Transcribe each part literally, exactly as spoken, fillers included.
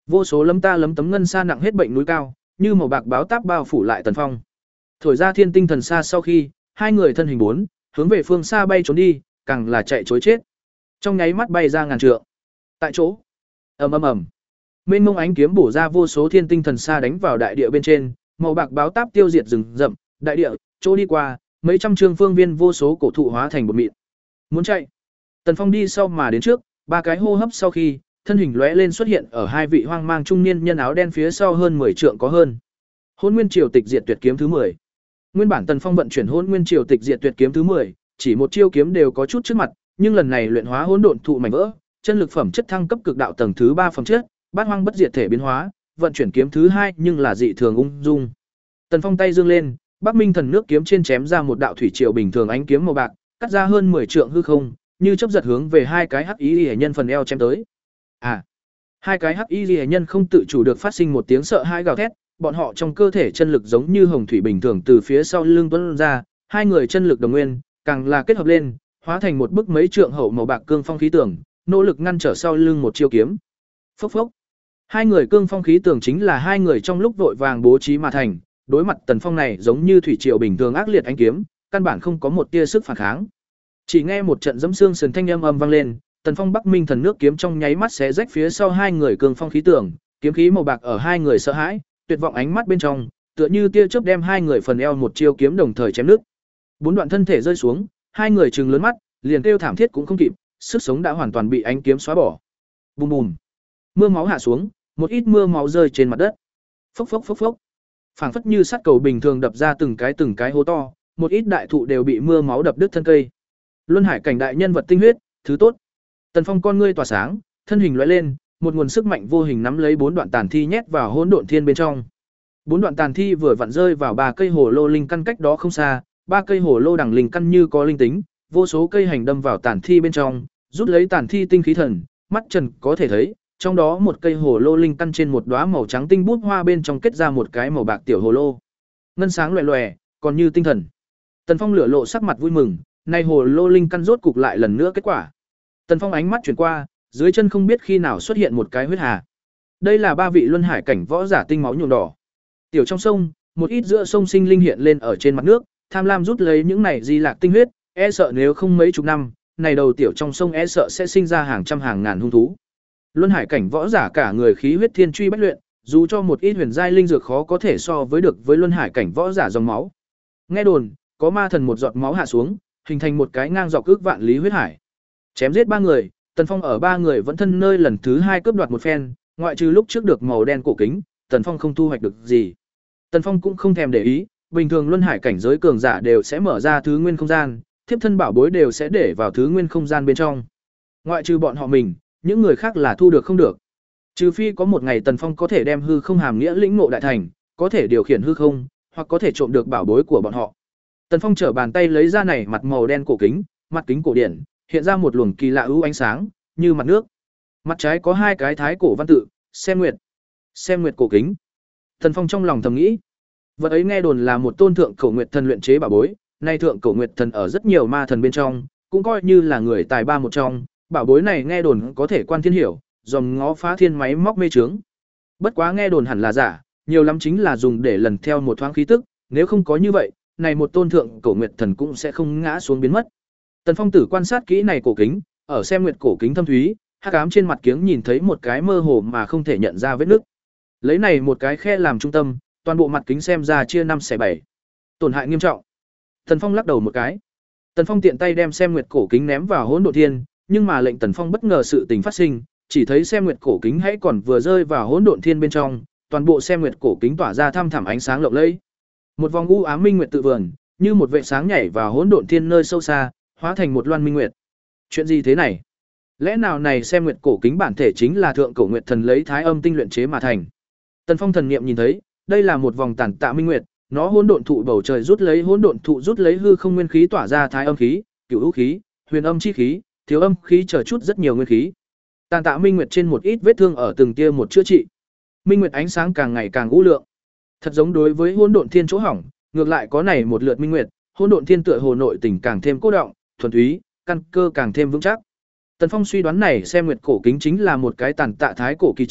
Vô số lấm ta lấm tấm ngân sa nặng hết bệnh núi cao, như màu bạc báo táp bao phủ lại Tần Phong. Thổi ra thiên tinh thần xa sau khi, hai người thân hình bốn, hướng về phương xa bay trốn đi, càng là chạy trối chết. Trong nháy mắt bay ra ngàn trượng. Tại chỗ, ầm ầm ầm. Mênh mông ánh kiếm bổ ra vô số thiên tinh thần xa đánh vào đại địa bên trên, màu bạc báo táp tiêu diệt rừng rậm, đại địa, chỗ đi qua, mấy trăm trượng phương viên vô số cổ thụ hóa thành bột mịn. Muốn chạy. Tần Phong đi sau mà đến trước, ba cái hô hấp sau khi, thân hình lóe lên xuất hiện ở hai vị hoang mang trung niên nhân áo đen phía sau hơn mười trượng có hơn. Hỗn Nguyên Triều Tịch Diệt Tuyệt kiếm thứ mười. Nguyên bản Tần Phong vận chuyển Hỗn Nguyên Triều Tịch Diệt Tuyệt kiếm thứ mười, chỉ một chiêu kiếm đều có chút trước mặt, nhưng lần này luyện hóa hỗn độn thụ mảnh vỡ, chân lực phẩm chất thăng cấp cực đạo tầng thứ ba phẩm chất, bát hoang bất diệt thể biến hóa, vận chuyển kiếm thứ hai nhưng là dị thường ung dung. Tần Phong tay dương lên, Bắc Minh Thần nước kiếm trên chém ra một đạo thủy triều bình thường ánh kiếm màu bạc, cắt ra hơn mười trượng hư không, như chớp giật hướng về hai cái hắc ý liễu nhân phần eo chém tới. À, hai cái hắc y liễu nhân không tự chủ được phát sinh một tiếng sợ hãi gào thét, bọn họ trong cơ thể chân lực giống như hồng thủy bình thường từ phía sau lưng tuôn ra, hai người chân lực đồng nguyên, càng là kết hợp lên, hóa thành một bức mấy trượng hậu màu bạc cương phong khí tường, nỗ lực ngăn trở sau lưng một chiêu kiếm. Phốc phốc. Hai người cương phong khí tường chính là hai người trong lúc vội vàng bố trí mà thành, đối mặt Tần Phong này giống như thủy triều bình thường ác liệt ánh kiếm, căn bản không có một tia sức phản kháng. Chỉ nghe một trận giẫm xương sườn thanh âm âm vang lên, Tần Phong Bắc Minh Thần nước kiếm trong nháy mắt xé rách phía sau hai người cương phong khí tường, kiếm khí màu bạc ở hai người sợ hãi, tuyệt vọng ánh mắt bên trong, tựa như tia chớp đem hai người phần eo một chiêu kiếm đồng thời chém nứt. Bốn đoạn thân thể rơi xuống, hai người trừng lớn mắt, liền kêu thảm thiết cũng không kịp, sức sống đã hoàn toàn bị ánh kiếm xóa bỏ. Bùm bùm. Mưa máu hạ xuống, một ít mưa máu rơi trên mặt đất. Phốc phốc phốc phốc. Phảng phất như sắt cầu bình thường đập ra từng cái từng cái hố to, một ít đại thụ đều bị mưa máu đập đứt thân cây. Luân Hải cảnh đại nhân vật tinh huyết, thứ tốt. Tần Phong con ngươi tỏa sáng, thân hình lóe lên, một nguồn sức mạnh vô hình nắm lấy bốn đoạn tàn thi nhét vào hỗn độn thiên bên trong. Bốn đoạn tàn thi vừa vặn rơi vào ba cây hồ lô linh căn cách đó không xa, ba cây hồ lô đẳng linh căn như có linh tính, vô số cây hành đâm vào tàn thi bên trong, rút lấy tàn thi tinh khí thần, mắt trần có thể thấy, trong đó một cây hồ lô linh căn trên một đóa màu trắng tinh bút hoa bên trong kết ra một cái màu bạc tiểu hồ lô. Ngân sáng loè loè, còn như tinh thần. Tần Phong lửa lộ sắc mặt vui mừng, nay hồ lô linh căn rốt cục lại lần nữa kết quả. Tần Phong ánh mắt chuyển qua, dưới chân không biết khi nào xuất hiện một cái huyết hà. Đây là ba vị luân hải cảnh võ giả tinh máu nhuộm đỏ. Tiểu trong sông, một ít giữa sông sinh linh hiện lên ở trên mặt nước, tham lam rút lấy những này di lạc tinh huyết, e sợ nếu không mấy chục năm, này đầu tiểu trong sông e sợ sẽ sinh ra hàng trăm hàng ngàn hung thú. Luân hải cảnh võ giả cả người khí huyết thiên truy bách luyện, dù cho một ít huyền giai linh dược khó có thể so với được với luân hải cảnh võ giả dòng máu. Nghe đồn, có ma thần một giọt máu hạ xuống, hình thành một cái ngang dọc ước vạn lý huyết hải. Chém giết ba người, Tần Phong ở ba người vẫn thân nơi lần thứ hai cướp đoạt một phen, ngoại trừ lúc trước được màu đen cổ kính, Tần Phong không thu hoạch được gì. Tần Phong cũng không thèm để ý, bình thường luân hải cảnh giới cường giả đều sẽ mở ra thứ nguyên không gian, thiếp thân bảo bối đều sẽ để vào thứ nguyên không gian bên trong. Ngoại trừ bọn họ mình, những người khác là thu được không được. Trừ phi có một ngày Tần Phong có thể đem hư không hàm nghĩa lĩnh ngộ đại thành, có thể điều khiển hư không, hoặc có thể trộm được bảo bối của bọn họ. Tần Phong trở bàn tay lấy ra này mặt màu đen cổ kính, mặt kính cổ điển, hiện ra một luồng kỳ lạ ưu ánh sáng, như mặt nước. Mặt trái có hai cái thái cổ văn tự, xem nguyệt. Xem nguyệt cổ kính. Tần Phong trong lòng thầm nghĩ, vật ấy nghe đồn là một tôn thượng cổ nguyệt thần luyện chế bảo bối, nay thượng cổ nguyệt thần ở rất nhiều ma thần bên trong, cũng coi như là người tài ba một trong, bảo bối này nghe đồn có thể quan thiên hiểu, dòm ngó phá thiên máy móc mê trướng. Bất quá nghe đồn hẳn là giả, nhiều lắm chính là dùng để lần theo một thoáng khí tức, nếu không có như vậy, này một tôn thượng cổ nguyệt thần cũng sẽ không ngã xuống biến mất. Tần Phong tử quan sát kỹ này cổ kính, ở xem nguyệt cổ kính thâm thúy, hắc ám trên mặt kiếng nhìn thấy một cái mơ hồ mà không thể nhận ra vết nứt. Lấy này một cái khe làm trung tâm, toàn bộ mặt kính xem ra chia năm xẻ bảy. Tổn hại nghiêm trọng. Tần Phong lắc đầu một cái. Tần Phong tiện tay đem xem nguyệt cổ kính ném vào hỗn độn thiên, nhưng mà lệnh Tần Phong bất ngờ sự tình phát sinh, chỉ thấy xem nguyệt cổ kính hãy còn vừa rơi vào hỗn độn thiên bên trong, toàn bộ xem nguyệt cổ kính tỏa ra thăm thẳm ánh sáng lộng lẫy. Một vòng u ám minh nguyệt tự vườn, như một vệ sáng nhảy vào hỗn độn thiên nơi sâu xa, hóa thành một loan minh nguyệt. Chuyện gì thế này? Lẽ nào này xem nguyệt cổ kính bản thể chính là thượng cổ nguyệt thần lấy thái âm tinh luyện chế mà thành? Tần Phong thần niệm nhìn thấy, đây là một vòng tản tạ minh nguyệt, nó hỗn độn thụ bầu trời rút lấy hỗn độn thụ rút lấy hư không nguyên khí tỏa ra thái âm khí, cửu hữu khí, huyền âm chi khí, thiếu âm khí chờ chút rất nhiều nguyên khí. Tàn tạ minh nguyệt trên một ít vết thương ở từng tia một chữa trị. Minh nguyệt ánh sáng càng ngày càng u lượng. Thật giống đối với hỗn độn thiên chỗ hỏng, ngược lại có này một lượt minh nguyệt, hỗn độn thiên tựa hồ nội tình càng thêm cố động, thuần túy, căn cơ càng thêm vững chắc. Tần Phong suy đoán này xem nguyệt cổ kính chính là một cái tàn tạ thái cổ kỳ chân,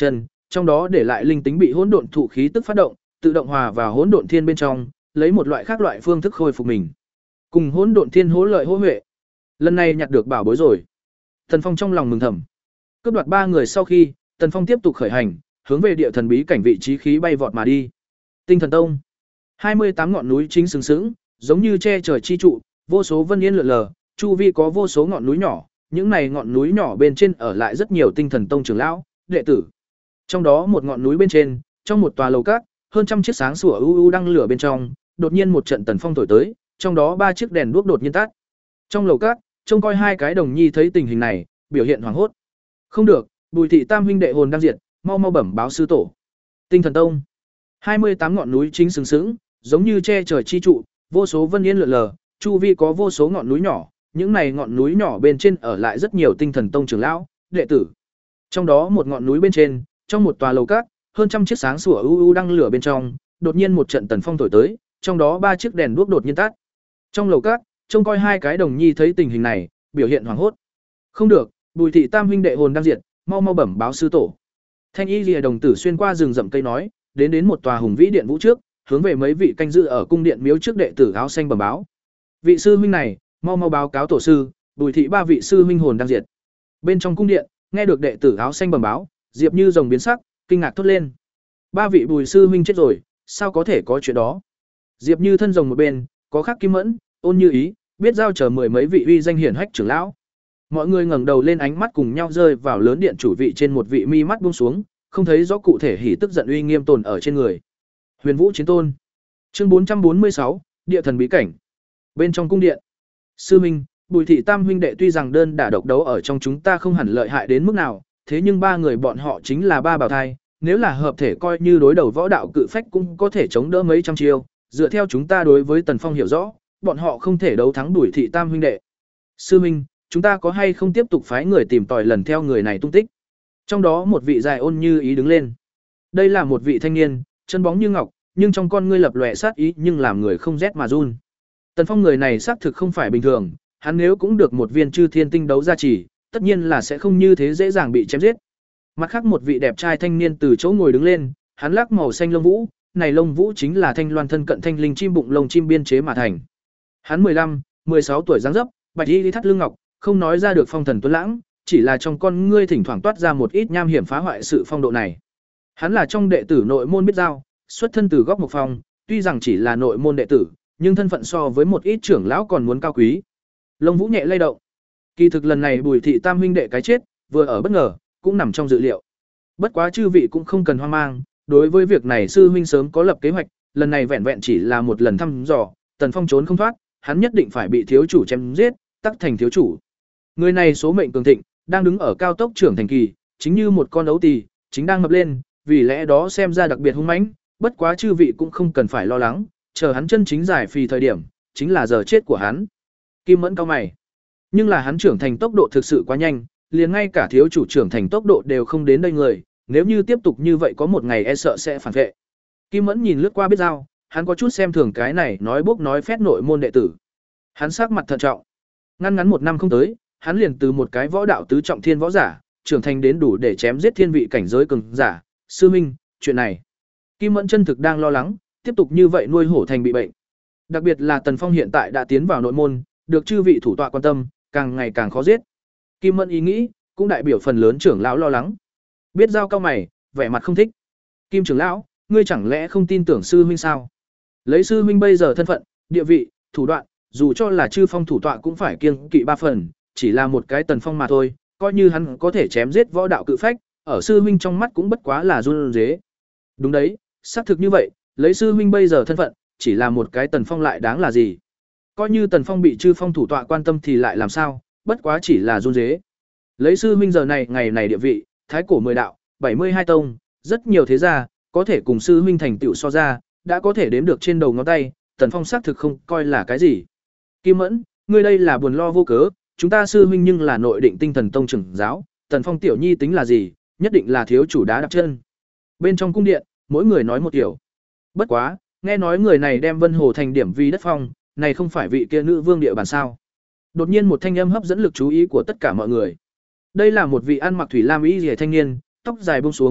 trong đó để lại linh tính bị hỗn độn thụ khí tức phát động, tự động hòa vào hỗn độn thiên bên trong, lấy một loại khác loại phương thức khôi phục mình. Cùng hỗn độn thiên hỗ lợi hỗ huệ. Lần này nhặt được bảo bối rồi. Tần Phong trong lòng mừng thầm. Cướp đoạt ba người sau khi, Tần Phong tiếp tục khởi hành, hướng về địa thần bí cảnh vị trí khí bay vọt mà đi. Tinh Thần Tông. hai mươi tám ngọn núi chính sừng sững, giống như che trời chi trụ, vô số vân yên lượn lờ, chu vi có vô số ngọn núi nhỏ, những này ngọn núi nhỏ bên trên ở lại rất nhiều Tinh Thần Tông trưởng lão, đệ tử. Trong đó một ngọn núi bên trên, trong một tòa lầu các, hơn trăm chiếc sáng sủa u u đang lửa bên trong, đột nhiên một trận tần phong thổi tới, trong đó ba chiếc đèn đuốc đột nhiên tắt. Trong lầu các, trông coi hai cái đồng nhi thấy tình hình này, biểu hiện hoảng hốt. Không được, Bùi thị tam huynh đệ hồn đang diệt, mau mau bẩm báo sư tổ. Tinh Thần Tông. hai mươi tám ngọn núi chính sừng sững, giống như che trời chi trụ, vô số vân yên lượn lờ, chu vi có vô số ngọn núi nhỏ, những này ngọn núi nhỏ bên trên ở lại rất nhiều Tinh Thần Tông trưởng lão, đệ tử. Trong đó một ngọn núi bên trên, trong một tòa lầu các, hơn trăm chiếc sáng sủa u u đang lửa bên trong, đột nhiên một trận tần phong thổi tới, trong đó ba chiếc đèn đuốc đột nhiên tắt. Trong lầu các, trông coi hai cái đồng nhi thấy tình hình này, biểu hiện hoảng hốt. Không được, Bùi thị tam huynh đệ hồn đang diệt, mau mau bẩm báo sư tổ. Thanh Y Lìa đồng tử xuyên qua rừng rậm cây nói, đến đến một tòa hùng vĩ điện vũ trước, hướng về mấy vị canh giữ ở cung điện miếu trước đệ tử áo xanh bẩm báo. Vị sư huynh này, mau mau báo cáo tổ sư, Bùi thị ba vị sư huynh hồn đang diệt. Bên trong cung điện, nghe được đệ tử áo xanh bẩm báo, Diệp Như rồng biến sắc, kinh ngạc thốt lên. Ba vị Bùi sư huynh chết rồi, sao có thể có chuyện đó? Diệp Như thân rồng một bên, có Khắc Kim Mẫn, Ôn Như Ý, biết giao chờ mười mấy vị uy danh hiển hách trưởng lão. Mọi người ngẩng đầu lên, ánh mắt cùng nhau rơi vào lớn điện chủ vị trên một vị mi mắt buông xuống, không thấy rõ cụ thể hỉ tức giận uy nghiêm tồn ở trên người. Huyền Vũ Chiến Tôn. Chương bốn trăm bốn mươi sáu, Địa thần bí cảnh. Bên trong cung điện. Sư huynh, Bùi thị tam huynh đệ tuy rằng đơn đả độc đấu ở trong chúng ta không hẳn lợi hại đến mức nào, thế nhưng ba người bọn họ chính là ba bảo thai, nếu là hợp thể coi như đối đầu võ đạo cự phách cũng có thể chống đỡ mấy trăm chiêu, dựa theo chúng ta đối với Tần Phong hiểu rõ, bọn họ không thể đấu thắng Bùi thị tam huynh đệ. Sư huynh, chúng ta có hay không tiếp tục phái người tìm tòi lần theo người này tung tích? Trong đó một vị dài Ôn Như Ý đứng lên. Đây là một vị thanh niên, chân bóng như ngọc, nhưng trong con ngươi lập lòe sát ý nhưng làm người không rét mà run. Tần Phong người này xác thực không phải bình thường, hắn nếu cũng được một viên chư thiên tinh đấu gia trì, tất nhiên là sẽ không như thế dễ dàng bị chém giết. Mặt khác một vị đẹp trai thanh niên từ chỗ ngồi đứng lên, hắn lắc màu xanh lông vũ, này lông vũ chính là thanh loan thân cận thanh linh chim bụng lông chim biên chế mà thành. Hắn mười lăm, mười sáu tuổi dáng dấp, bạch y thắt lưng ngọc, không nói ra được phong thần tuấn lãng, chỉ là trong con ngươi thỉnh thoảng toát ra một ít nham hiểm phá hoại sự phong độ này. Hắn là trong đệ tử nội môn biết giao, xuất thân từ góc một phong, tuy rằng chỉ là nội môn đệ tử, nhưng thân phận so với một ít trưởng lão còn muốn cao quý. Lông vũ nhẹ lay động. Kỳ thực lần này Bùi thị tam huynh đệ cái chết, vừa ở bất ngờ, cũng nằm trong dự liệu. Bất quá chư vị cũng không cần hoang mang, đối với việc này sư huynh sớm có lập kế hoạch, lần này vẹn vẹn chỉ là một lần thăm dò, Tần Phong trốn không thoát, hắn nhất định phải bị thiếu chủ chém giết, tắc thành thiếu chủ. Người này số mệnh cường thịnh, đang đứng ở cao tốc trưởng thành kỳ, chính như một con ấu tỳ, chính đang mập lên, vì lẽ đó xem ra đặc biệt hung mãnh, bất quá chư vị cũng không cần phải lo lắng, chờ hắn chân chính giải phì thời điểm, chính là giờ chết của hắn. Kim Mẫn cao mày. Nhưng là hắn trưởng thành tốc độ thực sự quá nhanh, liền ngay cả thiếu chủ trưởng thành tốc độ đều không đến đây người, nếu như tiếp tục như vậy có một ngày e sợ sẽ phản vệ. Kim Mẫn nhìn lướt qua biết giao, hắn có chút xem thường cái này nói bốc nói phét nội môn đệ tử. Hắn sắc mặt thận trọng. Ngăn ngắn một năm không tới, hắn liền từ một cái võ đạo tứ trọng thiên võ giả, trưởng thành đến đủ để chém giết thiên vị cảnh giới cường giả. Sư minh, chuyện này. Kim Mẫn chân thực đang lo lắng, tiếp tục như vậy nuôi hổ thành bị bệnh. Đặc biệt là Tần Phong hiện tại đã tiến vào nội môn, được chư vị thủ tọa quan tâm, càng ngày càng khó giết. Kim Mẫn ý nghĩ, cũng đại biểu phần lớn trưởng lão lo lắng. Biết giao cao mày, vẻ mặt không thích. Kim trưởng lão, ngươi chẳng lẽ không tin tưởng sư huynh sao? Lấy sư huynh bây giờ thân phận, địa vị, thủ đoạn, dù cho là chư phong thủ tọa cũng phải kiêng kỵ ba phần, chỉ là một cái Tần Phong mà thôi, coi như hắn có thể chém giết võ đạo cự phách, ở sư huynh trong mắt cũng bất quá là run rế. Đúng đấy, xác thực như vậy, lấy sư huynh bây giờ thân phận, chỉ là một cái Tần Phong lại đáng là gì? Coi như Tần Phong bị chư phong thủ tọa quan tâm thì lại làm sao, bất quá chỉ là run rế. Lấy sư huynh giờ này ngày này địa vị, thái cổ mười đạo, bảy mươi hai tông, rất nhiều thế gia, có thể cùng sư huynh thành tựu so ra, đã có thể đếm được trên đầu ngón tay, Tần Phong xác thực không coi là cái gì. Kim Mẫn, ngươi đây là buồn lo vô cớ, chúng ta sư huynh nhưng là nội định Tinh Thần Tông trưởng giáo, Tần Phong tiểu nhi tính là gì, nhất định là thiếu chủ đá đặt chân. Bên trong cung điện, mỗi người nói một kiểu. Bất quá, nghe nói người này đem Vân Hồ thành điểm vi đất phong, này không phải vị kia nữ vương địa bàn sao? Đột nhiên một thanh âm hấp dẫn lực chú ý của tất cả mọi người. Đây là một vị ăn mặc thủy lam y rìa thanh niên, tóc dài buông xuống,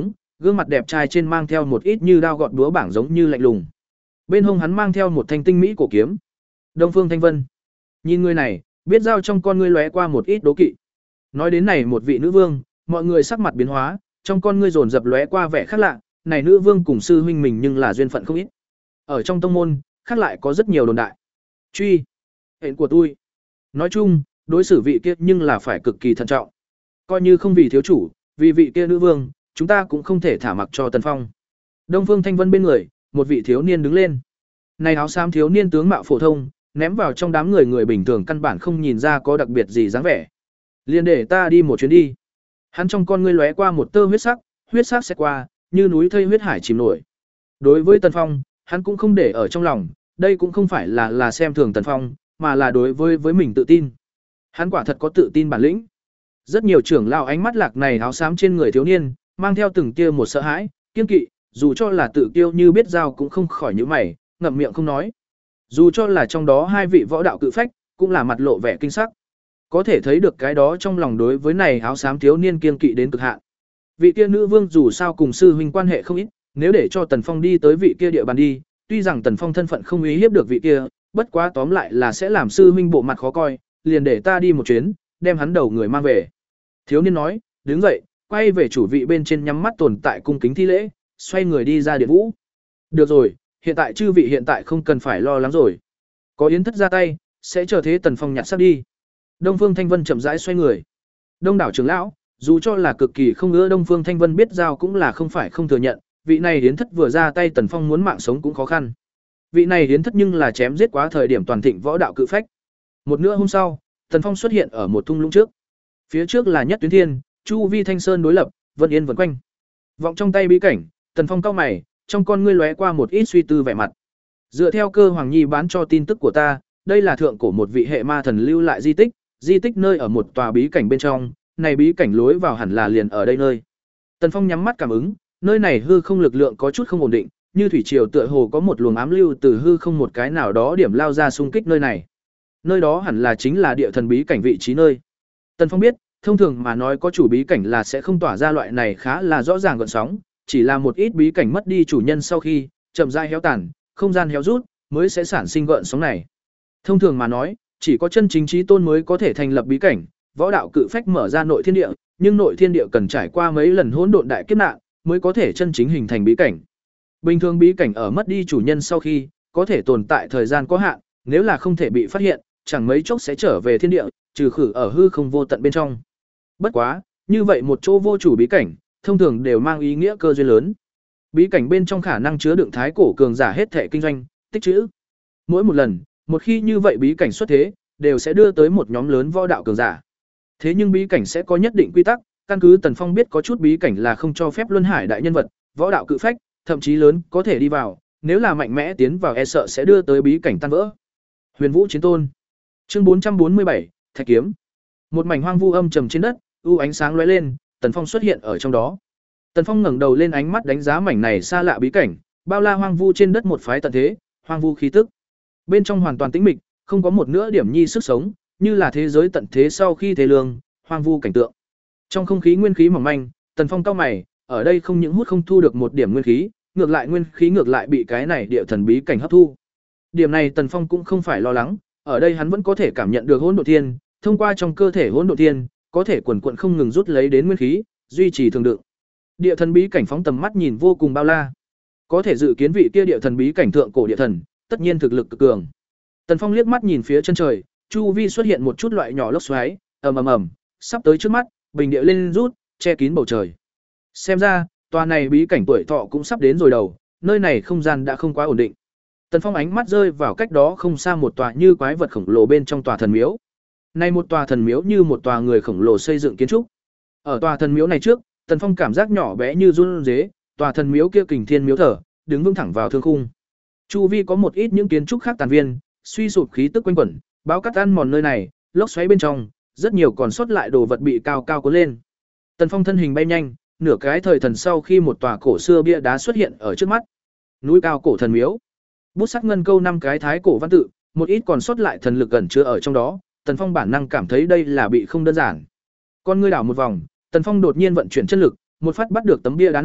gương mặt đẹp trai trên mang theo một ít như đao gọt búa bảng giống như lạnh lùng. Bên hông hắn mang theo một thanh tinh mỹ cổ kiếm. Đông Phương Thanh Vân. Nhìn người này, biết giao trong con ngươi lóe qua một ít đố kỵ. Nói đến này một vị nữ vương, mọi người sắc mặt biến hóa, trong con ngươi dồn dập lóe qua vẻ khác lạ, này nữ vương cùng sư huynh mình nhưng là duyên phận không ít. Ở trong tông môn, khác lại có rất nhiều đồn đại. Truy, hẹn của tôi. Nói chung, đối xử vị kia nhưng là phải cực kỳ thận trọng. Coi như không vì thiếu chủ, vì vị kia nữ vương, chúng ta cũng không thể thả mặc cho Tần Phong. Đông Phương Thanh Vân bên người, một vị thiếu niên đứng lên. Này áo xám thiếu niên tướng mạo phổ thông, ném vào trong đám người người bình thường căn bản không nhìn ra có đặc biệt gì dáng vẻ. Liền để ta đi một chuyến đi. Hắn trong con ngươi lóe qua một tơ huyết sắc, huyết sắc sẽ qua, như núi thây huyết hải chìm nổi. Đối với Tần Phong, hắn cũng không để ở trong lòng, đây cũng không phải là là xem thường Tần Phong, mà là đối với với mình tự tin. Hắn quả thật có tự tin bản lĩnh. Rất nhiều trưởng lão ánh mắt lạc này áo xám trên người thiếu niên, mang theo từng tia một sợ hãi, kiên kỵ, dù cho là tự kiêu như biết giao cũng không khỏi nhíu mày, ngậm miệng không nói. Dù cho là trong đó hai vị võ đạo cự phách, cũng là mặt lộ vẻ kinh sắc. Có thể thấy được cái đó trong lòng đối với này áo xám thiếu niên kiên kỵ đến cực hạn. Vị kia nữ vương dù sao cùng sư huynh quan hệ không ít, nếu để cho Tần Phong đi tới vị kia địa bàn đi, tuy rằng Tần Phong thân phận không uy hiếp được vị kia, bất quá tóm lại là sẽ làm sư huynh bộ mặt khó coi, liền để ta đi một chuyến, đem hắn đầu người mang về. Thiếu niên nói, đứng dậy, quay về chủ vị bên trên nhắm mắt tồn tại cung kính thi lễ, xoay người đi ra điện vũ. Được rồi, hiện tại chư vị hiện tại không cần phải lo lắng rồi. Có yến thất ra tay, sẽ chờ thế Tần Phong nhặt xác đi. Đông Phương Thanh Vân chậm rãi xoay người. Đông đảo trưởng lão, dù cho là cực kỳ không ưa Đông Phương Thanh Vân biết giao cũng là không phải không thừa nhận, vị này yến thất vừa ra tay Tần Phong muốn mạng sống cũng khó khăn. Vị này yến thất nhưng là chém giết quá thời điểm toàn thịnh võ đạo cự phách. Một nửa hôm sau, Tần Phong xuất hiện ở một thung lũng trước. Phía trước là Nhất Tuyến Thiên, chu vi Thanh Sơn đối lập, Vân Yên vần quanh. Vọng trong tay bí cảnh, Tần Phong cau mày, trong con ngươi lóe qua một ít suy tư vẻ mặt. Dựa theo Cơ Hoàng Nhi bán cho tin tức của ta, đây là thượng cổ một vị hệ ma thần lưu lại di tích, di tích nơi ở một tòa bí cảnh bên trong, này bí cảnh lối vào hẳn là liền ở đây nơi. Tần Phong nhắm mắt cảm ứng, nơi này hư không lực lượng có chút không ổn định, như thủy triều tựa hồ có một luồng ám lưu từ hư không một cái nào đó điểm lao ra xung kích nơi này. Nơi đó hẳn là chính là địa thần bí cảnh vị trí nơi. Tần Phong biết, thông thường mà nói có chủ bí cảnh là sẽ không tỏa ra loại này khá là rõ ràng gợn sóng, chỉ là một ít bí cảnh mất đi chủ nhân sau khi chậm rãi héo tàn, không gian héo rút, mới sẽ sản sinh gợn sóng này. Thông thường mà nói, chỉ có chân chính chí tôn mới có thể thành lập bí cảnh, võ đạo cự phách mở ra nội thiên địa, nhưng nội thiên địa cần trải qua mấy lần hỗn độn đại kiếp nạn, mới có thể chân chính hình thành bí cảnh. Bình thường bí cảnh ở mất đi chủ nhân sau khi, có thể tồn tại thời gian có hạn, nếu là không thể bị phát hiện, chẳng mấy chốc sẽ trở về thiên địa, trừ khử ở hư không vô tận bên trong. Bất quá, như vậy một chỗ vô chủ bí cảnh, thông thường đều mang ý nghĩa cơ duyên lớn. Bí cảnh bên trong khả năng chứa đựng thái cổ cường giả hết thể kinh doanh, tích trữ. Mỗi một lần, một khi như vậy bí cảnh xuất thế, đều sẽ đưa tới một nhóm lớn võ đạo cường giả. Thế nhưng bí cảnh sẽ có nhất định quy tắc, căn cứ Tần Phong biết có chút bí cảnh là không cho phép luân hải đại nhân vật, võ đạo cự phách, thậm chí lớn có thể đi vào, nếu là mạnh mẽ tiến vào e sợ sẽ đưa tới bí cảnh tan vỡ. Huyền Vũ Chiến Tôn. Chương bốn trăm bốn mươi bảy, Thạch kiếm. Một mảnh hoang vu âm trầm trên đất, u ánh sáng lóe lên, Tần Phong xuất hiện ở trong đó. Tần Phong ngẩng đầu lên ánh mắt đánh giá mảnh này xa lạ bí cảnh, bao la hoang vu trên đất một phái tận thế, hoang vu khí tức. Bên trong hoàn toàn tĩnh mịch, không có một nữa điểm nhi sức sống, như là thế giới tận thế sau khi thế lương, hoang vu cảnh tượng. Trong không khí nguyên khí mỏng manh, Tần Phong cau mày, ở đây không những hút không thu được một điểm nguyên khí, ngược lại nguyên khí ngược lại bị cái này địa thần bí cảnh hấp thu. Điểm này Tần Phong cũng không phải lo lắng, ở đây hắn vẫn có thể cảm nhận được hỗn độn thiên, thông qua trong cơ thể hỗn độn thiên, có thể quần quần không ngừng rút lấy đến nguyên khí, duy trì thường đựng. Địa thần bí cảnh phóng tầm mắt nhìn vô cùng bao la. Có thể dự kiến vị kia địa thần bí cảnh thượng cổ địa thần, tất nhiên thực lực cực cường. Tần Phong liếc mắt nhìn phía chân trời, chu vi xuất hiện một chút loại nhỏ lốc xoáy, ầm ầm ầm, sắp tới trước mắt, bình địa lên rút, che kín bầu trời. Xem ra, tòa này bí cảnh tuổi thọ cũng sắp đến rồi đầu, nơi này không gian đã không quá ổn định. Tần Phong ánh mắt rơi vào cách đó không xa một tòa như quái vật khổng lồ bên trong tòa thần miếu. Này một tòa thần miếu như một tòa người khổng lồ xây dựng kiến trúc. Ở tòa thần miếu này trước, Tần Phong cảm giác nhỏ bé như run rế, tòa thần miếu kia kình thiên miếu thở, đứng vững thẳng vào thương khung. Chu vi có một ít những kiến trúc khác tàn viên, suy sụp khí tức quanh quẩn, báo cát ăn mòn nơi này, lốc xoáy bên trong, rất nhiều còn sót lại đồ vật bị cao cao cuốn lên. Tần Phong thân hình bay nhanh, nửa cái thời thần sau khi một tòa cổ xưa bia đá xuất hiện ở trước mắt. Núi cao cổ thần miếu. Bút sắc ngân câu năm cái thái cổ văn tự, một ít còn sót lại thần lực gần chứa ở trong đó, Tần Phong bản năng cảm thấy đây là bị không đơn giản. Con ngươi đảo một vòng, Tần Phong đột nhiên vận chuyển chân lực, một phát bắt được tấm bia đá này,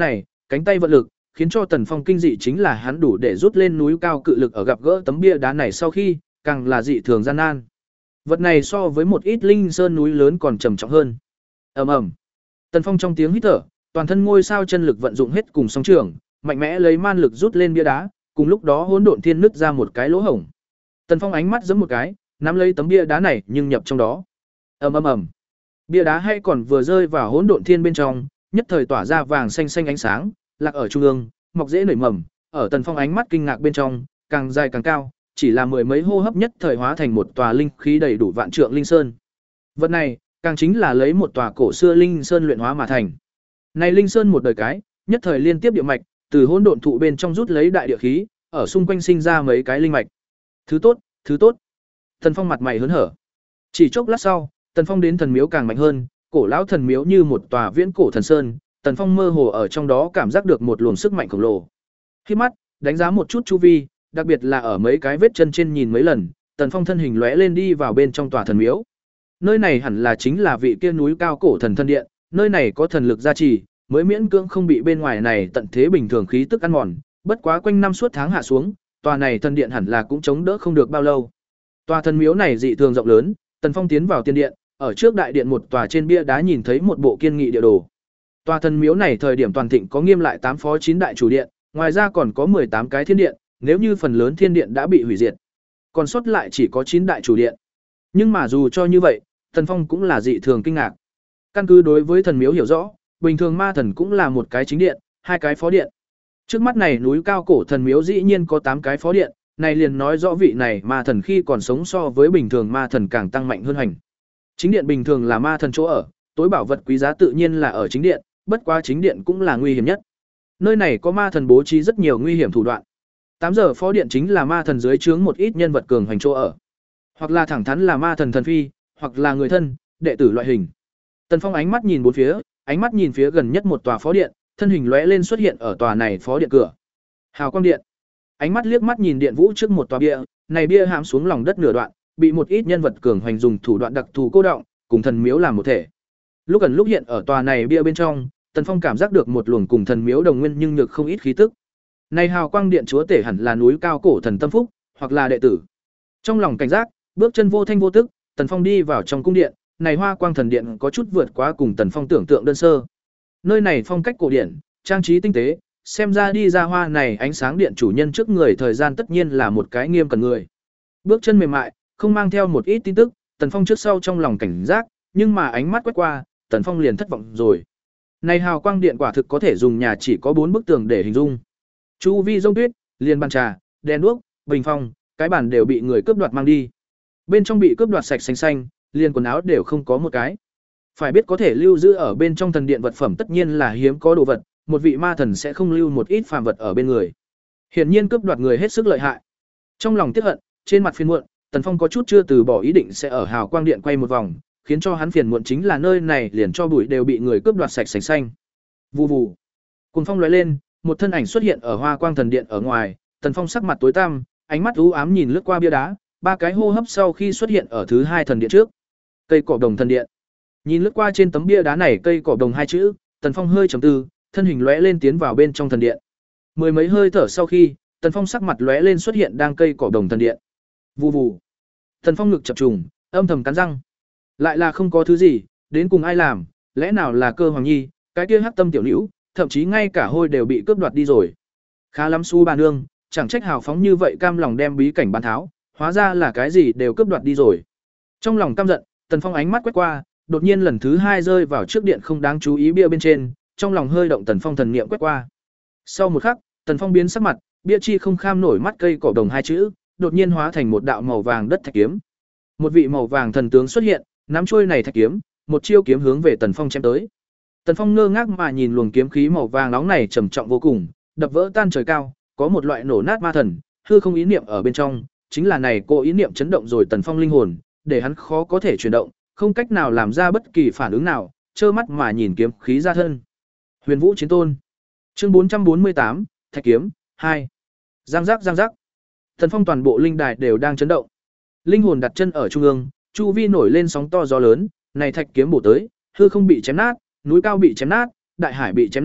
cánh tay vận lực, khiến cho Tần Phong kinh dị chính là hắn đủ để rút lên núi cao cự lực ở gặp gỡ tấm bia đá này sau khi, càng là dị thường gian nan. Vật này so với một ít linh sơn núi lớn còn trầm trọng hơn. Ầm ầm. Tần Phong trong tiếng hít thở, toàn thân ngôi sao chân lực vận dụng hết cùng song trường, mạnh mẽ lấy man lực rút lên bia đá, cùng lúc đó hỗn độn thiên nứt ra một cái lỗ hổng. Tần Phong ánh mắt giẫm một cái, nắm lấy tấm bia đá này nhưng nhập trong đó. Ầm ầm ầm. Bia đá hay còn vừa rơi vào hỗn độn thiên bên trong, nhất thời tỏa ra vàng xanh xanh ánh sáng, lạc ở trung ương, mọc dễ nảy mầm, ở Tần Phong ánh mắt kinh ngạc bên trong, càng dài càng cao, chỉ là mười mấy hô hấp nhất thời hóa thành một tòa linh khí đầy đủ vạn trượng linh sơn. Vật này, càng chính là lấy một tòa cổ xưa linh sơn luyện hóa mà thành. Này linh sơn một đời cái, nhất thời liên tiếp địa mạch, từ hỗn độn thụ bên trong rút lấy đại địa khí, ở xung quanh sinh ra mấy cái linh mạch. Thứ tốt, thứ tốt. Tần Phong mặt mày hớn hở. Chỉ chốc lát sau, Tần Phong đến thần miếu càng mạnh hơn, cổ lão thần miếu như một tòa viễn cổ thần sơn, Tần Phong mơ hồ ở trong đó cảm giác được một luồng sức mạnh khổng lồ. Khi mắt, đánh giá một chút chu vi, đặc biệt là ở mấy cái vết chân trên nhìn mấy lần, Tần Phong thân hình lóe lên đi vào bên trong tòa thần miếu. Nơi này hẳn là chính là vị kia núi cao cổ thần thân điện, nơi này có thần lực gia trì, mới miễn cưỡng không bị bên ngoài này tận thế bình thường khí tức ăn mòn, bất quá quanh năm suốt tháng hạ xuống, tòa này thần điện hẳn là cũng chống đỡ không được bao lâu. Tòa thần miếu này dị thường rộng lớn, Tần Phong tiến vào tiên điện, ở trước đại điện một tòa trên bia đá nhìn thấy một bộ kiên nghị địa đồ. Tòa thần miếu này thời điểm toàn thịnh có nghiêm lại tám phó chín đại chủ điện, ngoài ra còn có mười tám cái thiên điện, nếu như phần lớn thiên điện đã bị hủy diệt, còn sót lại chỉ có chín đại chủ điện. Nhưng mà dù cho như vậy, Tần Phong cũng là dị thường kinh ngạc. Căn cứ đối với thần miếu hiểu rõ, bình thường ma thần cũng là một cái chính điện, hai cái phó điện. Trước mắt này núi cao cổ thần miếu dĩ nhiên có tám cái phó điện, này liền nói rõ vị này ma thần khi còn sống so với bình thường ma thần càng tăng mạnh hơn hành. Chính điện bình thường là ma thần chỗ ở, tối bảo vật quý giá tự nhiên là ở chính điện, bất quá chính điện cũng là nguy hiểm nhất. Nơi này có ma thần bố trí rất nhiều nguy hiểm thủ đoạn. tám giờ phó điện chính là ma thần dưới trướng một ít nhân vật cường hành chỗ ở, hoặc là thẳng thắn là ma thần thần phi, hoặc là người thân, đệ tử loại hình. Tần Phong ánh mắt nhìn bốn phía, ánh mắt nhìn phía gần nhất một tòa phó điện, thân hình lóe lên xuất hiện ở tòa này phó điện cửa. Hào quang điện. Ánh mắt liếc mắt nhìn điện vũ trước một tòa bia, này bia hãm xuống lòng đất nửa đoạn, bị một ít nhân vật cường hành dùng thủ đoạn đặc thù cô đọng, cùng thần miếu làm một thể. Lúc gần lúc hiện ở tòa này bia bên trong, Tần Phong cảm giác được một luồng cùng thần miếu đồng nguyên nhưng nhược không ít khí tức. Này hào quang điện chúa tể hẳn là núi cao cổ thần tâm phúc, hoặc là đệ tử. Trong lòng cảnh giác, bước chân vô thanh vô tức, Tần Phong đi vào trong cung điện, này hoa quang thần điện có chút vượt quá cùng Tần Phong tưởng tượng đơn sơ. Nơi này phong cách cổ điển, trang trí tinh tế, xem ra đi ra hoa này ánh sáng điện chủ nhân trước người thời gian tất nhiên là một cái nghiêm cẩn người. Bước chân mềm mại, không mang theo một ít tin tức, Tần Phong trước sau trong lòng cảnh giác, nhưng mà ánh mắt quét qua, Tần Phong liền thất vọng rồi. Này hào quang điện quả thực có thể dùng nhà chỉ có bốn bức tường để hình dung. Chu vi rông tuyết, liền bàn trà, đèn đuốc, bình phong, cái bàn đều bị người cướp đoạt mang đi. Bên trong bị cướp đoạt sạch xanh xanh, liền quần áo đều không có một cái. Phải biết có thể lưu giữ ở bên trong thần điện vật phẩm tất nhiên là hiếm có đồ vật, một vị ma thần sẽ không lưu một ít phàm vật ở bên người. Hiển nhiên cướp đoạt người hết sức lợi hại. Trong lòng tiếc hận, trên mặt phiền muộn, Tần Phong có chút chưa từ bỏ ý định sẽ ở hào quang điện quay một vòng, khiến cho hắn phiền muộn chính là nơi này liền cho bụi đều bị người cướp đoạt sạch sành xanh. Vù vù. Cuồng phong lóe lên, một thân ảnh xuất hiện ở hoa quang thần điện ở ngoài, Tần Phong sắc mặt tối tăm, ánh mắt u ám nhìn lướt qua bia đá, ba cái hô hấp sau khi xuất hiện ở thứ hai thần điện trước. Cây cỏ đồng thần điện. Nhìn lướt qua trên tấm bia đá này cây cỏ đồng hai chữ, Tần Phong hơi trầm tư, thân hình lóe lên tiến vào bên trong thần điện. Mười mấy hơi thở sau khi, Tần Phong sắc mặt lóe lên xuất hiện đang cây cỏ đồng thần điện. Vù vù. Tần Phong ngực chập trùng, âm thầm cắn răng. Lại là không có thứ gì, đến cùng ai làm, lẽ nào là Cơ Hoàng Nhi, cái kia hắc tâm tiểu nữ, thậm chí ngay cả hôi đều bị cướp đoạt đi rồi. Khá lắm Su bà nương, chẳng trách hào phóng như vậy cam lòng đem bí cảnh bán tháo, hóa ra là cái gì đều cướp đoạt đi rồi. Trong lòng căm giận, Tần Phong ánh mắt quét qua, đột nhiên lần thứ hai rơi vào trước điện không đáng chú ý bia bên trên, trong lòng hơi động, Tần Phong thần niệm quét qua. Sau một khắc, Tần Phong biến sắc mặt, bia chi không kham nổi mắt cây cỏ đồng hai chữ, đột nhiên hóa thành một đạo màu vàng đất thạch kiếm. Một vị màu vàng thần tướng xuất hiện, nắm trôi này thạch kiếm, một chiêu kiếm hướng về Tần Phong chém tới. Tần Phong ngơ ngác mà nhìn luồng kiếm khí màu vàng nóng này trầm trọng vô cùng, đập vỡ tan trời cao, có một loại nổ nát ma thần, hư không ý niệm ở bên trong, chính là này cô ý niệm chấn động rồi Tần Phong linh hồn, để hắn khó có thể chuyển động, không cách nào làm ra bất kỳ phản ứng nào, trơ mắt mà nhìn kiếm khí ra thân. Huyền Vũ Chiến Tôn. Chương bốn trăm bốn mươi tám, Thạch kiếm hai. Giang giác giang giác. Tần Phong toàn bộ linh đài đều đang chấn động. Linh hồn đặt chân ở trung ương, chu vi nổi lên sóng to gió lớn, này thạch kiếm bổ tới, hư không bị chém nát, núi cao bị chém nát, đại hải bị chém nát,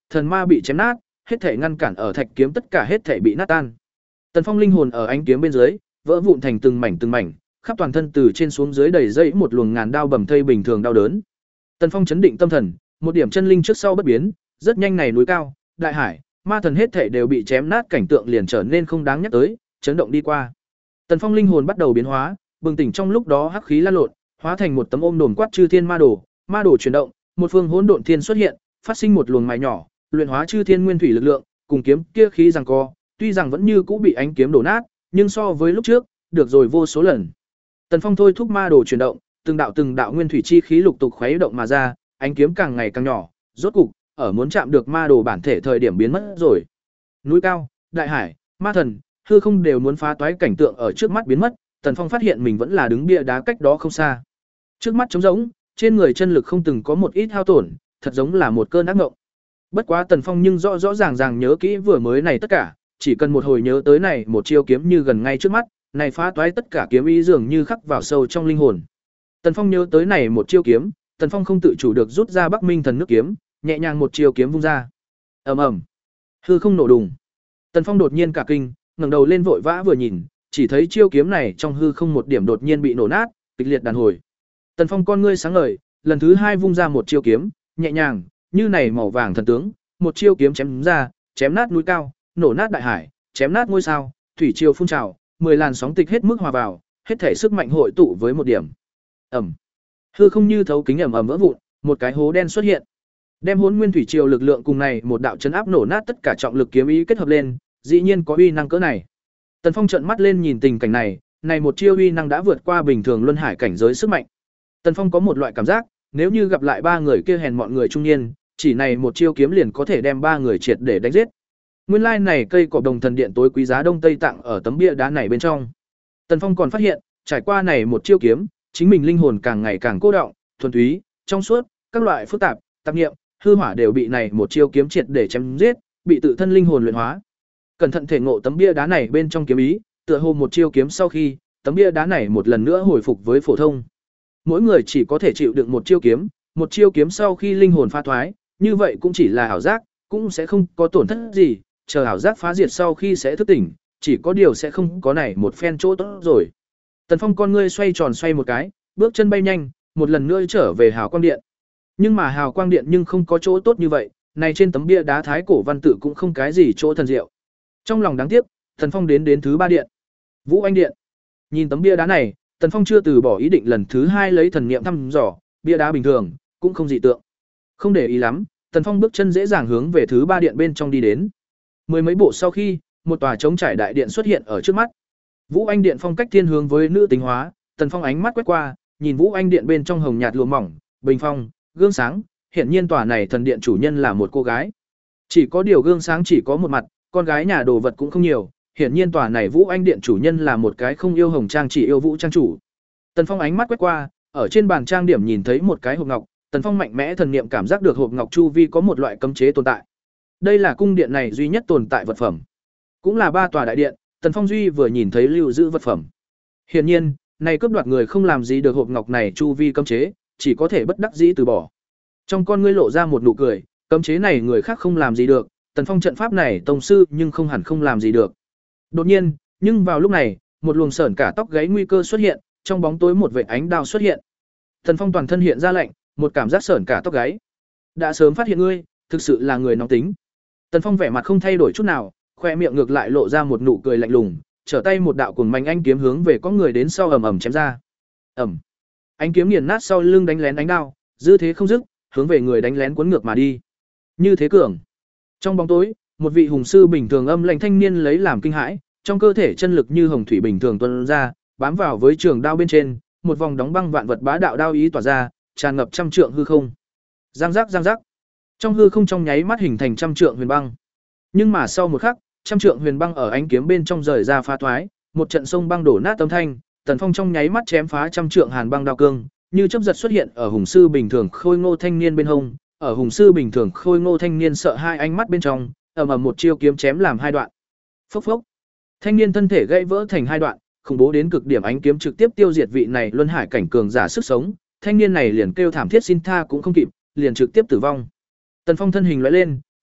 thần ma bị chém nát, hết thể ngăn cản ở thạch kiếm tất cả hết thể bị nát tan. Tần Phong linh hồn ở ánh kiếm bên dưới, vỡ vụn thành từng mảnh từng mảnh, khắp toàn thân từ trên xuống dưới đầy dẫy một luồng ngàn đao bầm thây bình thường đau đớn. Tần Phong chấn định tâm thần, một điểm chân linh trước sau bất biến, rất nhanh này núi cao, đại hải, ma thần hết thể đều bị chém nát, cảnh tượng liền trở nên không đáng nhắc tới, chấn động đi qua. Tần Phong linh hồn bắt đầu biến hóa, bừng tỉnh trong lúc đó hắc khí lan lộn, hóa thành một tấm ôm đồn quát chư thiên ma đồ, ma đồ chuyển động, một phương hỗn độn thiên xuất hiện, phát sinh một luồng mài nhỏ, luyện hóa chư thiên nguyên thủy lực lượng, cùng kiếm kia khí giằng co, tuy rằng vẫn như cũ bị ánh kiếm đổ nát, nhưng so với lúc trước, được rồi vô số lần. Tần Phong thôi thúc ma đồ chuyển động, từng đạo từng đạo nguyên thủy chi khí lục tục khuấy động mà ra, ánh kiếm càng ngày càng nhỏ, rốt cục, ở muốn chạm được ma đồ bản thể thời điểm biến mất rồi. Núi cao, đại hải, ma thần, hư không đều muốn phá toái, cảnh tượng ở trước mắt biến mất, Tần Phong phát hiện mình vẫn là đứng bia đá cách đó không xa. Trước mắt trống rỗng, trên người chân lực không từng có một ít hao tổn, thật giống là một cơn ác mộng. Bất quá Tần Phong nhưng rõ rõ ràng ràng nhớ kỹ vừa mới này tất cả, chỉ cần một hồi nhớ tới này một chiêu kiếm như gần ngay trước mắt, này phá toái tất cả kiếm ý dường như khắc vào sâu trong linh hồn. Tần Phong nhớ tới này một chiêu kiếm, Tần Phong không tự chủ được rút ra Bắc Minh Thần nước kiếm, nhẹ nhàng một chiêu kiếm vung ra. Ầm ầm, hư không nổ đùng. Tần Phong đột nhiên cả kinh, ngẩng đầu lên vội vã vừa nhìn, chỉ thấy chiêu kiếm này trong hư không một điểm đột nhiên bị nổ nát, kịch liệt đàn hồi. Tần Phong con ngươi sáng ngời, lần thứ hai vung ra một chiêu kiếm, nhẹ nhàng, như này màu vàng thần tướng, một chiêu kiếm chém ra, chém nát núi cao, nổ nát đại hải, chém nát ngôi sao, thủy triều phun trào, mười làn sóng tịch hết mức hòa vào, hết thể sức mạnh hội tụ với một điểm. Ầm. Hư không như thấu kính ầm ầm vỡ vụn, một cái hố đen xuất hiện. Đem Hỗn Nguyên thủy triều lực lượng cùng này một đạo chấn áp nổ nát tất cả trọng lực kiếm ý kết hợp lên, dĩ nhiên có uy năng cỡ này. Tần Phong trợn mắt lên nhìn tình cảnh này, này một chiêu uy năng đã vượt qua bình thường luân hải cảnh giới sức mạnh. Tần Phong có một loại cảm giác, nếu như gặp lại ba người kia hèn mọn người trung niên, chỉ này một chiêu kiếm liền có thể đem ba người triệt để đánh giết. Nguyên lai này cây cỏ đồng thần điện tối quý giá Đông Tây Tạng ở tấm bia đá này bên trong. Tần Phong còn phát hiện, trải qua này một chiêu kiếm, chính mình linh hồn càng ngày càng cô đọng, thuần túy, trong suốt, các loại phức tạp, tạp niệm, hư hỏa đều bị này một chiêu kiếm triệt để chém giết, bị tự thân linh hồn luyện hóa. Cẩn thận thể ngộ tấm bia đá này bên trong kiếm ý, tựa hồ một chiêu kiếm sau khi, tấm bia đá này một lần nữa hồi phục với phổ thông. Mỗi người chỉ có thể chịu đựng một chiêu kiếm, một chiêu kiếm sau khi linh hồn pha thoái, như vậy cũng chỉ là ảo giác, cũng sẽ không có tổn thất gì, chờ ảo giác phá diệt sau khi sẽ thức tỉnh, chỉ có điều sẽ không có này một phen chỗ tốt rồi. Tần Phong con ngươi xoay tròn xoay một cái, bước chân bay nhanh, một lần nữa trở về Hào Quang Điện. Nhưng mà Hào Quang Điện nhưng không có chỗ tốt như vậy, này trên tấm bia đá thái cổ văn tự cũng không cái gì chỗ thần diệu. Trong lòng đáng tiếc, Tần Phong đến đến thứ ba điện, Vũ Anh Điện. Nhìn tấm bia đá này, Tần Phong chưa từ bỏ ý định lần thứ hai lấy thần niệm thăm dò, bia đá bình thường, cũng không dị tượng. Không để ý lắm, Tần Phong bước chân dễ dàng hướng về thứ ba điện bên trong đi đến. Mười mấy bộ sau khi, một tòa trống trải đại điện xuất hiện ở trước mắt. Vũ Anh Điện phong cách thiên hướng với nữ tính hóa, Tần Phong ánh mắt quét qua, nhìn Vũ Anh Điện bên trong hồng nhạt lụa mỏng, bình phong, gương sáng, hiển nhiên tòa này thần điện chủ nhân là một cô gái. Chỉ có điều gương sáng chỉ có một mặt, con gái nhà đồ vật cũng không nhiều, hiển nhiên tòa này Vũ Anh Điện chủ nhân là một cái không yêu hồng trang chỉ yêu vũ trang chủ. Tần Phong ánh mắt quét qua, ở trên bàn trang điểm nhìn thấy một cái hộp ngọc, Tần Phong mạnh mẽ thần niệm cảm giác được hộp ngọc chu vi có một loại cấm chế tồn tại. Đây là cung điện này duy nhất tồn tại vật phẩm, cũng là ba tòa đại điện, Tần Phong duy vừa nhìn thấy lưu giữ vật phẩm. Hiển nhiên, này cướp đoạt người không làm gì được hộp ngọc này chu vi cấm chế, chỉ có thể bất đắc dĩ từ bỏ. Trong con ngươi lộ ra một nụ cười, cấm chế này người khác không làm gì được, Tần Phong trận pháp này tông sư nhưng không hẳn không làm gì được. Đột nhiên, nhưng vào lúc này, một luồng sởn cả tóc gáy nguy cơ xuất hiện, trong bóng tối một vệt ánh đao xuất hiện. Tần Phong toàn thân hiện ra lạnh, một cảm giác sởn cả tóc gáy. Đã sớm phát hiện ngươi, thực sự là người nóng tính. Tần Phong vẻ mặt không thay đổi chút nào, khoe miệng ngược lại lộ ra một nụ cười lạnh lùng, trở tay một đạo cuồng mạnh anh kiếm hướng về có người đến sau ầm ầm chém ra. Ầm. Anh kiếm nghiền nát sau lưng đánh lén ánh đao, dư thế không dứt, hướng về người đánh lén cuốn ngược mà đi. Như thế cường. Trong bóng tối, một vị hùng sư bình thường âm lạnh thanh niên lấy làm kinh hãi, trong cơ thể chân lực như hồng thủy bình thường tuôn ra, bám vào với trường đao bên trên, một vòng đóng băng vạn vật bá đạo đao ý tỏa ra, tràn ngập trăm trượng hư không. Giang giác giang giác. Trong hư không trong nháy mắt hình thành trăm trượng huyền băng. Nhưng mà sau một khắc, trăm trượng huyền băng ở ánh kiếm bên trong rời ra phá thoái, một trận sông băng đổ nát âm thanh, Tần Phong trong nháy mắt chém phá trăm trượng hàn băng đao cương, như chớp giật xuất hiện ở hùng sư bình thường khôi ngô thanh niên bên hông, ở hùng sư bình thường khôi ngô thanh niên sợ hai ánh mắt bên trong, ầm ầm một chiêu kiếm chém làm hai đoạn. Phốc phốc. Thanh niên thân thể gãy vỡ thành hai đoạn, khủng bố đến cực điểm ánh kiếm trực tiếp tiêu diệt vị này luân hải cảnh cường giả sức sống, thanh niên này liền kêu thảm thiết xin tha cũng không kịp, liền trực tiếp tử vong. Tần Phong thân hình lóe lên,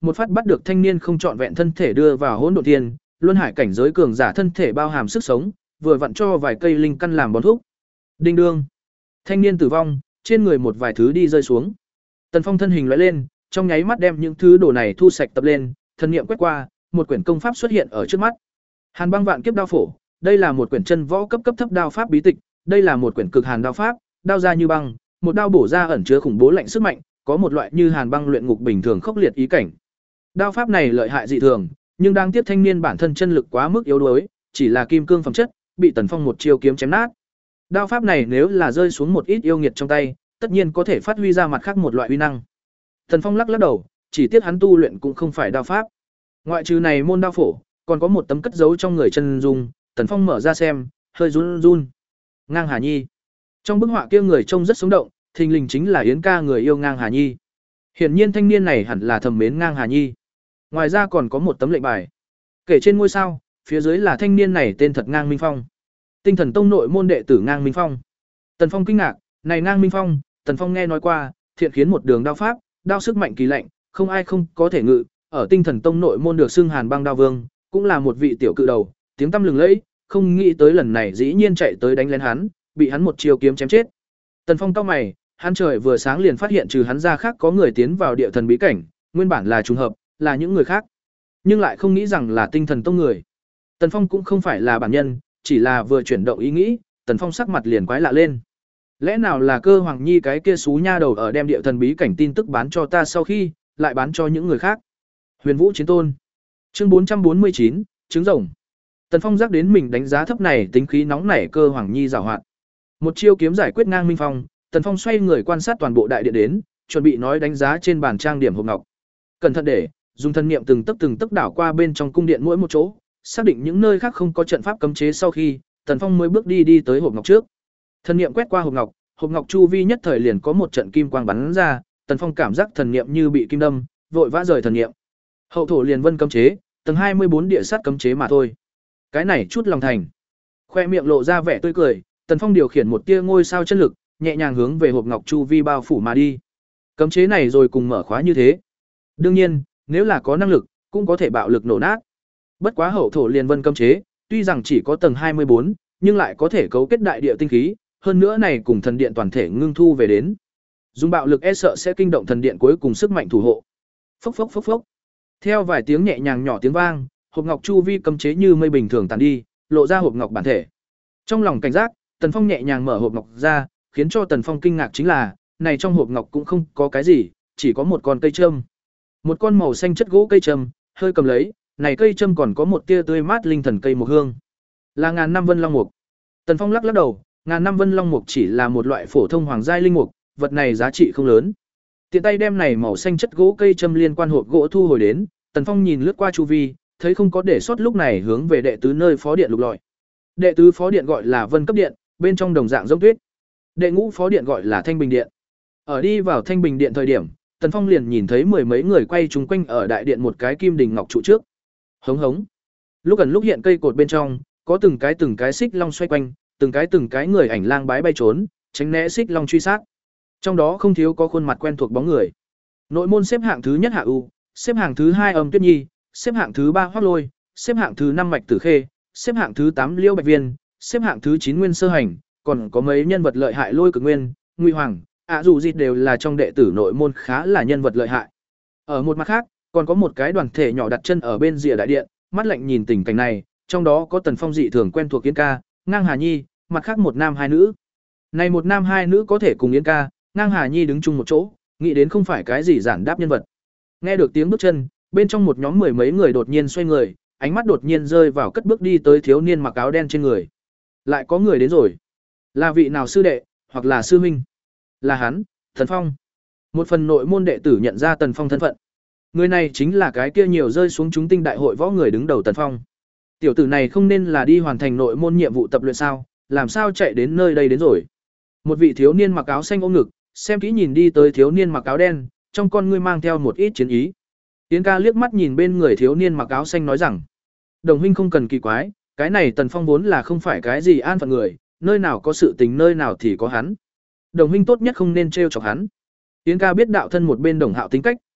một phát bắt được thanh niên không trọn vẹn thân thể đưa vào hỗn độn thiên, luân hải cảnh giới cường giả thân thể bao hàm sức sống, vừa vặn cho vài cây linh căn làm bón thuốc. Đinh đương, thanh niên tử vong, trên người một vài thứ đi rơi xuống. Tần Phong thân hình lóe lên, trong nháy mắt đem những thứ đồ này thu sạch tập lên, thần niệm quét qua, một quyển công pháp xuất hiện ở trước mắt. Hàn Băng Vạn Kiếp Đao Phổ, đây là một quyển chân võ cấp cấp thấp đao pháp bí tịch, đây là một quyển cực hàn đao pháp, đao ra như băng, một đao bổ ra ẩn chứa khủng bố lạnh sức mạnh, có một loại như hàn băng luyện ngục bình thường khốc liệt ý cảnh. Đao pháp này lợi hại dị thường, nhưng đang tiếp thanh niên bản thân chân lực quá mức yếu đuối, chỉ là kim cương phẩm chất, bị Tần Phong một chiêu kiếm chém nát. Đao pháp này nếu là rơi xuống một ít yêu nghiệt trong tay, tất nhiên có thể phát huy ra mặt khác một loại uy năng. Tần Phong lắc lắc đầu, chỉ tiếc hắn tu luyện cũng không phải đao pháp. Ngoại trừ này môn đao phổ, còn có một tấm cất giấu trong người chân dung, Tần Phong mở ra xem, hơi run run. Ngang Hà Nhi. Trong bức họa kia người trông rất sống động, thình lình chính là Yến ca người yêu Ngang Hà Nhi. Hiển nhiên thanh niên này hẳn là thầm mến Ngang Hà Nhi. Ngoài ra còn có một tấm lệnh bài. Kể trên ngôi sao, phía dưới là thanh niên này tên thật Ngang Minh Phong. Tinh Thần Tông nội môn đệ tử Ngang Minh Phong. Tần Phong kinh ngạc, này Ngang Minh Phong, Tần Phong nghe nói qua, thiện khiến một đường đao pháp, đao sức mạnh kỳ lạnh, không ai không có thể ngự, ở Tinh Thần Tông nội môn được xưng Hàn Băng Đao Vương, cũng là một vị tiểu cự đầu, tiếng tăm lừng lẫy, không nghĩ tới lần này dĩ nhiên chạy tới đánh lén hắn, bị hắn một chiêu kiếm chém chết. Tần Phong cau mày, hắn trời vừa sáng liền phát hiện trừ hắn ra khác có người tiến vào địa thần bí cảnh, nguyên bản là trùng hợp, là những người khác, nhưng lại không nghĩ rằng là Tinh Thần Tông người. Tần Phong cũng không phải là bản nhân, chỉ là vừa chuyển động ý nghĩ, Tần Phong sắc mặt liền quái lạ lên. Lẽ nào là Cơ Hoàng Nhi cái kia xú nha đầu ở đem địa thần bí cảnh tin tức bán cho ta sau khi, lại bán cho những người khác. Huyền Vũ Chiến Tôn. Chương bốn trăm bốn mươi chín, trứng rồng. Tần Phong giác đến mình đánh giá thấp này tính khí nóng nảy Cơ Hoàng Nhi giàu hoạt. Một chiêu kiếm giải quyết Ngang Minh Phong, Tần Phong xoay người quan sát toàn bộ đại điện đến, chuẩn bị nói đánh giá trên bàn trang điểm hộp ngọc. Cẩn thận để, dùng thân niệm từng tấc từng tấc đảo qua bên trong cung điện mỗi một chỗ, xác định những nơi khác không có trận pháp cấm chế sau khi, Tần Phong mới bước đi đi tới hộp ngọc trước. Thần niệm quét qua hộp ngọc, hộp ngọc chu vi nhất thời liền có một trận kim quang bắn ra, Tần Phong cảm giác thần niệm như bị kim đâm, vội vã rời thần niệm. Hậu thổ liền vân cấm chế, tầng hai mươi bốn địa sát cấm chế mà thôi. Cái này chút lòng thành. Khoe miệng lộ ra vẻ tươi cười, Tần Phong điều khiển một tia ngôi sao chân lực, nhẹ nhàng hướng về hộp ngọc chu vi bao phủ mà đi. Cấm chế này rồi cùng mở khóa như thế. Đương nhiên, nếu là có năng lực, cũng có thể bạo lực nổ nát. Bất quá hậu thổ liền vân cấm chế, tuy rằng chỉ có tầng hai mươi bốn, nhưng lại có thể cấu kết đại địa tinh khí, hơn nữa này cùng thần điện toàn thể ngưng thu về đến. Dùng bạo lực e sợ sẽ kinh động thần điện cuối cùng sức mạnh thủ hộ. Phốc phốc phốc phốc. Theo vài tiếng nhẹ nhàng nhỏ tiếng vang, hộp ngọc chu vi cấm chế như mây bình thường tàn đi, lộ ra hộp ngọc bản thể. Trong lòng cảnh giác, Tần Phong nhẹ nhàng mở hộp ngọc ra, khiến cho Tần Phong kinh ngạc chính là, này trong hộp ngọc cũng không có cái gì, chỉ có một con cây châm. Một con màu xanh chất gỗ cây châm, hơi cầm lấy, này cây châm còn có một tia tươi mát linh thần cây mộc hương. Là ngàn năm vân long mục. Tần Phong lắc lắc đầu, ngàn năm vân long mục chỉ là một loại phổ thông hoàng giai linh mục, vật này giá trị không lớn. Tiện tay đem này màu xanh chất gỗ cây châm liên quan hộp gỗ thu hồi đến, Tần Phong nhìn lướt qua chu vi, thấy không có để sót lúc này hướng về đệ tứ nơi phó điện lục lọi. Đệ tứ phó điện gọi là Vân cấp điện, bên trong đồng dạng giống tuyết. Đệ ngũ phó điện gọi là Thanh Bình điện. Ở đi vào Thanh Bình điện thời điểm, Tần Phong liền nhìn thấy mười mấy người quay chúng quanh ở đại điện một cái kim đình ngọc trụ trước. Hống hống. Lúc gần lúc hiện cây cột bên trong, có từng cái từng cái xích long xoay quanh, từng cái từng cái người ảnh lang bái bay trốn, tránh né xích long truy sát. Trong đó không thiếu có khuôn mặt quen thuộc bóng người. Nội môn xếp hạng thứ nhất Hạ U, xếp hạng thứ hai Âm Tuyết Nhi, xếp hạng thứ ba Hoắc Lôi, xếp hạng thứ năm Mạch Tử Khê, xếp hạng thứ tám Liễu Bạch Viên, xếp hạng thứ chín Nguyên Sơ Hành, còn có mấy nhân vật lợi hại Lôi Cực Nguyên, Ngụy Hoàng, ạ dù gì đều là trong đệ tử nội môn khá là nhân vật lợi hại. Ở một mặt khác, còn có một cái đoàn thể nhỏ đặt chân ở bên rìa đại điện, mắt lạnh nhìn tình cảnh này, trong đó có Tần Phong dị thường quen thuộc Yến ca, Ngang Hà Nhi, mặt khác một nam hai nữ. Này một nam hai nữ có thể cùng Yến ca, Ngang Hà Nhi đứng chung một chỗ, nghĩ đến không phải cái gì giản đáp nhân vật. Nghe được tiếng bước chân, bên trong một nhóm mười mấy người đột nhiên xoay người, ánh mắt đột nhiên rơi vào cất bước đi tới thiếu niên mặc áo đen trên người. Lại có người đến rồi. Là vị nào sư đệ, hoặc là sư huynh? Là hắn, Tần Phong. Một phần nội môn đệ tử nhận ra Tần Phong thân phận. Người này chính là cái kia nhiều rơi xuống chúng tinh đại hội võ người đứng đầu Tần Phong. Tiểu tử này không nên là đi hoàn thành nội môn nhiệm vụ tập luyện sao, làm sao chạy đến nơi đây đến rồi. Một vị thiếu niên mặc áo xanh ôm ngực, xem kỹ nhìn đi tới thiếu niên mặc áo đen, trong con ngươi mang theo một ít chiến ý. Yến ca liếc mắt nhìn bên người thiếu niên mặc áo xanh nói rằng, đồng huynh không cần kỳ quái, cái này Tần Phong vốn là không phải cái gì an phận người, nơi nào có sự tình nơi nào thì có hắn. Đồng huynh tốt nhất không nên trêu chọc hắn. Yến ca biết đạo thân một bên Đồng Hạo tính cách,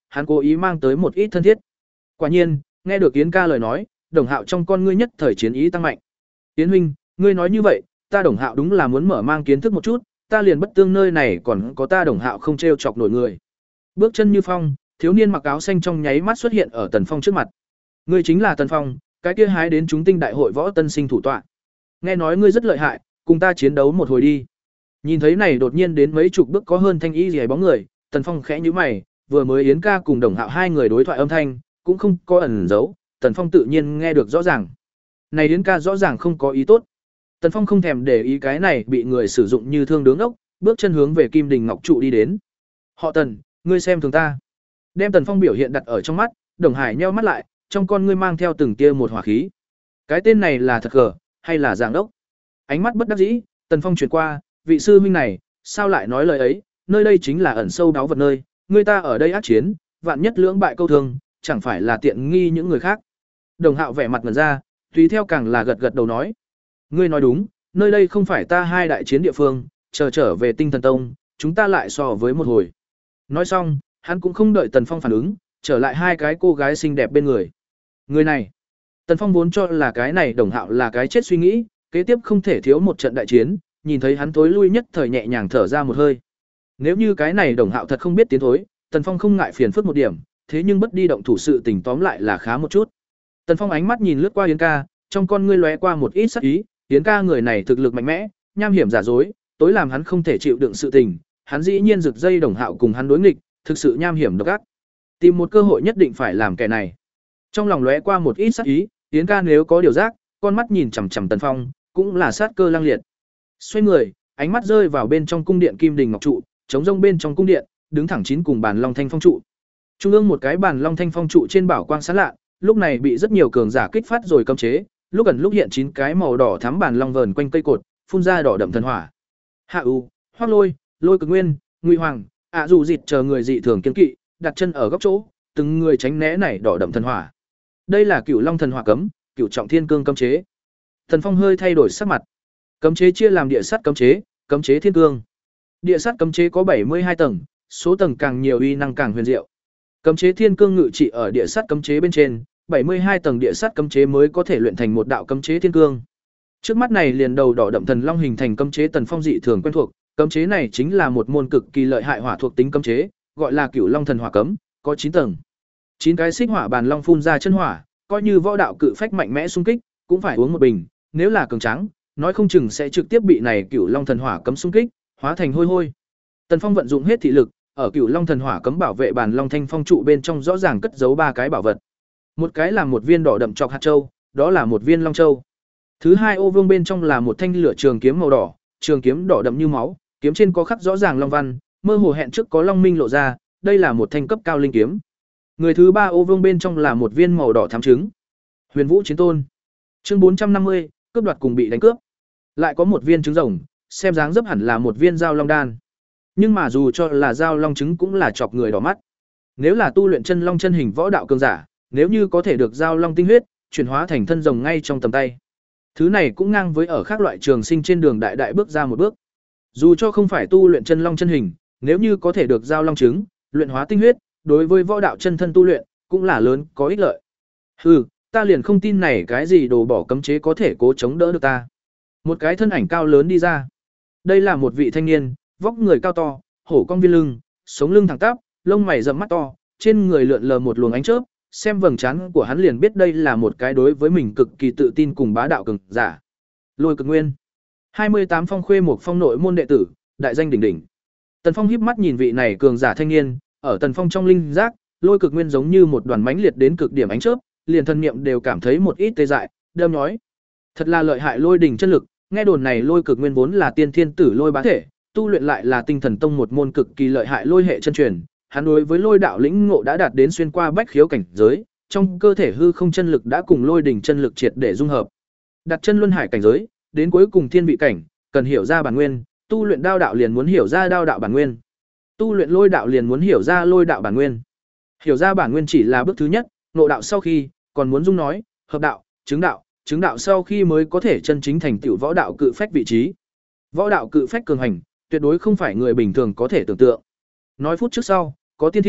hắn cố ý mang tới một ít thân thiết. Quả nhiên, nghe được Yến ca lời nói, Đồng Hạo trong con ngươi nhất thời chiến ý tăng mạnh. Yến huynh, ngươi nói như vậy, ta Đồng Hạo đúng là muốn mở mang kiến thức một chút, ta liền bất tương nơi này còn có ta Đồng Hạo không trêu chọc nổi người. Bước chân như phong, thiếu niên mặc áo xanh trong nháy mắt xuất hiện ở Tần Phong trước mặt. Ngươi chính là Tần Phong, cái kia hái đến chúng tinh đại hội võ tân sinh thủ tọa. Nghe nói ngươi rất lợi hại, cùng ta chiến đấu một hồi đi. Nhìn thấy này đột nhiên đến mấy chục bước có hơn thanh y rìa bóng người, Tần Phong khẽ nhíu mày, vừa mới Yến ca cùng Đồng Hạo hai người đối thoại âm thanh, cũng không có ẩn giấu, Tần Phong tự nhiên nghe được rõ ràng. Này Yến ca rõ ràng không có ý tốt. Tần Phong không thèm để ý cái này bị người sử dụng như thương đứng ốc, bước chân hướng về Kim Đình Ngọc trụ đi đến. Họ Tần, ngươi xem thường ta. Đem Tần Phong biểu hiện đặt ở trong mắt, Đồng Hải nheo mắt lại, trong con ngươi mang theo từng tia một hỏa khí. Cái tên này là thật gở, hay là giảng đốc? Ánh mắt bất đắc dĩ, Tần Phong chuyển qua, vị sư huynh này, sao lại nói lời ấy, nơi đây chính là ẩn sâu đáo vật nơi, người ta ở đây ác chiến, vạn nhất lưỡng bại câu thương, chẳng phải là tiện nghi những người khác. Đồng Hạo vẻ mặt ngẩn ra, tùy theo càng là gật gật đầu nói. Ngươi nói đúng, nơi đây không phải ta hai đại chiến địa phương, chờ trở về Tinh Thần Tông, chúng ta lại so với một hồi. Nói xong, hắn cũng không đợi Tần Phong phản ứng, trở lại hai cái cô gái xinh đẹp bên người. Người này, Tần Phong vốn cho là cái này Đồng Hạo là cái chết suy nghĩ, kế tiếp không thể thiếu một trận đại chiến, nhìn thấy hắn tối lui nhất thời nhẹ nhàng thở ra một hơi. Nếu như cái này Đồng Hạo thật không biết tiến thối, Tần Phong không ngại phiền phức một điểm, thế nhưng bất đi động thủ sự tình tóm lại là khá một chút. Tần Phong ánh mắt nhìn lướt qua Yến ca, trong con ngươi lóe qua một ít sắc ý, Yến ca người này thực lực mạnh mẽ, nham hiểm giả dối, tối làm hắn không thể chịu đựng sự tình, hắn dĩ nhiên rực dây Đồng Hạo cùng hắn đối nghịch, thực sự nham hiểm độc ác. Tìm một cơ hội nhất định phải làm kẻ này. Trong lòng lóe qua một ít sắc ý, Yến ca nếu có điều giác, con mắt nhìn chằm chằm Tần Phong, cũng là sát cơ lăng liệt. Xoay người, ánh mắt rơi vào bên trong cung điện Kim Đình Ngọc trụ, chống rông bên trong cung điện, đứng thẳng chín cùng bàn Long Thanh Phong trụ. Trung ương một cái bàn Long Thanh Phong trụ trên bảo quang sáng lạ, lúc này bị rất nhiều cường giả kích phát rồi cấm chế, lúc gần lúc hiện chín cái màu đỏ thắm bàn long vờn quanh cây cột, phun ra đỏ đậm thần hỏa. Hạ U, Hoắc Lôi, Lôi Cực Nguyên, Ngụy Hoàng, ạ dù dịt chờ người dị thường kiên kỵ, đặt chân ở góc chỗ, từng người tránh né này đỏ đậm thần hỏa. Đây là Cửu Long thần hỏa cấm, Cửu Trọng Thiên Cương cấm chế. Thần Phong hơi thay đổi sắc mặt. Cấm chế chia làm địa sát cấm chế, cấm chế thiên cương. Địa sát cấm chế có bảy mươi hai tầng, số tầng càng nhiều uy năng càng huyền diệu. Cấm chế thiên cương ngự trị ở địa sát cấm chế bên trên, bảy mươi hai tầng địa sát cấm chế mới có thể luyện thành một đạo cấm chế thiên cương. Trước mắt này liền đầu đỏ đậm thần long hình thành cấm chế Tần Phong dị thường quen thuộc, cấm chế này chính là một môn cực kỳ lợi hại hỏa thuộc tính cấm chế, gọi là Cửu Long thần hỏa cấm, có chín tầng. chín cái xích hỏa bàn long phun ra chân hỏa, coi như võ đạo cự phách mạnh mẽ xung kích, cũng phải uống một bình, nếu là cường tráng, nói không chừng sẽ trực tiếp bị này Cửu Long thần hỏa cấm xung kích, hóa thành hôi hôi. Tần Phong vận dụng hết thị lực, ở Cửu Long thần hỏa cấm bảo vệ bàn Long Thanh Phong trụ bên trong rõ ràng cất giấu ba cái bảo vật. Một cái là một viên đỏ đậm trọc hạt châu, đó là một viên long châu. Thứ hai ô vương bên trong là một thanh lửa trường kiếm màu đỏ, trường kiếm đỏ đậm như máu, kiếm trên có khắc rõ ràng long văn, mơ hồ hẹn trước có long minh lộ ra, đây là một thanh cấp cao linh kiếm. Người thứ ba ô vương bên trong là một viên màu đỏ thắm trứng. Huyền Vũ Chiến Tôn. Chương bốn trăm năm mươi, cướp đoạt cùng bị đánh cướp. Lại có một viên trứng rồng, xem dáng dấp hẳn là một viên giao long đan. Nhưng mà dù cho là giao long trứng cũng là chọc người đỏ mắt. Nếu là tu luyện chân long chân hình võ đạo cường giả, nếu như có thể được giao long tinh huyết, chuyển hóa thành thân rồng ngay trong tầm tay. Thứ này cũng ngang với ở các loại trường sinh trên đường đại đại bước ra một bước. Dù cho không phải tu luyện chân long chân hình, nếu như có thể được giao long trứng, luyện hóa tinh huyết, đối với võ đạo chân thân tu luyện cũng là lớn có ích lợi. Hừ, ta liền không tin này cái gì đồ bỏ cấm chế có thể cố chống đỡ được ta. Một cái thân ảnh cao lớn đi ra. Đây là một vị thanh niên, vóc người cao to, hổ cong viên lưng, sống lưng thẳng tắp, lông mày rậm mắt to, trên người lượn lờ một luồng ánh chớp, xem vầng trán của hắn liền biết đây là một cái đối với mình cực kỳ tự tin cùng bá đạo cường giả. Lôi Cực Nguyên, hai mươi tám phong khuê một phong nội môn đệ tử, đại danh đỉnh đỉnh. Tần Phong híp mắt nhìn vị này cường giả thanh niên, ở Tần Phong trong linh giác, Lôi Cực Nguyên giống như một đoàn mãnh liệt đến cực điểm ánh chớp, liền thân niệm đều cảm thấy một ít tê dại, đâm nhói. Thật là lợi hại lôi đỉnh chân lực, nghe đồn này Lôi Cực Nguyên vốn là tiên thiên tử lôi bá thể, tu luyện lại là Tinh Thần Tông một môn cực kỳ lợi hại lôi hệ chân truyền, hắn đối với lôi đạo lĩnh ngộ đã đạt đến xuyên qua bách khiếu cảnh giới, trong cơ thể hư không chân lực đã cùng lôi đỉnh chân lực triệt để dung hợp. Đặt chân luân hải cảnh giới, đến cuối cùng thiên vị cảnh, cần hiểu ra bản nguyên, tu luyện đao đạo liền muốn hiểu ra đao đạo bản nguyên. Tu luyện lôi đạo liền muốn hiểu ra lôi đạo bản nguyên. Hiểu ra bản nguyên chỉ là bước thứ nhất, ngộ đạo sau khi, còn muốn dung nói, hợp đạo, chứng đạo, chứng đạo sau khi mới có thể chân chính thành tựu võ đạo cự phách vị trí. Võ đạo cự phách cường hành, tuyệt đối không phải người bình thường có thể tưởng tượng. Nói phút trước sau, có tiên thiên,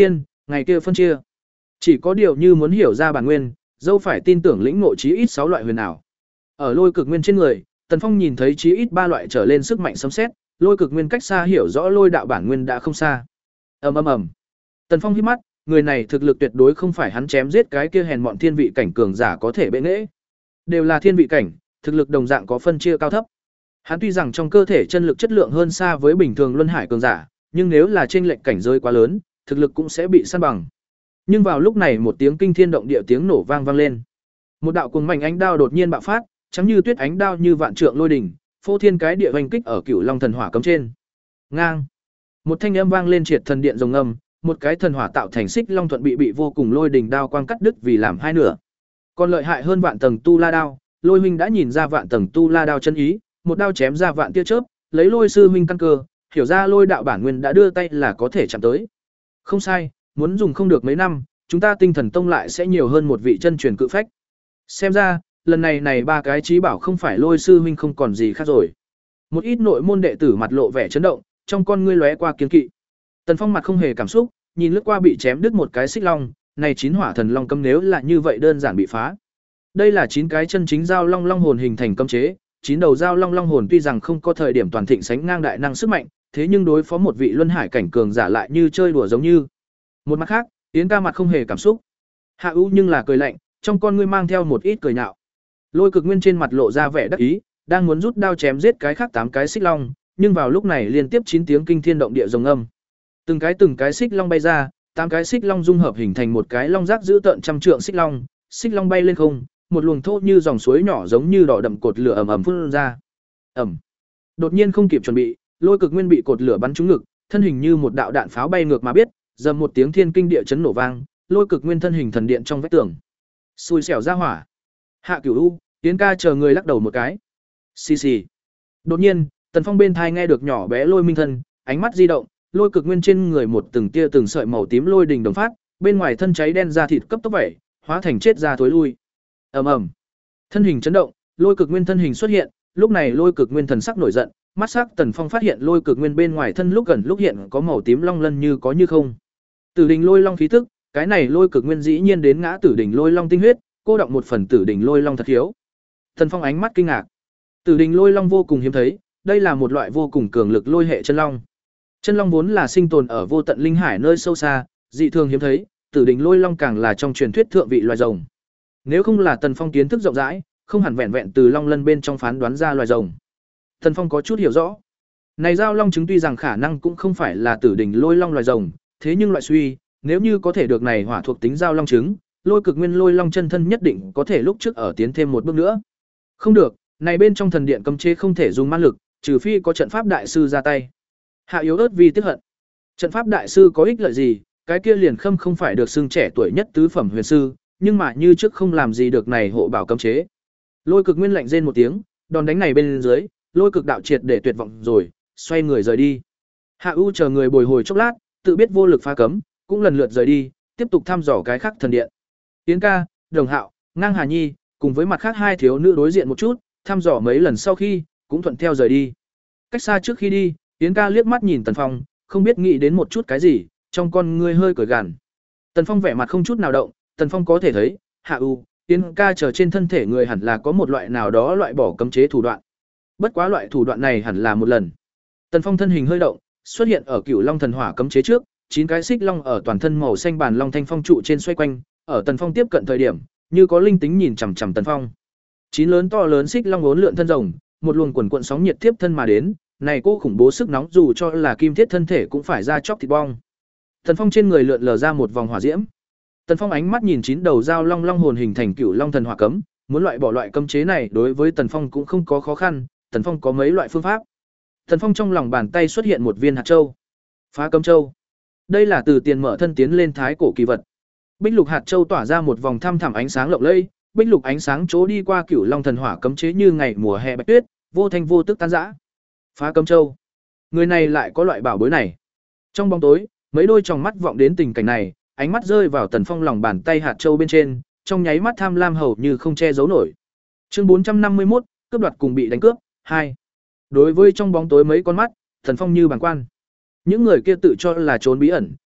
Ngày kia phân chia, chỉ có điều như muốn hiểu ra bản nguyên, dâu phải tin tưởng lĩnh ngộ chí ít sáu loại huyền ảo. Ở lôi cực nguyên trên người, Tần Phong nhìn thấy chí ít ba loại trở lên sức mạnh sấm sét, lôi cực nguyên cách xa hiểu rõ lôi đạo bản nguyên đã không xa. Ầm ầm ầm. Tần Phong hít mắt, người này thực lực tuyệt đối không phải hắn chém giết cái kia hèn mọn thiên vị cảnh cường giả có thể bệ nghệ. Đều là thiên vị cảnh, thực lực đồng dạng có phân chia cao thấp. Hắn tuy rằng trong cơ thể chân lực chất lượng hơn xa với bình thường luân hải cường giả, nhưng nếu là chênh lệch cảnh giới quá lớn, thực lực cũng sẽ bị san bằng. Nhưng vào lúc này một tiếng kinh thiên động địa tiếng nổ vang vang lên. Một đạo cuồng mạnh ánh đao đột nhiên bạo phát, trắng như tuyết ánh đao như vạn trượng lôi đỉnh, phô thiên cái địa hoành kích ở Cửu Long thần hỏa cấm trên. Ngang. Một thanh âm vang lên triệt thần điện rồng ngầm, một cái thần hỏa tạo thành xích long thuận bị bị vô cùng lôi đỉnh đao quang cắt đứt vì làm hai nửa. Còn lợi hại hơn vạn tầng tu la đao, Lôi huynh đã nhìn ra vạn tầng tu la đao chân ý, một đao chém ra vạn tia chớp, lấy Lôi sư huynh căn cơ, hiểu ra lôi đạo bản nguyên đã đưa tay là có thể chạm tới. Không sai, muốn dùng không được mấy năm, chúng ta Tinh Thần Tông lại sẽ nhiều hơn một vị chân truyền cự phách. Xem ra, lần này này ba cái chí bảo không phải Lôi sư huynh không còn gì khác rồi. Một ít nội môn đệ tử mặt lộ vẻ chấn động, trong con ngươi lóe qua kiên kỵ. Tần Phong mặt không hề cảm xúc, nhìn lướt qua bị chém đứt một cái xích long, này chín hỏa thần long cấm nếu là như vậy đơn giản bị phá. Đây là chín cái chân chính giao long long hồn hình thành cấm chế, chín đầu giao long long hồn tuy rằng không có thời điểm toàn thịnh sánh ngang đại năng sức mạnh, thế nhưng đối phó một vị luân hải cảnh cường giả lại như chơi đùa giống như. Một mặt khác, Yến Ca mặt không hề cảm xúc. Hạ Ưu nhưng là cười lạnh, trong con ngươi mang theo một ít cười nhạo. Lôi Cực Nguyên trên mặt lộ ra vẻ đắc ý, đang muốn rút đao chém giết cái khác tám cái xích long, nhưng vào lúc này liên tiếp chín tiếng kinh thiên động địa rồng âm. Từng cái từng cái xích long bay ra, tám cái xích long dung hợp hình thành một cái long giác giữ tợn trăm trượng xích long, xích long bay lên không, một luồng thô như dòng suối nhỏ giống như đỏ đậm cột lửa ầm ầm phun ra. Ầm. Đột nhiên không kịp chuẩn bị, Lôi Cực Nguyên bị cột lửa bắn trúng ngực, thân hình như một đạo đạn pháo bay ngược mà biết, dầm một tiếng thiên kinh địa chấn nổ vang, Lôi Cực Nguyên thân hình thần điện trong vách tường. Xui xẻo ra hỏa. Hạ Cửu U, Yến Ca chờ người lắc đầu một cái. Xì xì. Đột nhiên, Tần Phong bên thai nghe được nhỏ bé Lôi Minh thân, ánh mắt di động, Lôi Cực Nguyên trên người một từng tia từng sợi màu tím lôi đình đồng phát, bên ngoài thân cháy đen da thịt cấp tốc vẩy, hóa thành chết ra thối lui. Ầm ầm. Thân hình chấn động, Lôi Cực Nguyên thân hình xuất hiện, lúc này Lôi Cực Nguyên thần sắc nổi giận, mắt sắc Tần Phong phát hiện Lôi Cực Nguyên bên ngoài thân lúc gần lúc hiện có màu tím long lân như có như không. Tử đỉnh Lôi Long khí tức, cái này Lôi Cực Nguyên dĩ nhiên đến ngã Tử đỉnh Lôi Long tinh huyết, cô động một phần Tử đỉnh Lôi Long thật hiếu. Tần Phong ánh mắt kinh ngạc. Tử đỉnh Lôi Long vô cùng hiếm thấy, đây là một loại vô cùng cường lực lôi hệ chân long. Chân long vốn là sinh tồn ở vô tận linh hải nơi sâu xa, dị thường hiếm thấy, Tử đỉnh Lôi Long càng là trong truyền thuyết thượng vị loài rồng. Nếu không là Tần Phong kiến thức rộng rãi, không hẳn vẹn vẹn từ long lân bên trong phán đoán ra loài rồng. Tần Phong có chút hiểu rõ. Này giao long trứng tuy rằng khả năng cũng không phải là Tử đỉnh Lôi Long loài rồng, thế nhưng loại suy, nếu như có thể được này hỏa thuộc tính giao long trứng, Lôi Cực Nguyên Lôi Long chân thân nhất định có thể lúc trước ở tiến thêm một bước nữa. Không được, này bên trong thần điện cấm chế không thể dùng man lực, trừ phi có trận pháp đại sư ra tay. Hạ Yếu ớt vì tiếc hận. Trận pháp đại sư có ích lợi gì, cái kia liền khâm không phải được xưng trẻ tuổi nhất tứ phẩm huyền sư, nhưng mà như trước không làm gì được này hộ bảo cấm chế. Lôi Cực Nguyên lạnh rên một tiếng, đòn đánh này bên dưới, Lôi Cực đạo triệt để tuyệt vọng rồi, xoay người rời đi. Hạ U chờ người bồi hồi chốc lát, tự biết vô lực phá cấm, cũng lần lượt rời đi, tiếp tục thăm dò cái khác thần điện. Yến Ca, Đồng Hạo, Ngang Hà Nhi, cùng với mặt khác hai thiếu nữ đối diện một chút, thăm dò mấy lần sau khi, cũng thuận theo rời đi. Cách xa trước khi đi, Yến Ca liếc mắt nhìn Tần Phong, không biết nghĩ đến một chút cái gì, trong con ngươi hơi cười gằn. Tần Phong vẻ mặt không chút nào động, Tần Phong có thể thấy, Hạ U, Yến Ca chờ trên thân thể người hẳn là có một loại nào đó loại bỏ cấm chế thủ đoạn. Bất quá loại thủ đoạn này hẳn là một lần. Tần Phong thân hình hơi động, xuất hiện ở Cửu Long thần hỏa cấm chế trước, chín cái xích long ở toàn thân màu xanh bàn long thanh phong trụ trên xoay quanh, ở Tần Phong tiếp cận thời điểm, như có linh tính nhìn chằm chằm Tần Phong. Chín lớn to lớn xích long uốn lượn thân rồng, một luồng quần cuộn sóng nhiệt tiếp thân mà đến, này cô khủng bố sức nóng dù cho là kim thiết thân thể cũng phải ra chóc thịt bong. Tần Phong trên người lượn lờ ra một vòng hỏa diễm. Tần Phong ánh mắt nhìn chín đầu dao long long hồn hình thành Cửu Long thần hỏa cấm, muốn loại bỏ loại cấm chế này đối với Tần Phong cũng không có khó khăn, Tần Phong có mấy loại phương pháp. Tần Phong trong lòng bàn tay xuất hiện một viên hạt châu. Phá cấm châu. Đây là từ tiền mở thân tiến lên thái cổ kỳ vật. Bích lục hạt châu tỏa ra một vòng thăm thẳm ánh sáng lộng lẫy, bích lục ánh sáng chỗ đi qua Cửu Long thần hỏa cấm chế như ngày mùa hè bạch tuyết, vô thanh vô tức tan rã. Phá cấm châu. Người này lại có loại bảo bối này. Trong bóng tối, mấy đôi tròng mắt vọng đến tình cảnh này, ánh mắt rơi vào Tần Phong lòng bàn tay hạt châu bên trên, trong nháy mắt tham lam hầu như không che giấu nổi. Chương bốn trăm năm mươi mốt, cướp đoạt cùng bị đánh cướp, hai. Đối với trong bóng tối mấy con mắt, Tần Phong như bàng quan. Những người kia tự cho là trốn bí ẩn,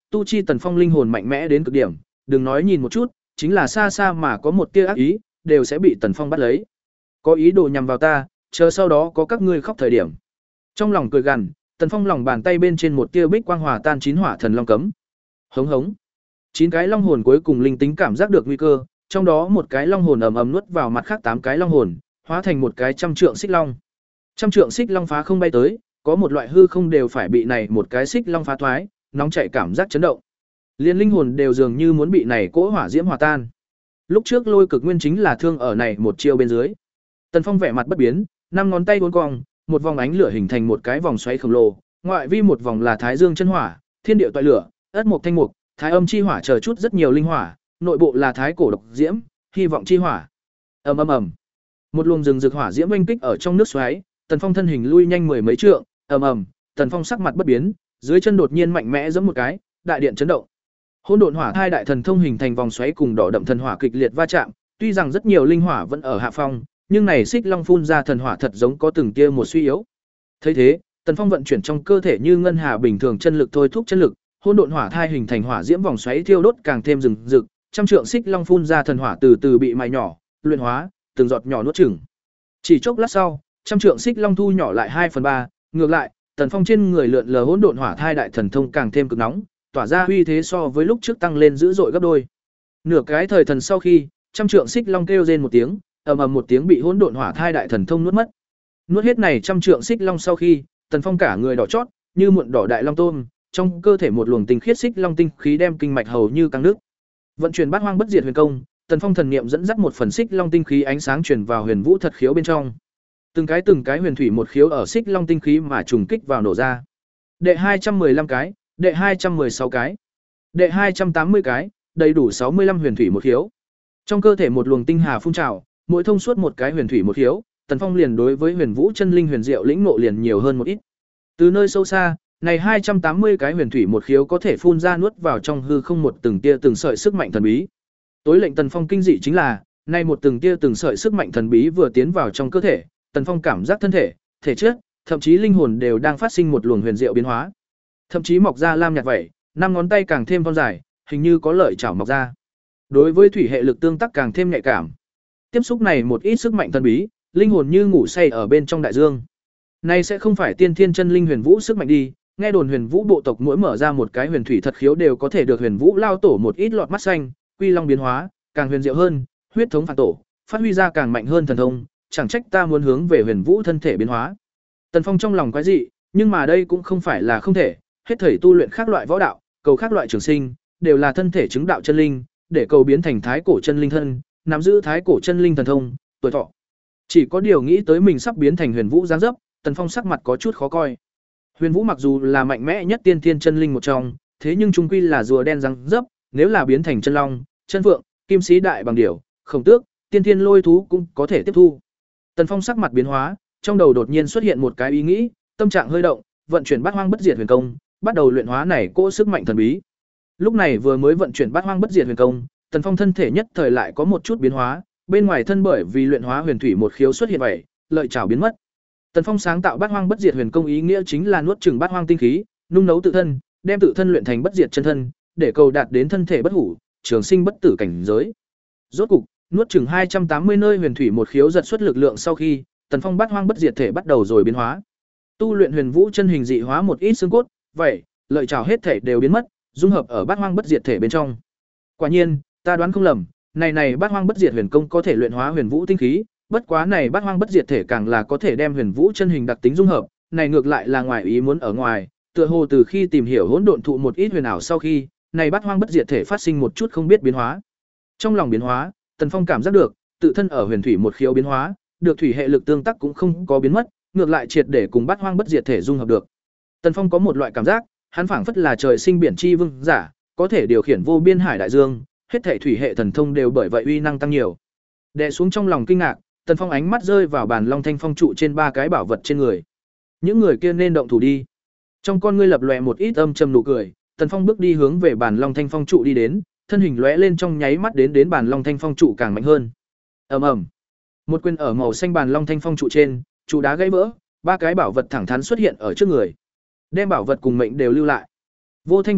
tu chi Tần Phong linh hồn mạnh mẽ đến cực điểm, đừng nói nhìn một chút, chính là xa xa mà có một tia ác ý, đều sẽ bị Tần Phong bắt lấy. Có ý đồ nhằm vào ta, chờ sau đó có các ngươi khóc thời điểm. Trong lòng cười gằn, Tần Phong lòng bàn tay bên trên một tia bích quang hòa tan chín hỏa thần long cấm. Hống hống. Chín cái long hồn cuối cùng linh tính cảm giác được nguy cơ, trong đó một cái long hồn ầm ầm nuốt vào mặt khác tám cái long hồn, hóa thành một cái trăm trượng xích long. Trăm trượng xích long phá không bay tới, có một loại hư không đều phải bị này một cái xích long phá thoái, nóng chảy cảm giác chấn động. Liên linh hồn đều dường như muốn bị này cỗ hỏa diễm hòa tan. Lúc trước Lôi Cực Nguyên chính là thương ở này một chiêu bên dưới. Tần Phong vẻ mặt bất biến, năm ngón tay uốn cong, một vòng ánh lửa hình thành một cái vòng xoáy khổng lồ, ngoại vi một vòng là Thái Dương chân hỏa, Thiên Điệu toại lửa, Ất Mộc thanh mục, Thái Âm chi hỏa chờ chút rất nhiều linh hỏa, nội bộ là Thái Cổ độc diễm, Hy vọng chi hỏa. Ầm ầm ầm. Một luồng rừng rực hỏa diễm oanh kích ở trong nước xoáy, Tần Phong thân hình lui nhanh mười mấy trượng, ầm ầm, Tần Phong sắc mặt bất biến, dưới chân đột nhiên mạnh mẽ giẫm một cái, đại điện chấn động. Hỗn độn hỏa thai đại thần thông hình thành vòng xoáy cùng đỏ đậm thần hỏa kịch liệt va chạm, tuy rằng rất nhiều linh hỏa vẫn ở hạ phong, nhưng này xích long phun ra thần hỏa thật giống có từng tia một suy yếu. Thấy thế, Tần Phong vận chuyển trong cơ thể như ngân hà bình thường chân lực thôi thúc chân lực, hỗn độn hỏa thai hình thành hỏa diễm vòng xoáy thiêu đốt càng thêm rừng rực, trăm trượng xích long phun ra thần hỏa từ từ bị mài nhỏ, luyện hóa, từng giọt nhỏ nuốt chửng. Chỉ chốc lát sau, trăm trượng xích long thu nhỏ lại hai phần ba, ngược lại, Tần Phong trên người lượn lờ hỗn độn hỏa thai đại thần thông càng thêm cực nóng, tỏa ra uy thế so với lúc trước tăng lên dữ dội gấp đôi. Nửa cái thời thần sau khi, trăm trượng xích long kêu rên một tiếng, ầm ầm một tiếng bị hỗn độn hỏa thai đại thần thông nuốt mất. Nuốt hết này trăm trượng xích long sau khi, Tần Phong cả người đỏ chót, như muộn đỏ đại long tôm, trong cơ thể một luồng tinh khiết xích long tinh khí đem kinh mạch hầu như căng nước. Vận chuyển bát hoang bất diệt huyền công, Tần Phong thần niệm dẫn dắt một phần xích long tinh khí ánh sáng truyền vào huyền vũ thật khiếu bên trong. Từng cái từng cái huyền thủy một khiếu ở xích long tinh khí mà trùng kích vào nổ ra. Đệ hai trăm mười lăm cái, đệ hai trăm mười sáu cái, đệ hai trăm tám mươi cái, đầy đủ sáu mươi lăm huyền thủy một khiếu. Trong cơ thể một luồng tinh hà phun trào, mỗi thông suốt một cái huyền thủy một khiếu, Tần Phong liền đối với huyền vũ chân linh huyền diệu lĩnh ngộ liền nhiều hơn một ít. Từ nơi sâu xa, này hai trăm tám mươi cái huyền thủy một khiếu có thể phun ra nuốt vào trong hư không một từng tia từng sợi sức mạnh thần bí. Tối lệnh Tần Phong kinh dị chính là, nay một từng tia từng sợi sức mạnh thần bí vừa tiến vào trong cơ thể, Tần Phong cảm giác thân thể, thể chất, thậm chí linh hồn đều đang phát sinh một luồng huyền diệu biến hóa. Thậm chí mọc ra lam nhạt vậy, năm ngón tay càng thêm thon dài, hình như có lợi chảo mọc ra. Đối với thủy hệ lực tương tác càng thêm nhạy cảm. Tiếp xúc này một ít sức mạnh thần bí, linh hồn như ngủ say ở bên trong đại dương. Này sẽ không phải tiên thiên chân linh huyền vũ sức mạnh đi, nghe đồn huyền vũ bộ tộc mỗi mở ra một cái huyền thủy thật khiếu đều có thể được huyền vũ lao tổ một ít lọt mắt xanh, quy long biến hóa, càng huyền diệu hơn, huyết thống phản tổ, phát huy ra càng mạnh hơn thần thông, chẳng trách ta muốn hướng về huyền vũ thân thể biến hóa. Tần Phong trong lòng quái dị, nhưng mà đây cũng không phải là không thể, hết thảy tu luyện khác loại võ đạo, cầu khác loại trường sinh, đều là thân thể chứng đạo chân linh, để cầu biến thành thái cổ chân linh thân, nắm giữ thái cổ chân linh thần thông, tuổi thọ. Chỉ có điều nghĩ tới mình sắp biến thành huyền vũ dáng dấp, Tần Phong sắc mặt có chút khó coi. Huyền vũ mặc dù là mạnh mẽ nhất tiên thiên chân linh một trong, thế nhưng trung quy là rùa đen dáng dấp, nếu là biến thành chân long, chân phượng, kim sĩ đại bằng điểu, khổng tước, tiên thiên lôi thú cũng có thể tiếp thu. Tần Phong sắc mặt biến hóa, trong đầu đột nhiên xuất hiện một cái ý nghĩ, tâm trạng hơi động, vận chuyển bát hoang bất diệt huyền công, bắt đầu luyện hóa này cỗ sức mạnh thần bí. Lúc này vừa mới vận chuyển bát hoang bất diệt huyền công, Tần Phong thân thể nhất thời lại có một chút biến hóa, bên ngoài thân bởi vì luyện hóa huyền thủy một khiếu xuất hiện vậy, lợi chảo biến mất. Tần Phong sáng tạo bát hoang bất diệt huyền công ý nghĩa chính là nuốt chửng bát hoang tinh khí, nung nấu tự thân, đem tự thân luyện thành bất diệt chân thân, để cầu đạt đến thân thể bất hủ, trường sinh bất tử cảnh giới. Rốt cục, nuốt chửng hai trăm tám mươi nơi huyền thủy một khiếu giật xuất lực lượng sau khi, Tần Phong bát hoang bất diệt thể bắt đầu rồi biến hóa. Tu luyện huyền vũ chân hình dị hóa một ít xương cốt, vậy, lợi chảo hết thể đều biến mất, dung hợp ở bát hoang bất diệt thể bên trong. Quả nhiên, ta đoán không lầm, này này bát hoang bất diệt huyền công có thể luyện hóa huyền vũ tinh khí, bất quá này bát hoang bất diệt thể càng là có thể đem huyền vũ chân hình đặc tính dung hợp, này ngược lại là ngoài ý muốn ở ngoài, tựa hồ từ khi tìm hiểu hỗn độn thụ một ít huyền ảo sau khi, này bát hoang bất diệt thể phát sinh một chút không biết biến hóa. Trong lòng biến hóa, Tần Phong cảm giác được, tự thân ở huyền thủy một khiếu biến hóa, được thủy hệ lực tương tác cũng không có biến mất, ngược lại triệt để cùng bát hoang bất diệt thể dung hợp được. Tần Phong có một loại cảm giác, hắn phảng phất là trời sinh biển chi vương giả, có thể điều khiển vô biên hải đại dương, hết thảy thủy hệ thần thông đều bởi vậy uy năng tăng nhiều. Đè xuống trong lòng kinh ngạc, Tần Phong ánh mắt rơi vào bàn Long Thanh Phong trụ trên ba cái bảo vật trên người. Những người kia nên động thủ đi. Trong con ngươi lập lòe một ít âm trầm nụ cười, Tần Phong bước đi hướng về bàn Long Thanh Phong trụ đi đến, thân hình lóe lên trong nháy mắt đến đến bàn Long Thanh Phong trụ càng mạnh hơn. Ầm ầm. Một quyền ở màu xanh bàn Long Thanh Phong trụ trên, trụ đá gãy vỡ, ba cái bảo vật thẳng thắn xuất hiện ở trước người. Đem bảo vật cùng mệnh đều lưu lại. Vô thanh vô tức,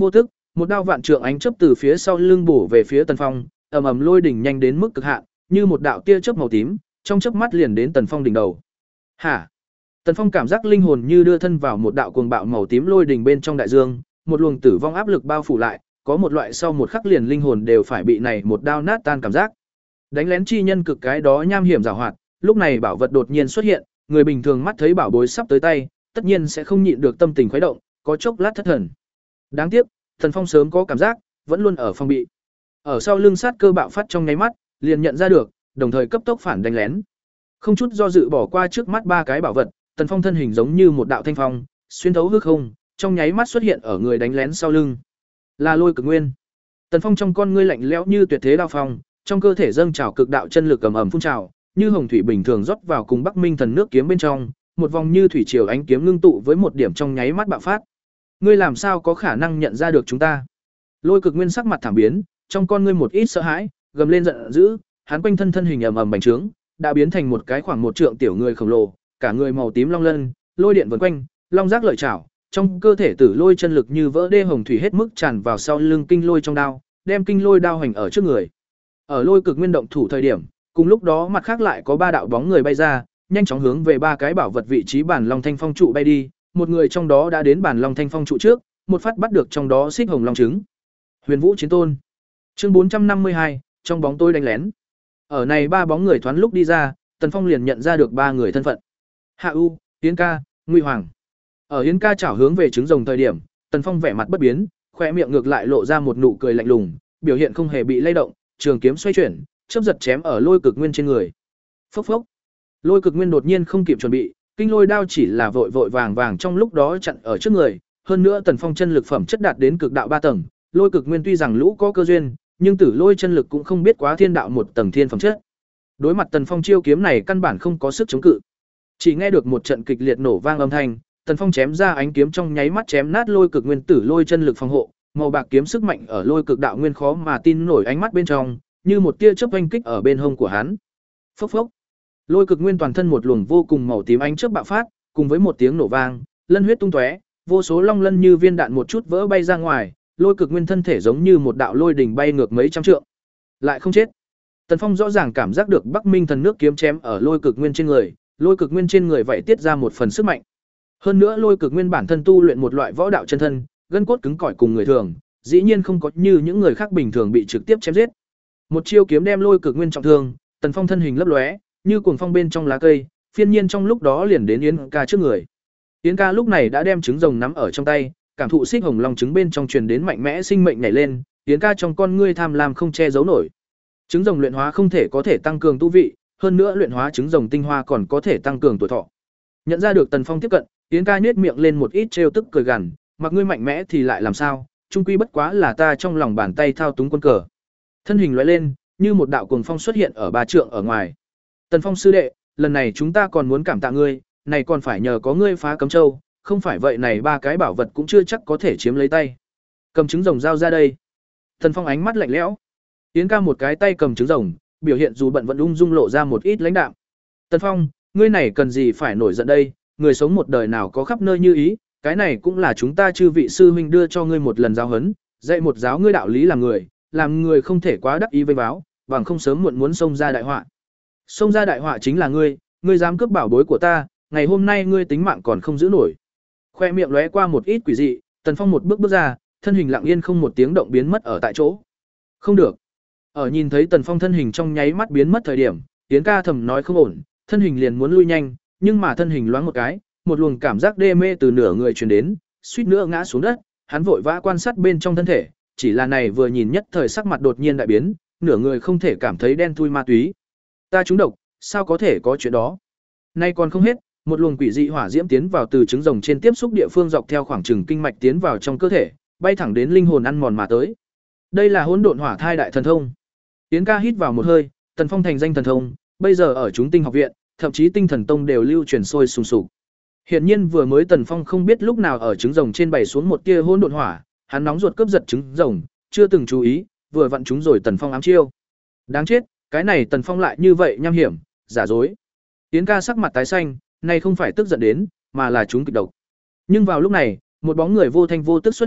một đao vạn trượng ánh chớp từ phía sau lưng bổ về phía Tần Phong, ầm ầm lôi đỉnh nhanh đến mức cực hạn, như một đạo tia chớp màu tím, trong chớp mắt liền đến Tần Phong đỉnh đầu. Hả? Tần Phong cảm giác linh hồn như đưa thân vào một đạo cuồng bạo màu tím lôi đỉnh bên trong đại dương, một luồng tử vong áp lực bao phủ lại, có một loại sau một khắc liền linh hồn đều phải bị này một đao nát tan cảm giác. Đánh lén chi nhân cực cái đó nham hiểm giàu hoạt, lúc này bảo vật đột nhiên xuất hiện, người bình thường mắt thấy bảo bối sắp tới tay, tất nhiên sẽ không nhịn được tâm tình khuấy động, có chốc lát thất thần. Đáng tiếc, Tần Phong sớm có cảm giác, vẫn luôn ở phòng bị. Ở sau lưng sát cơ bạo phát trong nháy mắt, liền nhận ra được, đồng thời cấp tốc phản đánh lén. Không chút do dự bỏ qua trước mắt ba cái bảo vật, Tần Phong thân hình giống như một đạo thanh phong, xuyên thấu hư không, trong nháy mắt xuất hiện ở người đánh lén sau lưng. Là Lôi Cực Nguyên. Tần Phong trong con ngươi lạnh lẽo như tuyệt thế đao phong, trong cơ thể dâng trào cực đạo chân lực ầm ầm phun trào, như hồng thủy bình thường rót vào cùng Bắc Minh thần nước kiếm bên trong, một vòng như thủy triều ánh kiếm ngưng tụ với một điểm trong nháy mắt bạo phát. Ngươi làm sao có khả năng nhận ra được chúng ta? Lôi Cực Nguyên sắc mặt thảm biến, trong con ngươi một ít sợ hãi, gầm lên giận dữ, hắn quanh thân thân hình ầm ầm bành trướng, đã biến thành một cái khoảng một trượng tiểu người khổng lồ, cả người màu tím long lân, lôi điện vần quanh, long giác lợi chảo, trong cơ thể tử lôi chân lực như vỡ đê hồng thủy hết mức tràn vào sau lưng kinh lôi trong đao, đem kinh lôi đao hành ở trước người. Ở Lôi Cực Nguyên động thủ thời điểm, cùng lúc đó mặt khác lại có ba đạo bóng người bay ra, nhanh chóng hướng về ba cái bảo vật vị trí bản long thanh phong trụ bay đi, một người trong đó đã đến bản long thanh phong trụ trước, một phát bắt được trong đó xích hồng long trứng. Huyền Vũ Chiến Tôn. Chương bốn trăm năm mươi hai, trong bóng tối đánh lén. Ở này ba bóng người thoáng lúc đi ra, Tần Phong liền nhận ra được ba người thân phận. Hạ U, Yến Ca, Ngụy Hoàng. Ở Yến Ca chảo hướng về trứng rồng thời điểm, Tần Phong vẻ mặt bất biến, khóe miệng ngược lại lộ ra một nụ cười lạnh lùng, biểu hiện không hề bị lay động, trường kiếm xoay chuyển, chớp giật chém ở Lôi Cực Nguyên trên người. Phốc phốc. Lôi Cực Nguyên đột nhiên không kịp chuẩn bị, kinh lôi đao chỉ là vội vội vàng vàng trong lúc đó chặn ở trước người, hơn nữa Tần Phong chân lực phẩm chất đạt đến cực đạo ba tầng, Lôi Cực Nguyên tuy rằng lũ có cơ duyên, nhưng tử lôi chân lực cũng không biết quá thiên đạo một tầng thiên phẩm chất. Đối mặt Tần Phong chiêu kiếm này căn bản không có sức chống cự. Chỉ nghe được một trận kịch liệt nổ vang âm thanh, Tần Phong chém ra ánh kiếm trong nháy mắt chém nát Lôi Cực Nguyên tử lôi chân lực phòng hộ, màu bạc kiếm sức mạnh ở Lôi Cực đạo nguyên khó mà tin nổi ánh mắt bên trong, như một tia chớp oanh kích ở bên hông của hắn. Phốc phốc. Lôi Cực Nguyên toàn thân một luồng vô cùng màu tím ánh chớp bạo phát, cùng với một tiếng nổ vang, lân huyết tung tóe, vô số long lân như viên đạn một chút vỡ bay ra ngoài, Lôi Cực Nguyên thân thể giống như một đạo lôi đỉnh bay ngược mấy trăm trượng. Lại không chết. Tần Phong rõ ràng cảm giác được Bắc Minh thần nước kiếm chém ở Lôi Cực Nguyên trên người, Lôi Cực Nguyên trên người vậy tiết ra một phần sức mạnh. Hơn nữa Lôi Cực Nguyên bản thân tu luyện một loại võ đạo chân thân, gân cốt cứng cỏi cùng người thường, dĩ nhiên không có như những người khác bình thường bị trực tiếp chém giết. Một chiêu kiếm đem Lôi Cực Nguyên trọng thương, Tần Phong thân hình lấp lóe, như cuồng phong bên trong lá cây, phiên nhiên trong lúc đó liền đến Yến Ca trước người. Yến Ca lúc này đã đem trứng rồng nắm ở trong tay, cảm thụ xích hồng long trứng bên trong truyền đến mạnh mẽ sinh mệnh nhảy lên, Yến Ca trong con ngươi tham lam không che giấu nổi. Trứng rồng luyện hóa không thể có thể tăng cường tu vị, hơn nữa luyện hóa trứng rồng tinh hoa còn có thể tăng cường tuổi thọ. Nhận ra được Tần Phong tiếp cận, Yến Ca nhếch miệng lên một ít trêu tức cười gằn, mặc ngươi mạnh mẽ thì lại làm sao, chung quy bất quá là ta trong lòng bàn tay thao túng quân cờ. Thân hình lóe lên, như một đạo cuồng phong xuất hiện ở ba trượng ở ngoài. Tần Phong sư đệ, lần này chúng ta còn muốn cảm tạ ngươi, này còn phải nhờ có ngươi phá cấm châu, không phải vậy này ba cái bảo vật cũng chưa chắc có thể chiếm lấy tay. Cầm trứng rồng giao ra đây. Tần Phong ánh mắt lạnh lẽo. Yến Ca một cái tay cầm trứng rồng, biểu hiện dù bận vẫn ung dung lộ ra một ít lãnh đạm. Tần Phong, ngươi này cần gì phải nổi giận đây, người sống một đời nào có khắp nơi như ý, cái này cũng là chúng ta chư vị sư huynh đưa cho ngươi một lần giáo huấn, dạy một giáo ngươi đạo lý làm người, làm người không thể quá đắc ý vênh váo, bằng không sớm muộn muốn xông ra đại họa. Xông ra đại họa chính là ngươi, ngươi dám cướp bảo bối của ta, ngày hôm nay ngươi tính mạng còn không giữ nổi. Khoe miệng lóe qua một ít quỷ dị, Tần Phong một bước bước ra, thân hình lặng yên không một tiếng động biến mất ở tại chỗ. Không được. Ở nhìn thấy Tần Phong thân hình trong nháy mắt biến mất thời điểm, Yến Ca thầm nói không ổn, thân hình liền muốn lui nhanh, nhưng mà thân hình loáng một cái, một luồng cảm giác đê mê từ nửa người truyền đến, suýt nữa ngã xuống đất, hắn vội vã quan sát bên trong thân thể, chỉ là này vừa nhìn nhất thời sắc mặt đột nhiên đại biến, nửa người không thể cảm thấy đen thui ma túy. Ta trúng độc, sao có thể có chuyện đó? Nay còn không hết, một luồng quỷ dị hỏa diễm tiến vào từ trứng rồng trên tiếp xúc địa phương dọc theo khoảng trừng kinh mạch tiến vào trong cơ thể, bay thẳng đến linh hồn ăn mòn mà tới. Đây là hỗn độn hỏa thai đại thần thông. Yến Ca hít vào một hơi, Tần Phong thành danh thần thông, bây giờ ở chúng tinh học viện, thậm chí tinh thần tông đều lưu truyền sôi sùng sục. Hiển nhiên vừa mới Tần Phong không biết lúc nào ở trứng rồng trên bày xuống một tia hỗn độn hỏa, hắn nóng ruột cướp giật trứng rồng, chưa từng chú ý, vừa vặn chúng rồi Tần Phong ám chiêu. Đáng chết, cái này Tần Phong lại như vậy nham hiểm, giả dối. Yến Ca sắc mặt tái xanh, này không phải tức giận đến, mà là chúng kịch độc. Nhưng vào lúc này, một bóng người vô thanh vô tức xuất hiện,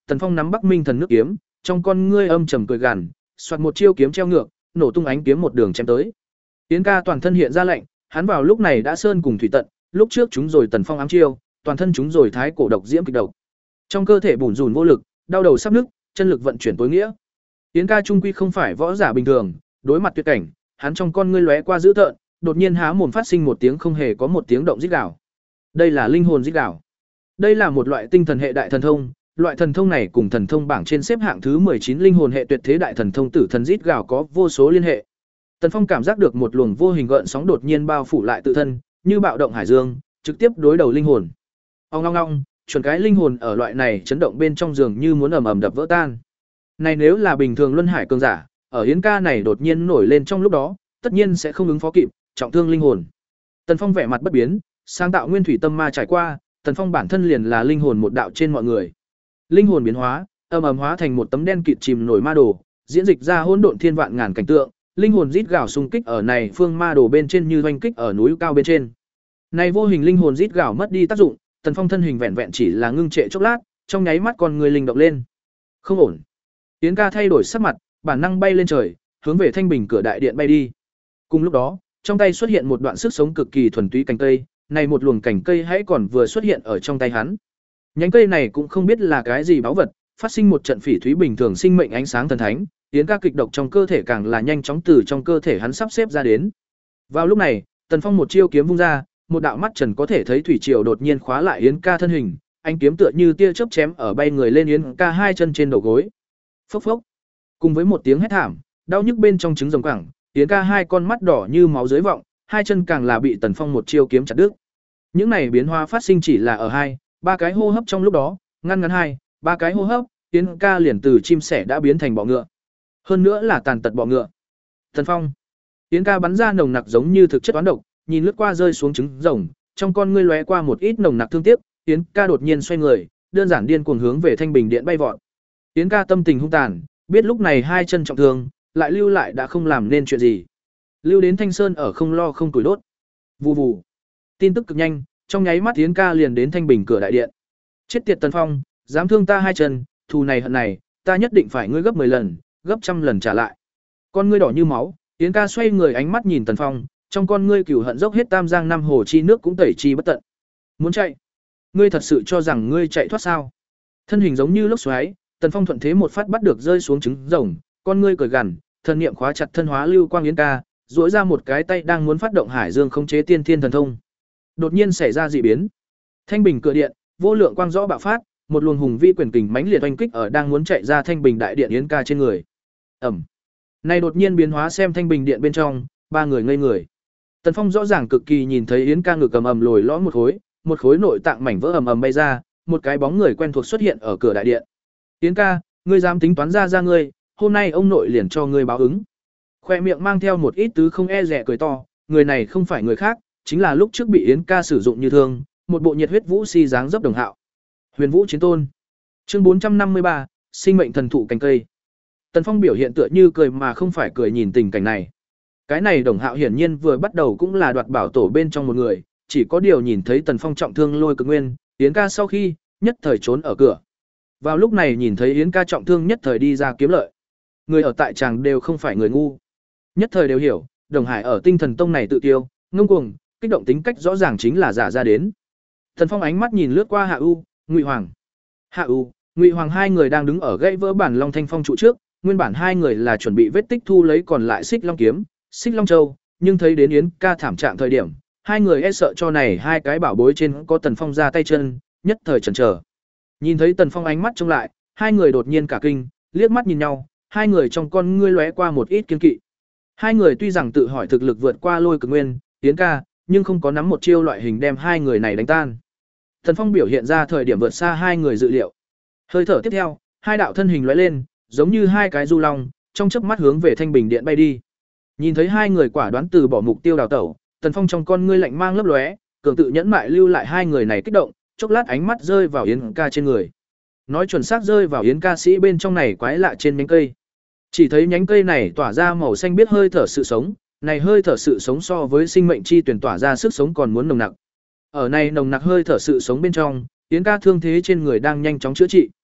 Tần Phong nắm Bắc Minh Thần nước kiếm, trong con ngươi âm trầm cười gằn, xoạt một chiêu kiếm treo ngược, nổ tung ánh kiếm một đường chém tới. Yến Ca toàn thân hiện ra lạnh, hắn vào lúc này đã sơn cùng thủy tận, lúc trước chúng rồi Tần Phong ám chiêu, toàn thân chúng rồi thái cổ độc diễm kịch độc. Trong cơ thể bủn rủn vô lực, đau đầu sắp nứt, chân lực vận chuyển tối nghĩa. Yến Ca trung quy không phải võ giả bình thường, đối mặt tuyệt cảnh, hắn trong con ngươi lóe qua dữ tợn, đột nhiên há mồm phát sinh một tiếng không hề có một tiếng động rít gào. Đây là linh hồn rít gào. Đây là một loại tinh thần hệ đại thần thông, loại thần thông này cùng thần thông bảng trên xếp hạng thứ mười chín linh hồn hệ tuyệt thế đại thần thông tử thần rít gào có vô số liên hệ. Tần Phong cảm giác được một luồng vô hình gợn sóng đột nhiên bao phủ lại tự thân, như bạo động hải dương, trực tiếp đối đầu linh hồn. Ong ong ong, chuẩn cái linh hồn ở loại này chấn động bên trong giường như muốn ầm ầm đập vỡ tan. Này nếu là bình thường luân hải cường giả, ở Yến Ca này đột nhiên nổi lên trong lúc đó, tất nhiên sẽ không ứng phó kịp, trọng thương linh hồn. Tần Phong vẻ mặt bất biến, sáng tạo nguyên thủy tâm ma trải qua, Tần Phong bản thân liền là linh hồn một đạo trên mọi người. Linh hồn biến hóa, ầm ầm hóa thành một tấm đen kịt chìm nổi ma đồ, diễn dịch ra hỗn độn thiên vạn ngàn cảnh tượng, linh hồn rít gào xung kích ở này phương ma đồ bên trên như oanh kích ở núi cao bên trên. Này vô hình linh hồn rít gào mất đi tác dụng, Tần Phong thân hình vẹn vẹn chỉ là ngưng trệ chốc lát, trong nháy mắt con người linh động lên. Không ổn. Yến Ca thay đổi sắc mặt, bản năng bay lên trời, hướng về thanh bình cửa đại điện bay đi. Cùng lúc đó, trong tay xuất hiện một đoạn sức sống cực kỳ thuần túy cành cây, này một luồng cành cây hãy còn vừa xuất hiện ở trong tay hắn. Nhánh cây này cũng không biết là cái gì báu vật, phát sinh một trận phỉ thúy bình thường sinh mệnh ánh sáng thần thánh, Yến Ca kịch độc trong cơ thể càng là nhanh chóng từ trong cơ thể hắn sắp xếp ra đến. Vào lúc này, Tần Phong một chiêu kiếm vung ra, một đạo mắt trần có thể thấy thủy triều đột nhiên khóa lại Yến Ca thân hình, anh kiếm tựa như tia chớp chém ở bay người lên Yến Ca hai chân trên đầu gối. Phốc phốc. Cùng với một tiếng hét thảm, đau nhức bên trong trứng rồng quẳng, Yến Ca hai con mắt đỏ như máu dưới vọng, hai chân càng là bị Tần Phong một chiêu kiếm chặt đứt. Những này biến hóa phát sinh chỉ là ở hai, ba cái hô hấp trong lúc đó, ngăn ngắn hai, ba cái hô hấp, Yến Ca liền từ chim sẻ đã biến thành bọ ngựa. Hơn nữa là tàn tật bọ ngựa. Tần Phong. Yến Ca bắn ra nồng nặc giống như thực chất toán độc, nhìn lướt qua rơi xuống trứng rồng, trong con ngươi lóe qua một ít nồng nặc thương tiếc, Yến Ca đột nhiên xoay người, đơn giản điên cuồng hướng về Thanh Bình Điện bay vọt. Yến Ca tâm tình hung tàn, biết lúc này hai chân trọng thương, lại lưu lại đã không làm nên chuyện gì. Lưu đến Thanh Sơn ở không lo không tuổi đốt. Vù vù. Tin tức cực nhanh, trong nháy mắt Yến Ca liền đến Thanh Bình cửa đại điện. Chết tiệt Tần Phong, dám thương ta hai chân, thù này hận này, ta nhất định phải ngươi gấp mười lần, gấp trăm lần trả lại. Con ngươi đỏ như máu, Yến Ca xoay người ánh mắt nhìn Tần Phong, trong con ngươi cừu hận dốc hết tam giang năm hồ chi nước cũng tẩy chi bất tận. Muốn chạy? Ngươi thật sự cho rằng ngươi chạy thoát sao? Thân hình giống như lốc xoáy, Tần Phong thuận thế một phát bắt được rơi xuống trứng rồng, con ngươi cười gằn, thần niệm khóa chặt thân hóa lưu quang Yến Ca, duỗi ra một cái tay đang muốn phát động Hải Dương khống chế tiên thiên thần thông. Đột nhiên xảy ra dị biến. Thanh Bình cửa điện, vô lượng quang rõ bạo phát, một luồng hùng vi quyền kình mãnh liệt oanh kích ở đang muốn chạy ra Thanh Bình đại điện Yến Ca trên người. Ầm. Này đột nhiên biến hóa xem Thanh Bình điện bên trong, ba người ngây người. Tần Phong rõ ràng cực kỳ nhìn thấy Yến Ca ngực ầm ầm lồi lõm một khối, một khối nội tạng mảnh vỡ ầm ầm bay ra, một cái bóng người quen thuộc xuất hiện ở cửa đại điện. Yến Ca, ngươi dám tính toán ra ra ngươi, hôm nay ông nội liền cho ngươi báo ứng. Khoe miệng mang theo một ít tứ không e rẻ cười to, người này không phải người khác, chính là lúc trước bị Yến Ca sử dụng như thương, một bộ nhiệt huyết vũ si dáng dấp Đồng Hạo. Huyền Vũ Chiến Tôn. Chương bốn trăm năm mươi ba, sinh mệnh thần thụ cành cây. Tần Phong biểu hiện tựa như cười mà không phải cười nhìn tình cảnh này. Cái này Đồng Hạo hiển nhiên vừa bắt đầu cũng là đoạt bảo tổ bên trong một người, chỉ có điều nhìn thấy Tần Phong trọng thương lôi cực nguyên, Yến Ca sau khi, nhất thời trốn ở cửa. Vào lúc này nhìn thấy Yến Ca trọng thương nhất thời đi ra kiếm lợi. Người ở tại tràng đều không phải người ngu. Nhất thời đều hiểu, Đồng Hải ở Tinh Thần Tông này tự tiêu, ngông cuồng, kích động tính cách rõ ràng chính là giả ra đến. Tần Phong ánh mắt nhìn lướt qua Hạ U, Ngụy Hoàng. Hạ U, Ngụy Hoàng hai người đang đứng ở gãy vỡ bản Long Thanh Phong trụ trước, nguyên bản hai người là chuẩn bị vết tích thu lấy còn lại Xích Long kiếm, Xích Long châu, nhưng thấy đến Yến Ca thảm trạng thời điểm, hai người e sợ cho này hai cái bảo bối trên có Tần Phong ra tay chân, nhất thời chần chờ. Nhìn thấy Tần Phong ánh mắt trông lại, hai người đột nhiên cả kinh, liếc mắt nhìn nhau, hai người trong con ngươi lóe qua một ít kiên kỵ. Hai người tuy rằng tự hỏi thực lực vượt qua lôi cực nguyên, Yến Ca, nhưng không có nắm một chiêu loại hình đem hai người này đánh tan. Tần Phong biểu hiện ra thời điểm vượt xa hai người dự liệu. Hơi thở tiếp theo, hai đạo thân hình lóe lên, giống như hai cái du long, trong chớp mắt hướng về Thanh Bình điện bay đi. Nhìn thấy hai người quả đoán từ bỏ mục tiêu đào tẩu, Tần Phong trong con ngươi lạnh mang lấp lóe, cường tự nhẫn mại lưu lại hai người này kích động, chốc lát ánh mắt rơi vào Yến Ca trên người. Nói chuẩn xác rơi vào Yến Ca sĩ bên trong này quái lạ trên nhánh cây. Chỉ thấy nhánh cây này tỏa ra màu xanh biết hơi thở sự sống, này hơi thở sự sống so với sinh mệnh chi tuyển tỏa ra sức sống còn muốn nồng nặc. Ở này nồng nặc hơi thở sự sống bên trong, Yến Ca thương thế trên người đang nhanh chóng chữa trị.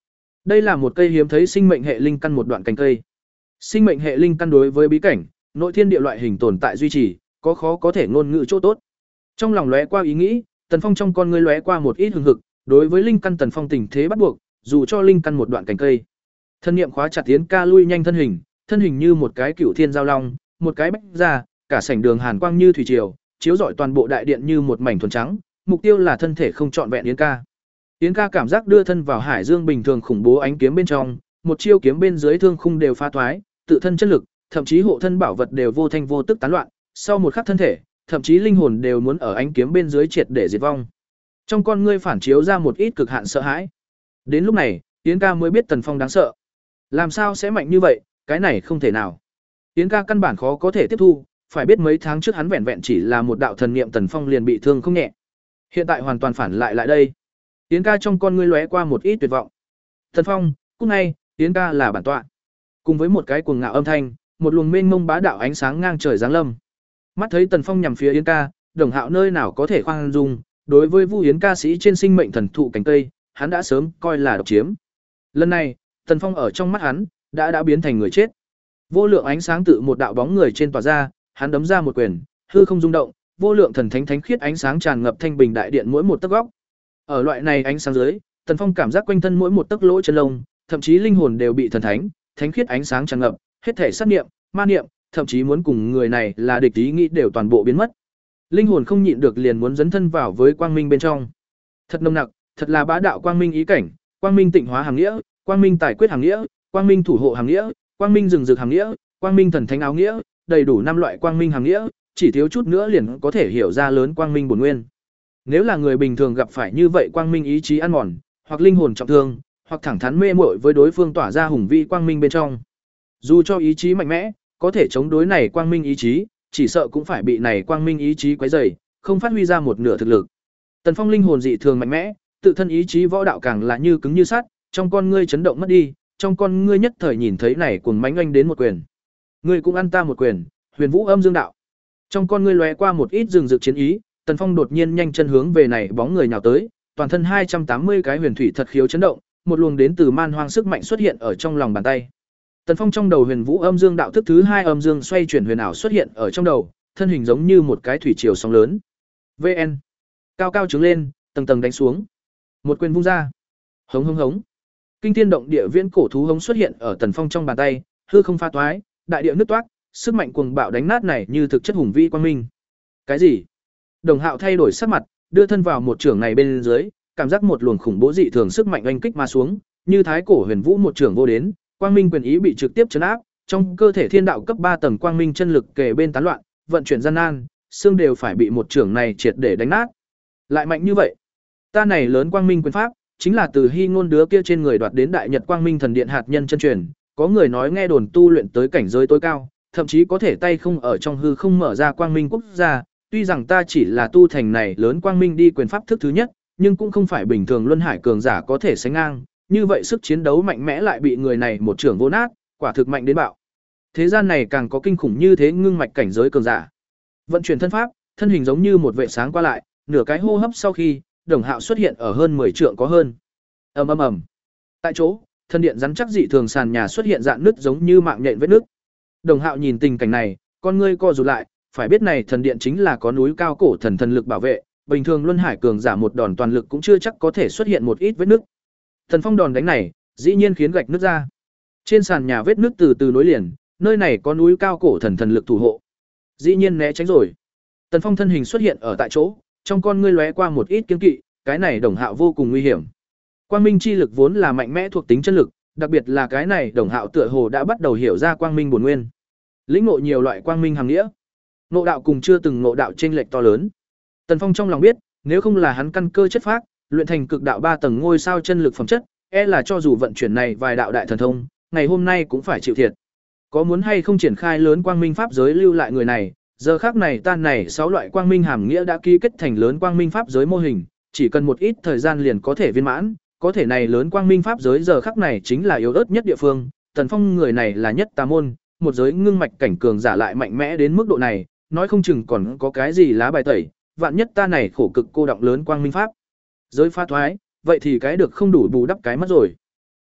Đây là một cây hiếm thấy sinh mệnh hệ linh căn một đoạn cành cây. Sinh mệnh hệ linh căn đối với bí cảnh, nội thiên địa loại hình tồn tại duy trì, có khó có thể ngôn ngữ chỗ tốt. Trong lòng lóe qua ý nghĩ, Tần Phong trong con ngươi lóe qua một ít hừng hực, đối với linh căn Tần Phong tình thế bắt buộc, dù cho linh căn một đoạn cành cây. Thân niệm khóa chặt Yến Ca lui nhanh thân hình, thân hình như một cái cửu thiên giao long, một cái bách ra, cả sảnh đường hàn quang như thủy triều, chiếu rọi toàn bộ đại điện như một mảnh thuần trắng, mục tiêu là thân thể không trọn vẹn Yến Ca. Yến Ca cảm giác đưa thân vào hải dương bình thường khủng bố ánh kiếm bên trong, một chiêu kiếm bên dưới thương khung đều phá toái, tự thân chất lực, thậm chí hộ thân bảo vật đều vô thanh vô tức tán loạn, sau một khắc thân thể, thậm chí linh hồn đều muốn ở ánh kiếm bên dưới triệt để diệt vong. Trong con ngươi phản chiếu ra một ít cực hạn sợ hãi. Đến lúc này, Yến Ca mới biết Tần Phong đáng sợ. Làm sao sẽ mạnh như vậy, cái này không thể nào. Yến Ca căn bản khó có thể tiếp thu, phải biết mấy tháng trước hắn vẹn vẹn chỉ là một đạo thần niệm Tần Phong liền bị thương không nhẹ. Hiện tại hoàn toàn phản lại lại đây. Yến Ca trong con ngươi lóe qua một ít tuyệt vọng. Tần Phong, cúc ngay, Yến Ca là bản tọa. Cùng với một cái cuồng ngạo âm thanh, một luồng mênh mông bá đạo ánh sáng ngang trời giáng lâm. Mắt thấy Tần Phong nhằm phía Yến Ca, Đồng Hạo nơi nào có thể khoan dung, đối với Vu Yến ca sĩ trên sinh mệnh thần thụ cành cây, hắn đã sớm coi là độc chiếm. Lần này, Tần Phong ở trong mắt hắn đã đã biến thành người chết. Vô lượng ánh sáng tự một đạo bóng người trên tỏa ra, hắn đấm ra một quyền, hư không rung động, vô lượng thần thánh thánh khiết ánh sáng tràn ngập thanh bình đại điện mỗi một tấc góc. Ở loại này ánh sáng dưới, Tần Phong cảm giác quanh thân mỗi một tấc lỗ chân lông, thậm chí linh hồn đều bị thần thánh, thánh khiết ánh sáng tràn ngập, hết thể sát niệm, ma niệm, thậm chí muốn cùng người này là địch ý nghĩ đều toàn bộ biến mất. Linh hồn không nhịn được liền muốn dấn thân vào với quang minh bên trong. Thật nồng nặc, thật là bá đạo quang minh ý cảnh, quang minh tịnh hóa hàng nghĩa, quang minh tài quyết hàng nghĩa, quang minh thủ hộ hàng nghĩa, quang minh rừng rực hàng nghĩa, quang minh thần thánh áo nghĩa, đầy đủ năm loại quang minh hàng nghĩa, chỉ thiếu chút nữa liền có thể hiểu ra lớn quang minh bổn nguyên. Nếu là người bình thường gặp phải như vậy quang minh ý chí ăn mòn, hoặc linh hồn trọng thương, hoặc thẳng thắn mê muội với đối phương tỏa ra hùng vĩ quang minh bên trong. Dù cho ý chí mạnh mẽ, có thể chống đối này quang minh ý chí, chỉ sợ cũng phải bị này quang minh ý chí quấy rầy, không phát huy ra một nửa thực lực. Tần Phong linh hồn dị thường mạnh mẽ, tự thân ý chí võ đạo càng là như cứng như sắt, trong con ngươi chấn động mất đi, trong con ngươi nhất thời nhìn thấy này cuồng mãnh oanh đến một quyền. Ngươi cũng ăn ta một quyền, Huyền Vũ Âm Dương Đạo. Trong con ngươi lóe qua một ít rừng rực chiến ý, Tần Phong đột nhiên nhanh chân hướng về này bóng người nhào tới, toàn thân hai trăm tám mươi cái huyền thủy thật khiếu chấn động, một luồng đến từ man hoang sức mạnh xuất hiện ở trong lòng bàn tay. Tần Phong trong đầu Huyền Vũ Âm Dương Đạo thức thứ hai âm dương xoay chuyển huyền ảo xuất hiện ở trong đầu, thân hình giống như một cái thủy triều sóng lớn. vê en cao cao trứng lên, tầng tầng đánh xuống. Một quyền vung ra. Hống hống hống. Kinh thiên động địa viễn cổ thú hống xuất hiện ở Tần Phong trong bàn tay, hư không pha toái, đại địa nứt toác, sức mạnh cuồng bạo đánh nát này như thực chất hùng vĩ quang minh. Cái gì? Đồng Hạo thay đổi sắc mặt, đưa thân vào một trường này bên dưới, cảm giác một luồng khủng bố dị thường sức mạnh oanh kích mà xuống, như thái cổ huyền vũ một trường vô đến, quang minh quyền ý bị trực tiếp chấn áp, trong cơ thể thiên đạo cấp ba tầng quang minh chân lực kề bên tán loạn, vận chuyển gian nan, xương đều phải bị một trường này triệt để đánh nát. Lại mạnh như vậy, ta này lớn quang minh quyền pháp, chính là từ Hy Ngôn đứa kia trên người đoạt đến Đại Nhật Quang Minh Thần Điện hạt nhân chân truyền, có người nói nghe đồn tu luyện tới cảnh giới tối cao, thậm chí có thể tay không ở trong hư không mở ra quang minh quốc gia, tuy rằng ta chỉ là tu thành này lớn quang minh đi quyền pháp thức thứ nhất, nhưng cũng không phải bình thường luân hải cường giả có thể sánh ngang, như vậy sức chiến đấu mạnh mẽ lại bị người này một trưởng vô nát, quả thực mạnh đến bạo. Thế gian này càng có kinh khủng như thế ngưng mạch cảnh giới cường giả. Vận chuyển thân pháp, thân hình giống như một vệ sáng qua lại, nửa cái hô hấp sau khi, Đồng Hạo xuất hiện ở hơn mười trượng có hơn. Ầm ầm ầm. Tại chỗ, thân điện rắn chắc dị thường sàn nhà xuất hiện dạn nứt giống như mạng nhện vết nứt. Đồng Hạo nhìn tình cảnh này, con ngươi co rụt lại, phải biết này thần điện chính là có núi cao cổ thần thần lực bảo vệ, bình thường luân hải cường giả một đòn toàn lực cũng chưa chắc có thể xuất hiện một ít vết nứt. Thần phong đòn đánh này, dĩ nhiên khiến gạch nứt ra. Trên sàn nhà vết nứt từ từ nối liền, nơi này có núi cao cổ thần thần lực thủ hộ. Dĩ nhiên né tránh rồi. Tần Phong thân hình xuất hiện ở tại chỗ, trong con ngươi lóe qua một ít kiêng kỵ, cái này Đồng Hạo vô cùng nguy hiểm. Quang minh chi lực vốn là mạnh mẽ thuộc tính chân lực, đặc biệt là cái này Đồng Hạo tựa hồ đã bắt đầu hiểu ra quang minh bổn nguyên. Lĩnh ngộ nhiều loại quang minh hàm nghĩa. Ngộ đạo cùng chưa từng ngộ đạo chênh lệch to lớn. Tần Phong trong lòng biết, nếu không là hắn căn cơ chất phác, luyện thành cực đạo ba tầng ngôi sao chân lực phẩm chất, e là cho dù vận chuyển này vài đạo đại thần thông, ngày hôm nay cũng phải chịu thiệt. Có muốn hay không triển khai lớn quang minh pháp giới lưu lại người này, giờ khắc này tan này sáu loại quang minh hàm nghĩa đã ký kết thành lớn quang minh pháp giới mô hình, chỉ cần một ít thời gian liền có thể viên mãn, có thể này lớn quang minh pháp giới giờ khắc này chính là yếu ớt nhất địa phương, Tần Phong người này là nhất tà môn, một giới ngưng mạch cảnh cường giả lại mạnh mẽ đến mức độ này, nói không chừng còn có cái gì lá bài tẩy, vạn nhất ta này khổ cực cô động lớn quang minh pháp giới pha thoái, vậy thì cái được không đủ bù đắp cái mất rồi.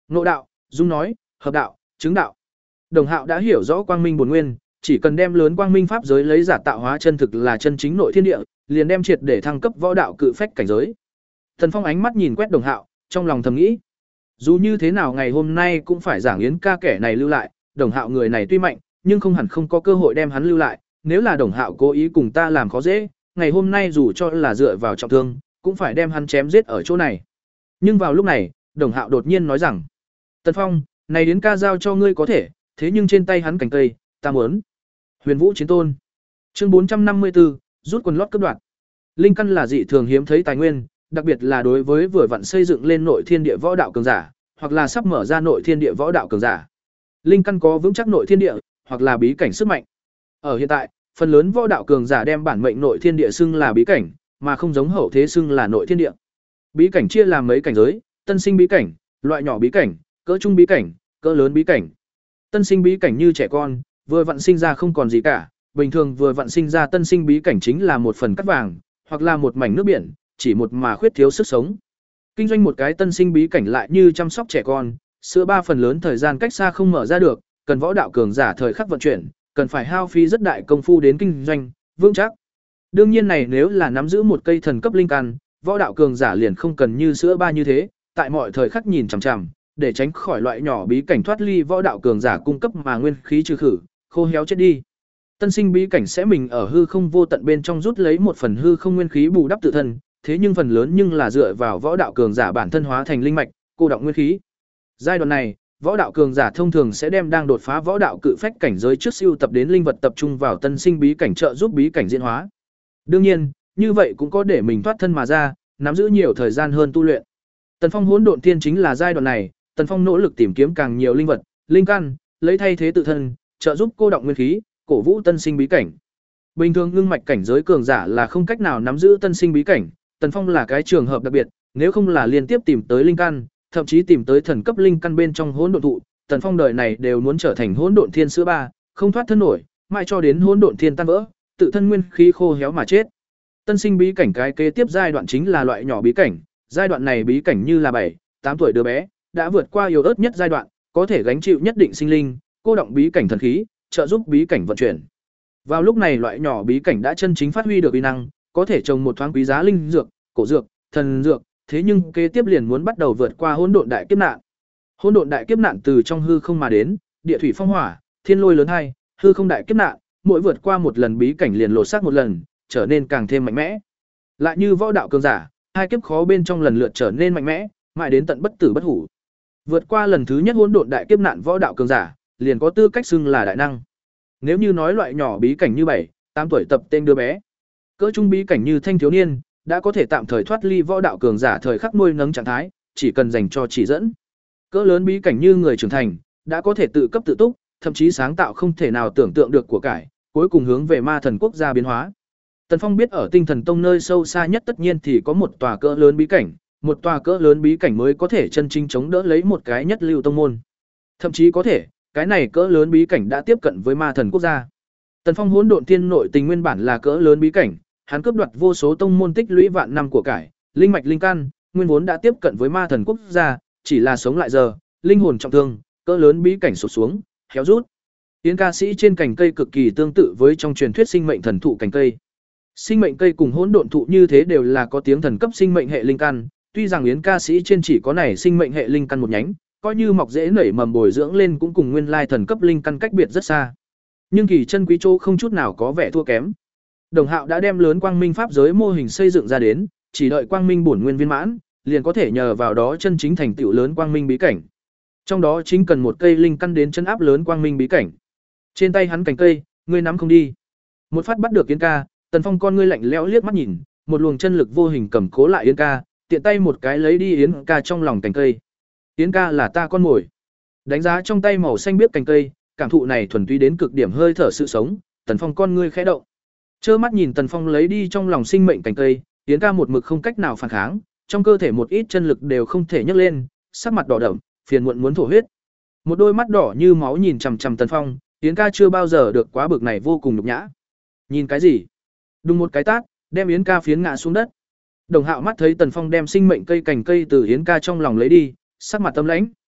Ngộ đạo, dung nói, hợp đạo, chứng đạo. Đồng Hạo đã hiểu rõ quang minh bổn nguyên, chỉ cần đem lớn quang minh pháp giới lấy giả tạo hóa chân thực là chân chính nội thiên địa, liền đem triệt để thăng cấp võ đạo cự phách cảnh giới. Thần Phong ánh mắt nhìn quét Đồng Hạo, trong lòng thầm nghĩ, dù như thế nào ngày hôm nay cũng phải giảng Yến ca kẻ này lưu lại, Đồng Hạo người này tuy mạnh, nhưng không hẳn không có cơ hội đem hắn lưu lại, nếu là Đồng Hạo cố ý cùng ta làm khó dễ, ngày hôm nay dù cho là dựa vào trọng thương, cũng phải đem hắn chém giết ở chỗ này. Nhưng vào lúc này, Đồng Hạo đột nhiên nói rằng, Tần Phong, này Yến ca giao cho ngươi có thể, thế nhưng trên tay hắn cành cây, ta muốn. Huyền Vũ Chiến Tôn. Chương bốn trăm năm mươi tư, rút quần lót cấp đoạn. Linh căn là dị thường hiếm thấy tài nguyên, đặc biệt là đối với vừa vặn xây dựng lên nội thiên địa võ đạo cường giả, hoặc là sắp mở ra nội thiên địa võ đạo cường giả. Linh căn có vững chắc nội thiên địa, hoặc là bí cảnh sức mạnh. Ở hiện tại, phần lớn võ đạo cường giả đem bản mệnh nội thiên địa xưng là bí cảnh, mà không giống hậu thế xưng là nội thiên địa. Bí cảnh chia làm mấy cảnh giới, tân sinh bí cảnh, loại nhỏ bí cảnh, cỡ trung bí cảnh, cỡ lớn bí cảnh. Tân sinh bí cảnh như trẻ con, vừa vặn sinh ra không còn gì cả, bình thường vừa vặn sinh ra tân sinh bí cảnh chính là một phần cát vàng, hoặc là một mảnh nước biển, chỉ một mà khuyết thiếu sức sống. Kinh doanh một cái tân sinh bí cảnh lại như chăm sóc trẻ con, sữa ba phần lớn thời gian cách xa không mở ra được, cần võ đạo cường giả thời khắc vận chuyển, cần phải hao phí rất đại công phu đến kinh doanh, vững chắc. Đương nhiên này nếu là nắm giữ một cây thần cấp linh căn, võ đạo cường giả liền không cần như sữa ba như thế, tại mọi thời khắc nhìn chằm chằm, để tránh khỏi loại nhỏ bí cảnh thoát ly võ đạo cường giả cung cấp mà nguyên khí trừ khử, khô héo chết đi. Tân sinh bí cảnh sẽ mình ở hư không vô tận bên trong rút lấy một phần hư không nguyên khí bù đắp tự thân, thế nhưng phần lớn nhưng là dựa vào võ đạo cường giả bản thân hóa thành linh mạch, cô đọng nguyên khí. Giai đoạn này, võ đạo cường giả thông thường sẽ đem đang đột phá võ đạo cự phách cảnh giới trước siêu tập đến linh vật tập trung vào tân sinh bí cảnh trợ giúp bí cảnh diễn hóa. Đương nhiên, như vậy cũng có để mình thoát thân mà ra, nắm giữ nhiều thời gian hơn tu luyện. Tần Phong hỗn độn tiên chính là giai đoạn này, Tần Phong nỗ lực tìm kiếm càng nhiều linh vật, linh căn, lấy thay thế tự thân, trợ giúp cô đọng nguyên khí, cổ vũ tân sinh bí cảnh. Bình thường ngưng mạch cảnh giới cường giả là không cách nào nắm giữ tân sinh bí cảnh, Tần Phong là cái trường hợp đặc biệt, nếu không là liên tiếp tìm tới linh căn, thậm chí tìm tới thần cấp linh căn bên trong hỗn độn thụ, Tần Phong đời này đều muốn trở thành hỗn độn thiên sữa ba, không thoát thân nổi, mãi cho đến hỗn độn thiên tan vỡ, tự thân nguyên khí khô héo mà chết. Tân sinh bí cảnh cái kế tiếp giai đoạn chính là loại nhỏ bí cảnh, giai đoạn này bí cảnh như là bảy, tám tuổi đứa bé, đã vượt qua yếu ớt nhất giai đoạn, có thể gánh chịu nhất định sinh linh, cô động bí cảnh thần khí, trợ giúp bí cảnh vận chuyển. Vào lúc này loại nhỏ bí cảnh đã chân chính phát huy được uy năng, có thể trồng một thoáng quý giá linh dược, cổ dược, thần dược, thế nhưng kế tiếp liền muốn bắt đầu vượt qua hỗn độn đại kiếp nạn. Hỗn độn đại kiếp nạn từ trong hư không mà đến, địa thủy phong hỏa, thiên lôi lớn hai, hư không đại kiếp nạn, mỗi vượt qua một lần bí cảnh liền lột xác một lần, trở nên càng thêm mạnh mẽ. Lại như võ đạo cường giả, hai kiếp khó bên trong lần lượt trở nên mạnh mẽ, mãi đến tận bất tử bất hủ. Vượt qua lần thứ nhất hỗn độn đại kiếp nạn võ đạo cường giả, liền có tư cách xưng là đại năng. Nếu như nói loại nhỏ bí cảnh như bảy, tám tuổi tập tên đứa bé, cỡ trung bí cảnh như thanh thiếu niên, đã có thể tạm thời thoát ly võ đạo cường giả thời khắc nuôi nấng trạng thái, chỉ cần dành cho chỉ dẫn. Cỡ lớn bí cảnh như người trưởng thành, đã có thể tự cấp tự túc, thậm chí sáng tạo không thể nào tưởng tượng được của cải, cuối cùng hướng về ma thần quốc gia biến hóa. Tần Phong biết ở Tinh Thần Tông nơi sâu xa nhất tất nhiên thì có một tòa cỡ lớn bí cảnh, một tòa cỡ lớn bí cảnh mới có thể chân chính chống đỡ lấy một cái nhất lưu tông môn. Thậm chí có thể, cái này cỡ lớn bí cảnh đã tiếp cận với ma thần quốc gia. Tần Phong hỗn độn tiên nội tình nguyên bản là cỡ lớn bí cảnh, hắn cướp đoạt vô số tông môn tích lũy vạn năm của cải, linh mạch linh căn, nguyên vốn đã tiếp cận với ma thần quốc gia, chỉ là sống lại giờ, linh hồn trọng thương, cỡ lớn bí cảnh sụp xuống, héo rút. Yến ca sĩ trên cành cây cực kỳ tương tự với trong truyền thuyết sinh mệnh thần thụ cành cây. Sinh mệnh cây cùng hỗn độn thụ như thế đều là có tiếng thần cấp sinh mệnh hệ linh căn, tuy rằng Yến ca sĩ trên chỉ có này sinh mệnh hệ linh căn một nhánh, coi như mọc rễ nảy mầm bồi dưỡng lên cũng cùng nguyên lai thần cấp linh căn cách biệt rất xa. Nhưng kỳ chân quý chỗ không chút nào có vẻ thua kém. Đồng Hạo đã đem lớn quang minh pháp giới mô hình xây dựng ra đến, chỉ đợi quang minh bổn nguyên viên mãn, liền có thể nhờ vào đó chân chính thành tựu lớn quang minh bí cảnh. Trong đó chính cần một cây linh căn đến chân áp lớn quang minh bí cảnh. Trên tay hắn cành cây, ngươi nắm không đi. Một phát bắt được Yến ca, Tần Phong con ngươi lạnh lẽo liếc mắt nhìn, một luồng chân lực vô hình cầm cố lại Yến ca, tiện tay một cái lấy đi Yến ca trong lòng cành cây. Yến ca là ta con mồi. Đánh giá trong tay màu xanh biếc cành cây, cảm thụ này thuần túy đến cực điểm hơi thở sự sống, Tần Phong con ngươi khẽ động. Trơ mắt nhìn Tần Phong lấy đi trong lòng sinh mệnh cành cây, Yến ca một mực không cách nào phản kháng, trong cơ thể một ít chân lực đều không thể nhấc lên, sắc mặt đỏ đậm, phiền muộn muốn thổ huyết. Một đôi mắt đỏ như máu nhìn chằm chằm Tần Phong, Yến ca chưa bao giờ được quá bực này vô cùng nhục nhã. Nhìn cái gì? Đùng một cái tát, đem Yến ca phiến ngã xuống đất. Đồng Hạo mắt thấy Tần Phong đem sinh mệnh cây cành cây từ Yến ca trong lòng lấy đi, sắc mặt tâm lãnh.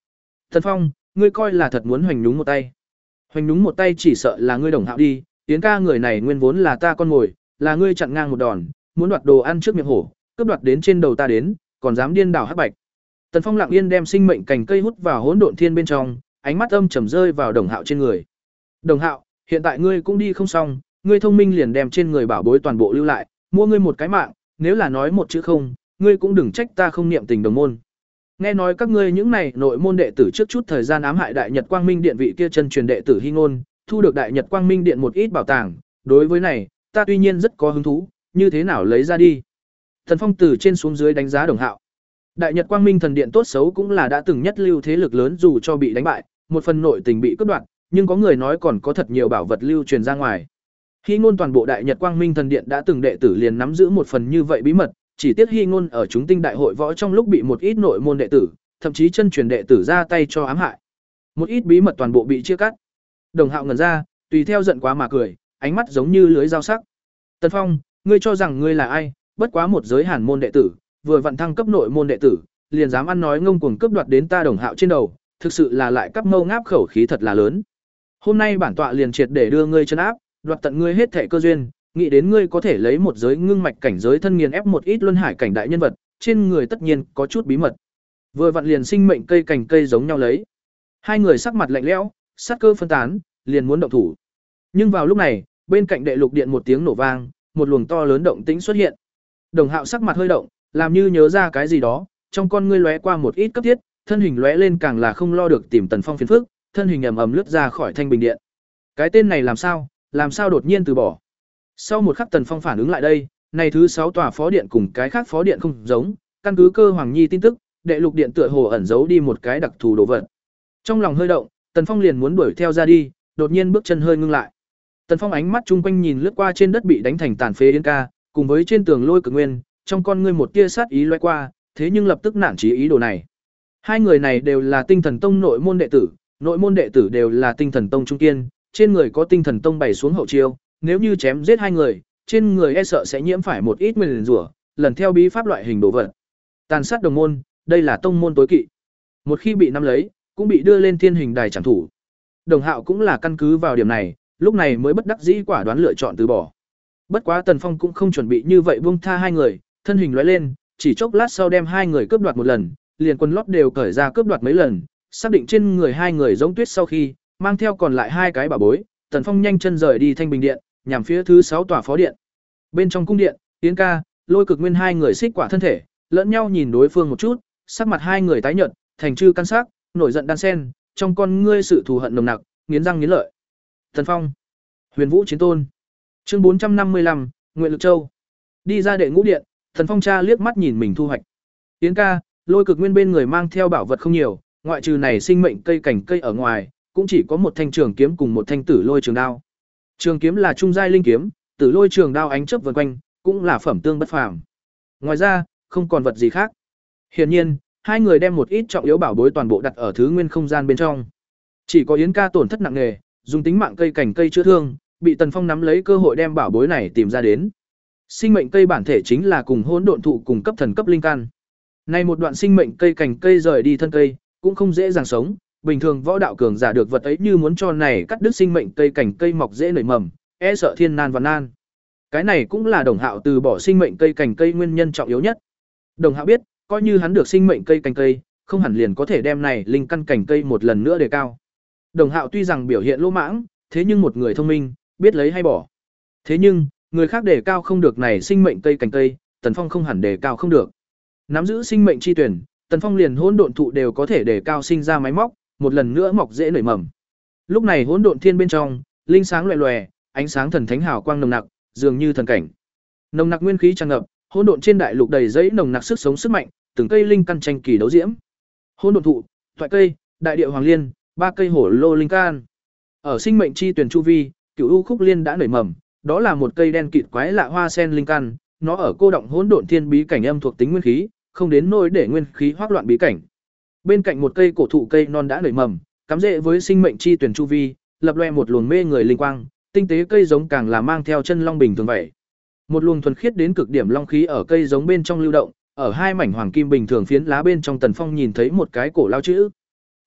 Tần Phong, ngươi coi là thật muốn hoành nhúng một tay. Hoành nhúng một tay chỉ sợ là ngươi Đồng Hạo đi, Yến ca người này nguyên vốn là ta con mồi, là ngươi chặn ngang một đòn, muốn đoạt đồ ăn trước miệng hổ, cướp đoạt đến trên đầu ta đến, còn dám điên đảo hắc bạch. Tần Phong lặng yên đem sinh mệnh cành cây hút vào hỗn độn thiên bên trong, ánh mắt âm trầm rơi vào Đồng Hạo trên người. Đồng Hạo, hiện tại ngươi cũng đi không xong, ngươi thông minh liền đem trên người bảo bối toàn bộ lưu lại, mua ngươi một cái mạng, nếu là nói một chữ không, ngươi cũng đừng trách ta không niệm tình đồng môn. Nghe nói các ngươi những này nội môn đệ tử trước chút thời gian ám hại Đại Nhật Quang Minh Điện vị kia chân truyền đệ tử Hy Ngôn, thu được Đại Nhật Quang Minh Điện một ít bảo tàng, đối với này, ta tuy nhiên rất có hứng thú, như thế nào lấy ra đi. Thần Phong từ trên xuống dưới đánh giá Đồng Hạo. Đại Nhật Quang Minh Thần Điện tốt xấu cũng là đã từng nhất lưu thế lực lớn dù cho bị đánh bại, một phần nội tình bị cướp đoạt, nhưng có người nói còn có thật nhiều bảo vật lưu truyền ra ngoài. Hy Ngôn toàn bộ Đại Nhật Quang Minh Thần Điện đã từng đệ tử liền nắm giữ một phần như vậy bí mật, chỉ tiếc Hy Ngôn ở chúng tinh đại hội võ trong lúc bị một ít nội môn đệ tử, thậm chí chân truyền đệ tử ra tay cho ám hại. Một ít bí mật toàn bộ bị chia cắt. Đồng Hạo ngẩn ra, tùy theo giận quá mà cười, ánh mắt giống như lưới dao sắc. Tần Phong, ngươi cho rằng ngươi là ai, bất quá một giới Hàn môn đệ tử, vừa vặn thăng cấp nội môn đệ tử, liền dám ăn nói ngông cuồng cướp đoạt đến ta Đồng Hạo trên đầu, thực sự là lại cắp mâu ngáp khẩu khí thật là lớn. Hôm nay bản tọa liền triệt để đưa ngươi trấn áp, đoạt tận ngươi hết thệ cơ duyên, nghĩ đến ngươi có thể lấy một giới ngưng mạch cảnh giới thân nghiền ép một ít luân hải cảnh đại nhân vật, trên người tất nhiên có chút bí mật. Vừa vặn liền sinh mệnh cây cành cây giống nhau lấy. Hai người sắc mặt lạnh lẽo, sát cơ phân tán, liền muốn động thủ. Nhưng vào lúc này, bên cạnh đệ lục điện một tiếng nổ vang, một luồng to lớn động tĩnh xuất hiện. Đồng Hạo sắc mặt hơi động, làm như nhớ ra cái gì đó, trong con ngươi lóe qua một ít cấp thiết, thân hình lóe lên càng là không lo được tìm Tần Phong phiền phức, thân hình ầm ầm lướt ra khỏi thanh bình điện. Cái tên này làm sao, làm sao đột nhiên từ bỏ? Sau một khắc Tần Phong phản ứng lại đây, này thứ sáu tòa phó điện cùng cái khác phó điện không giống, căn cứ Cơ Hoàng Nhi tin tức, đệ lục điện tựa hồ ẩn giấu đi một cái đặc thù đồ vật. Trong lòng hơi động, Tần Phong liền muốn đuổi theo ra đi, đột nhiên bước chân hơi ngưng lại. Tần Phong ánh mắt chung quanh nhìn lướt qua trên đất bị đánh thành tàn phế Yến ca, cùng với trên tường Lôi Cực Nguyên, trong con ngươi một tia sát ý lóe qua, thế nhưng lập tức nản chí ý đồ này. Hai người này đều là Tinh Thần Tông nội môn đệ tử, nội môn đệ tử đều là Tinh Thần Tông trung kiên, trên người có Tinh Thần Tông bày xuống hậu chiêu, nếu như chém giết hai người, trên người e sợ sẽ nhiễm phải một ít nguyên rủa, lần theo bí pháp loại hình đồ vật. Tàn sát đồng môn, đây là tông môn tối kỵ. Một khi bị nắm lấy, cũng bị đưa lên thiên hình đài trảm thủ. Đồng Hạo cũng là căn cứ vào điểm này, lúc này mới bất đắc dĩ quả đoán lựa chọn từ bỏ. Bất quá Tần Phong cũng không chuẩn bị như vậy buông tha hai người, thân hình lóe lên, chỉ chốc lát sau đem hai người cướp đoạt một lần, liền quần lót đều cởi ra cướp đoạt mấy lần, xác định trên người hai người giống tuyết sau khi, mang theo còn lại hai cái bảo bối, Tần Phong nhanh chân rời đi Thanh Bình điện, nhằm phía thứ sáu tòa phó điện. Bên trong cung điện, Yến ca, Lôi Cực Nguyên hai người xích quả thân thể, lẫn nhau nhìn đối phương một chút, sắc mặt hai người tái nhợt, thành chư căn sắc, nổi giận đan sen, trong con ngươi sự thù hận nồng nặc, nghiến răng nghiến lợi. Tần Phong, Huyền Vũ Chiến Tôn. Chương bốn trăm năm mươi lăm, Nguyện Lực Châu. Đi ra đệ ngũ điện, Tần Phong cha liếc mắt nhìn mình thu hoạch. Yến ca, Lôi Cực Nguyên bên người mang theo bảo vật không nhiều, ngoại trừ này sinh mệnh cây cảnh cây ở ngoài, cũng chỉ có một thanh trường kiếm cùng một thanh tử lôi trường đao. Trường kiếm là trung giai linh kiếm, tử lôi trường đao ánh chớp vần quanh, cũng là phẩm tương bất phàm. Ngoài ra, không còn vật gì khác. Hiển nhiên, hai người đem một ít trọng yếu bảo bối toàn bộ đặt ở thứ nguyên không gian bên trong. Chỉ có Yến ca tổn thất nặng nề, dùng tính mạng cây cảnh cây chữa thương, bị Tần Phong nắm lấy cơ hội đem bảo bối này tìm ra đến. Sinh mệnh cây bản thể chính là cùng hỗn độn thụ cùng cấp thần cấp linh căn. Nay một đoạn sinh mệnh cây cảnh cây rời đi thân cây, cũng không dễ dàng sống, bình thường võ đạo cường giả được vật ấy như muốn cho này cắt đứt sinh mệnh cây cảnh cây mọc dễ nảy mầm, e sợ thiên nan và nan. Cái này cũng là Đồng Hạo từ bỏ sinh mệnh cây cảnh cây nguyên nhân trọng yếu nhất. Đồng Hạo biết, coi như hắn được sinh mệnh cây cảnh cây, không hẳn liền có thể đem này linh căn cảnh cây một lần nữa đề cao. Đồng Hạo tuy rằng biểu hiện lỗ mãng, thế nhưng một người thông minh, biết lấy hay bỏ. Thế nhưng, người khác đề cao không được này sinh mệnh cây cảnh cây, Tần Phong không hẳn đề cao không được. Nắm giữ sinh mệnh chi tuyển, Tần Phong liền hỗn độn thụ đều có thể đề cao sinh ra máy móc, một lần nữa mọc dễ nảy mầm. Lúc này hỗn độn thiên bên trong, linh sáng loè loè, ánh sáng thần thánh hào quang nồng nặc, dường như thần cảnh. Nồng nặc nguyên khí tràn ngập, hỗn độn trên đại lục đầy dẫy nồng nặc sức sống sức mạnh, từng cây linh căn tranh kỳ đấu diễm. Hỗn độn thụ, thoại cây, đại địa hoàng liên, ba cây hổ lô linh can. Ở sinh mệnh chi tuyển chu vi, cửu u khúc liên đã nảy mầm, đó là một cây đen kịt quái lạ hoa sen linh căn, nó ở cô động hỗn độn thiên bí cảnh âm thuộc tính nguyên khí, không đến nỗi để nguyên khí hoắc loạn bí cảnh. Bên cạnh một cây cổ thụ cây non đã nảy mầm, cắm rễ với sinh mệnh chi tuyển chu vi, lập loè một luồng mê người linh quang, tinh tế cây giống càng là mang theo chân long bình thường vậy. Một luồng thuần khiết đến cực điểm long khí ở cây giống bên trong lưu động, ở hai mảnh hoàng kim bình thường phiến lá bên trong Tần Phong nhìn thấy một cái cổ lao chữ.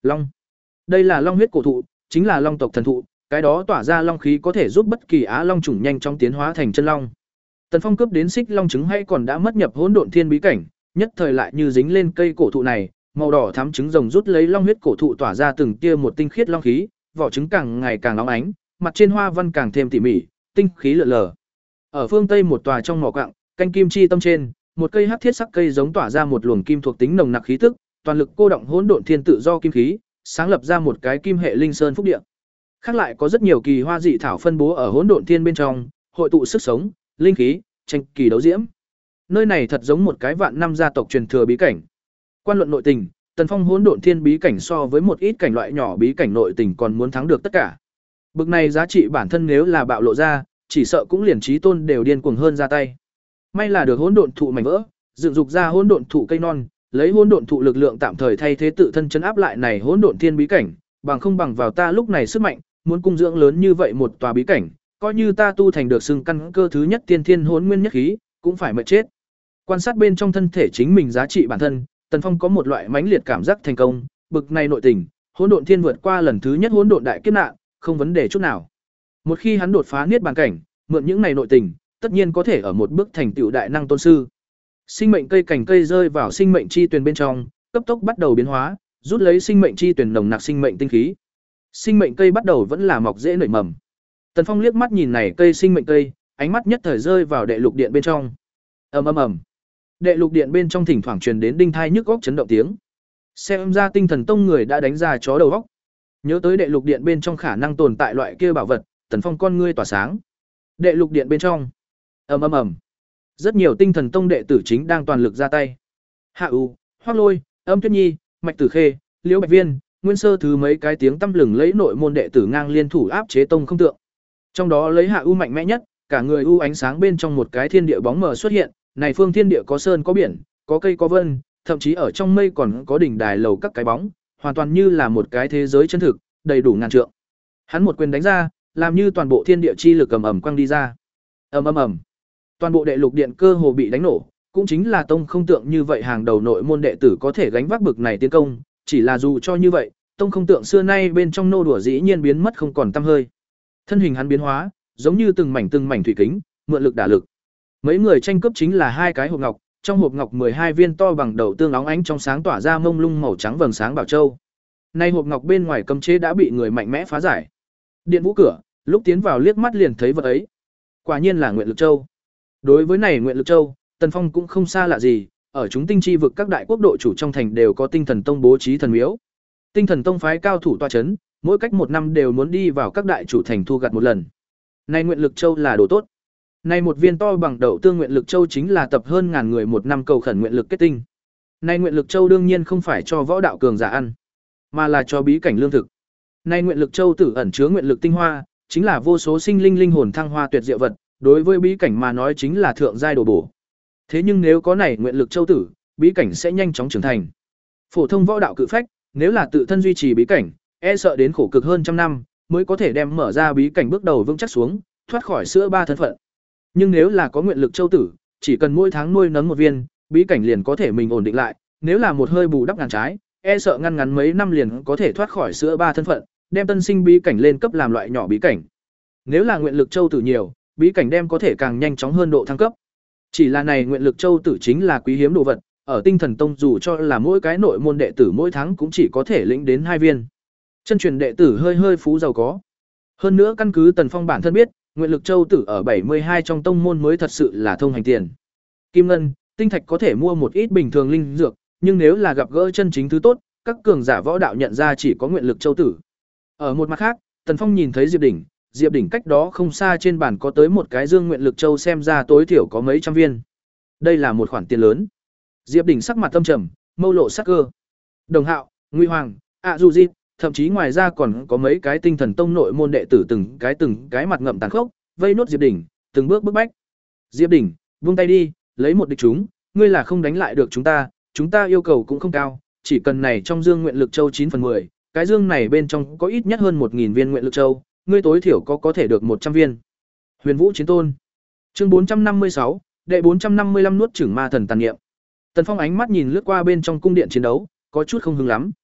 Long. Đây là long huyết cổ thụ, chính là long tộc thần thụ, cái đó tỏa ra long khí có thể giúp bất kỳ á long chủng nhanh chóng tiến hóa thành chân long. Tần Phong cướp đến xích long trứng hay còn đã mất nhập hỗn độn thiên bí cảnh, nhất thời lại như dính lên cây cổ thụ này, màu đỏ thắm trứng rồng rút lấy long huyết cổ thụ tỏa ra từng tia một tinh khiết long khí, vỏ trứng càng ngày càng óng ánh, mặt trên hoa văn càng thêm tỉ mỉ, tinh khí lượn lờ. Ở phương tây một tòa trong mỏ quặng, canh kim chi tâm trên, một cây hắc thiết sắc cây giống tỏa ra một luồng kim thuộc tính nồng nặc khí tức, toàn lực cô động hỗn độn thiên tự do kim khí, sáng lập ra một cái kim hệ linh sơn phúc địa. Khác lại có rất nhiều kỳ hoa dị thảo phân bố ở hỗn độn thiên bên trong, hội tụ sức sống, linh khí, tranh kỳ đấu diễm. Nơi này thật giống một cái vạn năm gia tộc truyền thừa bí cảnh. Quan luận nội tình, Tần Phong hỗn độn thiên bí cảnh so với một ít cảnh loại nhỏ bí cảnh nội tình còn muốn thắng được tất cả. Bực này giá trị bản thân nếu là bạo lộ ra, chỉ sợ cũng liền trí tôn đều điên cuồng hơn ra tay. May là được hỗn độn thụ mảnh vỡ, dựng dục ra hỗn độn thụ cây non, lấy hỗn độn thụ lực lượng tạm thời thay thế tự thân chấn áp lại này hỗn độn thiên bí cảnh, bằng không bằng vào ta lúc này sức mạnh, muốn cung dưỡng lớn như vậy một tòa bí cảnh, coi như ta tu thành được xưng căn cơ thứ nhất tiên thiên hỗn nguyên nhất khí, cũng phải mệt chết. Quan sát bên trong thân thể chính mình giá trị bản thân, Tần Phong có một loại mãnh liệt cảm giác thành công, bực này nội tình, hỗn độn thiên vượt qua lần thứ nhất hỗn độn đại kiếp nạn, không vấn đề chút nào. Một khi hắn đột phá niết bàn cảnh, mượn những này nội tình, tất nhiên có thể ở một bước thành tựu đại năng tôn sư. Sinh mệnh cây cành cây rơi vào sinh mệnh chi tuyền bên trong, cấp tốc bắt đầu biến hóa, rút lấy sinh mệnh chi tuyền nồng nặc sinh mệnh tinh khí. Sinh mệnh cây bắt đầu vẫn là mọc rễ nảy mầm. Tần Phong liếc mắt nhìn này cây sinh mệnh cây, ánh mắt nhất thời rơi vào đệ lục điện bên trong. Ầm ầm ầm. Đệ lục điện bên trong thỉnh thoảng truyền đến đinh thai nhức óc chấn động tiếng. Xem ra Tinh Thần Tông người đã đánh ra chó đầu óc. Nhớ tới đệ lục điện bên trong khả năng tồn tại loại kia bảo vật, Tần Phong con ngươi tỏa sáng. Đệ lục điện bên trong. Ầm ầm ầm. Rất nhiều Tinh Thần Tông đệ tử chính đang toàn lực ra tay. Hạ U, Hoắc Lôi, Âm Tuyết Nhi, Mạch Tử Khê, Liễu Bạch Viên, Nguyên Sơ thứ mấy cái tiếng tăm lừng lấy nội môn đệ tử ngang liên thủ áp chế tông không tượng. Trong đó lấy Hạ U mạnh mẽ nhất, cả người u ánh sáng bên trong một cái thiên địa bóng mờ xuất hiện, này phương thiên địa có sơn có biển, có cây có vân, thậm chí ở trong mây còn có đỉnh đài lầu các cái bóng, hoàn toàn như là một cái thế giới chân thực, đầy đủ ngàn trượng. Hắn một quyền đánh ra, làm như toàn bộ thiên địa chi lực ầm ầm quăng đi ra. Ầm ầm ầm. Toàn bộ đệ lục điện cơ hồ bị đánh nổ, cũng chính là tông không tượng như vậy hàng đầu nội môn đệ tử có thể gánh vác bực này tiến công, chỉ là dù cho như vậy, tông không tượng xưa nay bên trong nô đùa dĩ nhiên biến mất không còn tăm hơi. Thân hình hắn biến hóa, giống như từng mảnh từng mảnh thủy kính, mượn lực đả lực. Mấy người tranh cướp chính là hai cái hộp ngọc, trong hộp ngọc mười hai viên to bằng đầu tương óng ánh trong sáng tỏa ra mông lung màu trắng vầng sáng bảo châu. Nay hộp ngọc bên ngoài cấm chế đã bị người mạnh mẽ phá giải. Điện vũ cửa, lúc tiến vào liếc mắt liền thấy vật ấy. Quả nhiên là Nguyện Lực Châu. Đối với này Nguyện Lực Châu, Tần Phong cũng không xa lạ gì, ở chúng tinh chi vực các đại quốc độ chủ trong thành đều có Tinh Thần Tông bố trí thần miếu. Tinh Thần Tông phái cao thủ tọa chấn, mỗi cách một năm đều muốn đi vào các đại chủ thành thu gặt một lần. Này Nguyện Lực Châu là đồ tốt. Này một viên to bằng đậu tương Nguyện Lực Châu chính là tập hơn ngàn người một năm cầu khẩn nguyện lực kết tinh. Này Nguyện Lực Châu đương nhiên không phải cho võ đạo cường giả ăn, mà là cho bí cảnh lương thực. Này Nguyện Lực Châu tử ẩn chứa nguyện lực tinh hoa, chính là vô số sinh linh linh hồn thăng hoa tuyệt diệu vật, đối với bí cảnh mà nói chính là thượng giai đồ bổ. Thế nhưng nếu có này Nguyện Lực Châu tử, bí cảnh sẽ nhanh chóng trưởng thành. Phổ thông võ đạo cự phách, nếu là tự thân duy trì bí cảnh, e sợ đến khổ cực hơn trăm năm mới có thể đem mở ra bí cảnh bước đầu vững chắc xuống, thoát khỏi sữa ba thân phận. Nhưng nếu là có Nguyện Lực Châu tử, chỉ cần mỗi tháng nuôi nấng một viên, bí cảnh liền có thể mình ổn định lại, nếu là một hơi bù đắp ngàn trái, e sợ ngăn ngắn mấy năm liền có thể thoát khỏi sữa ba thân phận, đem tân sinh bí cảnh lên cấp làm loại nhỏ bí cảnh. Nếu là Nguyện Lực Châu tử nhiều, bí cảnh đem có thể càng nhanh chóng hơn độ thăng cấp. Chỉ là này Nguyện Lực Châu tử chính là quý hiếm đồ vật, ở Tinh Thần Tông dù cho là mỗi cái nội môn đệ tử mỗi tháng cũng chỉ có thể lĩnh đến hai viên. Chân truyền đệ tử hơi hơi phú giàu có. Hơn nữa căn cứ Tần Phong bản thân biết, Nguyện Lực Châu tử ở bảy mươi hai trong tông môn mới thật sự là thông hành tiền. Kim ngân, tinh thạch có thể mua một ít bình thường linh dược, nhưng nếu là gặp gỡ chân chính thứ tốt, các cường giả võ đạo nhận ra chỉ có Nguyện Lực Châu tử. Ở một mặt khác, Tần Phong nhìn thấy Diệp Đỉnh, Diệp Đỉnh cách đó không xa trên bàn có tới một cái dương Nguyện Lực Châu xem ra tối thiểu có mấy trăm viên. Đây là một khoản tiền lớn. Diệp Đỉnh sắc mặt tâm trầm, mâu lộ sắc cơ. Đồng Hạo, Nguy Hoàng, ạ dù Di, thậm chí ngoài ra còn có mấy cái Tinh Thần Tông nội môn đệ tử từng cái từng cái mặt ngậm tàn khốc, vây nốt Diệp Đỉnh, từng bước bức bách. Diệp Đỉnh, buông tay đi, lấy một địch chúng, ngươi là không đánh lại được chúng ta, chúng ta yêu cầu cũng không cao, chỉ cần này trong dương Nguyện Lực Châu chín phần mười, cái dương này bên trong có ít nhất hơn một nghìn viên Nguyện Lực Châu, ngươi tối thiểu có có thể được một trăm viên. Huyền Vũ Chiến Tôn. Chương bốn trăm năm mươi sáu, đệ bốn trăm năm mươi lăm nuốt chửng ma thần tàn niệm. Tần Phong ánh mắt nhìn lướt qua bên trong cung điện chiến đấu, có chút không hứng lắm.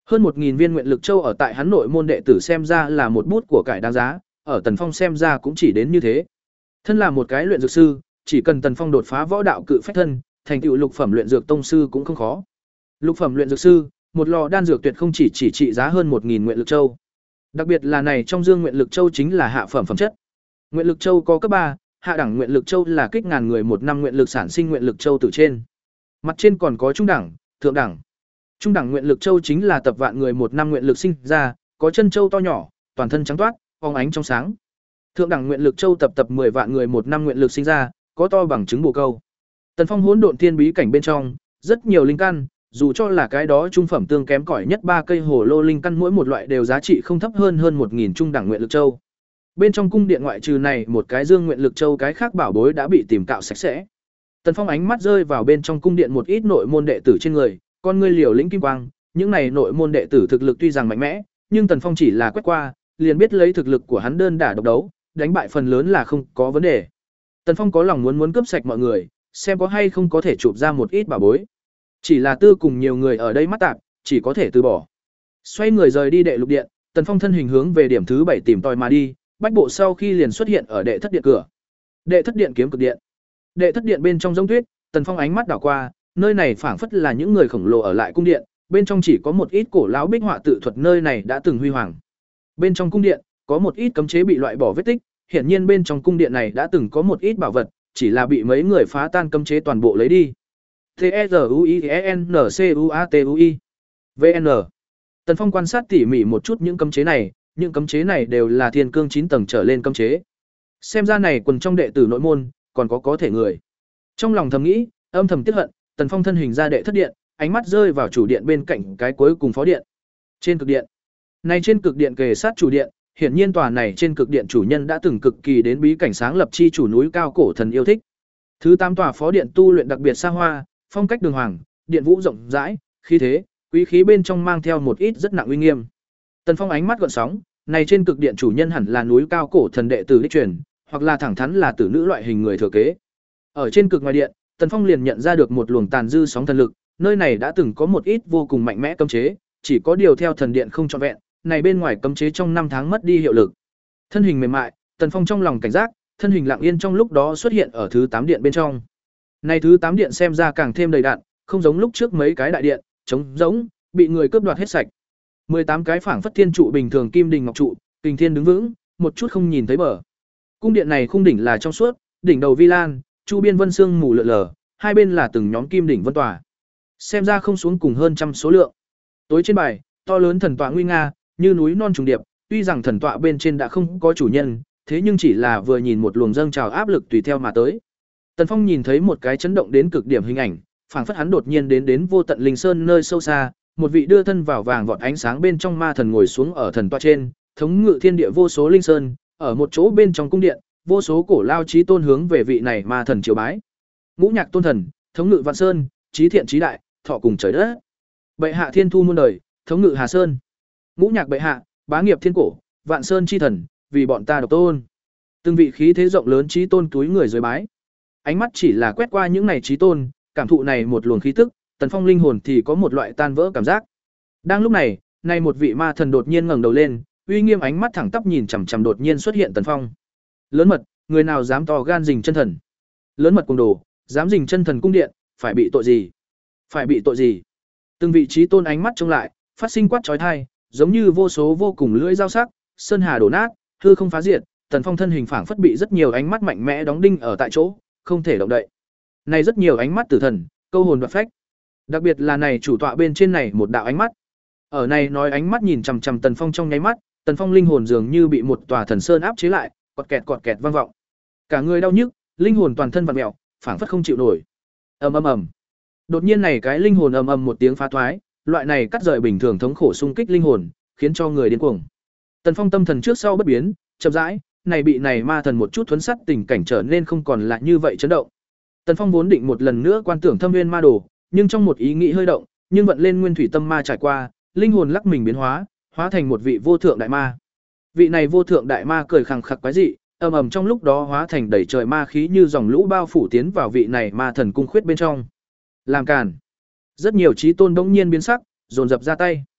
Hơn một nghìn viên nguyện lực châu ở tại hắn nội môn đệ tử xem ra là một bút của cải đáng giá, ở Tần Phong xem ra cũng chỉ đến như thế. Thân là một cái luyện dược sư, chỉ cần Tần Phong đột phá võ đạo cự phách thân, thành tựu lục phẩm luyện dược tông sư cũng không khó. Lục phẩm luyện dược sư, một lò đan dược tuyệt không chỉ chỉ trị giá hơn một nghìn nguyện lực châu. Đặc biệt là này trong dương nguyện lực châu chính là hạ phẩm phẩm chất. Nguyện lực châu có cấp ba, hạ đẳng nguyện lực châu là kích ngàn người một năm nguyện lực sản sinh nguyện lực châu từ trên. Mặt trên còn có trung đẳng, thượng đẳng. Trung đẳng nguyện lực châu chính là tập vạn người một năm nguyện lực sinh ra, có chân châu to nhỏ, toàn thân trắng toát, phóng ánh trong sáng. Thượng đẳng nguyện lực châu tập tập mười vạn người một năm nguyện lực sinh ra, có to bằng trứng bồ câu. Tần Phong hỗn độn tiên bí cảnh bên trong, rất nhiều linh căn, dù cho là cái đó trung phẩm tương kém cỏi nhất ba cây hồ lô linh căn mỗi một loại đều giá trị không thấp hơn hơn một nghìn trung đẳng nguyện lực châu. Bên trong cung điện ngoại trừ này một cái dương nguyện lực châu cái khác bảo bối đã bị tìm cạo sạch sẽ. Tần Phong ánh mắt rơi vào bên trong cung điện một ít nội môn đệ tử trên người, con ngươi liều lĩnh kim quang, những này nội môn đệ tử thực lực tuy rằng mạnh mẽ, nhưng Tần Phong chỉ là quét qua, liền biết lấy thực lực của hắn đơn đả độc đấu, đánh bại phần lớn là không có vấn đề. Tần Phong có lòng muốn muốn cướp sạch mọi người, xem có hay không có thể chụp ra một ít bảo bối. Chỉ là tư cùng nhiều người ở đây mắt tạp, chỉ có thể từ bỏ. Xoay người rời đi đệ lục điện, Tần Phong thân hình hướng về điểm thứ bảy tìm tòi mà đi, bách bộ sau khi liền xuất hiện ở đệ thất điện cửa. Đệ thất điện kiếm cực điện. Đệ thất điện bên trong giống tuyết, Tần Phong ánh mắt đảo qua, nơi này phảng phất là những người khổng lồ ở lại cung điện, bên trong chỉ có một ít cổ lão bích họa tự thuật nơi này đã từng huy hoàng. Bên trong cung điện có một ít cấm chế bị loại bỏ vết tích, hiển nhiên bên trong cung điện này đã từng có một ít bảo vật, chỉ là bị mấy người phá tan cấm chế toàn bộ lấy đi. T E R U I E N C U A T U I V N. Tần Phong quan sát tỉ mỉ một chút những cấm chế này, những cấm chế này đều là thiên cương chín tầng trở lên cấm chế. Xem ra này quần trong đệ tử nội môn, còn có có thể người. Trong lòng thầm nghĩ, âm thầm tiếc hận, Tần Phong thân hình ra đệ thất điện, ánh mắt rơi vào chủ điện bên cạnh cái cuối cùng phó điện. Trên cực điện. Này trên cực điện kề sát chủ điện, hiển nhiên tòa này trên cực điện chủ nhân đã từng cực kỳ đến bí cảnh sáng lập chi chủ núi cao cổ thần yêu thích. Thứ tám tòa phó điện tu luyện đặc biệt xa hoa, phong cách đường hoàng, điện vũ rộng rãi, khí thế, quý khí bên trong mang theo một ít rất nặng uy nghiêm. Tần Phong ánh mắt gợn sóng, này trên cực điện chủ nhân hẳn là núi cao cổ thần đệ tử đích truyền, hoặc là thẳng thắn là tử nữ loại hình người thừa kế. Ở trên cực ngoài điện, Tần Phong liền nhận ra được một luồng tàn dư sóng thần lực, nơi này đã từng có một ít vô cùng mạnh mẽ cấm chế, chỉ có điều theo thần điện không trọn vẹn, này bên ngoài cấm chế trong năm tháng mất đi hiệu lực. Thân hình mềm mại, Tần Phong trong lòng cảnh giác, thân hình lặng yên trong lúc đó xuất hiện ở thứ tám điện bên trong. Này thứ tám điện xem ra càng thêm đầy đặn, không giống lúc trước mấy cái đại điện, trống rỗng, bị người cướp đoạt hết sạch. mười tám cái phảng phất thiên trụ bình thường kim đình ngọc trụ, kình thiên đứng vững, một chút không nhìn thấy bờ. Cung điện này khung đỉnh là trong suốt, đỉnh đầu vi lan, chu biên vân xương mù lượn lờ, hai bên là từng nhóm kim đỉnh vân tòa. Xem ra không xuống cùng hơn trăm số lượng. Tối trên bài, to lớn thần tọa nguy nga, như núi non trùng điệp, tuy rằng thần tọa bên trên đã không có chủ nhân, thế nhưng chỉ là vừa nhìn một luồng dâng trào áp lực tùy theo mà tới. Tần Phong nhìn thấy một cái chấn động đến cực điểm hình ảnh, phảng phất hắn đột nhiên đến đến vô tận linh sơn nơi sâu xa, một vị đưa thân vào vàng vọt ánh sáng bên trong ma thần ngồi xuống ở thần tọa trên, thống ngự thiên địa vô số linh sơn, ở một chỗ bên trong cung điện, vô số cổ lao chí tôn hướng về vị này ma thần triều bái. Ngũ Nhạc tôn thần, thống ngự vạn sơn, chí thiện chí đại, thọ cùng trời đất. Bệ hạ thiên thu muôn đời, thống ngự Hà Sơn. Ngũ Nhạc bệ hạ, bá nghiệp thiên cổ, vạn sơn chi thần, vì bọn ta độc tôn. Từng vị khí thế rộng lớn chí tôn túi người dưới bái. Ánh mắt chỉ là quét qua những này chí tôn, cảm thụ này một luồng khí tức, Tần Phong linh hồn thì có một loại tan vỡ cảm giác. Đang lúc này, này một vị ma thần đột nhiên ngẩng đầu lên, uy nghiêm ánh mắt thẳng tắp nhìn chằm chằm đột nhiên xuất hiện Tần Phong. Lớn mật, người nào dám to gan rình chân thần? Lớn mật cuồng đồ, dám rình chân thần cung điện, phải bị tội gì? Phải bị tội gì? Từng vị chí tôn ánh mắt trông lại, phát sinh quát chói tai, giống như vô số vô cùng lưỡi dao sắc, sơn hà đổ nát, hư không phá diệt, Tần Phong thân hình phảng phất bị rất nhiều ánh mắt mạnh mẽ đóng đinh ở tại chỗ, không thể động đậy. Này rất nhiều ánh mắt tử thần, câu hồn đoạt phách. Đặc biệt là này chủ tọa bên trên này một đạo ánh mắt. Ở này nói ánh mắt nhìn chằm chằm Tần Phong trong nháy mắt, Tần Phong linh hồn dường như bị một tòa thần sơn áp chế lại, cọt kẹt cọt kẹt vang vọng. Cả người đau nhức, linh hồn toàn thân vặn mèo, phảng phất không chịu nổi. Ầm ầm ầm. Đột nhiên này cái linh hồn ầm ầm một tiếng phá thoái, loại này cắt rời bình thường thống khổ xung kích linh hồn, khiến cho người điên cuồng. Tần Phong tâm thần trước sau bất biến, chậm rãi, này bị này ma thần một chút thuấn sắt tình cảnh trở nên không còn là như vậy chấn động. Tần Phong vốn định một lần nữa quan tưởng Thâm Nguyên ma đồ, nhưng trong một ý nghĩ hơi động, nhưng vận lên nguyên thủy tâm ma trải qua, linh hồn lắc mình biến hóa, hóa thành một vị vô thượng đại ma. Vị này vô thượng đại ma cười khằng khặc quái dị, ầm ầm trong lúc đó hóa thành đầy trời ma khí như dòng lũ bao phủ tiến vào vị này ma thần cung khuyết bên trong. Làm càn. Rất nhiều chí tôn bỗng nhiên biến sắc, dồn dập ra tay.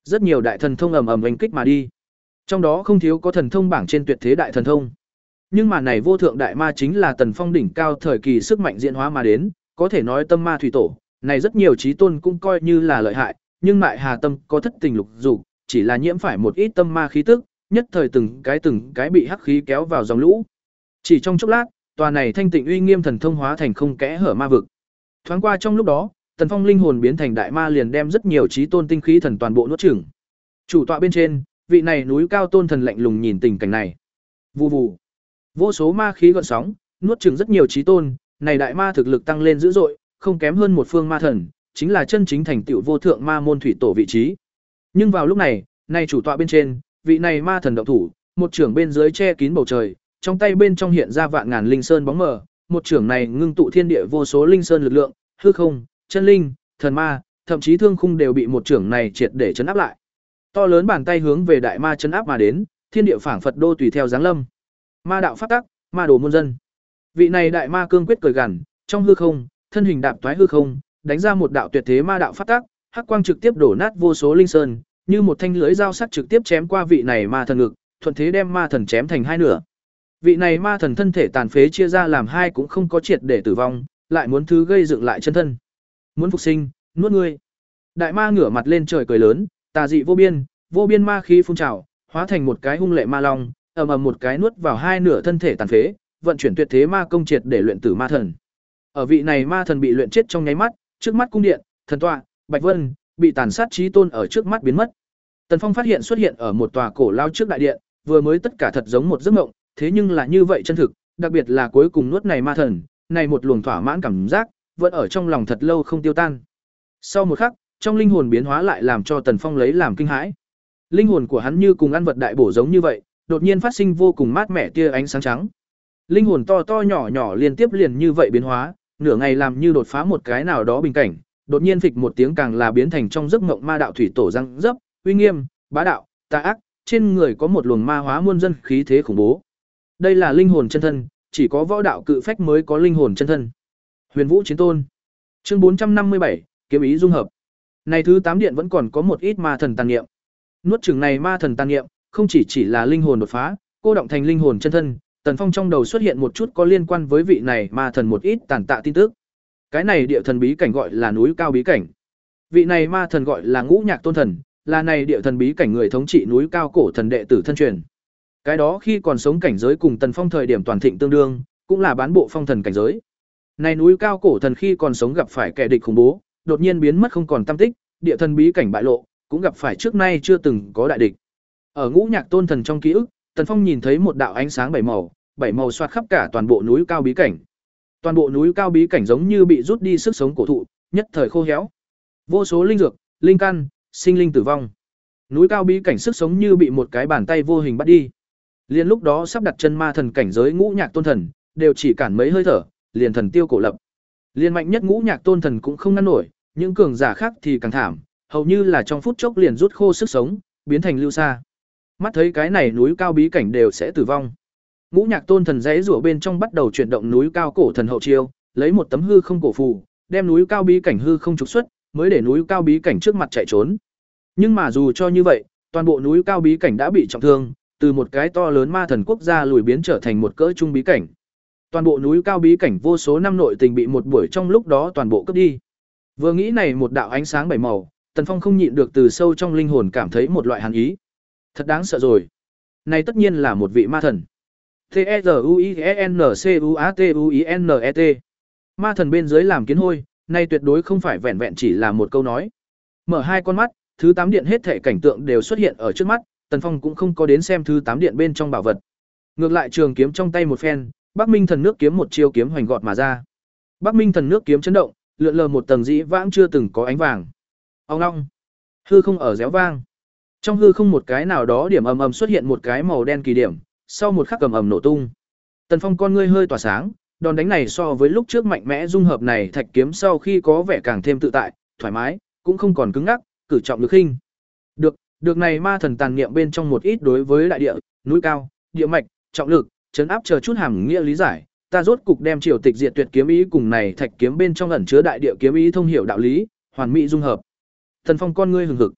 Rất nhiều đại thần thông ầm ầm oanh kích mà đi. Trong đó không thiếu có thần thông bảng trên tuyệt thế đại thần thông. Nhưng mà này vô thượng đại ma chính là Tần Phong đỉnh cao thời kỳ sức mạnh diễn hóa mà đến, có thể nói tâm ma thủy tổ, này rất nhiều chí tôn cũng coi như là lợi hại, nhưng Mại Hà tâm có thất tình lục dục, chỉ là nhiễm phải một ít tâm ma khí tức, nhất thời từng cái từng cái bị hắc khí kéo vào dòng lũ. Chỉ trong chốc lát, tòa này thanh tịnh uy nghiêm thần thông hóa thành không kẽ hở ma vực. Thoáng qua trong lúc đó, Tần Phong linh hồn biến thành đại ma liền đem rất nhiều chí tôn tinh khí thần toàn bộ nuốt chửng. Chủ tọa bên trên, vị này núi cao tôn thần lạnh lùng nhìn tình cảnh này. Vù vù. Vô số ma khí gợn sóng, nuốt chửng rất nhiều chí tôn, này đại ma thực lực tăng lên dữ dội, không kém hơn một phương ma thần, chính là chân chính thành tựu vô thượng ma môn thủy tổ vị trí. Nhưng vào lúc này, này chủ tọa bên trên, vị này ma thần động thủ, một trưởng bên dưới che kín bầu trời, trong tay bên trong hiện ra vạn ngàn linh sơn bóng mờ, một trưởng này ngưng tụ thiên địa vô số linh sơn lực lượng, hư không, chân linh, thần ma, thậm chí thương khung đều bị một trưởng này triệt để chấn áp lại. To lớn bàn tay hướng về đại ma chấn áp mà đến, thiên địa phảng phật đô tùy theo giáng lâm. Ma đạo pháp tắc, ma đồ môn dân. Vị này đại ma cương quyết cười gằn, trong hư không, thân hình đạp toái hư không, đánh ra một đạo tuyệt thế ma đạo pháp tắc, hắc quang trực tiếp đổ nát vô số linh sơn, như một thanh lưới dao sắc trực tiếp chém qua vị này ma thần ngực, thuận thế đem ma thần chém thành hai nửa. Vị này ma thần thân thể tàn phế chia ra làm hai cũng không có triệt để tử vong, lại muốn thứ gây dựng lại chân thân. Muốn phục sinh, nuốt ngươi. Đại ma ngửa mặt lên trời cười lớn, tà dị vô biên, vô biên ma khí phun trào, hóa thành một cái hung lệ ma long, ầm ầm một cái nuốt vào hai nửa thân thể tàn phế, vận chuyển tuyệt thế ma công triệt để luyện tử ma thần. Ở vị này ma thần bị luyện chết trong nháy mắt, trước mắt cung điện, thần tọa, Bạch Vân, bị tàn sát chí tôn ở trước mắt biến mất. Tần Phong phát hiện xuất hiện ở một tòa cổ lao trước đại điện, vừa mới tất cả thật giống một giấc mộng, thế nhưng là như vậy chân thực, đặc biệt là cuối cùng nuốt này ma thần, này một luồng thỏa mãn cảm giác, vẫn ở trong lòng thật lâu không tiêu tan. Sau một khắc, trong linh hồn biến hóa lại làm cho Tần Phong lấy làm kinh hãi. Linh hồn của hắn như cùng ăn vật đại bổ giống như vậy, đột nhiên phát sinh vô cùng mát mẻ tia ánh sáng trắng. Linh hồn to to nhỏ nhỏ liên tiếp liền như vậy biến hóa, nửa ngày làm như đột phá một cái nào đó bình cảnh, đột nhiên phịch một tiếng càng là biến thành trong giấc mộng ma đạo thủy tổ răng dấp, uy nghiêm, bá đạo, tà ác, trên người có một luồng ma hóa muôn dân khí thế khủng bố. Đây là linh hồn chân thân, chỉ có võ đạo cự phách mới có linh hồn chân thân. Huyền Vũ Chiến Tôn. Chương bốn trăm năm mươi bảy, kiếm ý dung hợp. Này thứ tám điện vẫn còn có một ít ma thần tàn niệm. Nuốt chửng này ma thần tàn niệm, không chỉ chỉ là linh hồn đột phá, cô động thành linh hồn chân thân, Tần Phong trong đầu xuất hiện một chút có liên quan với vị này ma thần một ít tàn tạ tin tức. Cái này địa thần bí cảnh gọi là núi cao bí cảnh. Vị này ma thần gọi là Ngũ Nhạc Tôn thần, là này địa thần bí cảnh người thống trị núi cao cổ thần đệ tử thân truyền. Cái đó khi còn sống cảnh giới cùng Tần Phong thời điểm toàn thịnh tương đương, cũng là bán bộ phong thần cảnh giới. Này núi cao cổ thần khi còn sống gặp phải kẻ địch khủng bố, đột nhiên biến mất không còn tăm tích, địa thần bí cảnh bại lộ, cũng gặp phải trước nay chưa từng có đại địch. Ở Ngũ Nhạc Tôn thần trong ký ức, Tần Phong nhìn thấy một đạo ánh sáng bảy màu, bảy màu xoát khắp cả toàn bộ núi cao bí cảnh. Toàn bộ núi cao bí cảnh giống như bị rút đi sức sống cổ thụ, nhất thời khô héo. Vô số linh dược, linh căn, sinh linh tử vong. Núi cao bí cảnh sức sống như bị một cái bàn tay vô hình bắt đi. Liên lúc đó sắp đặt chân ma thần cảnh giới Ngũ Nhạc Tôn thần, đều chỉ cản mấy hơi thở, liền thần tiêu cổ lập. Liên mạnh nhất Ngũ Nhạc Tôn thần cũng không ngăn nổi, những cường giả khác thì càng thảm, hầu như là trong phút chốc liền rút khô sức sống, biến thành lưu sa. Mắt thấy cái này núi cao bí cảnh đều sẽ tử vong. Ngũ Nhạc Tôn thần giãy giụa bên trong bắt đầu chuyển động núi cao cổ thần hậu chiêu, lấy một tấm hư không cổ phù, đem núi cao bí cảnh hư không trục xuất, mới để núi cao bí cảnh trước mặt chạy trốn. Nhưng mà dù cho như vậy, toàn bộ núi cao bí cảnh đã bị trọng thương, từ một cái to lớn ma thần quốc gia lùi biến trở thành một cỡ trung bí cảnh. Toàn bộ núi cao bí cảnh vô số năm nội tình bị một buổi trong lúc đó toàn bộ cướp đi. Vừa nghĩ này một đạo ánh sáng bảy màu, Tần Phong không nhịn được từ sâu trong linh hồn cảm thấy một loại hàn ý. Thật đáng sợ rồi. Này tất nhiên là một vị ma thần. T E Z U I E N C U A T U I N E T. Ma thần bên dưới làm kiến hôi, này tuyệt đối không phải vẹn vẹn chỉ là một câu nói. Mở hai con mắt, thứ tám điện hết thể cảnh tượng đều xuất hiện ở trước mắt, Tần Phong cũng không có đến xem thứ tám điện bên trong bảo vật. Ngược lại trường kiếm trong tay một phen, Bắc Minh thần nước kiếm một chiêu kiếm hoành gọt mà ra. Bắc Minh thần nước kiếm chấn động, lượn lờ một tầng dĩ vãng chưa từng có ánh vàng. Ong ong. Hư không ở réo vang. Trong hư không một cái nào đó điểm ầm ầm xuất hiện một cái màu đen kỳ điểm, sau một khắc ầm ầm nổ tung. Tần Phong con ngươi hơi tỏa sáng, đòn đánh này so với lúc trước mạnh mẽ dung hợp này thạch kiếm sau khi có vẻ càng thêm tự tại, thoải mái, cũng không còn cứng ngắc, cử trọng lực khinh. Được, được này ma thần tàn niệm bên trong một ít đối với đại địa, núi cao, địa mạch, trọng lực, chấn áp chờ chút hàm nghĩa lý giải, ta rốt cục đem triều tịch diệt tuyệt kiếm ý cùng này thạch kiếm bên trong ẩn chứa đại địa kiếm ý thông hiểu đạo lý, hoàn mỹ dung hợp. Tần Phong con ngươi hừng hực.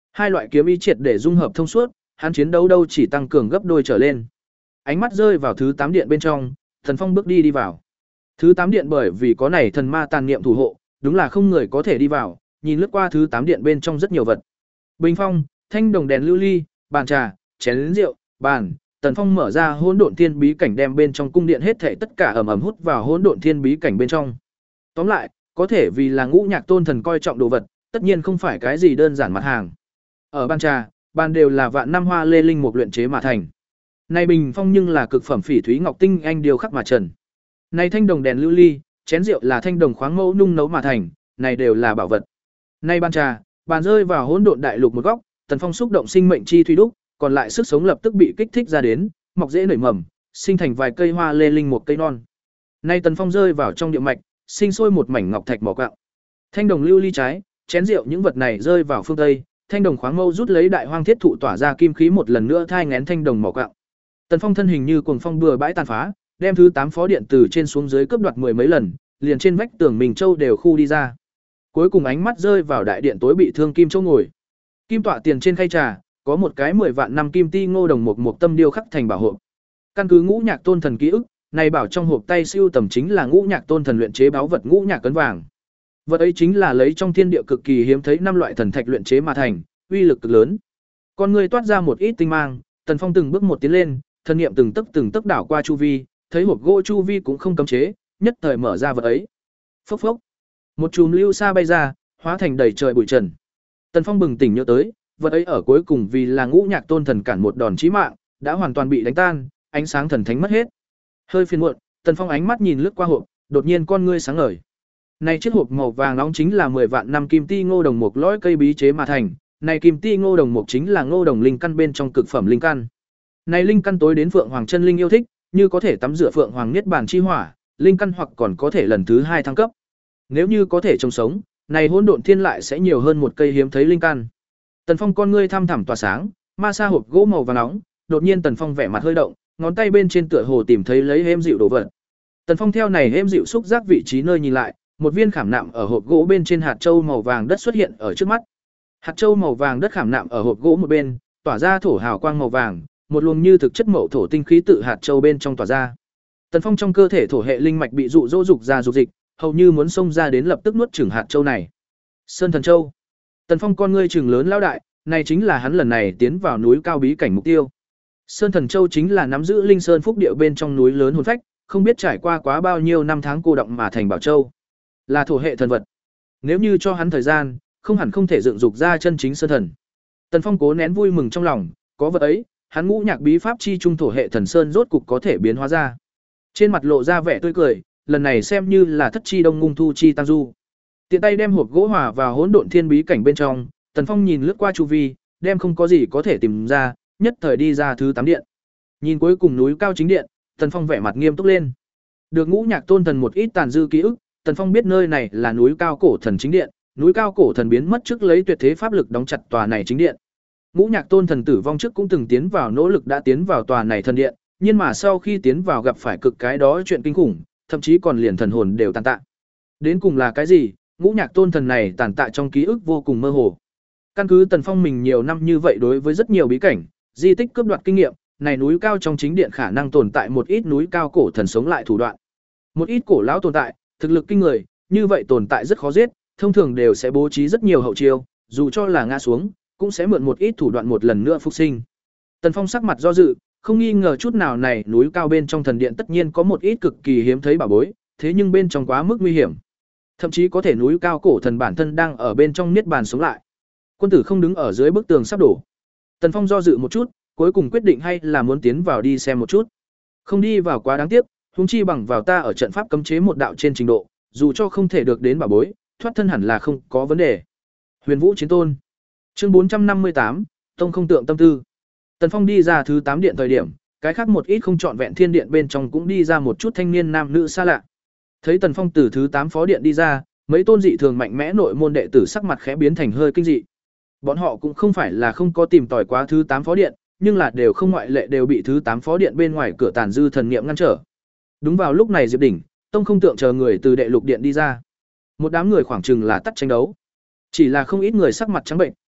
Hai loại kiếm ý triệt để dung hợp thông suốt, hắn chiến đấu đâu chỉ tăng cường gấp đôi trở lên. Ánh mắt rơi vào thứ tám điện bên trong, Thần Phong bước đi đi vào. Thứ tám điện bởi vì có này thần ma tàn niệm thủ hộ, đúng là không người có thể đi vào, nhìn lướt qua thứ tám điện bên trong rất nhiều vật. Bình phong, thanh đồng đèn lưu ly, bàn trà, chén rượu, bàn, Tần Phong mở ra Hỗn Độn Thiên Bí cảnh đem bên trong cung điện hết thảy tất cả ầm ầm hút vào Hỗn Độn Thiên Bí cảnh bên trong. Tóm lại, có thể vì là Ngũ Nhạc Tôn Thần coi trọng đồ vật, tất nhiên không phải cái gì đơn giản mặt hàng. Ở bàn trà, bàn đều là vạn năm hoa lê linh mục luyện chế mà thành. Này bình phong nhưng là cực phẩm phỉ thúy ngọc tinh anh điều khắc mà trần. Này thanh đồng đèn lưu ly, chén rượu là thanh đồng khoáng mẫu nung nấu mà thành, này đều là bảo vật. Này bàn trà, bàn rơi vào hỗn độn đại lục một góc, Tần Phong xúc động sinh mệnh chi thủy đúc, còn lại sức sống lập tức bị kích thích ra đến, mọc rễ nảy mầm, sinh thành vài cây hoa lê linh một cây non. Nay Tần Phong rơi vào trong địa mạch, sinh sôi một mảnh ngọc thạch mỏ quặng. Thanh đồng lưu ly trái, chén rượu những vật này rơi vào phương tây, thanh đồng khoáng mâu rút lấy đại hoang thiết thụ tỏa ra kim khí một lần nữa thai nghén thanh đồng mỏ quặng. Tần Phong thân hình như cuồng phong bừa bãi tàn phá, đem thứ tám phó điện từ trên xuống dưới cướp đoạt mười mấy lần, liền trên vách tường mình châu đều khu đi ra. Cuối cùng ánh mắt rơi vào đại điện tối bị thương kim châu ngồi. Kim tọa tiền trên khay trà, có một cái mười vạn năm kim ti ngô đồng một một tâm điêu khắc thành bảo hộp. Căn cứ Ngũ Nhạc Tôn Thần ký ức, này bảo trong hộp tay siêu tầm chính là Ngũ Nhạc Tôn Thần luyện chế báu vật Ngũ Nhạc cấn vàng. Vật ấy chính là lấy trong thiên địa cực kỳ hiếm thấy năm loại thần thạch luyện chế mà thành, uy lực cực lớn. Con người toát ra một ít tinh mang, Tần Phong từng bước một tiến lên, thần niệm từng tấc từng tấc đảo qua chu vi, thấy hộp gỗ chu vi cũng không cấm chế, nhất thời mở ra vật ấy. Phốc phốc, một chùm lưu sa bay ra, hóa thành đầy trời bụi trần. Tần Phong bừng tỉnh nhớ tới, vật ấy ở cuối cùng vì là Ngũ Nhạc Tôn Thần cản một đòn chí mạng, đã hoàn toàn bị đánh tan, ánh sáng thần thánh mất hết. Hơi phiền muộn, Tần Phong ánh mắt nhìn lướt qua hộp, đột nhiên con ngươi sáng ngời. Này chiếc hộp màu vàng nóng chính là mười vạn năm kim ti ngô đồng mục lõi cây bí chế mà thành, này kim ti ngô đồng mục chính là ngô đồng linh căn bên trong cực phẩm linh căn. Này linh căn tối đến Phượng Hoàng chân linh yêu thích, như có thể tắm rửa Phượng Hoàng niết bàn chi hỏa, linh căn hoặc còn có thể lần thứ hai thăng cấp. Nếu như có thể trồng sống, này hỗn độn thiên lại sẽ nhiều hơn một cây hiếm thấy linh căn. Tần Phong con ngươi thăm thẳm tỏa sáng, ma sa hộp gỗ màu vàng nóng, đột nhiên Tần Phong vẻ mặt hơi động, ngón tay bên trên tựa hồ tìm thấy lấy êm dịu đồ vật. Tần Phong theo này êm dịu xúc giác vị trí nơi nhìn lại, một viên khảm nạm ở hộp gỗ bên trên hạt châu màu vàng đất xuất hiện ở trước mắt. Hạt châu màu vàng đất khảm nạm ở hộp gỗ một bên, tỏa ra thổ hào quang màu vàng, một luồng như thực chất mậu thổ tinh khí tự hạt châu bên trong tỏa ra. Tần Phong trong cơ thể thổ hệ linh mạch bị dụ dỗ dục ra dục dịch, hầu như muốn xông ra đến lập tức nuốt chửng hạt châu này. Sơn Thần Châu. Tần Phong con ngươi trừng lớn lão đại, này chính là hắn lần này tiến vào núi cao bí cảnh mục tiêu. Sơn Thần Châu chính là nắm giữ linh sơn phúc địa bên trong núi lớn hồn phách, không biết trải qua quá bao nhiêu năm tháng cô động mà thành bảo châu. Là thổ hệ thần vật. Nếu như cho hắn thời gian, không hẳn không thể dựng dục ra chân chính sơn thần. Tần Phong cố nén vui mừng trong lòng, có vật ấy, hắn Ngũ Nhạc bí pháp chi trung thổ hệ thần sơn rốt cục có thể biến hóa ra. Trên mặt lộ ra vẻ tươi cười, lần này xem như là thất chi đông ngung thu chi tăng du. Tiện tay đem hộp gỗ hòa vào hỗn độn thiên bí cảnh bên trong, Tần Phong nhìn lướt qua chu vi, đem không có gì có thể tìm ra, nhất thời đi ra thứ tám điện. Nhìn cuối cùng núi cao chính điện, Tần Phong vẻ mặt nghiêm túc lên. Được Ngũ Nhạc Tôn Thần một ít tàn dư ký ức, Tần Phong biết nơi này là núi cao cổ thần chính điện, núi cao cổ thần biến mất trước lấy tuyệt thế pháp lực đóng chặt tòa này chính điện. Ngũ Nhạc Tôn Thần tử vong trước cũng từng tiến vào nỗ lực đã tiến vào tòa này thần điện, nhưng mà sau khi tiến vào gặp phải cực cái đó chuyện kinh khủng, thậm chí còn liền thần hồn đều tàn tạ. Đến cùng là cái gì? Ngũ Nhạc Tôn Thần này tàn tạ trong ký ức vô cùng mơ hồ. Căn cứ Tần Phong mình nhiều năm như vậy đối với rất nhiều bí cảnh, di tích cướp đoạt kinh nghiệm, này núi cao trong chính điện khả năng tồn tại một ít núi cao cổ thần sống lại thủ đoạn. Một ít cổ lão tồn tại, thực lực kinh người, như vậy tồn tại rất khó giết, thông thường đều sẽ bố trí rất nhiều hậu chiêu, dù cho là ngã xuống, cũng sẽ mượn một ít thủ đoạn một lần nữa phục sinh. Tần Phong sắc mặt do dự, không nghi ngờ chút nào này núi cao bên trong thần điện tất nhiên có một ít cực kỳ hiếm thấy bảo bối, thế nhưng bên trong quá mức nguy hiểm. Thậm chí có thể núi cao cổ thần bản thân đang ở bên trong niết bàn sống lại. Quân tử không đứng ở dưới bức tường sắp đổ. Tần Phong do dự một chút, cuối cùng quyết định hay là muốn tiến vào đi xem một chút. Không đi vào quá đáng tiếc, huống chi bằng vào ta ở trận pháp cấm chế một đạo trên trình độ, dù cho không thể được đến bảo bối, thoát thân hẳn là không có vấn đề. Huyền Vũ Chiến Tôn. Chương bốn trăm năm mươi tám, Tông không tượng tâm tư. Tần Phong đi ra thứ tám điện thời điểm, cái khác một ít không trọn vẹn thiên điện bên trong cũng đi ra một chút thanh niên nam nữ xa lạ. Thấy Tần Phong từ thứ tám phó điện đi ra, mấy tôn dị thường mạnh mẽ nội môn đệ tử sắc mặt khẽ biến thành hơi kinh dị. Bọn họ cũng không phải là không có tìm tòi quá thứ tám phó điện, nhưng là đều không ngoại lệ đều bị thứ tám phó điện bên ngoài cửa tàn dư thần niệm ngăn trở. Đúng vào lúc này Diệp Đỉnh, Tông không tượng chờ người từ đệ lục điện đi ra. Một đám người khoảng chừng là tắt tranh đấu. Chỉ là không ít người sắc mặt trắng bệnh,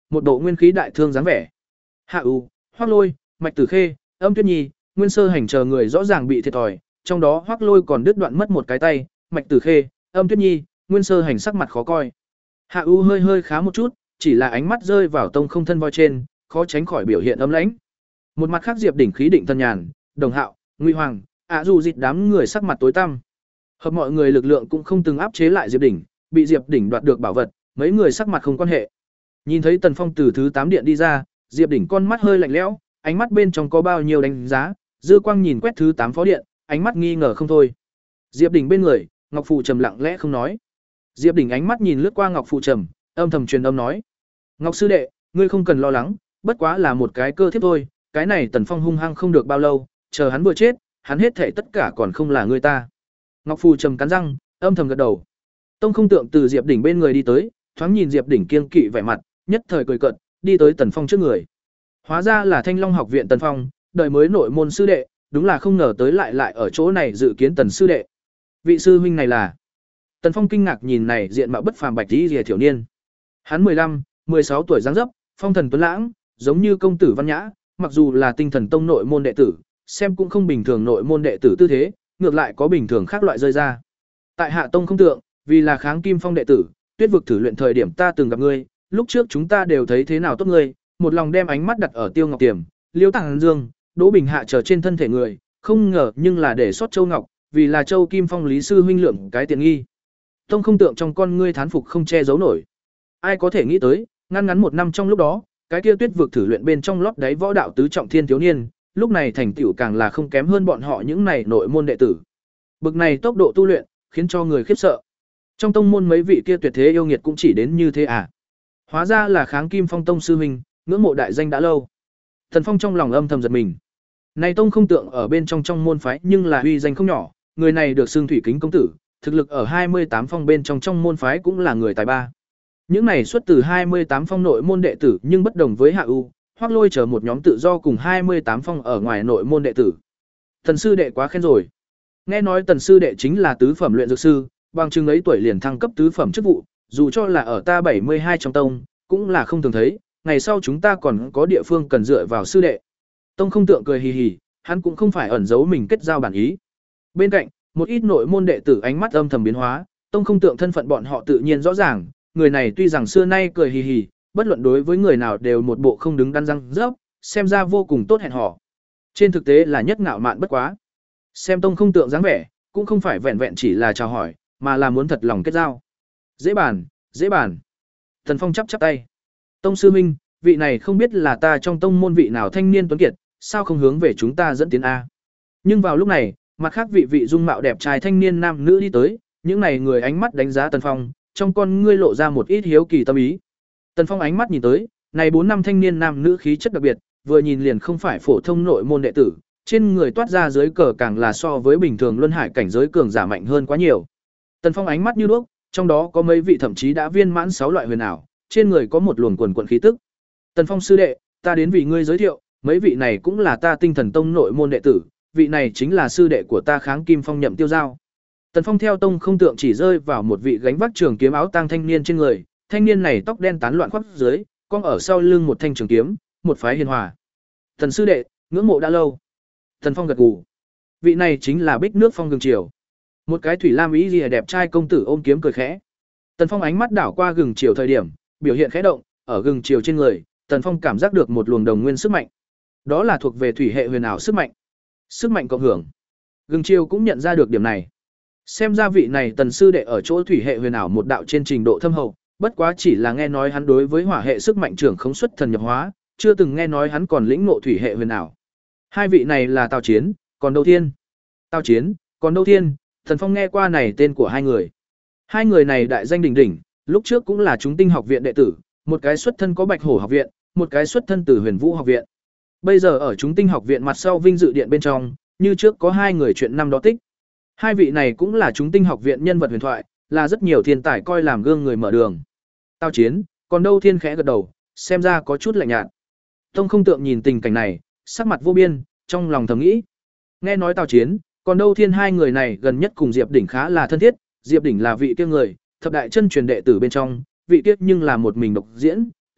một bộ nguyên khí đại thương dáng vẻ. Hạ U, Hoắc Lôi, Mạch Tử Khê, Âm Tuyết Nhi, Nguyên Sơ Hành chờ người rõ ràng bị thiệt thòi, trong đó Hoắc Lôi còn đứt đoạn mất một cái tay, Mạch Tử Khê, Âm Tuyết Nhi, Nguyên Sơ Hành sắc mặt khó coi. Hạ U hơi hơi khá một chút, chỉ là ánh mắt rơi vào tông không thân voi trên, khó tránh khỏi biểu hiện ấm lãnh. Một mặt khác Diệp Đỉnh khí định thân nhàn, Đồng Hạo, Ngụy Hoàng, ạ dù dịch đám người sắc mặt tối tăm. Hợp mọi người lực lượng cũng không từng áp chế lại Diệp Đỉnh, bị Diệp Đỉnh đoạt được bảo vật, mấy người sắc mặt không quan hệ. Nhìn thấy Tần Phong từ thứ tám điện đi ra, Diệp Đỉnh con mắt hơi lạnh lẽo, ánh mắt bên trong có bao nhiêu đánh giá, dư quang nhìn quét thứ tám phó điện, ánh mắt nghi ngờ không thôi. Diệp Đỉnh bên người, Ngọc Phù Trầm lặng lẽ không nói. Diệp Đỉnh ánh mắt nhìn lướt qua Ngọc Phù Trầm, âm thầm truyền âm nói: "Ngọc sư đệ, ngươi không cần lo lắng, bất quá là một cái cơ thiếp thôi, cái này Tần Phong hung hăng không được bao lâu, chờ hắn vừa chết, hắn hết thảy tất cả còn không là ngươi ta." Ngọc Phù Trầm cắn răng, âm thầm gật đầu. Tông Không Tượng từ Diệp Đỉnh bên người đi tới, thoáng nhìn Diệp Đỉnh kiêng kỵ vẻ mặt, nhất thời cười cợt, đi tới Tần Phong trước người. Hóa ra là Thanh Long học viện Tần Phong, đời mới nội môn sư đệ, đúng là không ngờ tới lại lại ở chỗ này dự kiến Tần sư đệ. Vị sư huynh này là? Tần Phong kinh ngạc nhìn này diện mạo bất phàm bạch y liễu thiểu niên. Hắn mười lăm, mười sáu tuổi dáng dấp, phong thần tuấn lãng, giống như công tử văn nhã, mặc dù là Tinh Thần Tông nội môn đệ tử, xem cũng không bình thường nội môn đệ tử tư thế, ngược lại có bình thường khác loại rơi ra. Tại Hạ Tông Không Tượng, vì là kháng Kim Phong đệ tử, Tuyết vực thử luyện thời điểm ta từng gặp ngươi, lúc trước chúng ta đều thấy thế nào tốt ngươi, một lòng đem ánh mắt đặt ở Tiêu Ngọc Tiềm, Liêu Tàng Dương, Đỗ Bình Hạ trở trên thân thể người, không ngờ nhưng là để sót Châu Ngọc, vì là Châu Kim Phong lý sư huynh lượng cái tiện nghi. Tông Không Tượng trong con ngươi thán phục không che giấu nổi. Ai có thể nghĩ tới, ngăn ngắn một năm trong lúc đó, cái kia Tuyết vực thử luyện bên trong lót đáy võ đạo tứ trọng thiên thiếu niên, lúc này thành tựu càng là không kém hơn bọn họ những này nội môn đệ tử. Bực này tốc độ tu luyện, khiến cho người khiếp sợ. Trong tông môn mấy vị kia tuyệt thế yêu nghiệt cũng chỉ đến như thế à? Hóa ra là kháng Kim Phong tông sư huynh, ngưỡng mộ đại danh đã lâu. Thần Phong trong lòng âm thầm giật mình. Này Tông Không Tượng ở bên trong trong môn phái nhưng là uy danh không nhỏ, người này được xưng Thủy Kính công tử, thực lực ở hai mươi tám phong bên trong trong môn phái cũng là người tài ba. Những này xuất từ hai mươi tám phong nội môn đệ tử, nhưng bất đồng với Hạ U, Hoắc Lôi chờ một nhóm tự do cùng hai mươi tám phong ở ngoài nội môn đệ tử. Tần sư đệ quá khen rồi. Nghe nói Tần sư đệ chính là tứ phẩm luyện dược sư, bằng chừng ấy tuổi liền thăng cấp tứ phẩm chức vụ, dù cho là ở ta bảy mươi hai trong tông, cũng là không thường thấy, ngày sau chúng ta còn có địa phương cần dựa vào sư đệ. Tông Không Tượng cười hì hì, hắn cũng không phải ẩn giấu mình kết giao bản ý. Bên cạnh, một ít nội môn đệ tử ánh mắt âm thầm biến hóa, Tông Không Tượng thân phận bọn họ tự nhiên rõ ràng, người này tuy rằng xưa nay cười hì hì, bất luận đối với người nào đều một bộ không đứng đắn răng rớp, xem ra vô cùng tốt hẹn hò. Trên thực tế là nhất ngạo mạn bất quá. Xem Tông Không Tượng dáng vẻ, cũng không phải vẹn vẹn chỉ là chào hỏi, mà là muốn thật lòng kết giao. Dễ bàn, dễ bàn. Thần Phong chắp chắp tay. Tông sư minh, vị này không biết là ta trong tông môn vị nào thanh niên tuấn kiệt, sao không hướng về chúng ta dẫn tiến a? Nhưng vào lúc này, mặt khác vị vị dung mạo đẹp trai thanh niên nam nữ đi tới, những này người ánh mắt đánh giá Tần Phong, trong con ngươi lộ ra một ít hiếu kỳ tâm ý. Tần Phong ánh mắt nhìn tới, này bốn năm thanh niên nam nữ khí chất đặc biệt, vừa nhìn liền không phải phổ thông nội môn đệ tử, trên người toát ra dưới cờ càng là so với bình thường luân hải cảnh giới cường giả mạnh hơn quá nhiều. Tần Phong ánh mắt như đuốc, trong đó có mấy vị thậm chí đã viên mãn sáu loại huyền ảo, trên người có một luồng quần quần khí tức. Tần Phong sư đệ, ta đến vì ngươi giới thiệu, mấy vị này cũng là ta Tinh Thần Tông nội môn đệ tử, vị này chính là sư đệ của ta Kháng Kim Phong Nhậm Tiêu Giao. Tần Phong theo Tông Không Tượng chỉ rơi vào một vị gánh vác trường kiếm áo tang thanh niên trên người, thanh niên này tóc đen tán loạn khoác dưới, cong ở sau lưng một thanh trường kiếm, một phái hiền hòa. Tần sư đệ, ngưỡng mộ đã lâu. Tần Phong gật gù. Vị này chính là Bích Nước Phong Gừng Triều. Một cái thủy lam ý liễu đẹp trai công tử ôm kiếm cười khẽ. Tần Phong ánh mắt đảo qua Gừng Triều thời điểm, biểu hiện khẽ động, ở Gừng Triều trên người, Tần Phong cảm giác được một luồng đồng nguyên sức mạnh. Đó là thuộc về thủy hệ huyền ảo sức mạnh. Sức mạnh cộng hưởng. Gừng Triều cũng nhận ra được điểm này. Xem ra vị này Tần sư đệ ở chỗ thủy hệ huyền ảo một đạo trên trình độ thâm hậu, bất quá chỉ là nghe nói hắn đối với hỏa hệ sức mạnh trưởng khống xuất thần nhập hóa, chưa từng nghe nói hắn còn lĩnh ngộ thủy hệ huyền ảo. Hai vị này là Tào Chiến, còn Đâu Thiên. Tào Chiến, còn Đâu Thiên, Tần Phong nghe qua này tên của hai người. Hai người này đại danh đỉnh đỉnh, lúc trước cũng là chúng tinh học viện đệ tử, một cái xuất thân có Bạch Hổ học viện, một cái xuất thân từ Huyền Vũ học viện. Bây giờ ở chúng tinh học viện mặt sau vinh dự điện bên trong, như trước có hai người chuyện năm đó tích. Hai vị này cũng là chúng tinh học viện nhân vật huyền thoại, là rất nhiều thiên tài coi làm gương người mở đường. Tào Chiến, còn Đâu Thiên khẽ gật đầu, xem ra có chút lạnh nhạt. Tông Không Tượng nhìn tình cảnh này, sắc mặt vô biên, trong lòng thầm nghĩ. Nghe nói Tào Chiến, còn Đâu Thiên hai người này gần nhất cùng Diệp Đỉnh khá là thân thiết, Diệp Đỉnh là vị kia người, thập đại chân truyền đệ tử bên trong, vị kia nhưng là một mình độc diễn,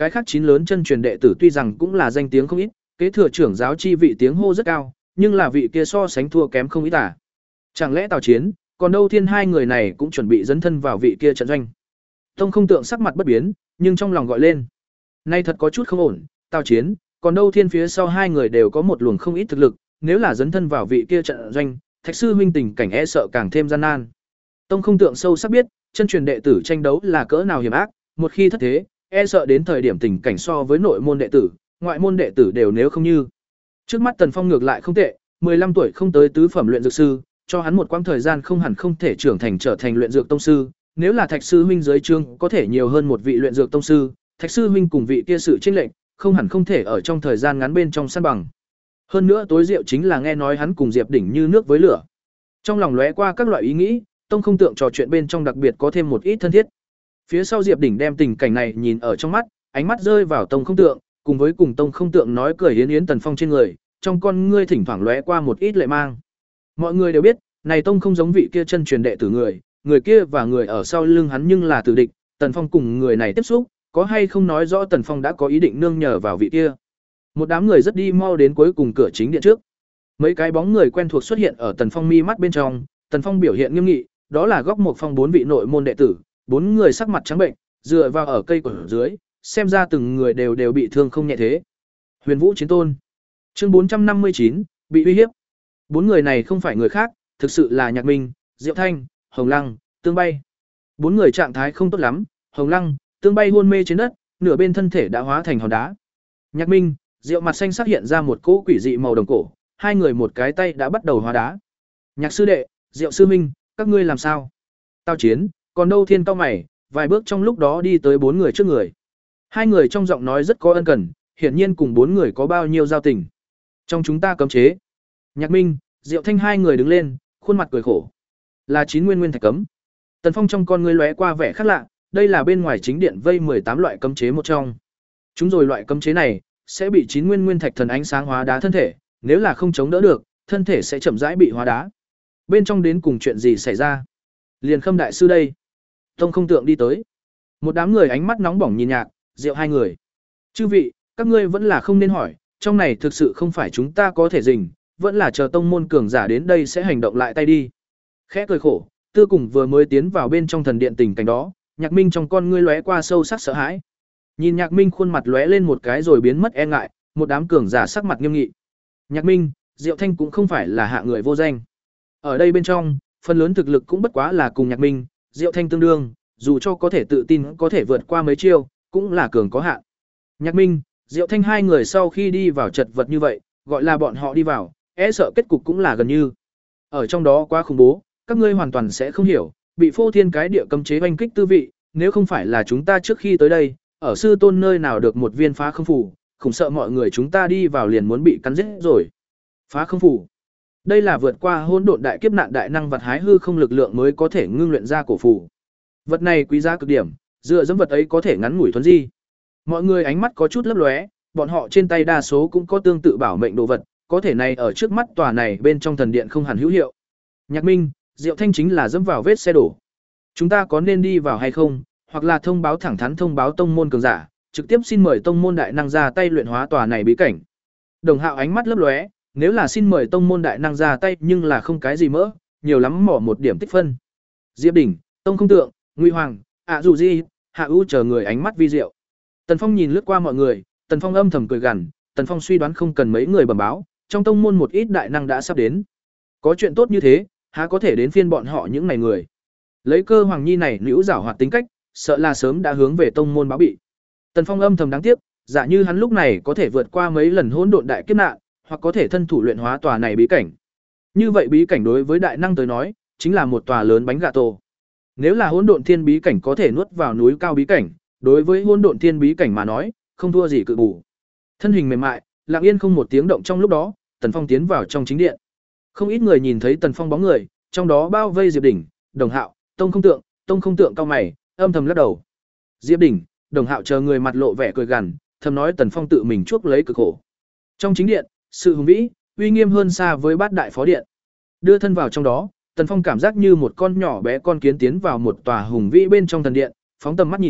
Cái khác chín lớn chân truyền đệ tử tuy rằng cũng là danh tiếng không ít, kế thừa trưởng giáo chi vị tiếng hô rất cao, nhưng là vị kia so sánh thua kém không ít à. Chẳng lẽ Tào Chiến, còn đâu Thiên hai người này cũng chuẩn bị dấn thân vào vị kia trận doanh. Tông Không Tượng sắc mặt bất biến, nhưng trong lòng gọi lên. Nay thật có chút không ổn, Tào Chiến, còn đâu Thiên phía sau hai người đều có một luồng không ít thực lực, nếu là dấn thân vào vị kia trận doanh, Thạch sư huynh tình cảnh e sợ càng thêm gian nan. Tông Không Tượng sâu sắc biết, chân truyền đệ tử tranh đấu là cỡ nào hiểm ác, một khi thất thế, e sợ đến thời điểm tình cảnh so với nội môn đệ tử, ngoại môn đệ tử đều nếu không như. Trước mắt Tần Phong ngược lại không tệ, mười lăm tuổi không tới tứ phẩm luyện dược sư, cho hắn một quãng thời gian không hẳn không thể trưởng thành trở thành luyện dược tông sư, nếu là Thạch sư huynh dưới trương có thể nhiều hơn một vị luyện dược tông sư, Thạch sư huynh cùng vị kia sự chênh lệch, không hẳn không thể ở trong thời gian ngắn bên trong san bằng. Hơn nữa tối diệu chính là nghe nói hắn cùng Diệp Đỉnh như nước với lửa. Trong lòng lóe qua các loại ý nghĩ, Tông Không Tượng trò chuyện bên trong đặc biệt có thêm một ít thân thiết. Phía sau Diệp Đỉnh đem tình cảnh này nhìn ở trong mắt, ánh mắt rơi vào Tông Không Tượng, cùng với cùng Tông Không Tượng nói cười yến yến Tần Phong trên người, trong con ngươi thỉnh thoảng lóe qua một ít lệ mang. Mọi người đều biết, này Tông không giống vị kia chân truyền đệ tử người, người kia và người ở sau lưng hắn nhưng là tử địch, Tần Phong cùng người này tiếp xúc, có hay không nói rõ Tần Phong đã có ý định nương nhờ vào vị kia. Một đám người rất đi mau đến cuối cùng cửa chính điện trước. Mấy cái bóng người quen thuộc xuất hiện ở Tần Phong mi mắt bên trong, Tần Phong biểu hiện nghiêm nghị, đó là góc một phong bốn vị nội môn đệ tử, bốn người sắc mặt trắng bệnh, dựa vào ở cây của dưới, xem ra từng người đều đều bị thương không nhẹ thế. Huyền Vũ Chiến Tôn. Chương bốn trăm năm mươi chín, bị uy hiếp. Bốn người này không phải người khác, thực sự là Nhạc Minh, Diệu Thanh, Hồng Lăng, Tương Bay. Bốn người trạng thái không tốt lắm, Hồng Lăng, Tương Bay hôn mê trên đất, nửa bên thân thể đã hóa thành hòn đá. Nhạc Minh, Diệu mặt xanh sắc hiện ra một cỗ quỷ dị màu đồng cổ, hai người một cái tay đã bắt đầu hóa đá. Nhạc sư đệ, Diệu sư minh, các ngươi làm sao? Tao Chiến, còn đâu Thiên cao mày, vài bước trong lúc đó đi tới bốn người trước người. Hai người trong giọng nói rất có ân cần, hiển nhiên cùng bốn người có bao nhiêu giao tình. Trong chúng ta cấm chế. Nhạc Minh, Diệu Thanh hai người đứng lên, khuôn mặt cười khổ. Là chín nguyên nguyên thạch cấm. Tần Phong trong con ngươi lóe qua vẻ khác lạ, đây là bên ngoài chính điện vây mười tám loại cấm chế một trong. Chúng rồi loại cấm chế này sẽ bị chín nguyên nguyên thạch thần ánh sáng hóa đá thân thể, nếu là không chống đỡ được, thân thể sẽ chậm rãi bị hóa đá. Bên trong đến cùng chuyện gì xảy ra? Liền Khâm đại sư đây. Tông Không Tượng đi tới. Một đám người ánh mắt nóng bỏng nhìn Nhạc, Diệu hai người. Chư vị, các ngươi vẫn là không nên hỏi, trong này thực sự không phải chúng ta có thể rình, vẫn là chờ tông môn cường giả đến đây sẽ hành động lại tay đi. Khẽ cười khổ, Tư cùng vừa mới tiến vào bên trong thần điện tình cảnh đó, Nhạc Minh trong con ngươi lóe qua sâu sắc sợ hãi. Nhìn Nhạc Minh khuôn mặt lóe lên một cái rồi biến mất e ngại, một đám cường giả sắc mặt nghiêm nghị. Nhạc Minh, Diệu Thanh cũng không phải là hạ người vô danh. Ở đây bên trong, phần lớn thực lực cũng bất quá là cùng Nhạc Minh, Diệu Thanh tương đương, dù cho có thể tự tin có thể vượt qua mấy chiêu, cũng là cường có hạn. Nhạc Minh, Diệu Thanh hai người sau khi đi vào chật vật như vậy, gọi là bọn họ đi vào, e sợ kết cục cũng là gần như. Ở trong đó quá khủng bố, các ngươi hoàn toàn sẽ không hiểu, bị phô thiên cái địa cấm chế oanh kích tư vị, nếu không phải là chúng ta trước khi tới đây, ở sư tôn nơi nào được một viên phá không phủ, khủng sợ mọi người chúng ta đi vào liền muốn bị cắn giết rồi. Phá không phủ. Đây là vượt qua hỗn độn đại kiếp nạn đại năng vật hái hư không lực lượng mới có thể ngưng luyện ra cổ phù. Vật này quý giá cực điểm, dựa dẫm vật ấy có thể ngắn ngủi thuần di. Mọi người ánh mắt có chút lấp lóe, bọn họ trên tay đa số cũng có tương tự bảo mệnh đồ vật, có thể này ở trước mắt tòa này bên trong thần điện không hẳn hữu hiệu. Nhạc Minh, Diệu Thanh chính là dẫm vào vết xe đổ. Chúng ta có nên đi vào hay không, hoặc là thông báo thẳng thắn thông báo tông môn cường giả, trực tiếp xin mời tông môn đại năng ra tay luyện hóa tòa này bí cảnh. Đồng Hạo ánh mắt lấp lóe, nếu là xin mời tông môn đại năng ra tay nhưng là không cái gì mỡ, nhiều lắm mỏ một điểm tích phân. Diệp Đỉnh, Tông Không Tượng, Nguy Hoàng, ạ dù gì, Hạ U chờ người ánh mắt vi diệu. Tần Phong nhìn lướt qua mọi người, Tần Phong âm thầm cười gằn, Tần Phong suy đoán không cần mấy người bẩm báo, trong tông môn một ít đại năng đã sắp đến. Có chuyện tốt như thế, há có thể đến phiên bọn họ những này người. Lấy Cơ Hoàng Nhi này nữu giảo hoạt tính cách, sợ là sớm đã hướng về tông môn báo bị. Tần Phong âm thầm đáng tiếc, giả như hắn lúc này có thể vượt qua mấy lần hỗn độn đại kiếp nạn, hoặc có thể thân thủ luyện hóa tòa này bí cảnh. Như vậy bí cảnh đối với đại năng tới nói, chính là một tòa lớn bánh gà tổ. Nếu là hỗn độn thiên bí cảnh có thể nuốt vào núi cao bí cảnh, đối với hỗn độn thiên bí cảnh mà nói, không thua gì cự bù. Thân hình mềm mại, lặng yên không một tiếng động trong lúc đó, Tần Phong tiến vào trong chính điện. Không ít người nhìn thấy Tần Phong bóng người, trong đó bao vây Diệp Đỉnh, Đồng Hạo, Tông Không Tượng, Tông Không Tượng cao mày, âm thầm lắc đầu. Diệp Đỉnh, Đồng Hạo chờ người mặt lộ vẻ cười gằn, thầm nói Tần Phong tự mình chuốc lấy cực khổ. Trong chính điện, sự hùng vĩ, uy nghiêm hơn xa với bát đại phó điện. Đưa thân vào trong đó, Tần Phong cảm giác như một con nhỏ bé con kiến tiến vào một tòa hùng vĩ bên trong thần điện, phóng tầm mắt nhìn,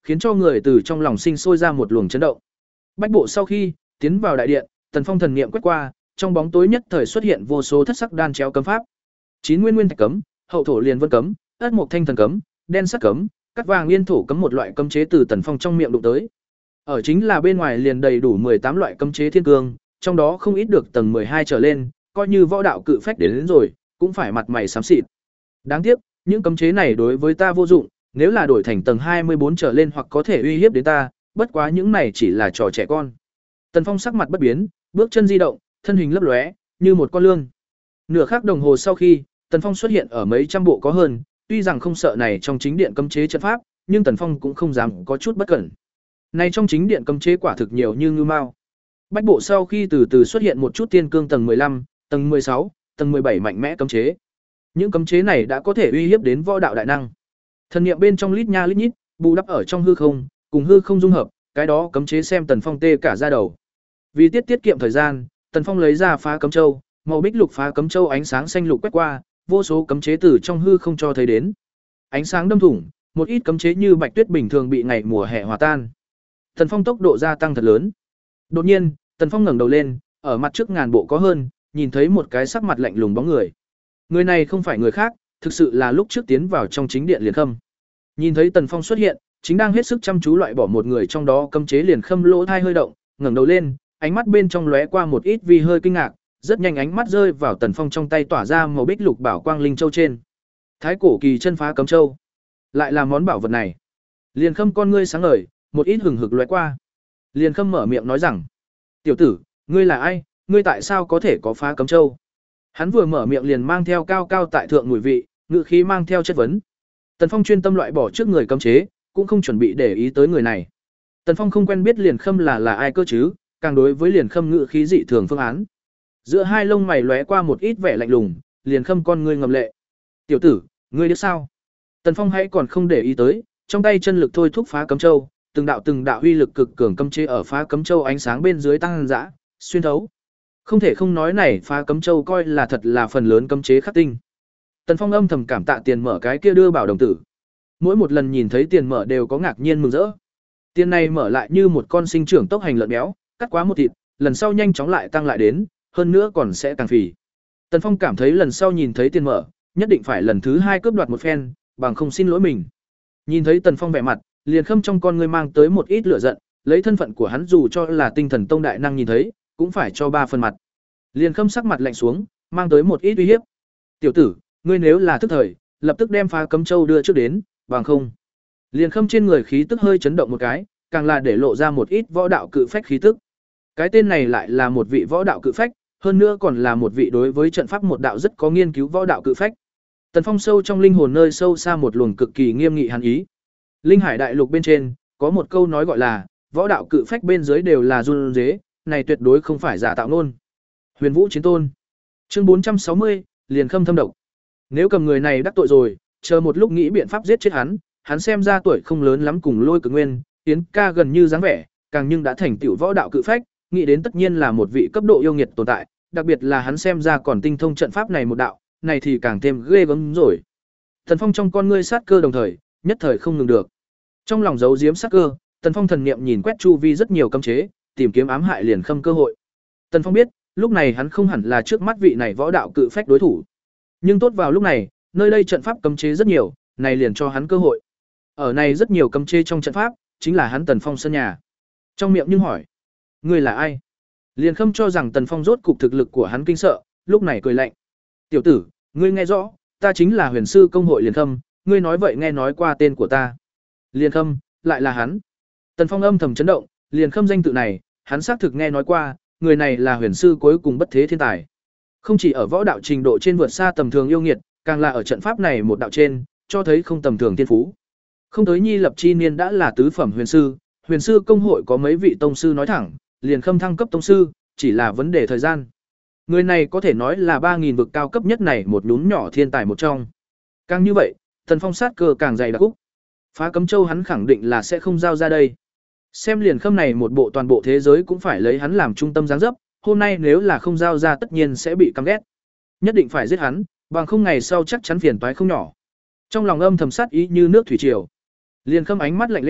khiến cho người từ trong lòng sinh sôi ra một luồng chấn động. Bách bộ sau khi tiến vào đại điện, Tần Phong thần niệm quét qua, trong bóng tối nhất thời xuất hiện vô số thất sắc đan chéo cấm pháp. Chín nguyên nguyên thạch cấm, hậu thổ liền vân cấm, ất mộc thanh thần cấm, đen sắt cấm, cắt vàng yên thổ cấm một loại cấm chế từ Tần Phong trong miệng đụng tới. Ở chính là bên ngoài liền đầy đủ mười tám loại cấm chế thiên cương, trong đó không ít được tầng mười hai trở lên, coi như võ đạo cự phách đến, đến rồi, cũng phải mặt mày xám xịt. Đáng tiếc, những cấm chế này đối với ta vô dụng, nếu là đổi thành tầng hai mươi bốn trở lên hoặc có thể uy hiếp đến ta, bất quá những này chỉ là trò trẻ con. Tần Phong sắc mặt bất biến, bước chân di động, thân hình lấp lóe, như một con lương. Nửa khắc đồng hồ sau khi, Tần Phong xuất hiện ở mấy trăm bộ có hơn, tuy rằng không sợ này trong chính điện cấm chế trận pháp, nhưng Tần Phong cũng không dám có chút bất cẩn. Này trong chính điện cấm chế quả thực nhiều như ngưu mao. Bách bộ sau khi từ từ xuất hiện một chút tiên cương tầng mười lăm, tầng mười sáu, tầng mười bảy mạnh mẽ cấm chế. Những cấm chế này đã có thể uy hiếp đến võ đạo đại năng. Thần niệm bên trong lít nha lít nhít, bù đắp ở trong hư không, cùng hư không dung hợp, cái đó cấm chế xem Tần Phong tê cả da đầu. Vì tiết tiết kiệm thời gian, Tần Phong lấy ra phá cấm châu, màu bích lục phá cấm châu ánh sáng xanh lục quét qua, vô số cấm chế từ trong hư không cho thấy đến. Ánh sáng đâm thủng, một ít cấm chế như bạch tuyết bình thường bị ngày mùa hè hòa tan. Tần Phong tốc độ gia tăng thật lớn. Đột nhiên, Tần Phong ngẩng đầu lên, ở mặt trước ngàn bộ có hơn, nhìn thấy một cái sắc mặt lạnh lùng bóng người. Người này không phải người khác, thực sự là lúc trước tiến vào trong chính điện Liền Khâm. Nhìn thấy Tần Phong xuất hiện, chính đang hết sức chăm chú loại bỏ một người trong đó cấm chế Liền Khâm lỗ thai hơi động, ngẩng đầu lên, ánh mắt bên trong lóe qua một ít vì hơi kinh ngạc, rất nhanh ánh mắt rơi vào Tần Phong trong tay tỏa ra màu bích lục bảo quang linh châu trên. Thái cổ kỳ chân phá cấm châu, lại là món bảo vật này. Liền Khâm con ngươi sáng ngời, một ít hừng hực lóe qua. Liền Khâm mở miệng nói rằng: "Tiểu tử, ngươi là ai, ngươi tại sao có thể có phá cấm châu?" Hắn vừa mở miệng liền mang theo cao cao tại thượng mùi vị, ngữ khí mang theo chất vấn. Tần Phong chuyên tâm loại bỏ trước người cấm chế, cũng không chuẩn bị để ý tới người này. Tần Phong không quen biết Liền Khâm là là ai cơ chứ, càng đối với Liền Khâm ngữ khí dị thường phương án. Giữa hai lông mày lóe qua một ít vẻ lạnh lùng, Liền Khâm con ngươi ngầm lệ. "Tiểu tử, ngươi biết sao?" Tần Phong hãy còn không để ý tới, trong tay chân lực thôi thúc phá cấm châu, từng đạo từng đạo uy lực cực cường cấm chế ở phá cấm châu ánh sáng bên dưới tăng dã, xuyên thấu. Không thể không nói này phá cấm châu coi là thật là phần lớn cấm chế khắc tinh. Tần Phong âm thầm cảm tạ tiền mở cái kia đưa bảo đồng tử. Mỗi một lần nhìn thấy tiền mở đều có ngạc nhiên mừng rỡ. Tiền này mở lại như một con sinh trưởng tốc hành lợn béo, cắt quá một thịt, lần sau nhanh chóng lại tăng lại đến, hơn nữa còn sẽ càng phì. Tần Phong cảm thấy lần sau nhìn thấy tiền mở, nhất định phải lần thứ hai cướp đoạt một phen, bằng không xin lỗi mình. Nhìn thấy Tần Phong vẻ mặt, Liền Khâm trong con ngươi mang tới một ít lửa giận, lấy thân phận của hắn dù cho là Tinh Thần Tông đại năng nhìn thấy, cũng phải cho ba phần mặt. Liền Khâm sắc mặt lạnh xuống, mang tới một ít uy hiếp. "Tiểu tử, ngươi nếu là tức thời, lập tức đem phá cấm châu đưa trước đến, bằng không." Liền Khâm trên người khí tức hơi chấn động một cái, càng là để lộ ra một ít võ đạo cự phách khí tức. Cái tên này lại là một vị võ đạo cự phách, hơn nữa còn là một vị đối với trận pháp một đạo rất có nghiên cứu võ đạo cự phách. Tần Phong sâu trong linh hồn nơi sâu xa một luồng cực kỳ nghiêm nghị hàn ý. Linh Hải đại lục bên trên có một câu nói gọi là võ đạo cự phách bên dưới đều là run rế, này tuyệt đối không phải giả tạo nôn. Huyền Vũ Chiến Tôn. Chương bốn trăm sáu mươi, Liền Khâm thâm độc. Nếu cầm người này đắc tội rồi, chờ một lúc nghĩ biện pháp giết chết hắn, hắn xem ra tuổi không lớn lắm cùng Lôi Cực Nguyên, Tiến ca gần như dáng vẻ, càng nhưng đã thành tiểu võ đạo cự phách, nghĩ đến tất nhiên là một vị cấp độ yêu nghiệt tồn tại, đặc biệt là hắn xem ra còn tinh thông trận pháp này một đạo, này thì càng thêm ghê gớm rồi. Tần Phong trong con ngươi sát cơ đồng thời, nhất thời không ngừng được. Trong lòng giấu giếm sát cơ, Tần Phong thần niệm nhìn quét chu vi rất nhiều cấm chế, tìm kiếm ám hại Liền Khâm cơ hội. Tần Phong biết, lúc này hắn không hẳn là trước mắt vị này võ đạo cự phách đối thủ. Nhưng tốt vào lúc này, nơi đây trận pháp cấm chế rất nhiều, này liền cho hắn cơ hội. Ở này rất nhiều cấm chế trong trận pháp, chính là hắn Tần Phong sân nhà. Trong miệng nhưng hỏi: "Ngươi là ai?" Liền Khâm cho rằng Tần Phong rốt cục thực lực của hắn kinh sợ, lúc này cười lạnh: "Tiểu tử, ngươi nghe rõ, ta chính là Huyền sư công hội Liền Khâm, ngươi nói vậy nghe nói qua tên của ta." Liền Khâm, lại là hắn. Tần Phong âm thầm chấn động, Liền Khâm danh tự này, hắn xác thực nghe nói qua, người này là huyền sư cuối cùng bất thế thiên tài. Không chỉ ở võ đạo trình độ trên vượt xa tầm thường yêu nghiệt, càng là ở trận pháp này một đạo trên, cho thấy không tầm thường thiên phú. Không tới nhi lập chi niên đã là tứ phẩm huyền sư, huyền sư công hội có mấy vị tông sư nói thẳng, Liền Khâm thăng cấp tông sư, chỉ là vấn đề thời gian. Người này có thể nói là ba nghìn vực cao cấp nhất này một nhún nhỏ thiên tài một trong. Càng như vậy, Tần Phong sát cơ càng dày đặc úc. Phá cấm châu hắn khẳng định là sẽ không giao ra đây. Xem Liền Khâm này một bộ toàn bộ thế giới cũng phải lấy hắn làm trung tâm dáng dấp, hôm nay nếu là không giao ra tất nhiên sẽ bị căm ghét. Nhất định phải giết hắn, bằng không ngày sau chắc chắn phiền toái không nhỏ. Trong lòng âm thầm sát ý như nước thủy triều. Liền Khâm ánh mắt lạnh lẽo,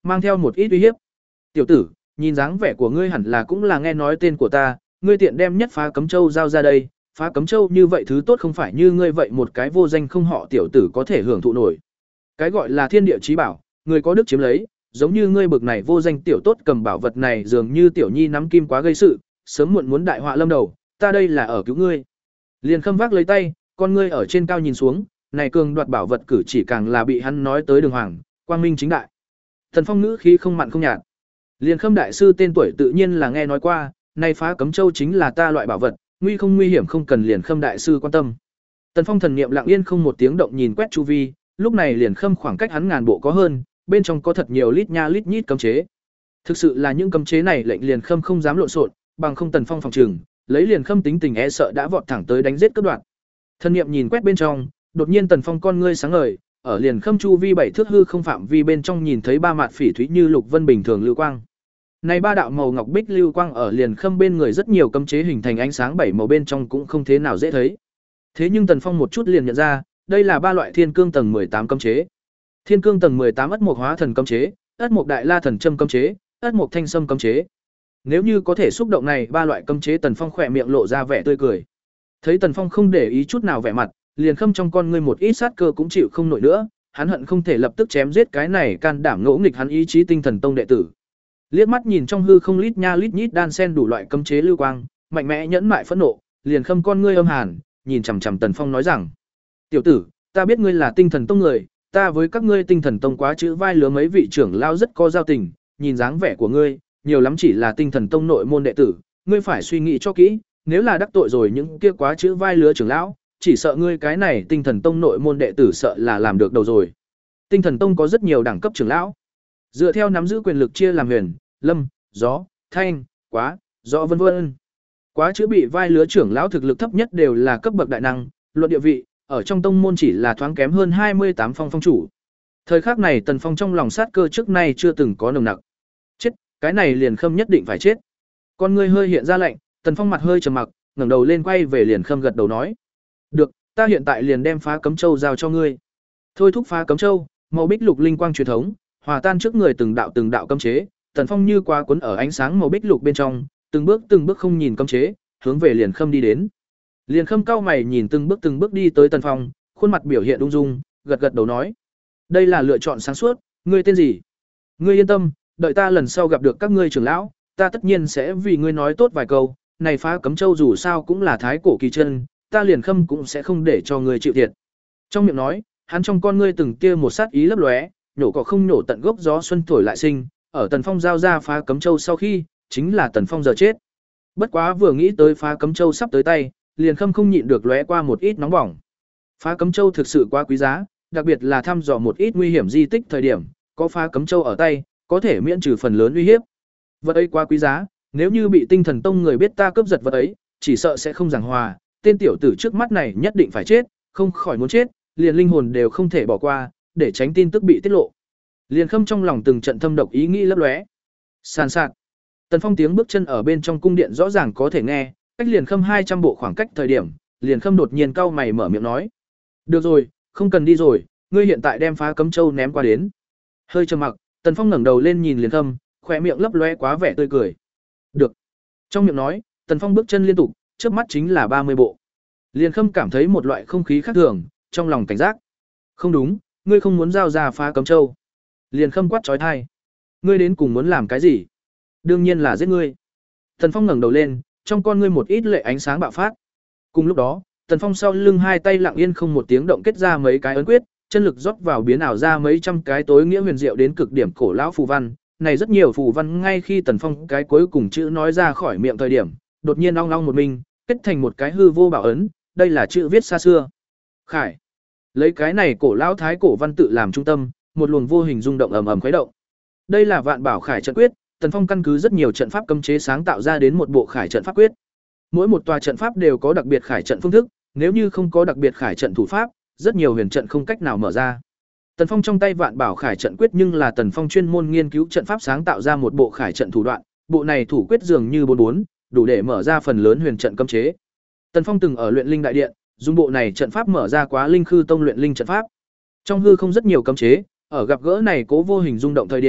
mang theo một ít uy hiếp. "Tiểu tử, nhìn dáng vẻ của ngươi hẳn là cũng là nghe nói tên của ta, ngươi tiện đem nhất phá cấm châu giao ra đây, phá cấm châu như vậy thứ tốt không phải như ngươi vậy một cái vô danh không họ tiểu tử có thể hưởng thụ nổi. Cái gọi là thiên địa chí bảo, người có đức chiếm lấy, giống như ngươi bực này vô danh tiểu tốt cầm bảo vật này dường như tiểu nhi nắm kim quá gây sự, sớm muộn muốn đại họa lâm đầu, ta đây là ở cứu ngươi." Liền Khâm vác lấy tay, con ngươi ở trên cao nhìn xuống, này cường đoạt bảo vật cử chỉ càng là bị hắn nói tới đường hoàng, quang minh chính đại. Thần Phong ngữ khí không mặn không nhạt. Liền Khâm đại sư tên tuổi tự nhiên là nghe nói qua, này phá cấm châu chính là ta loại bảo vật, nguy không nguy hiểm không cần Liền Khâm đại sư quan tâm. Tần Phong thần niệm lặng yên không một tiếng động nhìn quét chu vi, lúc này Liền Khâm khoảng cách hắn ngàn bộ có hơn, bên trong có thật nhiều lít nha lít nhít cấm chế. Thực sự là những cấm chế này lệnh Liền Khâm không dám lộn xộn, bằng không Tần Phong phòng trừng, lấy Liền Khâm tính tình e sợ đã vọt thẳng tới đánh giết cướp đoạt. Thần niệm nhìn quét bên trong, đột nhiên Tần Phong con ngươi sáng ngời, ở Liền Khâm chu vi bảy thước hư không phạm vi bên trong nhìn thấy ba mạt phỉ thúy như lục vân bình thường lưu quang. Này ba đạo màu ngọc bích lưu quang ở Liền Khâm bên người rất nhiều cấm chế hình thành ánh sáng bảy màu bên trong cũng không thế nào dễ thấy. Thế nhưng Tần Phong một chút liền nhận ra, đây là ba loại thiên cương tầng tám cấm chế. Thiên cương tầng tám ất mộc hóa thần cấm chế, ất mộc đại la thần châm cấm chế, ất mộc thanh sâm cấm chế. Nếu như có thể xúc động này ba loại cấm chế, Tần Phong khỏe miệng lộ ra vẻ tươi cười. Thấy Tần Phong không để ý chút nào vẻ mặt, Liền Khâm trong con ngươi một ít sát cơ cũng chịu không nổi nữa, hắn hận không thể lập tức chém giết cái này can đảm ngỗ nghịch hắn ý chí tinh thần tông đệ tử. Liếc mắt nhìn trong hư không lít nha lít nhít đan sen đủ loại cấm chế lưu quang, mạnh mẽ nhẫn mại phẫn nộ, Liền Khâm con ngươi âm hàn, nhìn chằm chằm Tần Phong nói rằng: "Tiểu tử, ta biết ngươi là tinh thần tông người, ta với các ngươi tinh thần tông quá chữ vai lứa mấy vị trưởng lao rất có giao tình, nhìn dáng vẻ của ngươi, nhiều lắm chỉ là tinh thần tông nội môn đệ tử, ngươi phải suy nghĩ cho kỹ, nếu là đắc tội rồi những kia quá chữ vai lứa trưởng lão, chỉ sợ ngươi cái này tinh thần tông nội môn đệ tử sợ là làm được đầu rồi." Tinh thần tông có rất nhiều đẳng cấp trưởng lão, dựa theo nắm giữ quyền lực chia làm huyền, lâm, gió, thanh, quá, rõ vân vân. Quá chữ bị vai lứa trưởng lão thực lực thấp nhất đều là cấp bậc đại năng, luận địa vị, ở trong tông môn chỉ là thoáng kém hơn hai mươi tám phong phong chủ. Thời khắc này Tần Phong trong lòng sát cơ trước nay chưa từng có nồng nặc. Chết, cái này Liền Khâm nhất định phải chết. Con ngươi hơi hiện ra lạnh, Tần Phong mặt hơi trầm mặc, ngẩng đầu lên quay về Liền Khâm gật đầu nói: "Được, ta hiện tại liền đem phá cấm châu giao cho ngươi." Thôi thúc phá cấm châu, màu bích lục linh quang truyền thống, hòa tan trước người từng đạo từng đạo cấm chế, Tần Phong như quá cuốn ở ánh sáng màu bích lục bên trong, từng bước từng bước không nhìn cấm chế, hướng về Liền Khâm đi đến. Liền Khâm cau mày nhìn từng bước từng bước đi tới Tần Phong, khuôn mặt biểu hiện ung dung, gật gật đầu nói: "Đây là lựa chọn sáng suốt, ngươi tên gì?" "Ngươi yên tâm, đợi ta lần sau gặp được các ngươi trưởng lão, ta tất nhiên sẽ vì ngươi nói tốt vài câu, này phá cấm châu dù sao cũng là thái cổ kỳ chân, ta Liền Khâm cũng sẽ không để cho ngươi chịu thiệt." Trong miệng nói, hắn trong con ngươi từng tia một sát ý lấp lóe, nhổ cỏ không nhổ tận gốc gió xuân thổi lại sinh, ở Tần Phong giao ra phá cấm châu sau khi, chính là Tần Phong giờ chết. Bất quá vừa nghĩ tới phá cấm châu sắp tới tay, Liền Khâm không nhịn được lóe qua một ít nóng bỏng. Phá cấm châu thực sự quá quý giá, đặc biệt là thăm dò một ít nguy hiểm di tích thời điểm, có phá cấm châu ở tay, có thể miễn trừ phần lớn uy hiếp. Vật ấy quá quý giá, nếu như bị Tinh Thần Tông người biết ta cướp giật vật ấy, chỉ sợ sẽ không giảng hòa, tên tiểu tử trước mắt này nhất định phải chết, không khỏi muốn chết, liền linh hồn đều không thể bỏ qua, để tránh tin tức bị tiết lộ. Liền Khâm trong lòng từng trận thâm độc ý nghĩ lấp lóe. Sàn sạt. Tần Phong tiếng bước chân ở bên trong cung điện rõ ràng có thể nghe, cách Liền Khâm hai trăm bộ khoảng cách thời điểm, Liền Khâm đột nhiên cau mày mở miệng nói: "Được rồi, không cần đi rồi, ngươi hiện tại đem phá cấm châu ném qua đến." Hơi trầm mặc, Tần Phong ngẩng đầu lên nhìn Liền Khâm, khóe miệng lấp lóe quá vẻ tươi cười. "Được." Trong miệng nói, Tần Phong bước chân liên tục, chớp mắt chính là ba mươi bộ. Liền Khâm cảm thấy một loại không khí khác thường, trong lòng cảnh giác. "Không đúng, ngươi không muốn giao ra phá cấm châu." Liền Khâm quát chói tai. "Ngươi đến cùng muốn làm cái gì?" "Đương nhiên là giết ngươi." Tần Phong ngẩng đầu lên, trong con ngươi một ít lệ ánh sáng bạo phát. Cùng lúc đó, Tần Phong sau lưng hai tay lặng yên không một tiếng động kết ra mấy cái ấn quyết, chân lực rót vào biến ảo ra mấy trăm cái tối nghĩa huyền diệu đến cực điểm cổ lão phù văn. Này rất nhiều phù văn ngay khi Tần Phong cái cuối cùng chữ nói ra khỏi miệng thời điểm, đột nhiên ong ong một mình, kết thành một cái hư vô bảo ấn, đây là chữ viết xa xưa. Khải. Lấy cái này cổ lão thái cổ văn tự làm trung tâm, một luồng vô hình rung động ầm ầm khuấy động. Đây là Vạn Bảo Khải trận quyết, Tần Phong căn cứ rất nhiều trận pháp cấm chế sáng tạo ra đến một bộ Khải trận pháp quyết. Mỗi một tòa trận pháp đều có đặc biệt Khải trận phương thức, nếu như không có đặc biệt Khải trận thủ pháp, rất nhiều huyền trận không cách nào mở ra. Tần Phong trong tay Vạn Bảo Khải trận quyết nhưng là Tần Phong chuyên môn nghiên cứu trận pháp sáng tạo ra một bộ Khải trận thủ đoạn, bộ này thủ quyết dường như bốn bốn, đủ để mở ra phần lớn huyền trận cấm chế. Tần Phong từng ở Luyện Linh đại điện, dùng bộ này trận pháp mở ra quá Linh Khư Tông luyện linh trận pháp. Trong hư không rất nhiều cấm chế, ở gặp gỡ này cố vô hình rung động thời điểm,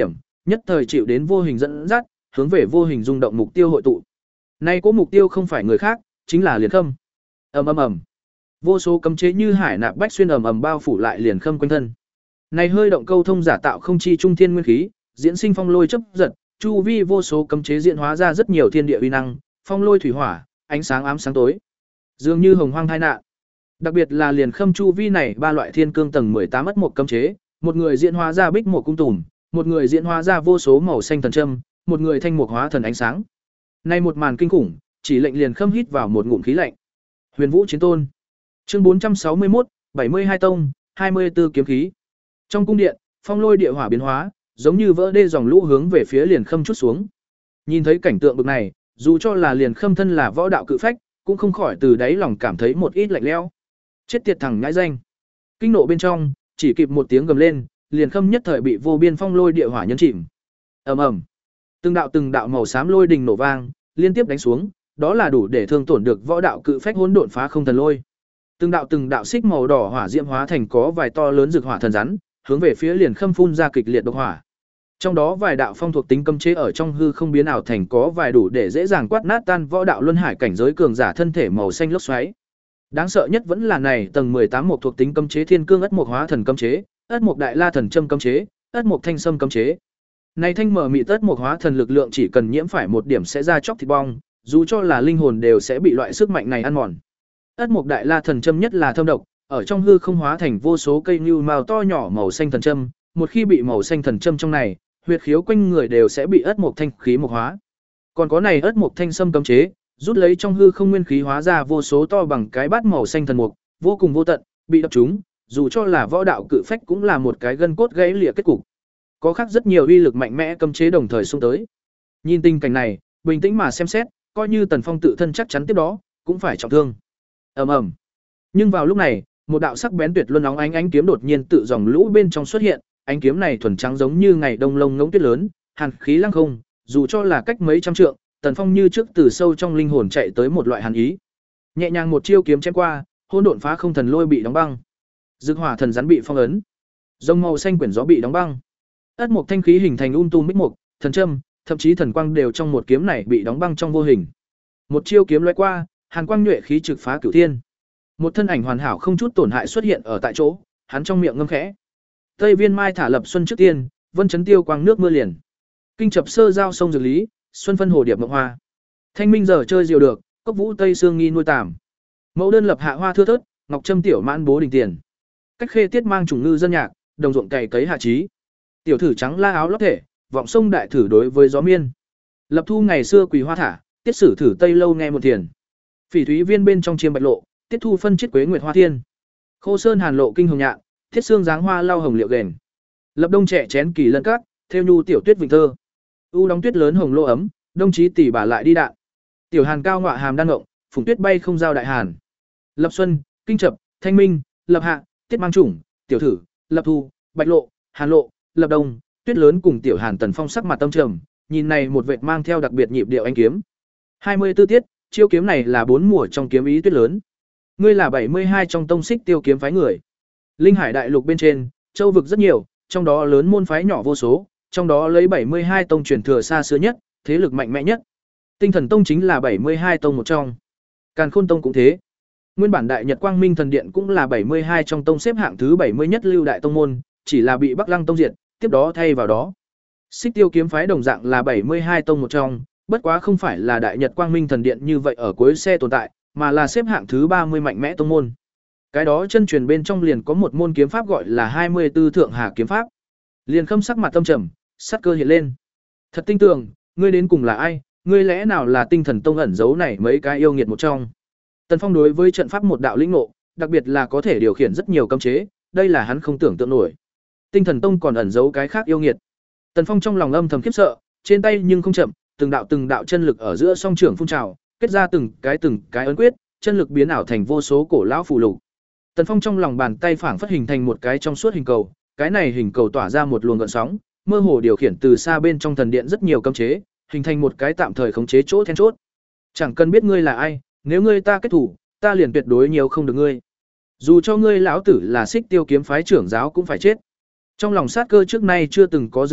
nhất thời chịu đến vô hình dẫn dắt, hướng về vô hình rung động mục tiêu hội tụ. Nay có mục tiêu không phải người khác, chính là Liền Khâm. Ầm ầm ầm. Vô số cấm chế như hải nạp bách xuyên ầm ầm bao phủ lại Liền Khâm quanh thân. Này hơi động câu thông giả tạo không chi trung thiên nguyên khí, diễn sinh phong lôi chấp giật, chu vi vô số cấm chế diễn hóa ra rất nhiều thiên địa uy năng, phong lôi thủy hỏa, ánh sáng ám sáng tối. Dường như hồng hoang tai nạn. Đặc biệt là Liền Khâm chu vi này ba loại thiên cương tầng mười tám ất một cấm chế, một người diễn hóa ra bích một cung tùm, một người diễn hóa ra vô số màu xanh thần châm, một người thanh mục hóa thần ánh sáng. Nay một màn kinh khủng, chỉ lệnh Liền Khâm hít vào một ngụm khí lạnh. Huyền Vũ Chiến Tôn. Chương bốn trăm sáu mươi mốt, bảy mươi hai tông, hai mươi tư kiếm khí. Trong cung điện, phong lôi địa hỏa biến hóa, giống như vỡ đê dòng lũ hướng về phía Liền Khâm chút xuống. Nhìn thấy cảnh tượng bực này, dù cho là Liền Khâm thân là võ đạo cự phách, cũng không khỏi từ đáy lòng cảm thấy một ít lạnh lẽo. Chết tiệt thằng nhãi danh. Kinh nộ bên trong, chỉ kịp một tiếng gầm lên, Liền Khâm nhất thời bị vô biên phong lôi địa hỏa nhấn chìm. Ầm ầm. Từng đạo từng đạo màu xám lôi đình nổ vang, liên tiếp đánh xuống, đó là đủ để thương tổn được võ đạo cự phách hỗn độn phá không thần lôi. Từng đạo từng đạo xích màu đỏ hỏa diễm hóa thành có vài to lớn rực hỏa thần rắn, hướng về phía Liền Khâm phun ra kịch liệt độc hỏa. Trong đó vài đạo phong thuộc tính cấm chế ở trong hư không biến ảo thành có vài đủ để dễ dàng quát nát tan võ đạo luân hải cảnh giới cường giả thân thể màu xanh lốc xoáy. Đáng sợ nhất vẫn là này tầng mười tám một thuộc tính cấm chế thiên cương ất mộc hóa thần cấm chế, ất mộc đại la thần châm cấm chế, ất mộc thanh sâm cấm chế. Này thanh mở mị ất mộc hóa thần lực lượng chỉ cần nhiễm phải một điểm sẽ ra chóc thịt bong, dù cho là linh hồn đều sẽ bị loại sức mạnh này ăn mòn. Ất mộc đại la thần châm nhất là thâm độc, ở trong hư không hóa thành vô số cây như màu to nhỏ màu xanh thần châm, một khi bị màu xanh thần châm trong này, huyệt khiếu quanh người đều sẽ bị ất mộc thanh khí mộc hóa. Còn có này ất mộc thanh sâm cấm chế, rút lấy trong hư không nguyên khí hóa ra vô số to bằng cái bát màu xanh thần mục, vô cùng vô tận, bị đập trúng, dù cho là võ đạo cự phách cũng là một cái gân cốt gãy lìa kết cục. Có khác rất nhiều uy lực mạnh mẽ cấm chế đồng thời xung tới. Nhìn tình cảnh này, bình tĩnh mà xem xét, coi như Tần Phong tự thân chắc chắn tiếp đó, cũng phải trọng thương. Ầm ầm. Nhưng vào lúc này, một đạo sắc bén tuyệt luân óng ánh ánh kiếm đột nhiên tự dòng lũ bên trong xuất hiện, ánh kiếm này thuần trắng giống như ngày đông lông ngỗng tuyết lớn, hàn khí lăng không, dù cho là cách mấy trăm trượng, Tần Phong như trước từ sâu trong linh hồn chạy tới một loại hàn ý. Nhẹ nhàng một chiêu kiếm chém qua, hỗn độn phá không thần lôi bị đóng băng. Dực hỏa thần rắn bị phong ấn. Rồng màu xanh quyển gió bị đóng băng. Ất mộc thanh khí hình thành um tùm bích mục, thần châm, thậm chí thần quang đều trong một kiếm này bị đóng băng trong vô hình. Một chiêu kiếm lóe qua, hàn quang nhuệ khí trực phá cửu thiên. Một thân ảnh hoàn hảo không chút tổn hại xuất hiện ở tại chỗ, hắn trong miệng ngâm khẽ. Tây Viên Mai thả lập xuân trước tiên, vân chấn tiêu quang nước mưa liền. Kinh chập sơ giao sông dược lý, xuân phân hồ điệp mộng hoa. Thanh minh giờ chơi diều được, cốc vũ tây sương nghi nuôi tàm. Mẫu đơn lập hạ hoa thưa thớt, ngọc trâm tiểu mãn bố đình tiền. Cách khê tiết mang trùng ngư dân nhạc, đồng ruộng cày cấy hạ trí. Tiểu thử trắng la áo lót thể, vọng sông đại thử đối với gió miên. Lập thu ngày xưa quỳ hoa thả, tiết sử thử tây lâu nghe một thiền. Phỉ thúy viên bên trong chiêm bạch lộ, tiết thu phân chiết quế nguyệt hoa thiên. Khô sơn hàn lộ kinh hồng nhạn, thiết xương dáng hoa lau hồng liệu gền. Lập đông trẻ chén kỳ lân cát, theo nhu tiểu tuyết vịnh thơ. U đóng tuyết lớn hồng lô ấm, đông chí tỷ bà lại đi đạn. Tiểu hàn cao ngọa hàm đan ngộng, phùng tuyết bay không giao đại hàn. Lập xuân, kinh chập, thanh minh, lập hạ, tiết mang chủng, tiểu thử, lập thu, bạch lộ, hàn lộ, lập đông, tuyết lớn cùng tiểu hàn Tần Phong sắc mặt tâm trầm, nhìn này một vệt mang theo đặc biệt nhịp điệu anh kiếm. hai mươi tư tiết, chiêu kiếm này là bốn mùa trong kiếm ý tuyết lớn. Ngươi là bảy mươi hai trong tông xích tiêu kiếm phái người. Linh Hải đại lục bên trên, châu vực rất nhiều, trong đó lớn môn phái nhỏ vô số, trong đó lấy bảy mươi hai tông truyền thừa xa xưa nhất, thế lực mạnh mẽ nhất. Tinh Thần Tông chính là bảy mươi hai tông một trong. Càn Khôn Tông cũng thế. Nguyên bản Đại Nhật Quang Minh Thần Điện cũng là bảy mươi hai trong tông xếp hạng thứ bảy mươi nhất lưu đại tông môn, chỉ là bị Bắc Lăng Tông diệt, tiếp đó thay vào đó. Xích Tiêu kiếm phái đồng dạng là bảy mươi hai tông một trong, bất quá không phải là Đại Nhật Quang Minh Thần Điện như vậy ở cuối xe tồn tại, mà là xếp hạng thứ ba mươi mạnh mẽ tông môn. Cái đó chân truyền bên trong liền có một môn kiếm pháp gọi là hai mươi tư Thượng Hà kiếm pháp. Liền Khâm sắc mặt tâm trầm, sát cơ hiện lên. Thật tinh tường, ngươi đến cùng là ai, ngươi lẽ nào là Tinh Thần Tông ẩn giấu này mấy cái yêu nghiệt một trong. Tần Phong đối với trận pháp một đạo lĩnh ngộ, đặc biệt là có thể điều khiển rất nhiều cấm chế, đây là hắn không tưởng tượng nổi. Tinh Thần Tông còn ẩn giấu cái khác yêu nghiệt. Tần Phong trong lòng âm thầm khiếp sợ, trên tay nhưng không chậm, từng đạo từng đạo chân lực ở giữa song trưởng phun trào, kết ra từng cái từng cái ấn quyết, chân lực biến ảo thành vô số cổ lão phù lục. Tần Phong trong lòng bàn tay phảng phất hình thành một cái trong suốt hình cầu, cái này hình cầu tỏa ra một luồng gợn sóng, mơ hồ điều khiển từ xa bên trong thần điện rất nhiều cấm chế, hình thành một cái tạm thời khống chế chỗ then chốt. Chẳng cần biết ngươi là ai, nếu ngươi ta kết thủ, ta liền tuyệt đối nhiều không được ngươi. Dù cho ngươi lão tử là Xích Tiêu kiếm phái trưởng giáo cũng phải chết. Trong lòng sát cơ trước nay chưa từng có rừng rực,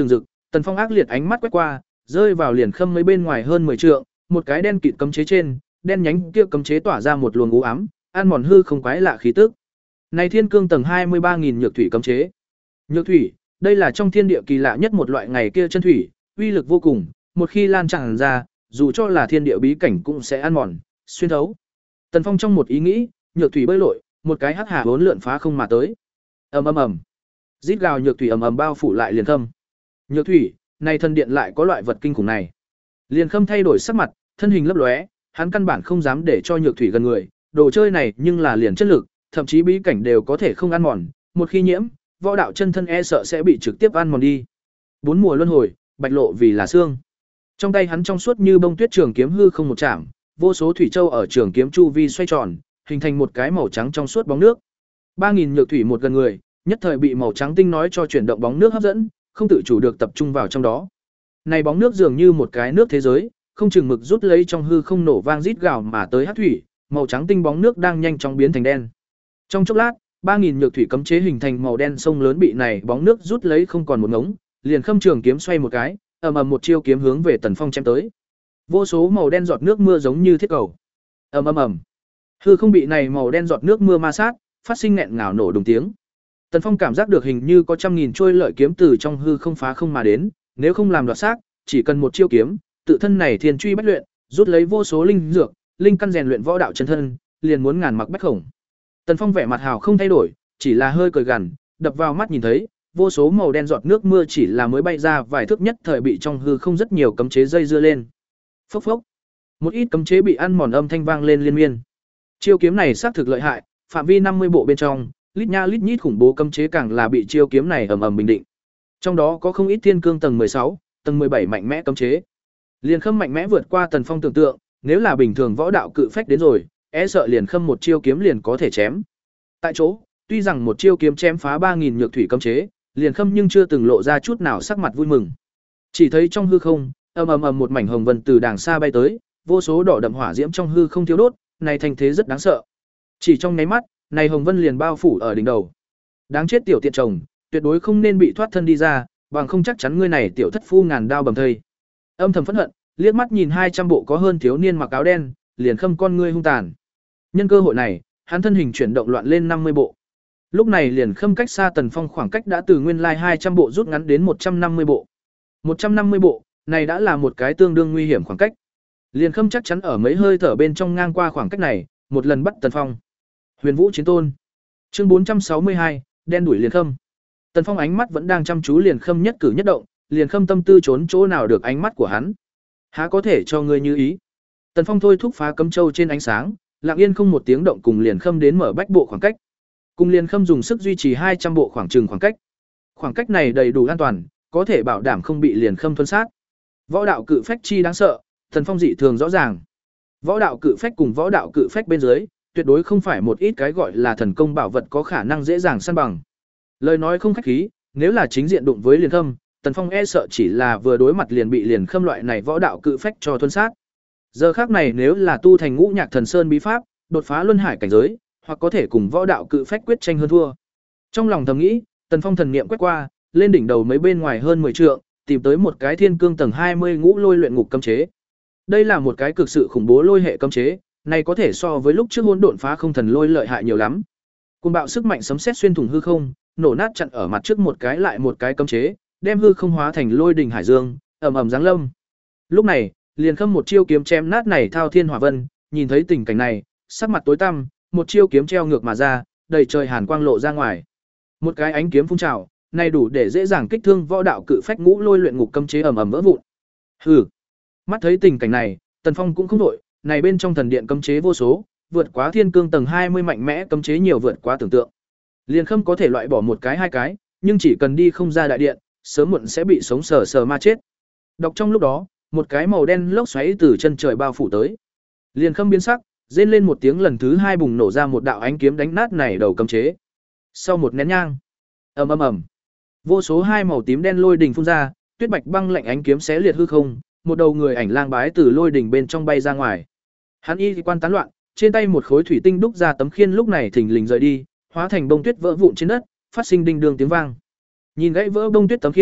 Tần Phong ác liệt ánh mắt quét qua, rơi vào liền khâm mấy bên ngoài hơn mười trượng, một cái đen kịt cấm chế trên, đen nhánh kia cấm chế tỏa ra một luồng u ám, ăn mòn hư không quái lạ khí tức. Này thiên cương tầng hai mươi ba nghìn nhược thủy cấm chế. Nhược thủy, đây là trong thiên địa kỳ lạ nhất một loại ngày kia chân thủy, uy lực vô cùng, một khi lan tràn ra, dù cho là thiên địa bí cảnh cũng sẽ ăn mòn, xuyên thấu. Tần Phong trong một ý nghĩ, nhược thủy bơi lội, một cái hắc hà hỗn lượn phá không mà tới. Ầm ầm ầm. Rít gào nhược thủy ầm ầm bao phủ lại liền khâm. Nhược thủy, này thần điện lại có loại vật kinh khủng này. Liền khâm thay đổi sắc mặt, thân hình lấp lóe, hắn căn bản không dám để cho nhược thủy gần người, đồ chơi này nhưng là liền chất lực, thậm chí bí cảnh đều có thể không ăn mòn, một khi nhiễm, võ đạo chân thân e sợ sẽ bị trực tiếp ăn mòn đi. Bốn mùa luân hồi, bạch lộ vì là xương. Trong tay hắn trong suốt như bông tuyết trường kiếm hư không một chạm, vô số thủy châu ở trường kiếm chu vi xoay tròn, hình thành một cái màu trắng trong suốt bóng nước. ba nghìn nhược thủy một gần người, nhất thời bị màu trắng tinh nói cho chuyển động bóng nước hấp dẫn, không tự chủ được tập trung vào trong đó. Này bóng nước dường như một cái nước thế giới, không chừng mực rút lấy trong hư không nổ vang rít gào mà tới hắc thủy, màu trắng tinh bóng nước đang nhanh chóng biến thành đen. Trong chốc lát, ba nghìn nhược thủy cấm chế hình thành màu đen sông lớn bị này bóng nước rút lấy không còn một ngống, liền khâm trường kiếm xoay một cái, ầm ầm một chiêu kiếm hướng về Tần Phong chém tới. Vô số màu đen giọt nước mưa giống như thiết cầu. Ầm ầm ầm. Hư không bị này màu đen giọt nước mưa ma sát, phát sinh nghẹn ngào nổ đùng tiếng. Tần Phong cảm giác được hình như có trăm nghìn trôi lợi kiếm từ trong hư không phá không mà đến, nếu không làm đoạt xác, chỉ cần một chiêu kiếm, tự thân này thiên truy bách luyện, rút lấy vô số linh dược, linh căn rèn luyện võ đạo chân thân, liền muốn ngàn mặc bách khổng. Tần Phong vẻ mặt hào không thay đổi, chỉ là hơi cười gằn, đập vào mắt nhìn thấy, vô số màu đen giọt nước mưa chỉ là mới bay ra vài thước nhất thời bị trong hư không rất nhiều cấm chế dây dưa lên. Phốc phốc. Một ít cấm chế bị ăn mòn âm thanh vang lên liên miên. Chiêu kiếm này xác thực lợi hại, phạm vi năm mươi bộ bên trong, lít nha lít nhít khủng bố cấm chế càng là bị chiêu kiếm này ầm ầm bình định. Trong đó có không ít thiên cương tầng mười sáu, tầng mười bảy mạnh mẽ cấm chế. Liền khâm mạnh mẽ vượt qua Tần Phong tưởng tượng, nếu là bình thường võ đạo cự phách đến rồi, e sợ liền khâm một chiêu kiếm liền có thể chém. Tại chỗ, tuy rằng một chiêu kiếm chém phá ba nghìn nhược thủy cấm chế, liền khâm nhưng chưa từng lộ ra chút nào sắc mặt vui mừng. Chỉ thấy trong hư không, ầm ầm ầm một mảnh hồng vân từ đàng xa bay tới, vô số đỏ đậm hỏa diễm trong hư không thiêu đốt, này thành thế rất đáng sợ. Chỉ trong nháy mắt, này hồng vân liền bao phủ ở đỉnh đầu. Đáng chết tiểu tiện chồng, tuyệt đối không nên bị thoát thân đi ra, bằng không chắc chắn ngươi này tiểu thất phu ngàn đao bầm thây. Âm thầm phẫn hận, liếc mắt nhìn hai trăm bộ có hơn thiếu niên mặc áo đen, liền khâm con ngươi hung tàn. Nhân cơ hội này, hắn thân hình chuyển động loạn lên năm mươi bộ. Lúc này liền khâm cách xa Tần Phong khoảng cách đã từ nguyên lai hai trăm bộ rút ngắn đến một trăm năm mươi bộ. một trăm năm mươi bộ, này đã là một cái tương đương nguy hiểm khoảng cách. Liền khâm chắc chắn ở mấy hơi thở bên trong ngang qua khoảng cách này, một lần bắt Tần Phong. Huyền Vũ Chiến Tôn. Chương bốn trăm sáu mươi hai, đen đuổi liền khâm. Tần Phong ánh mắt vẫn đang chăm chú liền khâm nhất cử nhất động, liền khâm tâm tư trốn chỗ nào được ánh mắt của hắn. Há có thể cho ngươi như ý. Tần Phong thôi thúc phá cấm châu trên ánh sáng, lặng yên không một tiếng động cùng liền khâm đến mở bách bộ khoảng cách. Cùng liền khâm dùng sức duy trì hai trăm bộ khoảng trừng khoảng cách. Khoảng cách này đầy đủ an toàn, có thể bảo đảm không bị liền khâm thuần sát. Võ đạo cự phách chi đáng sợ, Tần Phong dị thường rõ ràng. Võ đạo cự phách cùng võ đạo cự phách bên dưới, tuyệt đối không phải một ít cái gọi là thần công bảo vật có khả năng dễ dàng săn bằng. Lời nói không khách khí, nếu là chính diện đụng với liền khâm, Tần Phong e sợ chỉ là vừa đối mặt liền bị liền khâm loại này võ đạo cự phách cho thuần sát. Giờ khác này nếu là tu thành ngũ nhạc thần sơn bí pháp, đột phá luân hải cảnh giới, hoặc có thể cùng võ đạo cự phách quyết tranh hơn thua. Trong lòng thầm nghĩ, Tần Phong thần niệm quét qua, lên đỉnh đầu mấy bên ngoài hơn mười trượng, tìm tới một cái thiên cương tầng hai mươi ngũ lôi luyện ngục cấm chế. Đây là một cái cực sự khủng bố lôi hệ cấm chế, này có thể so với lúc trước hỗn độn phá không thần lôi lợi hại nhiều lắm. Cuồng bạo sức mạnh sấm sét xuyên thủng hư không, nổ nát chặn ở mặt trước một cái lại một cái cấm chế, đem hư không hóa thành lôi đỉnh hải dương, ầm ầm giáng lâm. Lúc này, liền khâm một chiêu kiếm chém nát này thao thiên hỏa vân, nhìn thấy tình cảnh này, sắc mặt tối tăm, một chiêu kiếm treo ngược mà ra, đầy trời hàn quang lộ ra ngoài. Một cái ánh kiếm phun trào, này đủ để dễ dàng kích thương võ đạo cự phách ngũ lôi luyện ngục cấm chế ầm ầm vỡ vụn. Hừ. Mắt thấy tình cảnh này, Tần Phong cũng không đổi, này bên trong thần điện cấm chế vô số, vượt quá thiên cương tầng hai mươi mạnh mẽ cấm chế nhiều vượt quá tưởng tượng. Liên khâm có thể loại bỏ một cái hai cái, nhưng chỉ cần đi không ra đại điện, sớm muộn sẽ bị sống sờ sờ ma chết. Đọc trong lúc đó, một cái màu đen lốc xoáy từ chân trời bao phủ tới. Liên khâm biến sắc, rên lên một tiếng lần thứ hai bùng nổ ra một đạo ánh kiếm đánh nát này đầu cấm chế. Sau một nén nhang, ầm ầm ầm, vô số hai màu tím đen lôi đỉnh phun ra, tuyết bạch băng lạnh ánh kiếm xé liệt hư không, một đầu người ảnh lang bái từ lôi đỉnh bên trong bay ra ngoài. Hắn y quan tán loạn, trên tay một khối thủy tinh đúc ra tấm khiên lúc này thình lình rời đi, hóa thành bông tuyết vỡ vụn trên đất, phát sinh đinh đường tiếng vang. Nhìn gãy vỡ bông tuyết tấm khiên,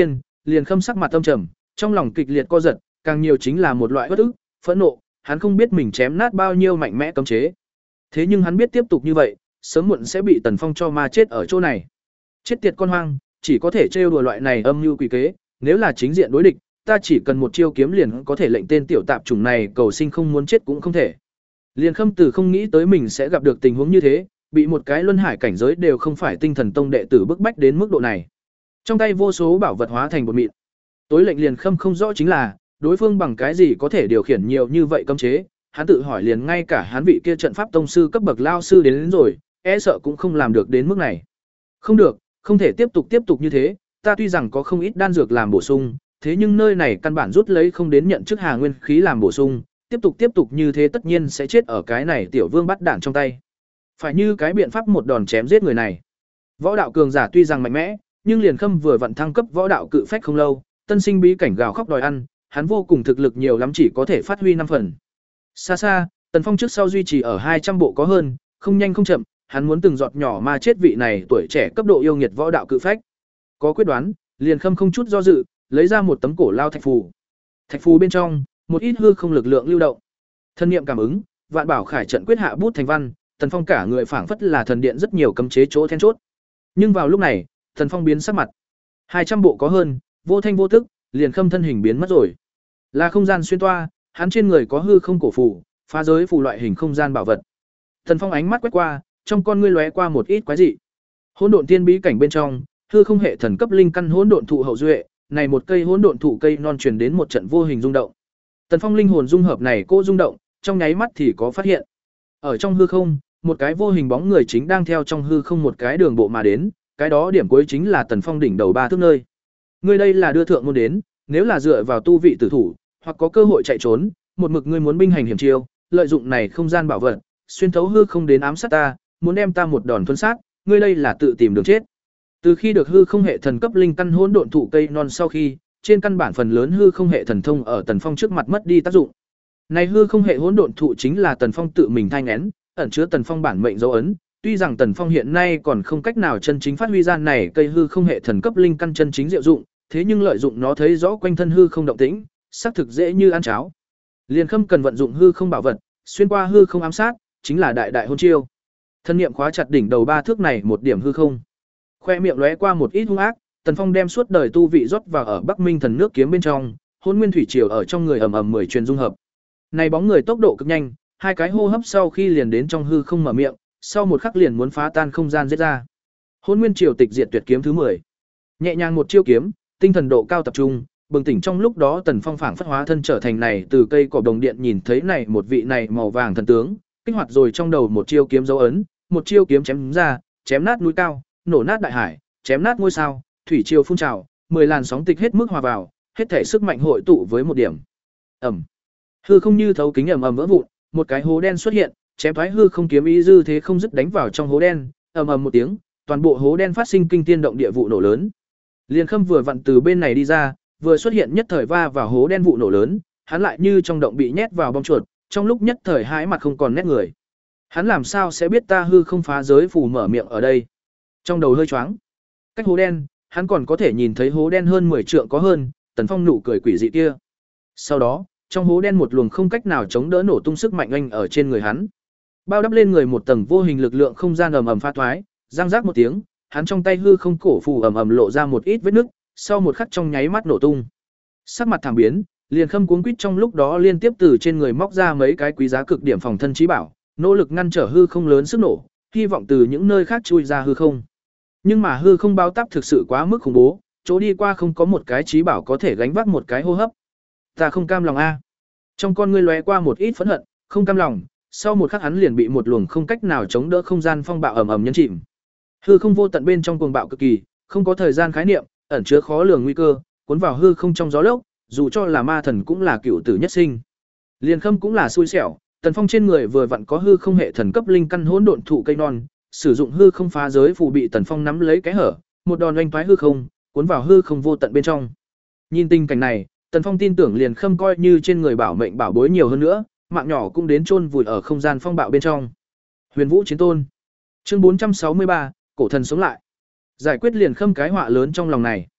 Liền Khâm sắc mặt âm trầm, trong lòng kịch liệt co giật, càng nhiều chính là một loại bất ức, phẫn nộ, hắn không biết mình chém nát bao nhiêu mạnh mẽ cấm chế. Thế nhưng hắn biết tiếp tục như vậy, sớm muộn sẽ bị Tần Phong cho ma chết ở chỗ này. Chết tiệt con hoang, chỉ có thể trêu đùa loại này âm mưu quỷ kế, nếu là chính diện đối địch, ta chỉ cần một chiêu kiếm liền có thể lệnh tên tiểu tạp chủng này cầu sinh không muốn chết cũng không thể. Liền Khâm Tử không nghĩ tới mình sẽ gặp được tình huống như thế, bị một cái luân hải cảnh giới đều không phải tinh thần tông đệ tử bức bách đến mức độ này. Trong tay vô số bảo vật hóa thành bột mịn. Tối lệnh Liền Khâm không rõ chính là, đối phương bằng cái gì có thể điều khiển nhiều như vậy cấm chế, hắn tự hỏi liền ngay cả hắn vị kia trận pháp tông sư cấp bậc lao sư đến, đến rồi, e sợ cũng không làm được đến mức này. Không được, không thể tiếp tục tiếp tục như thế, ta tuy rằng có không ít đan dược làm bổ sung, thế nhưng nơi này căn bản rút lấy không đến nhận chức hà nguyên khí làm bổ sung, tiếp tục tiếp tục như thế tất nhiên sẽ chết ở cái này tiểu vương bắt đạn trong tay. Phải như cái biện pháp một đòn chém giết người này. Võ đạo cường giả tuy rằng mạnh mẽ, nhưng Liền Khâm vừa vận thăng cấp võ đạo cự phách không lâu, tân sinh bí cảnh gào khóc đòi ăn, hắn vô cùng thực lực nhiều lắm chỉ có thể phát huy năm phần. Xa xa, Tần Phong trước sau duy trì ở hai trăm bộ có hơn, không nhanh không chậm, hắn muốn từng giọt nhỏ ma chết vị này tuổi trẻ cấp độ yêu nghiệt võ đạo cự phách. Có quyết đoán, Liền Khâm không chút do dự, lấy ra một tấm cổ lao thạch phù. Thạch phù bên trong, một ít hư không lực lượng lưu động. Thân niệm cảm ứng, Vạn Bảo Khải trận quyết hạ bút thành văn, Tần Phong cả người phảng phất là thần điện rất nhiều cấm chế chỗ then chốt. Nhưng vào lúc này, Tần Phong biến sắc mặt. hai trăm bộ có hơn, vô thanh vô tức, Liền Khâm thân hình biến mất rồi. Là không gian xuyên toa, hắn trên người có hư không cổ phù, phá giới phù loại hình không gian bảo vật. Tần Phong ánh mắt quét qua, trong con ngươi lóe qua một ít quái dị. Hỗn độn tiên bí cảnh bên trong, hư không hệ thần cấp linh căn hỗn độn thụ hậu duệ, này một cây hỗn độn thụ cây non truyền đến một trận vô hình rung động. Tần Phong linh hồn dung hợp này cô rung động, trong nháy mắt thì có phát hiện. Ở trong hư không, một cái vô hình bóng người chính đang theo trong hư không một cái đường bộ mà đến, cái đó điểm cuối chính là Tần Phong đỉnh đầu ba thước nơi. Ngươi đây là đưa thượng môn đến, nếu là dựa vào tu vị tử thủ, hoặc có cơ hội chạy trốn, một mực ngươi muốn binh hành hiểm chiêu, lợi dụng này không gian bảo vật, xuyên thấu hư không đến ám sát ta, muốn đem ta một đòn thuần sát, ngươi đây là tự tìm đường chết. Từ khi được hư không hệ thần cấp linh căn hỗn độn thụ cây non sau khi, trên căn bản phần lớn hư không hệ thần thông ở Tần Phong trước mặt mất đi tác dụng. Này hư không hệ hỗn độn thụ chính là Tần Phong tự mình thai nghén, ẩn chứa Tần Phong bản mệnh dấu ấn, tuy rằng Tần Phong hiện nay còn không cách nào chân chính phát huy ra này cây hư không hệ thần cấp linh căn chân chính diệu dụng, thế nhưng lợi dụng nó thấy rõ quanh thân hư không động tĩnh, xác thực dễ như ăn cháo. Liền Khâm cần vận dụng hư không bảo vật, xuyên qua hư không ám sát, chính là đại đại hôn chiêu. Thân niệm khóa chặt đỉnh đầu ba thước này một điểm hư không. Khoe miệng lóe qua một ít hung ác, Tần Phong đem suốt đời tu vị rót vào ở Bắc Minh thần nước kiếm bên trong, hôn nguyên thủy triều ở trong người ầm ầm mười truyền dung hợp. Này bóng người tốc độ cực nhanh, hai cái hô hấp sau khi liền đến trong hư không mở miệng, sau một khắc liền muốn phá tan không gian giết ra. Hôn nguyên triều tịch diệt tuyệt kiếm thứ mười. Nhẹ nhàng một chiêu kiếm, tinh thần độ cao tập trung, bừng tỉnh trong lúc đó Tần Phong phảng phất hóa thân trở thành này từ cây cỏ đồng điện nhìn thấy này một vị này màu vàng thần tướng, kích hoạt rồi trong đầu một chiêu kiếm dấu ấn, một chiêu kiếm chém ra, chém nát núi cao, nổ nát đại hải, chém nát ngôi sao, thủy triều phun trào, mười làn sóng tịch hết mức hòa vào, hết thể sức mạnh hội tụ với một điểm. Ầm. Hư không như thấu kính ầm ầm vỡ vụn, một cái hố đen xuất hiện, chém thoái hư không kiếm ý dư thế không dứt đánh vào trong hố đen, ầm ầm một tiếng, toàn bộ hố đen phát sinh kinh thiên động địa vụ nổ lớn. Liên Khâm vừa vặn từ bên này đi ra, vừa xuất hiện nhất thời va vào hố đen vụ nổ lớn, hắn lại như trong động bị nhét vào bong chuột, trong lúc nhất thời hãi mặt không còn nét người. Hắn làm sao sẽ biết ta hư không phá giới phù mở miệng ở đây? Trong đầu hơi choáng. Cách hố đen, hắn còn có thể nhìn thấy hố đen hơn mười trượng có hơn, Tần Phong nụ cười quỷ dị kia. Sau đó, trong hố đen một luồng không cách nào chống đỡ nổ tung sức mạnh anh ở trên người hắn. Bao đắp lên người một tầng vô hình lực lượng không gian ầm ầm pha thoái, răng rác một tiếng, hắn trong tay hư không cổ phù ầm ầm lộ ra một ít vết nứt, sau một khắc trong nháy mắt nổ tung. Sắc mặt thảm biến, Liền Khâm cuống quýt trong lúc đó liên tiếp từ trên người móc ra mấy cái quý giá cực điểm phòng thân trí bảo, nỗ lực ngăn trở hư không lớn sức nổ, hy vọng từ những nơi khác chui ra hư không. Nhưng mà hư không bao táp thực sự quá mức khủng bố, chỗ đi qua không có một cái trí bảo có thể gánh vác một cái hô hấp. Ta không cam lòng a. Trong con ngươi lóe qua một ít phẫn hận, không cam lòng, sau một khắc hắn liền bị một luồng không cách nào chống đỡ không gian phong bạo ầm ầm nhấn chìm. Hư không vô tận bên trong cuồng bạo cực kỳ, không có thời gian khái niệm, ẩn chứa khó lường nguy cơ, cuốn vào hư không trong gió lốc, dù cho là ma thần cũng là cựu tử nhất sinh. Liên Khâm cũng là xui xẻo, Tần Phong trên người vừa vặn có hư không hệ thần cấp linh căn hỗn độn thụ cây non, sử dụng hư không phá giới phù bị Tần Phong nắm lấy cái hở, một đòn oanh toái hư không, cuốn vào hư không vô tận bên trong. Nhìn tình cảnh này, Tần Phong tin tưởng Liền Khâm coi như trên người bảo mệnh bảo bối nhiều hơn nữa, mạng nhỏ cũng đến chôn vùi ở không gian phong bạo bên trong. Huyền Vũ Chiến Tôn. Chương bốn trăm sáu mươi ba, cổ thần sống lại. Giải quyết Liền Khâm cái họa lớn trong lòng này.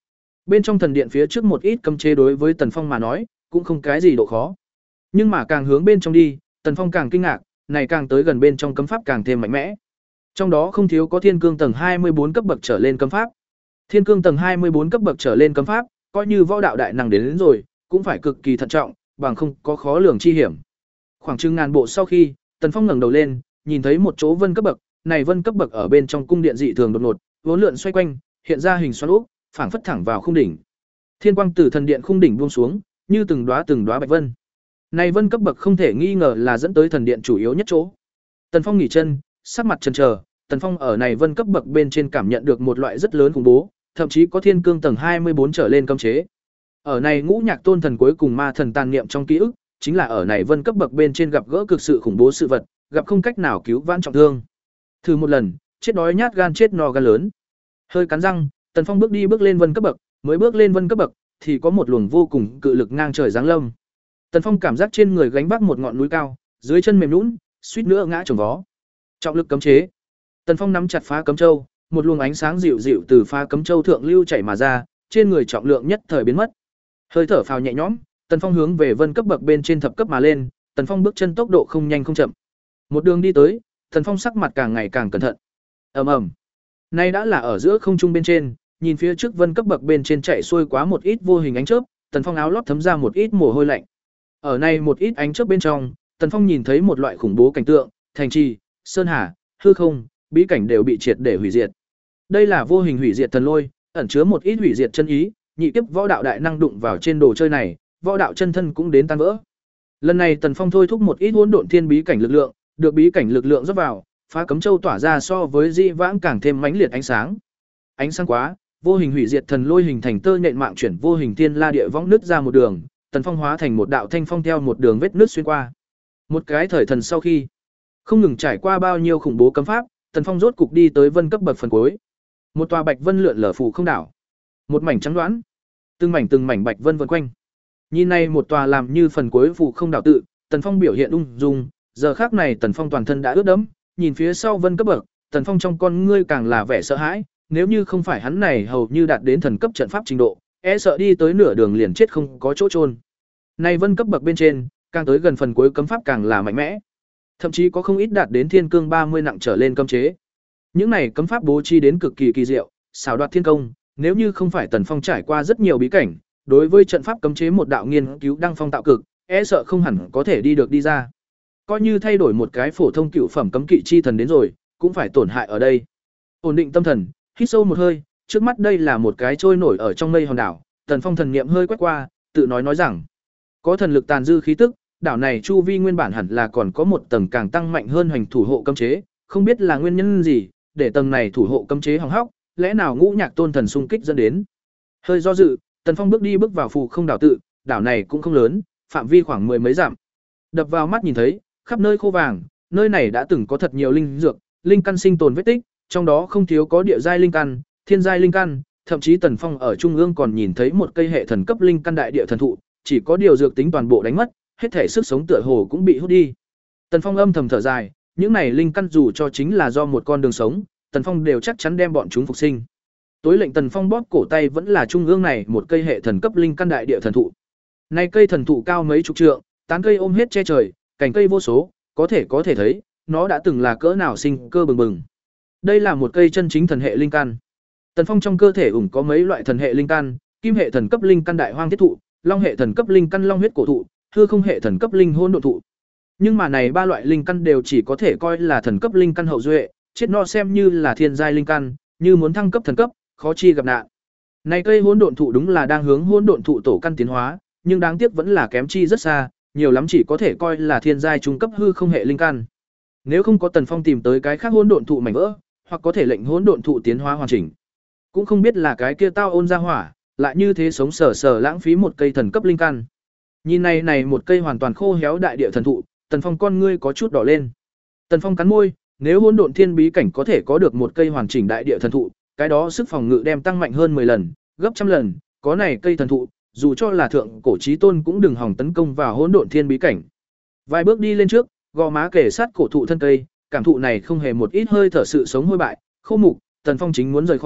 Bên trong thần điện phía trước một ít cấm chế đối với Tần Phong mà nói, cũng không cái gì độ khó. Nhưng mà càng hướng bên trong đi, Tần Phong càng kinh ngạc, này càng tới gần bên trong cấm pháp càng thêm mạnh mẽ. Trong đó không thiếu có thiên cương tầng hai mươi bốn cấp bậc trở lên cấm pháp. Thiên cương tầng hai mươi bốn cấp bậc trở lên cấm pháp, coi như võ đạo đại năng đến, đến rồi, cũng phải cực kỳ thận trọng, bằng không có khó lường chi hiểm. Khoảng chừng ngàn bộ sau khi, Tần Phong ngẩng đầu lên, nhìn thấy một chỗ vân cấp bậc, này vân cấp bậc ở bên trong cung điện dị thường đột ngột, uốn lượn xoay quanh, hiện ra hình xoắn ốc, phảng phất thẳng vào khung đỉnh. Thiên quang từ thần điện khung đỉnh buông xuống, như từng đóa từng đóa bạch vân. Này vân cấp bậc không thể nghi ngờ là dẫn tới thần điện chủ yếu nhất chỗ. Tần Phong nghỉ chân, sắc mặt chần chờ, Tần Phong ở này vân cấp bậc bên trên cảm nhận được một loại rất lớn khủng bố, thậm chí có thiên cương tầng hai mươi bốn trở lên cấm chế. Ở này ngũ nhạc tôn thần cuối cùng ma thần tàn niệm trong ký ức, chính là ở này vân cấp bậc bên trên gặp gỡ cực sự khủng bố sự vật, gặp không cách nào cứu vãn trọng thương. Thử một lần, chết đói nhát gan chết no gan lớn. Hơi cắn răng, Tần Phong bước đi bước lên vân cấp bậc, mới bước lên vân cấp bậc thì có một luồng vô cùng cự lực ngang trời giáng lâm. Tần Phong cảm giác trên người gánh vác một ngọn núi cao, dưới chân mềm nhũn, suýt nữa ngã chồng vó. Trọng lực cấm chế. Tần Phong nắm chặt phá cấm châu, một luồng ánh sáng dịu dịu từ phá cấm châu thượng lưu chảy mà ra, trên người trọng lượng nhất thời biến mất. Hơi thở phào nhẹ nhõm, Tần Phong hướng về vân cấp bậc bên trên thập cấp mà lên, Tần Phong bước chân tốc độ không nhanh không chậm. Một đường đi tới, Tần Phong sắc mặt càng ngày càng cẩn thận. Ầm ầm. Nay đã là ở giữa không trung bên trên, nhìn phía trước vân cấp bậc bên trên chạy xuôi quá một ít vô hình ánh chớp, Tần Phong áo lót thấm ra một ít mồ hôi lạnh. Ở này một ít ánh chớp bên trong, Tần Phong nhìn thấy một loại khủng bố cảnh tượng, thành trì, sơn hà, hư không, bí cảnh đều bị triệt để hủy diệt. Đây là vô hình hủy diệt thần lôi, ẩn chứa một ít hủy diệt chân ý, nhị kiếp võ đạo đại năng đụng vào trên đồ chơi này, võ đạo chân thân cũng đến tan vỡ. Lần này Tần Phong thôi thúc một ít hỗn độn thiên bí cảnh lực lượng, được bí cảnh lực lượng rót vào, phá cấm châu tỏa ra so với di vãng càng thêm mãnh liệt ánh sáng. Ánh sáng quá, vô hình hủy diệt thần lôi hình thành tơ nhện mạng chuyển vô hình thiên la địa võng nứt ra một đường, Tần Phong hóa thành một đạo thanh phong theo một đường vết nứt xuyên qua. Một cái thời thần sau khi, không ngừng trải qua bao nhiêu khủng bố cấm pháp, Tần Phong rốt cục đi tới vân cấp bậc phần cuối. Một tòa bạch vân lượn lờ phủ không đảo, một mảnh trắng đoán, từng mảnh từng mảnh bạch vân vần quanh. Nhìn này một tòa làm như phần cuối phủ không đảo tự, Tần Phong biểu hiện ung dung, giờ khắc này Tần Phong toàn thân đã ướt đẫm, nhìn phía sau vân cấp bậc, Tần Phong trong con ngươi càng là vẻ sợ hãi, nếu như không phải hắn này hầu như đạt đến thần cấp trận pháp trình độ, e sợ đi tới nửa đường liền chết không có chỗ chôn. Này vân cấp bậc bên trên, càng tới gần phần cuối cấm pháp càng là mạnh mẽ. Thậm chí có không ít đạt đến thiên cương ba mươi nặng trở lên cấm chế. Những này cấm pháp bố trí đến cực kỳ kỳ diệu, xảo đoạt thiên công, nếu như không phải Tần Phong trải qua rất nhiều bí cảnh, đối với trận pháp cấm chế một đạo nghiên cứu đăng phong tạo cực, e sợ không hẳn có thể đi được đi ra. Coi như thay đổi một cái phổ thông cựu phẩm cấm kỵ chi thần đến rồi, cũng phải tổn hại ở đây. Ổn định tâm thần, hít sâu một hơi, trước mắt đây là một cái trôi nổi ở trong mây hòn đảo, Tần Phong thần niệm hơi quét qua, tự nói nói rằng, có thần lực tàn dư khí tức, đảo này chu vi nguyên bản hẳn là còn có một tầng càng tăng mạnh hơn hành thủ hộ cấm chế, không biết là nguyên nhân gì, để tầng này thủ hộ cấm chế hỏng hóc, lẽ nào ngũ nhạc tôn thần xung kích dẫn đến. Hơi do dự, Tần Phong bước đi bước vào phù không đảo tự, đảo này cũng không lớn, phạm vi khoảng mười mấy dặm. Đập vào mắt nhìn thấy, khắp nơi khô vàng, nơi này đã từng có thật nhiều linh dược, linh căn sinh tồn vết tích, trong đó không thiếu có địa giai linh căn, thiên giai linh căn, thậm chí Tần Phong ở trung ương còn nhìn thấy một cây hệ thần cấp linh căn đại địa thần thụ, chỉ có điều dược tính toàn bộ đánh mất, hết thể sức sống tựa hồ cũng bị hút đi. Tần Phong âm thầm thở dài, những này linh căn dù cho chính là do một con đường sống, Tần Phong đều chắc chắn đem bọn chúng phục sinh. Tối lệnh Tần Phong bóp cổ tay vẫn là trung ương này một cây hệ thần cấp linh căn đại địa thần thụ. Này cây thần thụ cao mấy chục trượng, tán cây ôm hết che trời, cành cây vô số, có thể có thể thấy, nó đã từng là cỡ nào sinh cơ bừng bừng. Đây là một cây chân chính thần hệ linh căn. Tần Phong trong cơ thể ủng có mấy loại thần hệ linh căn, kim hệ thần cấp linh căn đại hoang thiết thụ, long hệ thần cấp linh căn long huyết cổ thụ, hư không hệ thần cấp linh hôn độ thụ. Nhưng mà này ba loại linh căn đều chỉ có thể coi là thần cấp linh căn hậu duệ, chết no xem như là thiên giai linh căn, như muốn thăng cấp thần cấp, khó chi gặp nạn. Này cây hỗn độn thụ đúng là đang hướng hỗn độn thụ tổ căn tiến hóa, nhưng đáng tiếc vẫn là kém chi rất xa, nhiều lắm chỉ có thể coi là thiên giai trung cấp hư không hệ linh căn. Nếu không có Tần Phong tìm tới cái khác hỗn độn thụ mảnh vỡ, hoặc có thể lệnh hỗn độn thụ tiến hóa hoàn chỉnh, cũng không biết là cái kia tao ôn ra hỏa, lại như thế sống sờ sờ lãng phí một cây thần cấp linh căn. Nhìn này này một cây hoàn toàn khô héo đại địa thần thụ, Tần Phong con ngươi có chút đỏ lên. Tần Phong cắn môi, nếu hỗn độn thiên bí cảnh có thể có được một cây hoàn chỉnh đại địa thần thụ, cái đó sức phòng ngự đem tăng mạnh hơn mười lần, gấp trăm lần, có này cây thần thụ, dù cho là thượng cổ chí tôn cũng đừng hòng tấn công vào hỗn độn thiên bí cảnh. Vài bước đi lên trước, gò má kề sát cổ thụ thân cây, cảm thụ này không hề một ít hơi thở sự sống hôi bại, khô mục, Tần Phong chính muốn rời khỏi,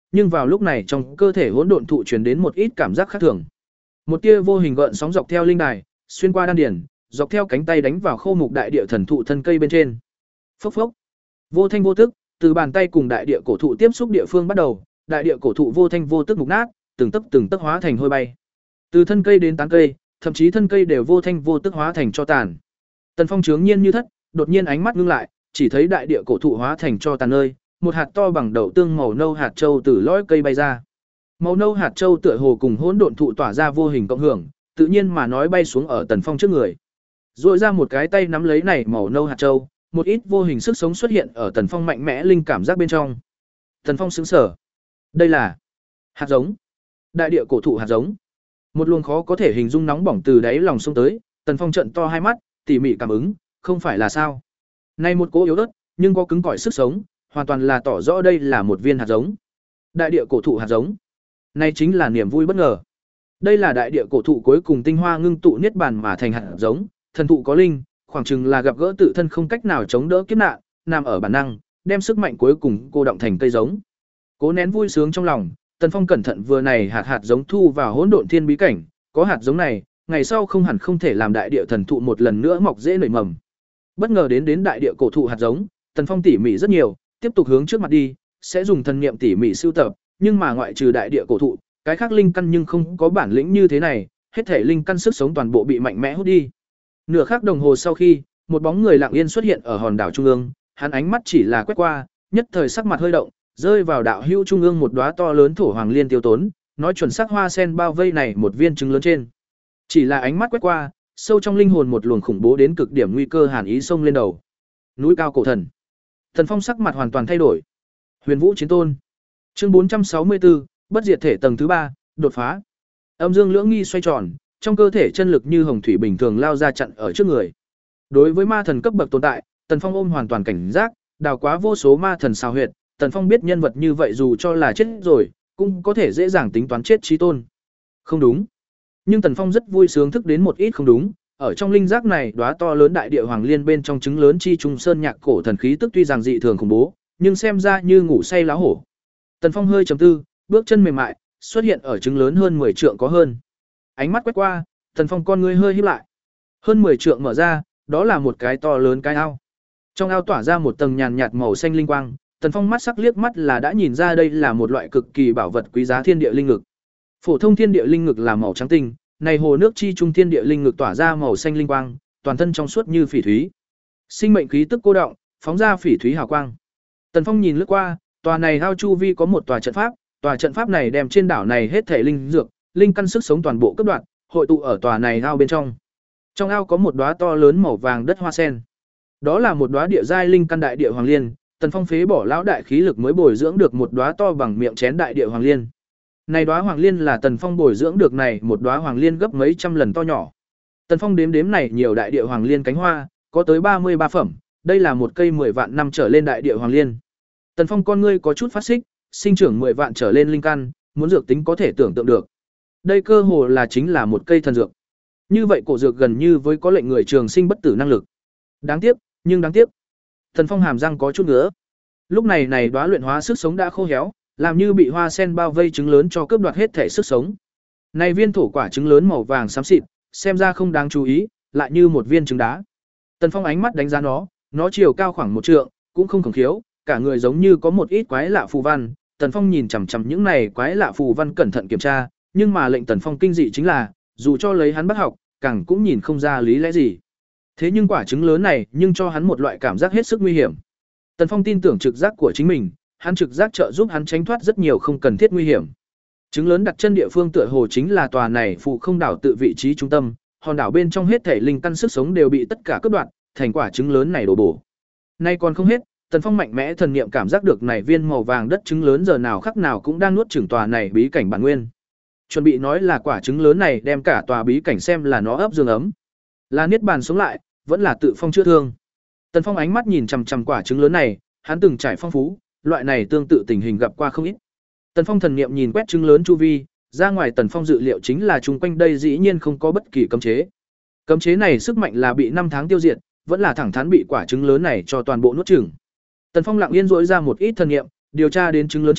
nhưng vào lúc này trong cơ thể hỗn độn thụ truyền đến một ít cảm giác khác thường. Một tia vô hình gợn sóng dọc theo linh đài, xuyên qua đan điển, dọc theo cánh tay đánh vào khô mục đại địa thần thụ thân cây bên trên. Phốc phốc. Vô thanh vô tức, từ bàn tay cùng đại địa cổ thụ tiếp xúc địa phương bắt đầu, đại địa cổ thụ vô thanh vô tức mục nát, từng tấc từng tấc hóa thành hôi bay. Từ thân cây đến tán cây, thậm chí thân cây đều vô thanh vô tức hóa thành tro tàn. Tần Phong chướng nhiên như thất, đột nhiên ánh mắt ngưng lại, chỉ thấy đại địa cổ thụ hóa thành tro tàn nơi, một hạt to bằng đậu tương màu nâu hạt châu từ lõi cây bay ra. Màu nâu hạt châu tựa hồ cùng hỗn độn thụ tỏa ra vô hình cộng hưởng, tự nhiên mà nói bay xuống ở Tần Phong trước người. Rồi ra một cái tay nắm lấy này màu nâu hạt châu, một ít vô hình sức sống xuất hiện ở Tần Phong mạnh mẽ linh cảm giác bên trong. Tần Phong sững sờ. Đây là hạt giống. Đại địa cổ thụ hạt giống. Một luồng khó có thể hình dung nóng bỏng từ đáy lòng xông tới, Tần Phong trợn to hai mắt, tỉ mỉ cảm ứng, không phải là sao? Này một cỗ yếu ớt, nhưng có cứng cỏi sức sống, hoàn toàn là tỏ rõ đây là một viên hạt giống. Đại địa cổ thụ hạt giống. Này chính là niềm vui bất ngờ. Đây là đại địa cổ thụ cuối cùng tinh hoa ngưng tụ niết bàn mà thành hạt giống, thần thụ có linh, khoảng chừng là gặp gỡ tự thân không cách nào chống đỡ kiếp nạn, nằm ở bản năng, đem sức mạnh cuối cùng cô động thành cây giống. Cố nén vui sướng trong lòng, Tần Phong cẩn thận vừa này hạt hạt giống thu vào hỗn độn thiên bí cảnh, có hạt giống này, ngày sau không hẳn không thể làm đại địa thần thụ một lần nữa mọc rễ nảy mầm. Bất ngờ đến đến đại địa cổ thụ hạt giống, Tần Phong tỉ mỉ rất nhiều, tiếp tục hướng trước mặt đi, sẽ dùng thần niệm tỉ mỉ sưu tập, nhưng mà ngoại trừ đại địa cổ thụ, cái khác linh căn nhưng không có bản lĩnh như thế này, hết thể linh căn sức sống toàn bộ bị mạnh mẽ hút đi. Nửa khắc đồng hồ sau khi, một bóng người lặng yên xuất hiện ở hòn đảo trung ương, hắn ánh mắt chỉ là quét qua, nhất thời sắc mặt hơi động, rơi vào đạo hữu trung ương một đóa to lớn thổ hoàng liên tiêu tốn, nói chuẩn xác hoa sen bao vây này một viên trứng lớn trên. Chỉ là ánh mắt quét qua, sâu trong linh hồn một luồng khủng bố đến cực điểm nguy cơ hàn ý xông lên đầu. Núi cao cổ thần. Thần Phong sắc mặt hoàn toàn thay đổi. Huyền Vũ chiến tôn. Chương bốn trăm sáu mươi tư, bất diệt thể tầng thứ ba, đột phá. Âm dương lưỡng nghi xoay tròn, trong cơ thể chân lực như hồng thủy bình thường lao ra chặn ở trước người. Đối với ma thần cấp bậc tồn tại, Tần Phong ôm hoàn toàn cảnh giác, đào quá vô số ma thần xào huyệt, Tần Phong biết nhân vật như vậy dù cho là chết rồi, cũng có thể dễ dàng tính toán chết chí tôn. Không đúng. Nhưng Tần Phong rất vui sướng thức đến một ít không đúng, ở trong linh giác này đóa to lớn đại địa hoàng liên bên trong trứng lớn chi trung sơn nhạc cổ thần khí tức tuy rằng dị thường khủng bố, nhưng xem ra như ngủ say láo hổ. Tần Phong hơi trầm tư, bước chân mềm mại, xuất hiện ở trứng lớn hơn mười trượng có hơn. Ánh mắt quét qua, Tần Phong con ngươi hơi híp lại. Hơn mười trượng mở ra, đó là một cái to lớn cái ao. Trong ao tỏa ra một tầng nhàn nhạt màu xanh linh quang, Tần Phong mắt sắc liếc mắt là đã nhìn ra đây là một loại cực kỳ bảo vật quý giá thiên địa linh ngực. Phổ thông thiên địa linh ngực là màu trắng tinh, này hồ nước chi trung thiên địa linh ngực tỏa ra màu xanh linh quang, toàn thân trong suốt như phỉ thúy. Sinh mệnh khí tức cô động, phóng ra phỉ thúy hào quang. Tần Phong nhìn lướt qua, tòa này ao chu vi có một tòa trận pháp, tòa trận pháp này đem trên đảo này hết thể linh dược, linh căn sức sống toàn bộ cấp đoạn, hội tụ ở tòa này ao bên trong. Trong ao có một đóa to lớn màu vàng đất hoa sen. Đó là một đóa địa giai linh căn đại địa hoàng liên, Tần Phong phế bỏ lão đại khí lực mới bồi dưỡng được một đóa to bằng miệng chén đại địa hoàng liên. Này đóa hoàng liên là Tần Phong bồi dưỡng được này một đóa hoàng liên gấp mấy trăm lần to nhỏ. Tần Phong đếm đếm này nhiều đại địa hoàng liên cánh hoa, có tới ba mươi ba phẩm, đây là một cây mười vạn năm trở lên đại địa hoàng liên. Tần Phong con ngươi có chút phát xích, sinh trưởng mười vạn trở lên linh căn, muốn dược tính có thể tưởng tượng được. Đây cơ hồ là chính là một cây thần dược. Như vậy cổ dược gần như với có lệnh người trường sinh bất tử năng lực. Đáng tiếc, nhưng đáng tiếc. Tần Phong hàm răng có chút ngứa. Lúc này này đóa luyện hóa sức sống đã khô héo, làm như bị hoa sen bao vây trứng lớn cho cướp đoạt hết thể sức sống. Này viên thổ quả trứng lớn màu vàng xám xịt, xem ra không đáng chú ý, lại như một viên trứng đá. Tần Phong ánh mắt đánh giá nó, nó chiều cao khoảng một trượng, cũng không khổng khiếu, cả người giống như có một ít quái lạ phù văn. Tần Phong nhìn chằm chằm những này quái lạ phù văn cẩn thận kiểm tra, nhưng mà lệnh Tần Phong kinh dị chính là, dù cho lấy hắn bắt học, càng cũng nhìn không ra lý lẽ gì. Thế nhưng quả trứng lớn này, nhưng cho hắn một loại cảm giác hết sức nguy hiểm. Tần Phong tin tưởng trực giác của chính mình, hắn trực giác trợ giúp hắn tránh thoát rất nhiều không cần thiết nguy hiểm. Trứng lớn đặt chân địa phương tựa hồ chính là tòa này phù không đảo tự vị trí trung tâm, hòn đảo bên trong hết thể linh căn sức sống đều bị tất cả cướp đoạt, thành quả trứng lớn này đổ bổ. Nay còn không hết, Tần Phong mạnh mẽ thần niệm cảm giác được này viên màu vàng đất trứng lớn giờ nào khắc nào cũng đang nuốt chửng tòa này bí cảnh bản nguyên. Chuẩn bị nói là quả trứng lớn này đem cả tòa bí cảnh xem là nó ấp dương ấm, là niết bàn sống lại, vẫn là tự phong chữa thương. Tần Phong ánh mắt nhìn chằm chằm quả trứng lớn này, hắn từng trải phong phú, loại này tương tự tình hình gặp qua không ít. Tần Phong thần niệm nhìn quét trứng lớn chu vi, ra ngoài Tần Phong dự liệu chính là chung quanh đây dĩ nhiên không có bất kỳ cấm chế. Cấm chế này sức mạnh là bị năm tháng tiêu diệt, vẫn là thẳng thắn bị quả trứng lớn này cho toàn bộ nuốt chửng. Tần Phong lặng yên rỗi ra một ít thần niệm, điều tra đến trứng lớn trên,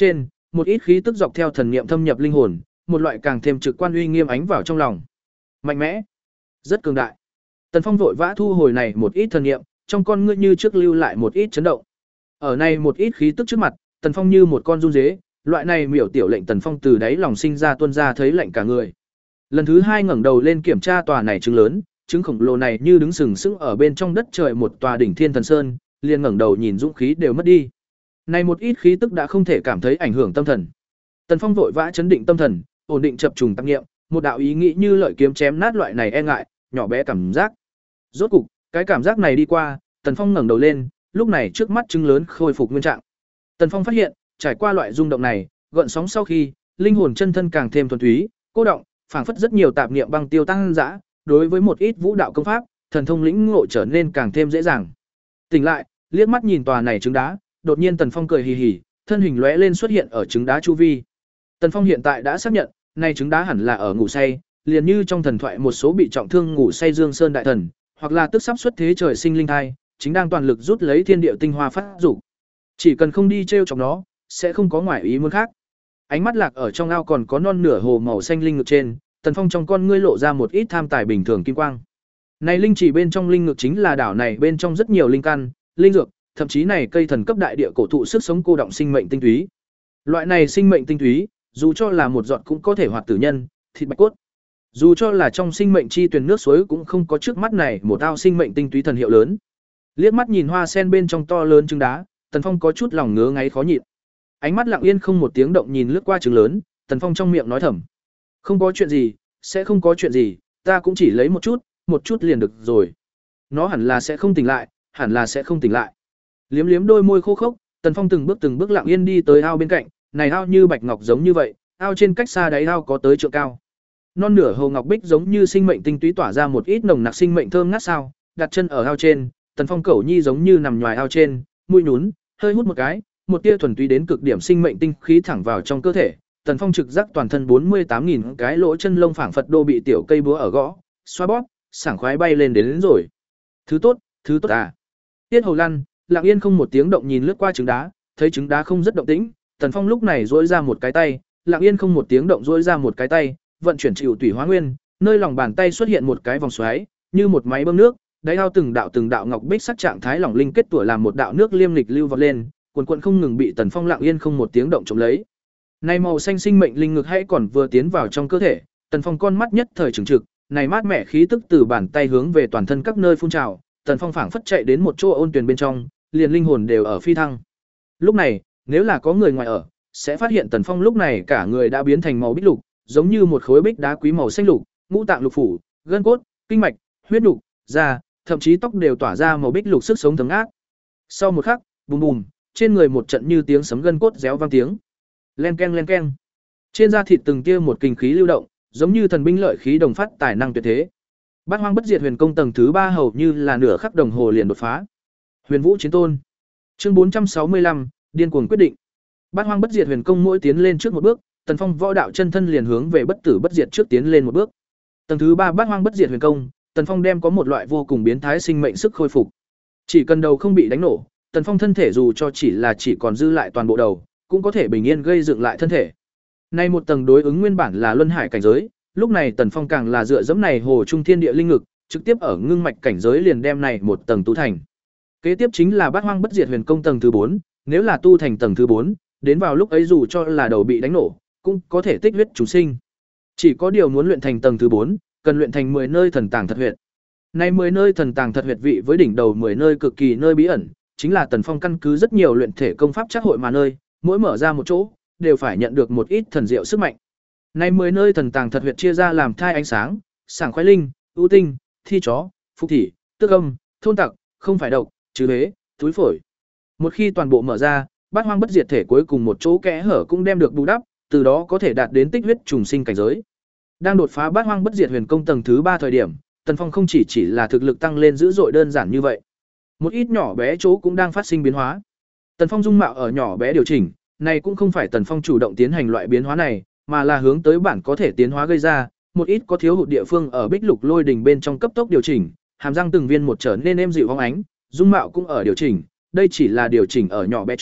một ít khí tức dọc theo thần niệm thâm nhập linh hồn, một loại càng thêm trực quan uy nghiêm ánh vào trong lòng. Mạnh mẽ, rất cường đại. Tần Phong vội vã thu hồi này một ít thần niệm, trong con ngươi như trước lưu lại một ít chấn động. Ở này một ít khí tức trước mặt, Tần Phong như một con run dế, loại này miểu tiểu lệnh Tần Phong từ đáy lòng sinh ra tuôn ra thấy lạnh cả người. Lần thứ hai ngẩng đầu lên kiểm tra tòa này trứng lớn, trứng khổng lồ này như đứng sừng sững ở bên trong đất trời một tòa đỉnh thiên thần sơn, liền ngẩng đầu nhìn dũng khí đều mất đi. Này một ít khí tức đã không thể cảm thấy ảnh hưởng tâm thần. Tần Phong vội vã chấn định tâm thần, ổn định chập trùng tâm niệm, một đạo ý nghĩ như lợi kiếm chém nát loại này e ngại, nhỏ bé cảm giác. Rốt cục, cái cảm giác này đi qua, Tần Phong ngẩng đầu lên, lúc này trước mắt trứng lớn khôi phục nguyên trạng. Tần Phong phát hiện, trải qua loại rung động này, gợn sóng sau khi, linh hồn chân thân càng thêm thuần túy, cô động, phảng phất rất nhiều tạp niệm băng tiêu tăng dã, đối với một ít vũ đạo công pháp, thần thông lĩnh ngộ trở nên càng thêm dễ dàng. Tỉnh lại, liếc mắt nhìn tòa này trứng đá, đột nhiên Tần Phong cười hì hì, thân hình lóe lên xuất hiện ở trứng đá chu vi. Tần Phong hiện tại đã xác nhận, này trứng đá hẳn là ở ngủ say, liền như trong thần thoại một số bị trọng thương ngủ say Dương Sơn đại thần, hoặc là tức sắp xuất thế trời sinh linh thai, chính đang toàn lực rút lấy thiên địa tinh hoa phát dục. Chỉ cần không đi trêu chọc nó, sẽ không có ngoại ý muốn khác. Ánh mắt lạc ở trong ao còn có non nửa hồ màu xanh linh ngực trên, Tần Phong trong con ngươi lộ ra một ít tham tài bình thường kim quang. Này linh chỉ bên trong linh ngực chính là đảo này bên trong rất nhiều linh căn, linh dược, thậm chí này cây thần cấp đại địa cổ thụ sức sống cô động sinh mệnh tinh túy. Loại này sinh mệnh tinh túy, dù cho là một giọt cũng có thể hoạt tử nhân, thịt bạch cốt. Dù cho là trong sinh mệnh chi tuyền nước suối cũng không có trước mắt này một ao sinh mệnh tinh túy thần hiệu lớn. Liếc mắt nhìn hoa sen bên trong to lớn trứng đá, Tần Phong có chút lòng ngứa ngáy khó nhịn. Ánh mắt lặng yên không một tiếng động nhìn lướt qua trứng lớn, Tần Phong trong miệng nói thầm: "Không có chuyện gì, sẽ không có chuyện gì, ta cũng chỉ lấy một chút, một chút liền được rồi. Nó hẳn là sẽ không tỉnh lại, hẳn là sẽ không tỉnh lại." Liếm liếm đôi môi khô khốc, Tần Phong từng bước từng bước lặng yên đi tới ao bên cạnh, này ao như bạch ngọc giống như vậy, ao trên cách xa đáy ao có tới trượng cao. Non nửa hồ ngọc bích giống như sinh mệnh tinh túy tỏa ra một ít nồng nặc sinh mệnh thơm ngát sao, đặt chân ở ao trên, Tần Phong cẩu nhi giống như nằm nhòi ao trên, mũi nhún, hơi hút một cái, một tia thuần túy đến cực điểm sinh mệnh tinh khí thẳng vào trong cơ thể. Tần Phong trực giác toàn thân bốn mươi tám nghìn cái lỗ chân lông phảng phật đô bị tiểu cây búa ở gõ, xoa bóp, sảng khoái bay lên đến, đến rồi. Thứ tốt, thứ tốt à. Tiết Hầu lăn, lặng yên không một tiếng động nhìn lướt qua trứng đá, thấy trứng đá không rất động tĩnh, Tần Phong lúc này duỗi ra một cái tay, lặng yên không một tiếng động duỗi ra một cái tay, vận chuyển chịu tùy hóa nguyên, nơi lòng bàn tay xuất hiện một cái vòng xoáy, như một máy bơm nước, đáy ao từng đạo từng đạo ngọc bích sắc trạng thái lỏng linh kết tủa làm một đạo nước liêm lịch lưu vọt lên, cuồn cuộn không ngừng bị Tần Phong lặng yên không một tiếng động trộm lấy. Này màu xanh sinh mệnh linh ngực hãy còn vừa tiến vào trong cơ thể, Tần Phong con mắt nhất thời trừng trực, này mát mẻ khí tức từ bàn tay hướng về toàn thân các nơi phun trào, Tần Phong phảng phất chạy đến một chỗ ôn tuyền bên trong, liền linh hồn đều ở phi thăng. Lúc này, nếu là có người ngoài ở, sẽ phát hiện Tần Phong lúc này cả người đã biến thành màu bích lục, giống như một khối bích đá quý màu xanh lục, ngũ tạng lục phủ, gân cốt, kinh mạch, huyết nục, da, thậm chí tóc đều tỏa ra màu bích lục sức sống thấm ác. Sau một khắc, bùm bùm, trên người một trận như tiếng sấm gân cốt réo vang tiếng. Len keng len keng. Trên da thịt từng tia một kinh khí lưu động, giống như thần binh lợi khí đồng phát tài năng tuyệt thế. Bát Hoang Bất Diệt Huyền Công tầng thứ ba hầu như là nửa khắc đồng hồ liền đột phá. Huyền Vũ Chiến Tôn. Chương bốn trăm sáu mươi lăm, điên cuồng quyết định. Bát Hoang Bất Diệt Huyền Công mỗi tiến lên trước một bước, Tần Phong võ đạo chân thân liền hướng về bất tử bất diệt trước tiến lên một bước. Tầng thứ ba Bát Hoang Bất Diệt Huyền Công, Tần Phong đem có một loại vô cùng biến thái sinh mệnh sức khôi phục. Chỉ cần đầu không bị đánh nổ, Tần Phong thân thể dù cho chỉ là chỉ còn dư lại toàn bộ đầu, cũng có thể bình yên gây dựng lại thân thể. Nay một tầng đối ứng nguyên bản là luân hải cảnh giới, lúc này Tần Phong càng là dựa dẫm này hồ trung thiên địa linh ngực, trực tiếp ở ngưng mạch cảnh giới liền đem này một tầng tu thành. Kế tiếp chính là Bát Hoang Bất Diệt Huyền Công tầng thứ bốn, nếu là tu thành tầng thứ bốn, đến vào lúc ấy dù cho là đầu bị đánh nổ, cũng có thể tích huyết chúng sinh. Chỉ có điều muốn luyện thành tầng thứ bốn, cần luyện thành mười nơi thần tàng thật huyệt. Nay mười nơi thần tàng thật huyệt vị với đỉnh đầu mười nơi cực kỳ nơi bí ẩn, chính là Tần Phong căn cứ rất nhiều luyện thể công pháp chắc hội mà nơi, mỗi mở ra một chỗ, đều phải nhận được một ít thần diệu sức mạnh. Nay mười nơi thần tàng thật huyệt chia ra làm thai ánh sáng, sảng khoái linh, ưu tinh, thi chó, phúc thị, tước âm, thôn tặc, không phải độc, trừ hế, túi phổi. Một khi toàn bộ mở ra, Bát Hoang Bất Diệt thể cuối cùng một chỗ kẽ hở cũng đem được bù đắp, từ đó có thể đạt đến tích huyết trùng sinh cảnh giới. Đang đột phá Bát Hoang Bất Diệt Huyền Công tầng thứ ba thời điểm, Tần Phong không chỉ chỉ là thực lực tăng lên dữ dội đơn giản như vậy, một ít nhỏ bé chỗ cũng đang phát sinh biến hóa. Tần Phong dung mạo ở nhỏ bé điều chỉnh, này cũng không phải Tần Phong chủ động tiến hành loại biến hóa này, mà là hướng tới bản có thể tiến hóa gây ra, một ít có thiếu hụt địa phương ở Bích Lục Lôi Đỉnh bên trong cấp tốc điều chỉnh, hàm răng từng viên một trở nên êm dịu óng ánh, dung mạo cũng ở điều chỉnh, đây chỉ là điều chỉnh ở nhỏ bé chỗ,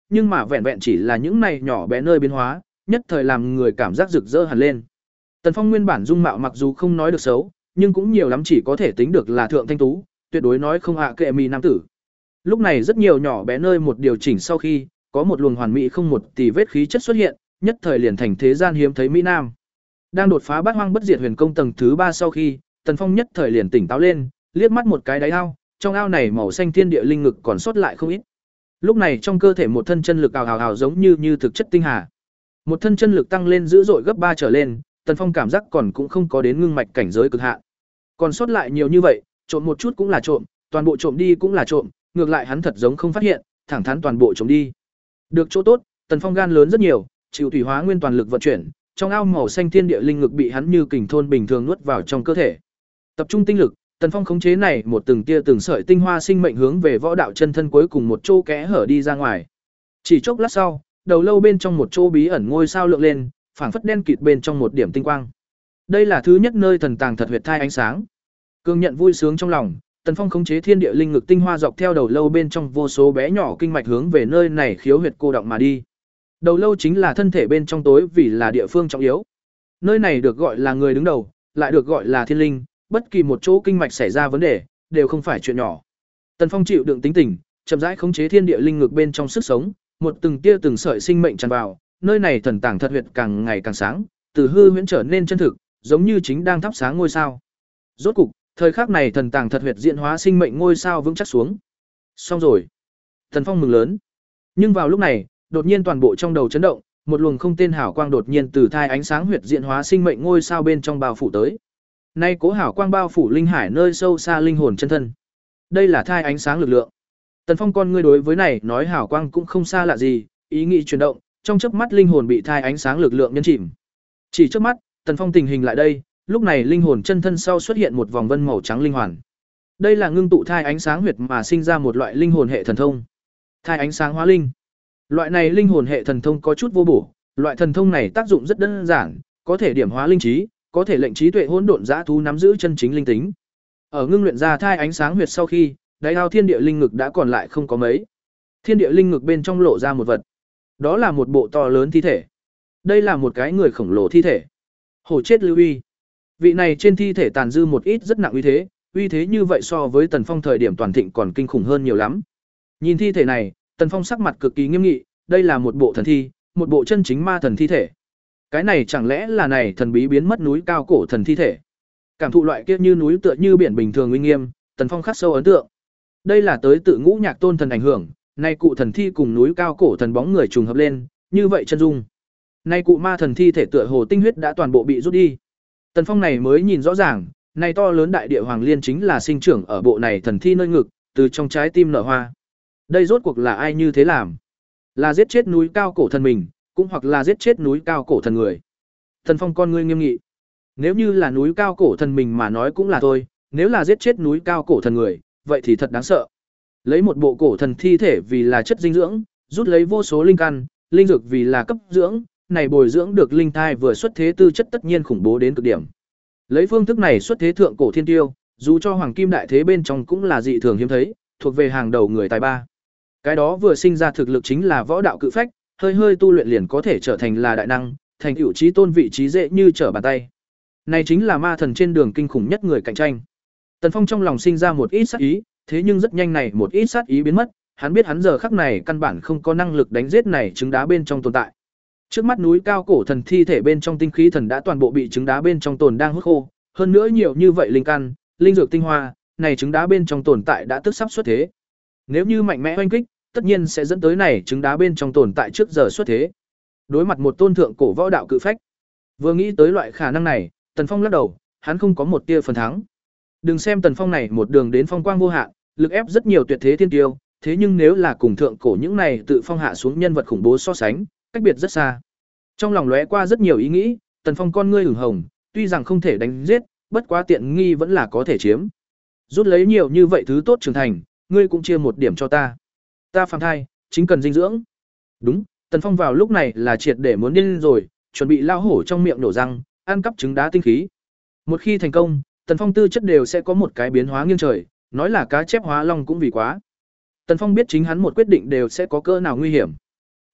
nhưng mà vẹn vẹn chỉ là những này nhỏ bé nơi biến hóa, nhất thời làm người cảm giác rực rỡ hẳn lên. Tần Phong nguyên bản dung mạo mặc dù không nói được xấu, nhưng cũng nhiều lắm chỉ có thể tính được là thượng thanh tú, tuyệt đối nói không hạ kệ mì nam tử. Lúc này rất nhiều nhỏ bé nơi một điều chỉnh sau khi, có một luồng hoàn mỹ không một tì vết khí chất xuất hiện, nhất thời liền thành thế gian hiếm thấy mỹ nam. Đang đột phá bát hoang bất diệt huyền công tầng thứ ba sau khi, Tần Phong nhất thời liền tỉnh táo lên, liếc mắt một cái đáy ao, trong ao này màu xanh thiên địa linh ngực còn sót lại không ít. Lúc này trong cơ thể một thân chân lực ào ào ào giống như như thực chất tinh hà. Một thân chân lực tăng lên dữ dội gấp ba trở lên, Tần Phong cảm giác còn cũng không có đến ngưng mạch cảnh giới cực hạn. Còn sót lại nhiều như vậy, trộm một chút cũng là trộm, toàn bộ trộm đi cũng là trộm, ngược lại hắn thật giống không phát hiện, thẳng thắn toàn bộ trộm đi. Được chỗ tốt, Tần Phong gan lớn rất nhiều, chịu thủy hóa nguyên toàn lực vận chuyển, trong ao màu xanh thiên địa linh ngực bị hắn như kình thôn bình thường nuốt vào trong cơ thể. Tập trung tinh lực, Tần Phong khống chế này một từng tia từng sợi tinh hoa sinh mệnh hướng về võ đạo chân thân cuối cùng một chỗ kẽ hở đi ra ngoài. Chỉ chốc lát sau, đầu lâu bên trong một chỗ bí ẩn ngôi sao lượng lên, phảng phất đen kịt bên trong một điểm tinh quang. Đây là thứ nhất nơi thần tàng thật huyệt thai ánh sáng. Cương nhận vui sướng trong lòng, Tần Phong khống chế thiên địa linh ngực tinh hoa dọc theo đầu lâu bên trong vô số bé nhỏ kinh mạch hướng về nơi này khiếu huyệt cô động mà đi. Đầu lâu chính là thân thể bên trong tối vì là địa phương trọng yếu. Nơi này được gọi là người đứng đầu, lại được gọi là thiên linh, bất kỳ một chỗ kinh mạch xảy ra vấn đề, đều không phải chuyện nhỏ. Tần Phong chịu đựng tính tình, chậm rãi khống chế thiên địa linh ngực bên trong sức sống, một từng tia từng sợi sinh mệnh tràn vào, nơi này thần tàng thật huyệt càng ngày càng sáng, từ hư huyễn trở nên chân thực, giống như chính đang thắp sáng ngôi sao. Rốt cục, thời khắc này thần tàng thật huyệt diễn hóa sinh mệnh ngôi sao vững chắc xuống. Xong rồi. Tần Phong mừng lớn. Nhưng vào lúc này, đột nhiên toàn bộ trong đầu chấn động, một luồng không tên hào quang đột nhiên từ thai ánh sáng huyệt diễn hóa sinh mệnh ngôi sao bên trong bao phủ tới. Nay cố hào quang bao phủ linh hải nơi sâu xa linh hồn chân thân. Đây là thai ánh sáng lực lượng. Tần Phong con ngươi đối với này nói hào quang cũng không xa lạ gì, ý nghĩ chuyển động, trong chớp mắt linh hồn bị thai ánh sáng lực lượng nhấn chìm. Chỉ chớp mắt, Tần Phong tình hình lại đây, lúc này linh hồn chân thân sau xuất hiện một vòng vân màu trắng linh hoàn. Đây là ngưng tụ thai ánh sáng huyệt mà sinh ra một loại linh hồn hệ thần thông. Thai ánh sáng hóa linh. Loại này linh hồn hệ thần thông có chút vô bổ, loại thần thông này tác dụng rất đơn giản, có thể điểm hóa linh trí, có thể lệnh trí tuệ hỗn độn dã thú nắm giữ chân chính linh tính. Ở ngưng luyện ra thai ánh sáng huyệt sau khi, đáy ao thiên địa linh ngực đã còn lại không có mấy. Thiên địa linh ngực bên trong lộ ra một vật. Đó là một bộ to lớn thi thể. Đây là một cái người khổng lồ thi thể. Hổ chết lưu uy. Vị này trên thi thể tàn dư một ít rất nặng uy thế, uy thế như vậy so với Tần Phong thời điểm toàn thịnh còn kinh khủng hơn nhiều lắm. Nhìn thi thể này, Tần Phong sắc mặt cực kỳ nghiêm nghị, đây là một bộ thần thi, một bộ chân chính ma thần thi thể. Cái này chẳng lẽ là này thần bí biến mất núi cao cổ thần thi thể? Cảm thụ loại kia như núi tựa như biển bình thường uy nghiêm, Tần Phong khắc sâu ấn tượng. Đây là tới tự ngũ nhạc tôn thần ảnh hưởng, nay cụ thần thi cùng núi cao cổ thần bóng người trùng hợp lên, như vậy chân dung. Nay cụ ma thần thi thể tựa hồ tinh huyết đã toàn bộ bị rút đi. Tần Phong này mới nhìn rõ ràng, này to lớn đại địa hoàng liên chính là sinh trưởng ở bộ này thần thi nơi ngực, từ trong trái tim nở hoa. Đây rốt cuộc là ai như thế làm? Là giết chết núi cao cổ thần mình, cũng hoặc là giết chết núi cao cổ thần người. Tần Phong con ngươi nghiêm nghị. Nếu như là núi cao cổ thần mình mà nói cũng là thôi, nếu là giết chết núi cao cổ thần người, vậy thì thật đáng sợ. Lấy một bộ cổ thần thi thể vì là chất dinh dưỡng, rút lấy vô số linh căn, linh dược vì là cấp dưỡng, này bồi dưỡng được linh thai vừa xuất thế tư chất tất nhiên khủng bố đến cực điểm. Lấy phương thức này xuất thế thượng cổ thiên tiêu, dù cho hoàng kim đại thế bên trong cũng là dị thường hiếm thấy, thuộc về hàng đầu người tài ba. Cái đó vừa sinh ra thực lực chính là võ đạo cự phách, hơi hơi tu luyện liền có thể trở thành là đại năng, thành tựu chí tôn vị trí dễ như trở bàn tay. Này chính là ma thần trên đường kinh khủng nhất người cạnh tranh. Tần Phong trong lòng sinh ra một ít sát ý, thế nhưng rất nhanh này một ít sát ý biến mất, hắn biết hắn giờ khắc này căn bản không có năng lực đánh giết này trứng đá bên trong tồn tại. Trước mắt núi cao cổ thần thi thể bên trong tinh khí thần đã toàn bộ bị trứng đá bên trong tồn đang hút khô, hơn nữa nhiều như vậy linh căn, linh dược tinh hoa, này trứng đá bên trong tồn tại đã tức sắp xuất thế. Nếu như mạnh mẽ oanh kích, tất nhiên sẽ dẫn tới này trứng đá bên trong tồn tại trước giờ xuất thế. Đối mặt một tôn thượng cổ võ đạo cự phách, vừa nghĩ tới loại khả năng này, Tần Phong lắc đầu, hắn không có một tia phần thắng. Đừng xem Tần Phong này một đường đến phong quang vô hạn, lực ép rất nhiều tuyệt thế thiên tiêu, thế nhưng nếu là cùng thượng cổ những này tự phong hạ xuống nhân vật khủng bố so sánh, cách biệt rất xa. Trong lòng lóe qua rất nhiều ý nghĩ, Tần Phong con ngươi ửng hồng, tuy rằng không thể đánh giết, bất quá tiện nghi vẫn là có thể chiếm. Rút lấy nhiều như vậy thứ tốt trưởng thành, ngươi cũng chia một điểm cho ta. Ta phàm thai, chính cần dinh dưỡng. Đúng, Tần Phong vào lúc này là triệt để muốn điên rồi, chuẩn bị lao hổ trong miệng nổ răng, ăn cắp trứng đá tinh khí. Một khi thành công, Tần Phong tư chất đều sẽ có một cái biến hóa nghiêng trời, nói là cá chép hóa long cũng vì quá. Tần Phong biết chính hắn một quyết định đều sẽ có cỡ nào nguy hiểm.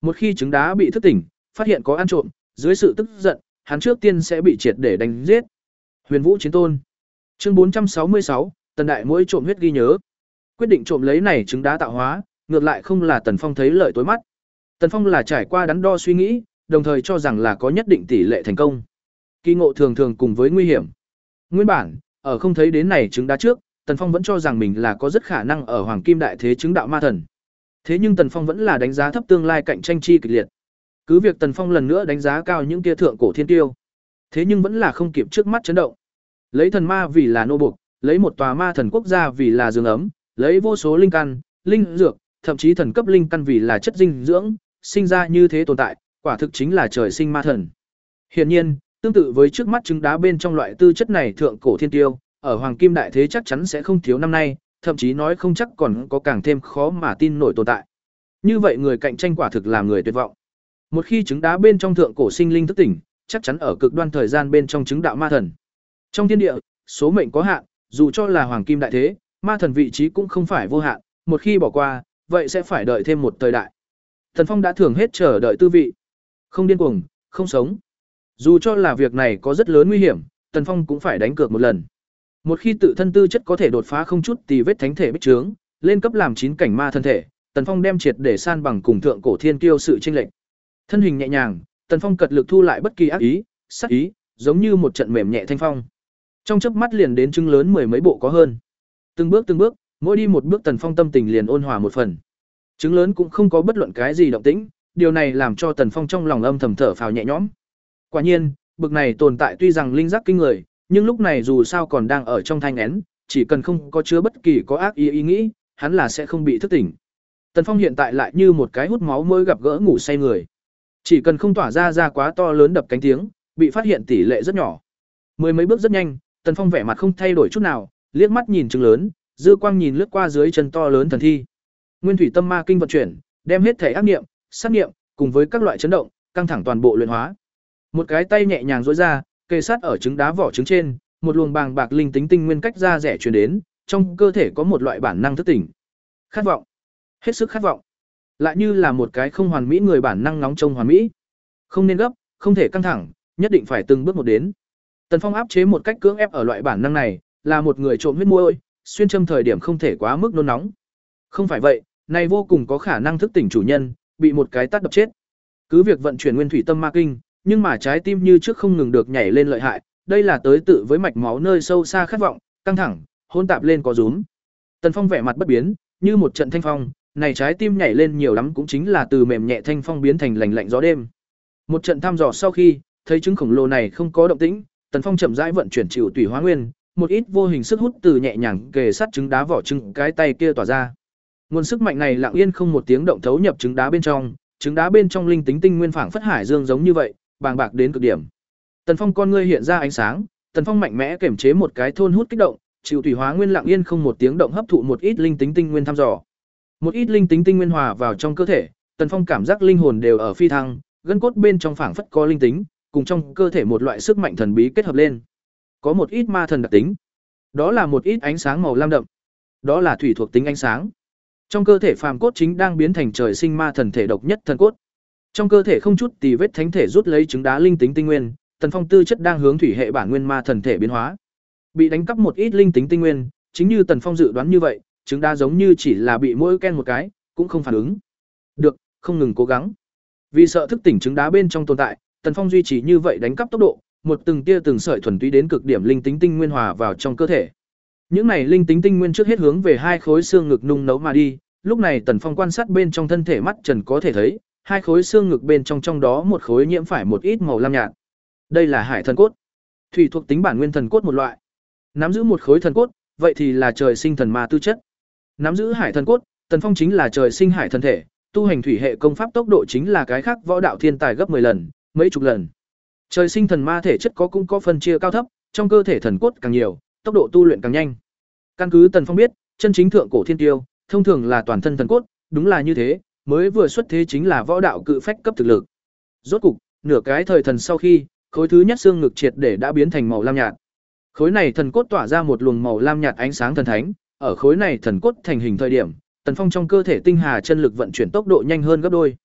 Một khi trứng đá bị thức tỉnh, phát hiện có ăn trộm, dưới sự tức giận, hắn trước tiên sẽ bị triệt để đánh giết. Huyền Vũ Chiến Tôn. Chương bốn trăm sáu mươi sáu, Tần Đại Mỗi trộm huyết ghi nhớ. Quyết định trộm lấy này trứng đá tạo hóa, ngược lại không là Tần Phong thấy lợi tối mắt. Tần Phong là trải qua đắn đo suy nghĩ, đồng thời cho rằng là có nhất định tỷ lệ thành công. Kỳ ngộ thường thường cùng với nguy hiểm. Nguyên bản, ở không thấy đến này trứng đá trước, Tần Phong vẫn cho rằng mình là có rất khả năng ở Hoàng Kim Đại Thế chứng đạo ma thần. Thế nhưng Tần Phong vẫn là đánh giá thấp tương lai cạnh tranh chi kịch liệt. Cứ việc Tần Phong lần nữa đánh giá cao những kia thượng cổ thiên tiêu, thế nhưng vẫn là không kịp trước mắt chấn động. Lấy thần ma vì là nô buộc, lấy một tòa ma thần quốc gia vì là giường ấm, lấy vô số linh căn, linh dược, thậm chí thần cấp linh căn vì là chất dinh dưỡng, sinh ra như thế tồn tại, quả thực chính là trời sinh ma thần. Hiển nhiên, tương tự với trước mắt trứng đá bên trong loại tư chất này thượng cổ thiên tiêu, ở Hoàng Kim Đại Thế chắc chắn sẽ không thiếu năm nay, thậm chí nói không chắc còn có càng thêm khó mà tin nổi tồn tại. Như vậy người cạnh tranh quả thực làm người tuyệt vọng. Một khi trứng đá bên trong thượng cổ sinh linh thức tỉnh, chắc chắn ở cực đoan thời gian bên trong chứng đạo ma thần. Trong thiên địa, số mệnh có hạn, dù cho là Hoàng Kim Đại Thế, ma thần vị trí cũng không phải vô hạn, một khi bỏ qua, vậy sẽ phải đợi thêm một thời đại. Thần Phong đã thưởng hết chờ đợi tư vị. Không điên cuồng, không sống. Dù cho là việc này có rất lớn nguy hiểm, Tần Phong cũng phải đánh cược một lần. Một khi tự thân tư chất có thể đột phá không chút tì vết thánh thể bích trướng, lên cấp làm chín cảnh ma thân thể, Tần Phong đem triệt để san bằng cùng thượng cổ thiên kiêu sự chênh lệch. Thân hình nhẹ nhàng, Tần Phong cật lực thu lại bất kỳ ác ý, sát ý, giống như một trận mềm nhẹ thanh phong. Trong chớp mắt liền đến trứng lớn mười mấy bộ có hơn. Từng bước từng bước, mỗi đi một bước Tần Phong tâm tình liền ôn hòa một phần. Trứng lớn cũng không có bất luận cái gì động tĩnh, điều này làm cho Tần Phong trong lòng âm thầm thở phào nhẹ nhõm. Quả nhiên, bực này tồn tại tuy rằng linh giác kinh người, nhưng lúc này dù sao còn đang ở trong thanh én, chỉ cần không có chứa bất kỳ có ác ý ý nghĩ, hắn là sẽ không bị thức tỉnh. Tần Phong hiện tại lại như một cái hút máu mới gặp gỡ ngủ say người. Chỉ cần không tỏa ra ra quá to lớn đập cánh tiếng, bị phát hiện tỷ lệ rất nhỏ. Mười mấy bước rất nhanh, Tần Phong vẻ mặt không thay đổi chút nào, liếc mắt nhìn trứng lớn, dư quang nhìn lướt qua dưới chân to lớn thần thi. Nguyên thủy tâm ma kinh vận chuyển, đem hết thể ác niệm, sát niệm, cùng với các loại chấn động, căng thẳng toàn bộ luyện hóa. Một cái tay nhẹ nhàng duỗi ra, kề sát ở trứng đá vỏ trứng trên, một luồng bàng bạc linh tính tinh nguyên cách ra rẻ truyền đến, trong cơ thể có một loại bản năng thức tỉnh. Khát vọng, hết sức khát vọng. Lại như là một cái không hoàn mỹ người bản năng nóng trông hoàn mỹ. Không nên gấp, không thể căng thẳng, nhất định phải từng bước một đến. Tần Phong áp chế một cách cưỡng ép ở loại bản năng này, là một người trộm huyết môi, xuyên châm thời điểm không thể quá mức nôn nóng. Không phải vậy, này vô cùng có khả năng thức tỉnh chủ nhân, bị một cái tát đập chết. Cứ việc vận chuyển nguyên thủy tâm ma kinh, nhưng mà trái tim như trước không ngừng được nhảy lên lợi hại, đây là tới tự với mạch máu nơi sâu xa khát vọng, căng thẳng, hỗn tạp lên có rúm. Tần Phong vẻ mặt bất biến, như một trận thanh phong, này trái tim nhảy lên nhiều lắm cũng chính là từ mềm nhẹ thanh phong biến thành lạnh lạnh gió đêm. Một trận thăm dò sau khi, thấy trứng khổng lồ này không có động tĩnh, Tần Phong chậm rãi vận chuyển chịu tùy hóa nguyên, một ít vô hình sức hút từ nhẹ nhàng kề sát trứng đá vỏ trứng cái tay kia tỏa ra. Nguồn sức mạnh này lặng yên không một tiếng động thấu nhập trứng đá bên trong, trứng đá bên trong linh tính tinh nguyên phảng phất hải dương giống như vậy, bàng bạc đến cực điểm. Tần Phong con ngươi hiện ra ánh sáng, Tần Phong mạnh mẽ kiểm chế một cái thôn hút kích động, chịu tùy hóa nguyên lặng yên không một tiếng động hấp thụ một ít linh tính tinh nguyên thăm dò. Một ít linh tính tinh nguyên hòa vào trong cơ thể, Tần Phong cảm giác linh hồn đều ở phi thăng, gân cốt bên trong phảng phất có linh tính, cùng trong cơ thể một loại sức mạnh thần bí kết hợp lên. Có một ít ma thần đặc tính. Đó là một ít ánh sáng màu lam đậm. Đó là thủy thuộc tính ánh sáng. Trong cơ thể phàm cốt chính đang biến thành trời sinh ma thần thể độc nhất thần cốt. Trong cơ thể không chút tì vết thánh thể rút lấy trứng đá linh tính tinh nguyên, Tần Phong tư chất đang hướng thủy hệ bản nguyên ma thần thể biến hóa. Bị đánh cắp một ít linh tính tinh nguyên, chính như Tần Phong dự đoán như vậy, trứng đá giống như chỉ là bị mỗi ken một cái, cũng không phản ứng. Được, không ngừng cố gắng. Vì sợ thức tỉnh trứng đá bên trong tồn tại, Tần Phong duy trì như vậy đánh cắp tốc độ, một từng tia từng sợi thuần túy đến cực điểm linh tính tinh nguyên hòa vào trong cơ thể. Những này linh tính tinh nguyên trước hết hướng về hai khối xương ngực nung nấu mà đi, lúc này Tần Phong quan sát bên trong thân thể mắt trần có thể thấy, hai khối xương ngực bên trong trong đó một khối nhiễm phải một ít màu lam nhạt. Đây là hải thần cốt, thủy thuộc tính bản nguyên thần cốt một loại. Nắm giữ một khối thần cốt, vậy thì là trời sinh thần ma tư chất. Nắm giữ hải thần cốt, Tần Phong chính là trời sinh hải thần thể, tu hành thủy hệ công pháp tốc độ chính là cái khác võ đạo thiên tài gấp mười lần, mấy chục lần. Trời sinh thần ma thể chất có cũng có phân chia cao thấp, trong cơ thể thần cốt càng nhiều, tốc độ tu luyện càng nhanh. Căn cứ Tần Phong biết, chân chính thượng cổ thiên tiêu, thông thường là toàn thân thần cốt, đúng là như thế, mới vừa xuất thế chính là võ đạo cự phách cấp thực lực. Rốt cục, nửa cái thời thần sau khi, khối thứ nhất xương ngực triệt để đã biến thành màu lam nhạt. Khối này thần cốt tỏa ra một luồng màu lam nhạt ánh sáng thần thánh, ở khối này thần cốt thành hình thời điểm, Tần Phong trong cơ thể tinh hà chân lực vận chuyển tốc độ nhanh hơn gấp đôi.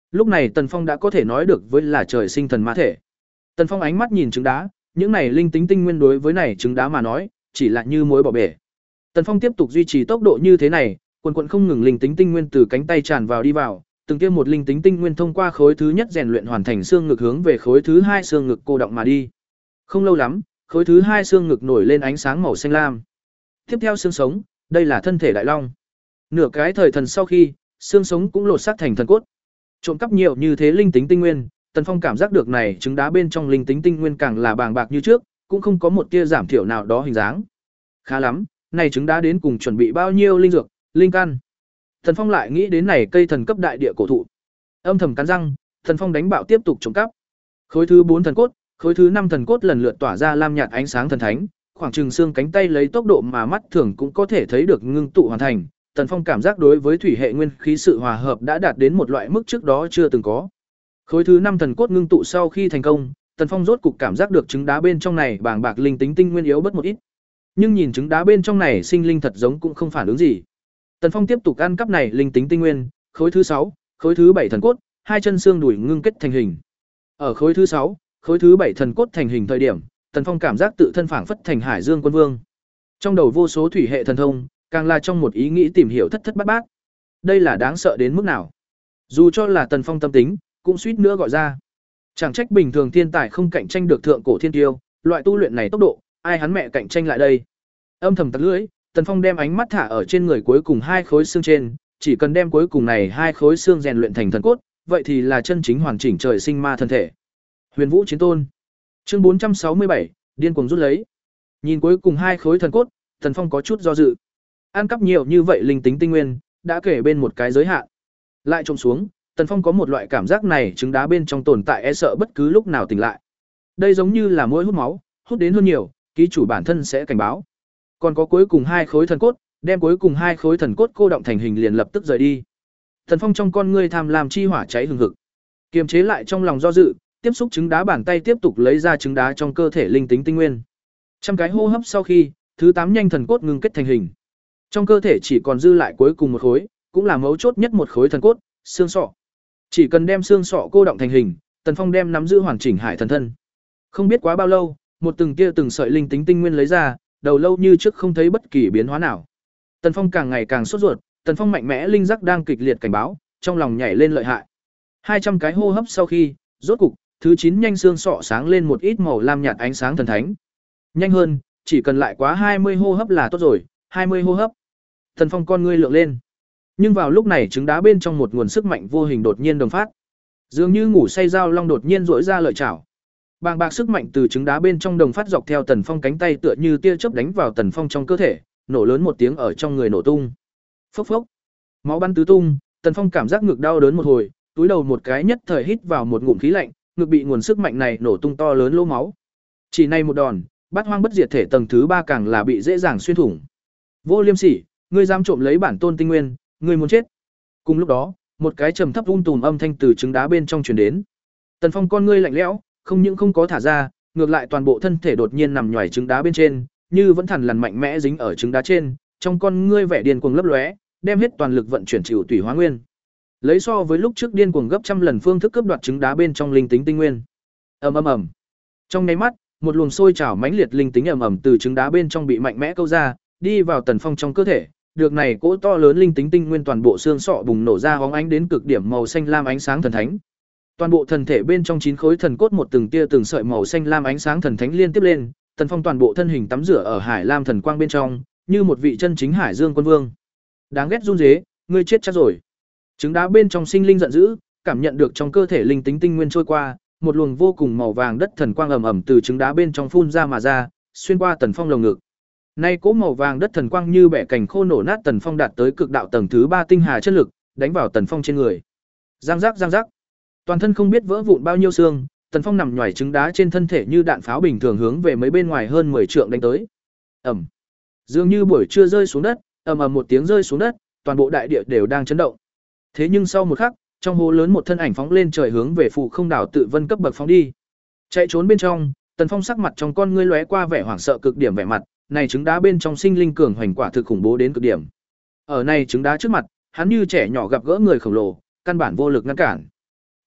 Lúc này Tần Phong đã có thể nói được với là trời sinh thần ma thể. Tần Phong ánh mắt nhìn trứng đá, những này linh tính tinh nguyên đối với này trứng đá mà nói, chỉ là như muối bỏ bể. Tần Phong tiếp tục duy trì tốc độ như thế này, quần quần không ngừng linh tính tinh nguyên từ cánh tay tràn vào đi vào, từng kia một linh tính tinh nguyên thông qua khối thứ nhất rèn luyện hoàn thành xương ngực hướng về khối thứ hai xương ngực cô động mà đi. Không lâu lắm, khối thứ hai xương ngực nổi lên ánh sáng màu xanh lam. Tiếp theo xương sống, đây là thân thể đại long. Nửa cái thời thần sau khi, xương sống cũng lột xác thành thần cốt. Trộm cắp nhiều như thế linh tính tinh nguyên, Tần Phong cảm giác được này trứng đá bên trong linh tính tinh nguyên càng là bàng bạc như trước, cũng không có một tia giảm thiểu nào đó hình dáng. Khá lắm, này trứng đá đến cùng chuẩn bị bao nhiêu linh dược, linh căn. Tần Phong lại nghĩ đến này cây thần cấp đại địa cổ thụ. Âm thầm cắn răng, Tần Phong đánh bạo tiếp tục trộm cắp. Khối thứ bốn thần cốt, khối thứ năm thần cốt lần lượt tỏa ra lam nhạt ánh sáng thần thánh, khoảng chừng xương cánh tay lấy tốc độ mà mắt thường cũng có thể thấy được ngưng tụ hoàn thành. Tần Phong cảm giác đối với thủy hệ nguyên khí sự hòa hợp đã đạt đến một loại mức trước đó chưa từng có. Khối thứ năm thần cốt ngưng tụ sau khi thành công, Tần Phong rốt cục cảm giác được trứng đá bên trong này bàng bạc linh tính tinh nguyên yếu bất một ít. Nhưng nhìn trứng đá bên trong này sinh linh thật giống cũng không phản ứng gì. Tần Phong tiếp tục ăn cắp này linh tính tinh nguyên, khối thứ sáu, khối thứ bảy thần cốt, hai chân xương đùi ngưng kết thành hình. Ở khối thứ sáu, khối thứ bảy thần cốt thành hình thời điểm, Tần Phong cảm giác tự thân phảng phất thành Hải Dương Quân Vương. Trong đầu vô số thủy hệ thần thông, càng là trong một ý nghĩ tìm hiểu thất thất bát bát. Đây là đáng sợ đến mức nào? Dù cho là Tần Phong tâm tính, cũng suýt nữa gọi ra. Chẳng trách bình thường thiên tài không cạnh tranh được thượng cổ thiên tiêu, loại tu luyện này tốc độ, ai hắn mẹ cạnh tranh lại đây. Âm thầm tặc lưỡi, Tần Phong đem ánh mắt thả ở trên người cuối cùng hai khối xương trên, chỉ cần đem cuối cùng này hai khối xương rèn luyện thành thần cốt, vậy thì là chân chính hoàn chỉnh trời sinh ma thân thể. Huyền Vũ Chiến Tôn. Chương bốn trăm sáu mươi bảy, điên cuồng rút lấy. Nhìn cuối cùng hai khối thần cốt, Tần Phong có chút do dự. Ăn cắp nhiều như vậy linh tính tinh nguyên, đã kể bên một cái giới hạn. Lại trông xuống, Tần Phong có một loại cảm giác này trứng đá bên trong tồn tại e sợ bất cứ lúc nào tỉnh lại. Đây giống như là mũi hút máu, hút đến hơn nhiều, ký chủ bản thân sẽ cảnh báo. Còn có cuối cùng hai khối thần cốt, đem cuối cùng hai khối thần cốt cô động thành hình liền lập tức rời đi. Tần Phong trong con ngươi tham lam chi hỏa cháy hừng hực. Kiềm chế lại trong lòng do dự, tiếp xúc trứng đá bàn tay tiếp tục lấy ra trứng đá trong cơ thể linh tính tinh nguyên. Trăm cái hô hấp sau khi, thứ tám nhanh thần cốt ngưng kết thành hình. Trong cơ thể chỉ còn dư lại cuối cùng một khối, cũng là mấu chốt nhất một khối thần cốt, xương sọ. Chỉ cần đem xương sọ cô động thành hình, Tần Phong đem nắm giữ hoàn chỉnh hải thần thân. Không biết quá bao lâu, một từng tia từng sợi linh tính tinh nguyên lấy ra, đầu lâu như trước không thấy bất kỳ biến hóa nào. Tần Phong càng ngày càng sốt ruột, Tần Phong mạnh mẽ linh giác đang kịch liệt cảnh báo, trong lòng nhảy lên lợi hại. hai trăm cái hô hấp sau khi, rốt cục, thứ chín nhanh xương sọ sáng lên một ít màu lam nhạt ánh sáng thần thánh. Nhanh hơn, chỉ cần lại quá hai mươi hô hấp là tốt rồi, hai mươi hô hấp. Tần Phong con ngươi lượng lên. Nhưng vào lúc này trứng đá bên trong một nguồn sức mạnh vô hình đột nhiên đồng phát. Dường như ngủ say dao long đột nhiên rỗi ra lợi chảo. Bàng bạc sức mạnh từ trứng đá bên trong đồng phát dọc theo Tần Phong cánh tay tựa như tia chớp đánh vào Tần Phong trong cơ thể, nổ lớn một tiếng ở trong người nổ tung. Phốc phốc. Máu bắn tứ tung, Tần Phong cảm giác ngực đau đớn một hồi, túi đầu một cái nhất thời hít vào một ngụm khí lạnh, ngực bị nguồn sức mạnh này nổ tung to lớn lỗ máu. Chỉ này một đòn, Bát Hoang Bất Diệt thể tầng thứ ba càng là bị dễ dàng xuyên thủng. Vô Liêm Sỉ, ngươi dám trộm lấy bản tôn tinh nguyên, ngươi muốn chết. Cùng lúc đó, một cái trầm thấp um tùm âm thanh từ trứng đá bên trong truyền đến. Tần Phong con ngươi lạnh lẽo, không những không có thả ra, ngược lại toàn bộ thân thể đột nhiên nằm nhòi trứng đá bên trên, như vẫn thằn lằn mạnh mẽ dính ở trứng đá trên, trong con ngươi vẻ điên cuồng lấp lóe, đem hết toàn lực vận chuyển chịu tùy hóa nguyên. Lấy so với lúc trước điên cuồng gấp trăm lần phương thức cướp đoạt trứng đá bên trong linh tính tinh nguyên. Ầm ầm ầm. Trong nháy mắt, một luồng sôi trào mãnh liệt linh tính ầm ầm từ trứng đá bên trong bị mạnh mẽ câu ra, đi vào Tần Phong trong cơ thể. Được này cỗ to lớn linh tính tinh nguyên toàn bộ xương sọ bùng nổ ra hóng ánh đến cực điểm màu xanh lam ánh sáng thần thánh. Toàn bộ thần thể bên trong chín khối thần cốt một từng tia từng sợi màu xanh lam ánh sáng thần thánh liên tiếp lên, Tần Phong toàn bộ thân hình tắm rửa ở hải lam thần quang bên trong, như một vị chân chính Hải Dương Quân Vương. Đáng ghét run rế, ngươi chết chắc rồi. Trứng đá bên trong sinh linh giận dữ, cảm nhận được trong cơ thể linh tính tinh nguyên trôi qua, một luồng vô cùng màu vàng đất thần quang ầm ầm từ trứng đá bên trong phun ra mà ra, xuyên qua Tần Phong lồng ngực. Nay cỗ màu vàng đất thần quang như bẻ cành khô nổ nát Tần Phong đạt tới cực đạo tầng thứ ba tinh hà chất lực, đánh vào Tần Phong trên người. Giang giác giang giác. Toàn thân không biết vỡ vụn bao nhiêu xương, Tần Phong nằm nhòi trứng đá trên thân thể như đạn pháo bình thường hướng về mấy bên ngoài hơn mười trượng đánh tới. Ầm. Dường như buổi trưa rơi xuống đất, ầm ầm một tiếng rơi xuống đất, toàn bộ đại địa đều đang chấn động. Thế nhưng sau một khắc, trong hố lớn một thân ảnh phóng lên trời hướng về phụ không đảo tự vân cấp bậc phóng đi. Chạy trốn bên trong, Tần Phong sắc mặt trong con ngươi lóe qua vẻ hoảng sợ cực điểm vẻ mặt, này trứng đá bên trong sinh linh cường hoành quả thực khủng bố đến cực điểm. Ở này trứng đá trước mặt, hắn như trẻ nhỏ gặp gỡ người khổng lồ, căn bản vô lực ngăn cản.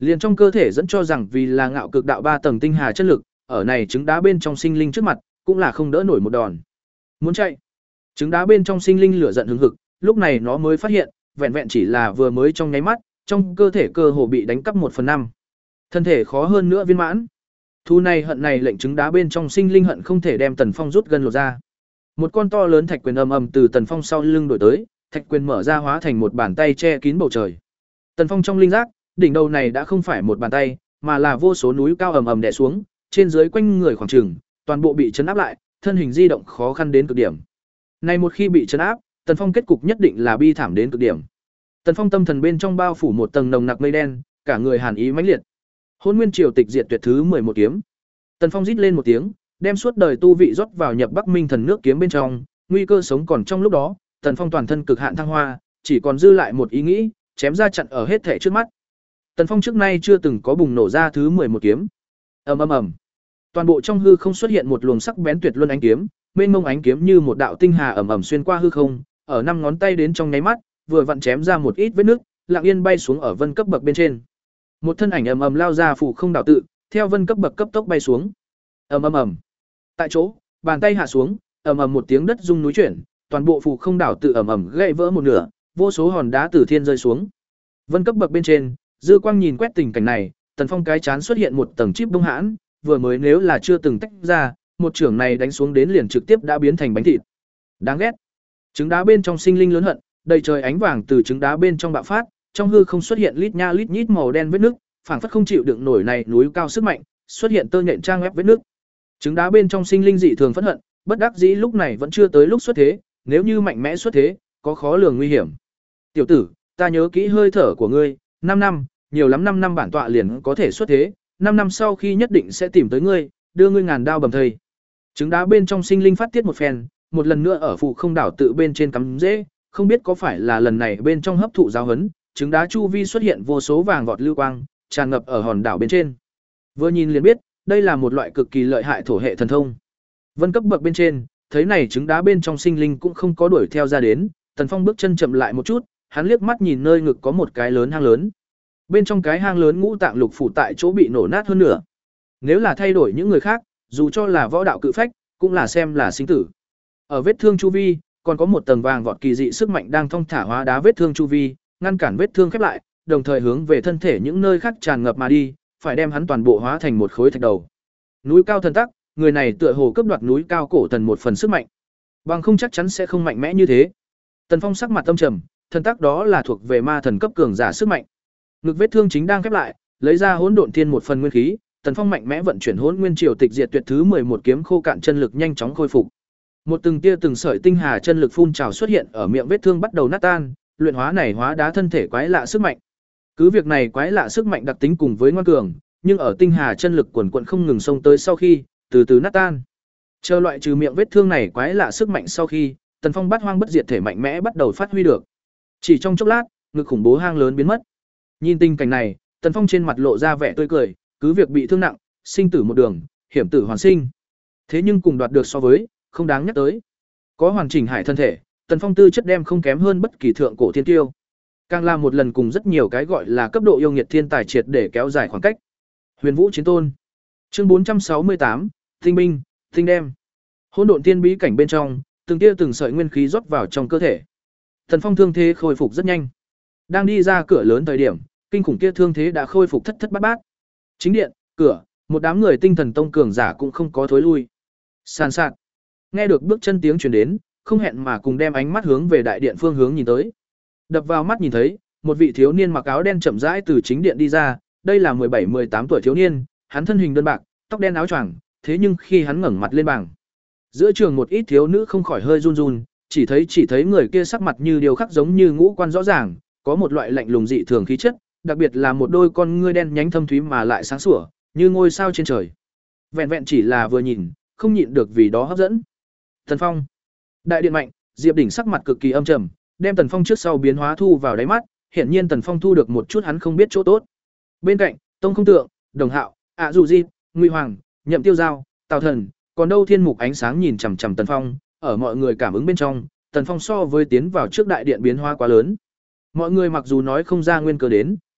Liền trong cơ thể dẫn cho rằng vì là ngạo cực đạo ba tầng tinh hà chất lực, ở này trứng đá bên trong sinh linh trước mặt, cũng là không đỡ nổi một đòn. Muốn chạy. Trứng đá bên trong sinh linh lửa giận hừng hực, lúc này nó mới phát hiện, vẹn vẹn chỉ là vừa mới trong nháy mắt, trong cơ thể cơ hồ bị đánh cắp một phần năm. Thân thể khó hơn nữa viên mãn. Thu này hận này lệnh trứng đá bên trong sinh linh hận không thể đem Tần Phong rút gần lột ra. Một con to lớn thạch quyền ầm ầm từ Tần Phong sau lưng đổi tới, thạch quyền mở ra hóa thành một bàn tay che kín bầu trời. Tần Phong trong linh giác, đỉnh đầu này đã không phải một bàn tay, mà là vô số núi cao ầm ầm đè xuống, trên dưới quanh người khoảng trường, toàn bộ bị chấn áp lại, thân hình di động khó khăn đến cực điểm. Này một khi bị chấn áp, Tần Phong kết cục nhất định là bi thảm đến cực điểm. Tần Phong tâm thần bên trong bao phủ một tầng nồng nặc mây đen, cả người hàn ý mãnh liệt. Hôn Nguyên Triều Tịch Diệt Tuyệt thứ mười một kiếm. Tần Phong rít lên một tiếng, đem suốt đời tu vị rót vào nhập Bắc Minh Thần nước kiếm bên trong, nguy cơ sống còn trong lúc đó, Tần Phong toàn thân cực hạn thăng hoa, chỉ còn dư lại một ý nghĩ, chém ra chặn ở hết thể trước mắt. Tần Phong trước nay chưa từng có bùng nổ ra thứ mười một kiếm. Ầm ầm ầm. Toàn bộ trong hư không xuất hiện một luồng sắc bén tuyệt luân ánh kiếm, mênh mông ánh kiếm như một đạo tinh hà ầm ầm xuyên qua hư không, ở năm ngón tay đến trong nháy mắt, vừa vặn chém ra một ít vết nước, lặng yên bay xuống ở vân cấp bậc bên trên. Một thân ảnh ầm ầm lao ra phủ không đảo tự, theo vân cấp bậc cấp tốc bay xuống. Ầm ầm ầm. Tại chỗ, bàn tay hạ xuống, ầm ầm một tiếng đất rung núi chuyển, toàn bộ phủ không đảo tự ầm ầm gãy vỡ một nửa, vô số hòn đá từ thiên rơi xuống. Vân cấp bậc bên trên, dư quang nhìn quét tình cảnh này, Tần Phong cái chán xuất hiện một tầng chip bông hãn, vừa mới nếu là chưa từng tách ra, một trưởng này đánh xuống đến liền trực tiếp đã biến thành bánh thịt. Đáng ghét. Trứng đá bên trong sinh linh lớn hận, đầy trời ánh vàng từ trứng đá bên trong bạo phát, trong hư không xuất hiện lít nha lít nhít màu đen vết nước, phảng phất không chịu đựng nổi này núi cao sức mạnh, xuất hiện tơ nhện trang ép vết nước. Trứng đá bên trong sinh linh dị thường phẫn hận, bất đắc dĩ lúc này vẫn chưa tới lúc xuất thế, nếu như mạnh mẽ xuất thế, có khó lường nguy hiểm. Tiểu tử, ta nhớ kỹ hơi thở của ngươi, năm năm, nhiều lắm năm năm bản tọa liền có thể xuất thế, năm năm sau khi nhất định sẽ tìm tới ngươi, đưa ngươi ngàn đao bầm thây. Trứng đá bên trong sinh linh phát tiết một phen, một lần nữa ở phụ không đảo tự bên trên cắm rễ, không biết có phải là lần này bên trong hấp thụ giáo hấn, trứng đá chu vi xuất hiện vô số vàng vọt lưu quang, tràn ngập ở hòn đảo bên trên. Vừa nhìn liền biết, đây là một loại cực kỳ lợi hại thổ hệ thần thông. Vân cấp bậc bên trên, thấy này trứng đá bên trong sinh linh cũng không có đuổi theo ra đến, Tần Phong bước chân chậm lại một chút, hắn liếc mắt nhìn nơi ngực có một cái lớn hang lớn. Bên trong cái hang lớn ngũ tạng lục phủ tại chỗ bị nổ nát hơn nửa. Nếu là thay đổi những người khác, dù cho là võ đạo cự phách, cũng là xem là sinh tử. Ở vết thương chu vi, còn có một tầng vàng vọt kỳ dị sức mạnh đang thong thả hóa đá vết thương chu vi, ngăn cản vết thương khép lại, đồng thời hướng về thân thể những nơi khác tràn ngập mà đi, phải đem hắn toàn bộ hóa thành một khối thạch đầu. Núi cao thần tắc, người này tựa hồ cướp đoạt núi cao cổ thần một phần sức mạnh, bằng không chắc chắn sẽ không mạnh mẽ như thế. Tần Phong sắc mặt âm trầm, thần tắc đó là thuộc về ma thần cấp cường giả sức mạnh. Ngực vết thương chính đang khép lại, lấy ra hỗn độn thiên một phần nguyên khí, Tần Phong mạnh mẽ vận chuyển hỗn nguyên triều tịch diệt tuyệt thứ mười một kiếm khô cạn chân lực nhanh chóng khôi phục. Một từng tia từng sợi tinh hà chân lực phun trào xuất hiện ở miệng vết thương bắt đầu nát tan, luyện hóa này hóa đá thân thể quái lạ sức mạnh. Cứ việc này quái lạ sức mạnh đặc tính cùng với ngoan cường, nhưng ở tinh hà chân lực quần quần không ngừng xông tới sau khi, từ từ nát tan. Chờ loại trừ miệng vết thương này quái lạ sức mạnh sau khi, Tần Phong bát hoang bất diệt thể mạnh mẽ bắt đầu phát huy được. Chỉ trong chốc lát, ngực khủng bố hang lớn biến mất. Nhìn tình cảnh này, Tần Phong trên mặt lộ ra vẻ tươi cười, cứ việc bị thương nặng, sinh tử một đường, hiểm tử hoàn sinh. Thế nhưng cùng đoạt được so với, không đáng nhắc tới. Có hoàn chỉnh hải thân thể, Tần Phong tư chất đem không kém hơn bất kỳ thượng cổ thiên tiêu. Càng làm một lần cùng rất nhiều cái gọi là cấp độ yêu nghiệt thiên tài triệt để kéo dài khoảng cách. Huyền Vũ Chiến Tôn. Chương bốn trăm sáu mươi tám, Tinh binh, Tinh đem. Hỗn độn tiên bí cảnh bên trong, từng tia từng sợi nguyên khí rót vào trong cơ thể. Tần Phong thương thế khôi phục rất nhanh. Đang đi ra cửa lớn thời điểm, kinh khủng kia thương thế đã khôi phục thất thất bát bát. Chính điện, cửa, một đám người tinh thần tông cường giả cũng không có thối lui. Sàn sạt. Nghe được bước chân tiếng truyền đến, không hẹn mà cùng đem ánh mắt hướng về đại điện phương hướng nhìn tới. Đập vào mắt nhìn thấy, một vị thiếu niên mặc áo đen chậm rãi từ chính điện đi ra, đây là mười bảy mười tám tuổi thiếu niên, hắn thân hình đơn bạc, tóc đen áo choàng, thế nhưng khi hắn ngẩng mặt lên bảng, giữa trường một ít thiếu nữ không khỏi hơi run run, chỉ thấy chỉ thấy người kia sắc mặt như điều khắc giống như ngũ quan rõ ràng, có một loại lạnh lùng dị thường khí chất, đặc biệt là một đôi con ngươi đen nhánh thâm thúy mà lại sáng sủa, như ngôi sao trên trời. Vẹn vẹn chỉ là vừa nhìn, không nhịn được vì đó hấp dẫn. Tần Phong. Đại điện mạnh, Diệp Đỉnh sắc mặt cực kỳ âm trầm, đem Tần Phong trước sau biến hóa thu vào đáy mắt, hiển nhiên Tần Phong thu được một chút hắn không biết chỗ tốt. Bên cạnh, Tông Không Tượng, Đồng Hạo, ạ Dụ Di, Ngụy Hoàng, Nhậm Tiêu Giao, Tào Thần, còn đâu Thiên Mục ánh sáng nhìn chằm chằm Tần Phong, ở mọi người cảm ứng bên trong, Tần Phong so với tiến vào trước đại điện biến hóa quá lớn. Mọi người mặc dù nói không ra nguyên cớ đến,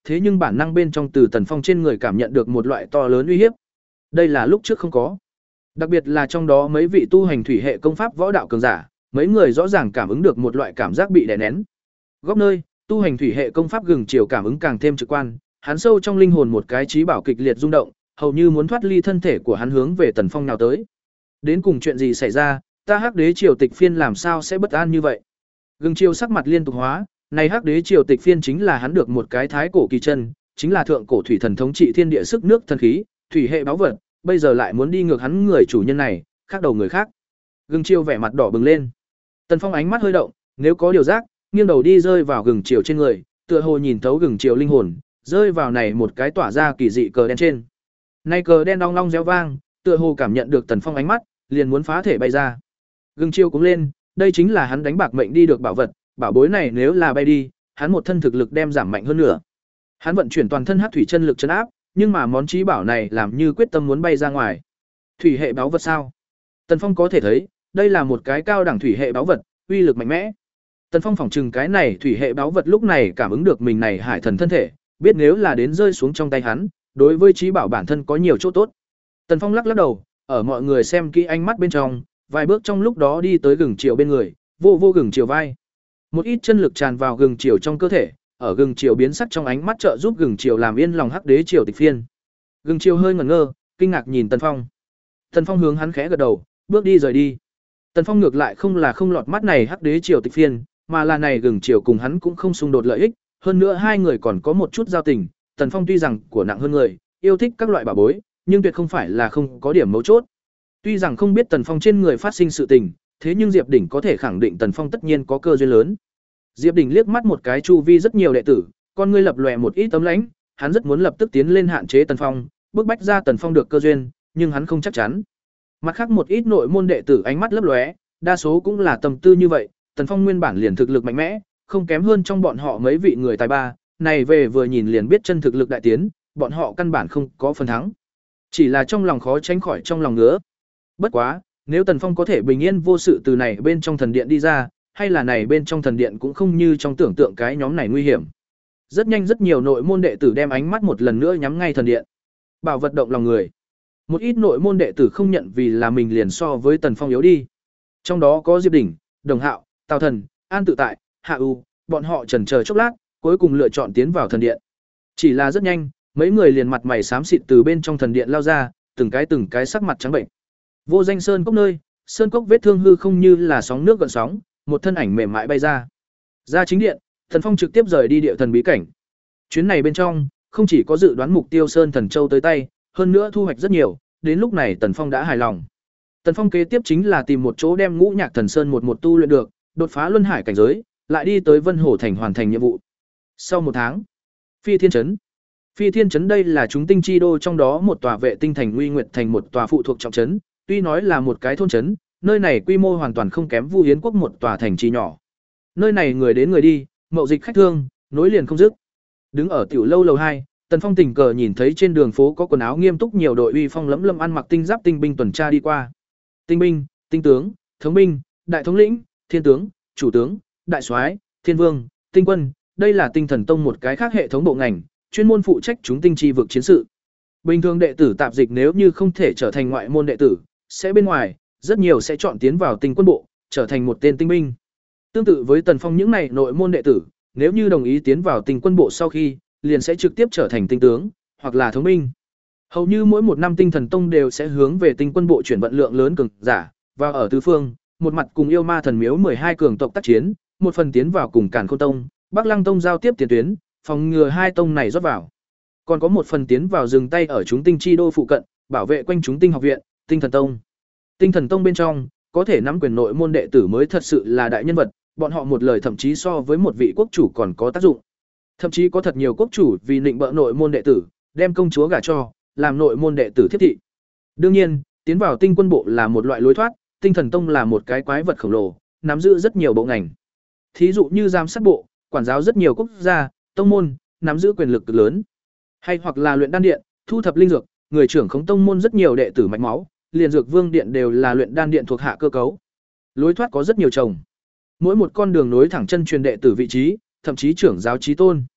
thế nhưng bản năng bên trong từ Tần Phong trên người cảm nhận được một loại to lớn uy hiếp. Đây là lúc trước không có. Đặc biệt là trong đó mấy vị tu hành thủy hệ công pháp võ đạo cường giả, mấy người rõ ràng cảm ứng được một loại cảm giác bị đè nén. Góc nơi, tu hành thủy hệ công pháp gừng chiều cảm ứng càng thêm trực quan, hắn sâu trong linh hồn một cái trí bảo kịch liệt rung động, hầu như muốn thoát ly thân thể của hắn hướng về Tần Phong nào tới. Đến cùng chuyện gì xảy ra, ta Hắc Đế triều tịch phiên làm sao sẽ bất an như vậy? Gừng chiều sắc mặt liên tục hóa, này Hắc Đế triều tịch phiên chính là hắn được một cái thái cổ kỳ chân, chính là thượng cổ thủy thần thống trị thiên địa sức nước thần khí, thủy hệ báu vật, bây giờ lại muốn đi ngược hắn người chủ nhân này, khác đầu người khác. Gừng chiều vẻ mặt đỏ bừng lên. Tần Phong ánh mắt hơi động, nếu có điều giác, nghiêng đầu đi rơi vào gừng chiều trên người, tựa hồ nhìn thấu gừng chiều linh hồn, rơi vào này một cái tỏa ra kỳ dị cờ đen trên. Này cờ đen đong long réo vang, tựa hồ cảm nhận được Tần Phong ánh mắt, liền muốn phá thể bay ra. Gừng chiều cũng lên, đây chính là hắn đánh bạc mệnh đi được bảo vật, bảo bối này nếu là bay đi, hắn một thân thực lực đem giảm mạnh hơn nữa. Hắn vận chuyển toàn thân hắc thủy chân lực trấn áp, nhưng mà món trí bảo này làm như quyết tâm muốn bay ra ngoài. Thủy hệ báu vật sao? Tần Phong có thể thấy, đây là một cái cao đẳng thủy hệ báu vật, uy lực mạnh mẽ. Tần Phong phỏng chừng cái này thủy hệ báu vật lúc này cảm ứng được mình này hải thần thân thể, biết nếu là đến rơi xuống trong tay hắn, đối với trí bảo bản thân có nhiều chỗ tốt. Tần Phong lắc lắc đầu, ở mọi người xem kỹ ánh mắt bên trong, vài bước trong lúc đó đi tới gừng chiều bên người, vô vô gừng chiều vai. Một ít chân lực tràn vào gừng chiều trong cơ thể, ở gừng chiều biến sắc trong ánh mắt trợ giúp gừng chiều làm yên lòng Hắc Đế triều tịch phiên. Gừng chiều hơi ngẩn ngơ, kinh ngạc nhìn Tần Phong. Tần Phong hướng hắn khẽ gật đầu, bước đi rời đi. Tần Phong ngược lại không là không lọt mắt này Hắc Đế triều tịch phiên, mà là này gừng chiều cùng hắn cũng không xung đột lợi ích, hơn nữa hai người còn có một chút giao tình. Tần Phong tuy rằng của nặng hơn người, yêu thích các loại bảo bối, nhưng tuyệt không phải là không có điểm mấu chốt. Tuy rằng không biết Tần Phong trên người phát sinh sự tình, thế nhưng Diệp Đỉnh có thể khẳng định Tần Phong tất nhiên có cơ duyên lớn. Diệp Đỉnh liếc mắt một cái chu vi rất nhiều đệ tử, con ngươi lập lòe một ít tấm lãnh, hắn rất muốn lập tức tiến lên hạn chế Tần Phong, bức bách ra Tần Phong được cơ duyên, nhưng hắn không chắc chắn. Mặt khác một ít nội môn đệ tử ánh mắt lấp lóe, đa số cũng là tâm tư như vậy, Tần Phong nguyên bản liền thực lực mạnh mẽ, không kém hơn trong bọn họ mấy vị người tài ba, này về vừa nhìn liền biết chân thực lực đại tiến, bọn họ căn bản không có phần thắng. Chỉ là trong lòng khó tránh khỏi trong lòng ngứa. Bất quá, nếu Tần Phong có thể bình yên vô sự từ này bên trong thần điện đi ra, hay là này bên trong thần điện cũng không như trong tưởng tượng cái nhóm này nguy hiểm. Rất nhanh rất nhiều nội môn đệ tử đem ánh mắt một lần nữa nhắm ngay thần điện. Bảo vật động lòng người. Một ít nội môn đệ tử không nhận vì là mình liền so với Tần Phong yếu đi. Trong đó có Diệp Đỉnh, Đồng Hạo, Tào Thần, An Tự Tại, Hạ U, bọn họ chần chờ chốc lát, cuối cùng lựa chọn tiến vào thần điện. Chỉ là rất nhanh, mấy người liền mặt mày xám xịt từ bên trong thần điện lao ra, từng cái từng cái sắc mặt trắng bệnh. Vô danh sơn cốc nơi, sơn cốc vết thương hư không như là sóng nước gợn sóng, một thân ảnh mềm mại bay ra. Ra chính điện, Thần Phong trực tiếp rời đi địa thần bí cảnh. Chuyến này bên trong, không chỉ có dự đoán mục tiêu Sơn Thần Châu tới tay, hơn nữa thu hoạch rất nhiều, đến lúc này Tần Phong đã hài lòng. Tần Phong kế tiếp chính là tìm một chỗ đem Ngũ Nhạc Thần Sơn một một tu luyện được, đột phá luân hải cảnh giới, lại đi tới Vân Hổ thành hoàn thành nhiệm vụ. Sau một tháng, Phi Thiên trấn. Phi Thiên trấn đây là chúng tinh chi đô trong đó một tòa vệ tinh thành Nguy Nguyệt thành một tòa phụ thuộc trọng trấn, tuy nói là một cái thôn trấn, nơi này quy mô hoàn toàn không kém Vu Hiến quốc một tòa thành trì nhỏ. Nơi này người đến người đi, mậu dịch khách thương, nối liền không dứt. Đứng ở tiểu lâu lầu hai, Tần Phong tình cờ nhìn thấy trên đường phố có quần áo nghiêm túc nhiều đội uy phong lẫm lâm ăn mặc tinh giáp tinh binh tuần tra đi qua. Tinh binh, tinh tướng, thống binh, đại thống lĩnh, thiên tướng, chủ tướng, đại soái, thiên vương, tinh quân, đây là Tinh Thần Tông một cái khác hệ thống bộ ngành, chuyên môn phụ trách chúng tinh chi vực chiến sự. Bình thường đệ tử tạp dịch nếu như không thể trở thành ngoại môn đệ tử, sẽ bên ngoài, rất nhiều sẽ chọn tiến vào tinh quân bộ, trở thành một tên tinh binh. Tương tự với Tần Phong những này nội môn đệ tử, nếu như đồng ý tiến vào tinh quân bộ sau khi, liền sẽ trực tiếp trở thành tinh tướng, hoặc là thống binh. Hầu như mỗi một năm Tinh Thần Tông đều sẽ hướng về tinh quân bộ chuyển vận lượng lớn cường giả, và ở tứ phương, một mặt cùng yêu ma thần miếu mười hai cường tộc tác chiến, một phần tiến vào cùng Càn Khôn Tông, Bắc Lăng Tông giao tiếp tiền tuyến, phòng ngừa hai tông này rót vào. Còn có một phần tiến vào dừng tay ở chúng tinh chi đô phụ cận, bảo vệ quanh chúng tinh học viện, Tinh Thần Tông. Tinh Thần Tông bên trong, có thể nắm quyền nội môn đệ tử mới thật sự là đại nhân vật, bọn họ một lời thậm chí so với một vị quốc chủ còn có tác dụng. Thậm chí có thật nhiều quốc chủ vì nịnh bợ nội môn đệ tử, đem công chúa gả cho, làm nội môn đệ tử thiết thị. Đương nhiên, tiến vào tinh quân bộ là một loại lối thoát, Tinh Thần Tông là một cái quái vật khổng lồ, nắm giữ rất nhiều bộ ngành. Thí dụ như giám sát bộ, quản giáo rất nhiều quốc gia, tông môn, nắm giữ quyền lực cực lớn. Hay hoặc là luyện đan điện, thu thập linh dược, người trưởng khống tông môn rất nhiều đệ tử mạch máu, liền dược vương điện đều là luyện đan điện thuộc hạ cơ cấu. Lối thoát có rất nhiều chồng. Mỗi một con đường nối thẳng chân truyền đệ tử vị trí, thậm chí trưởng giáo chí tôn.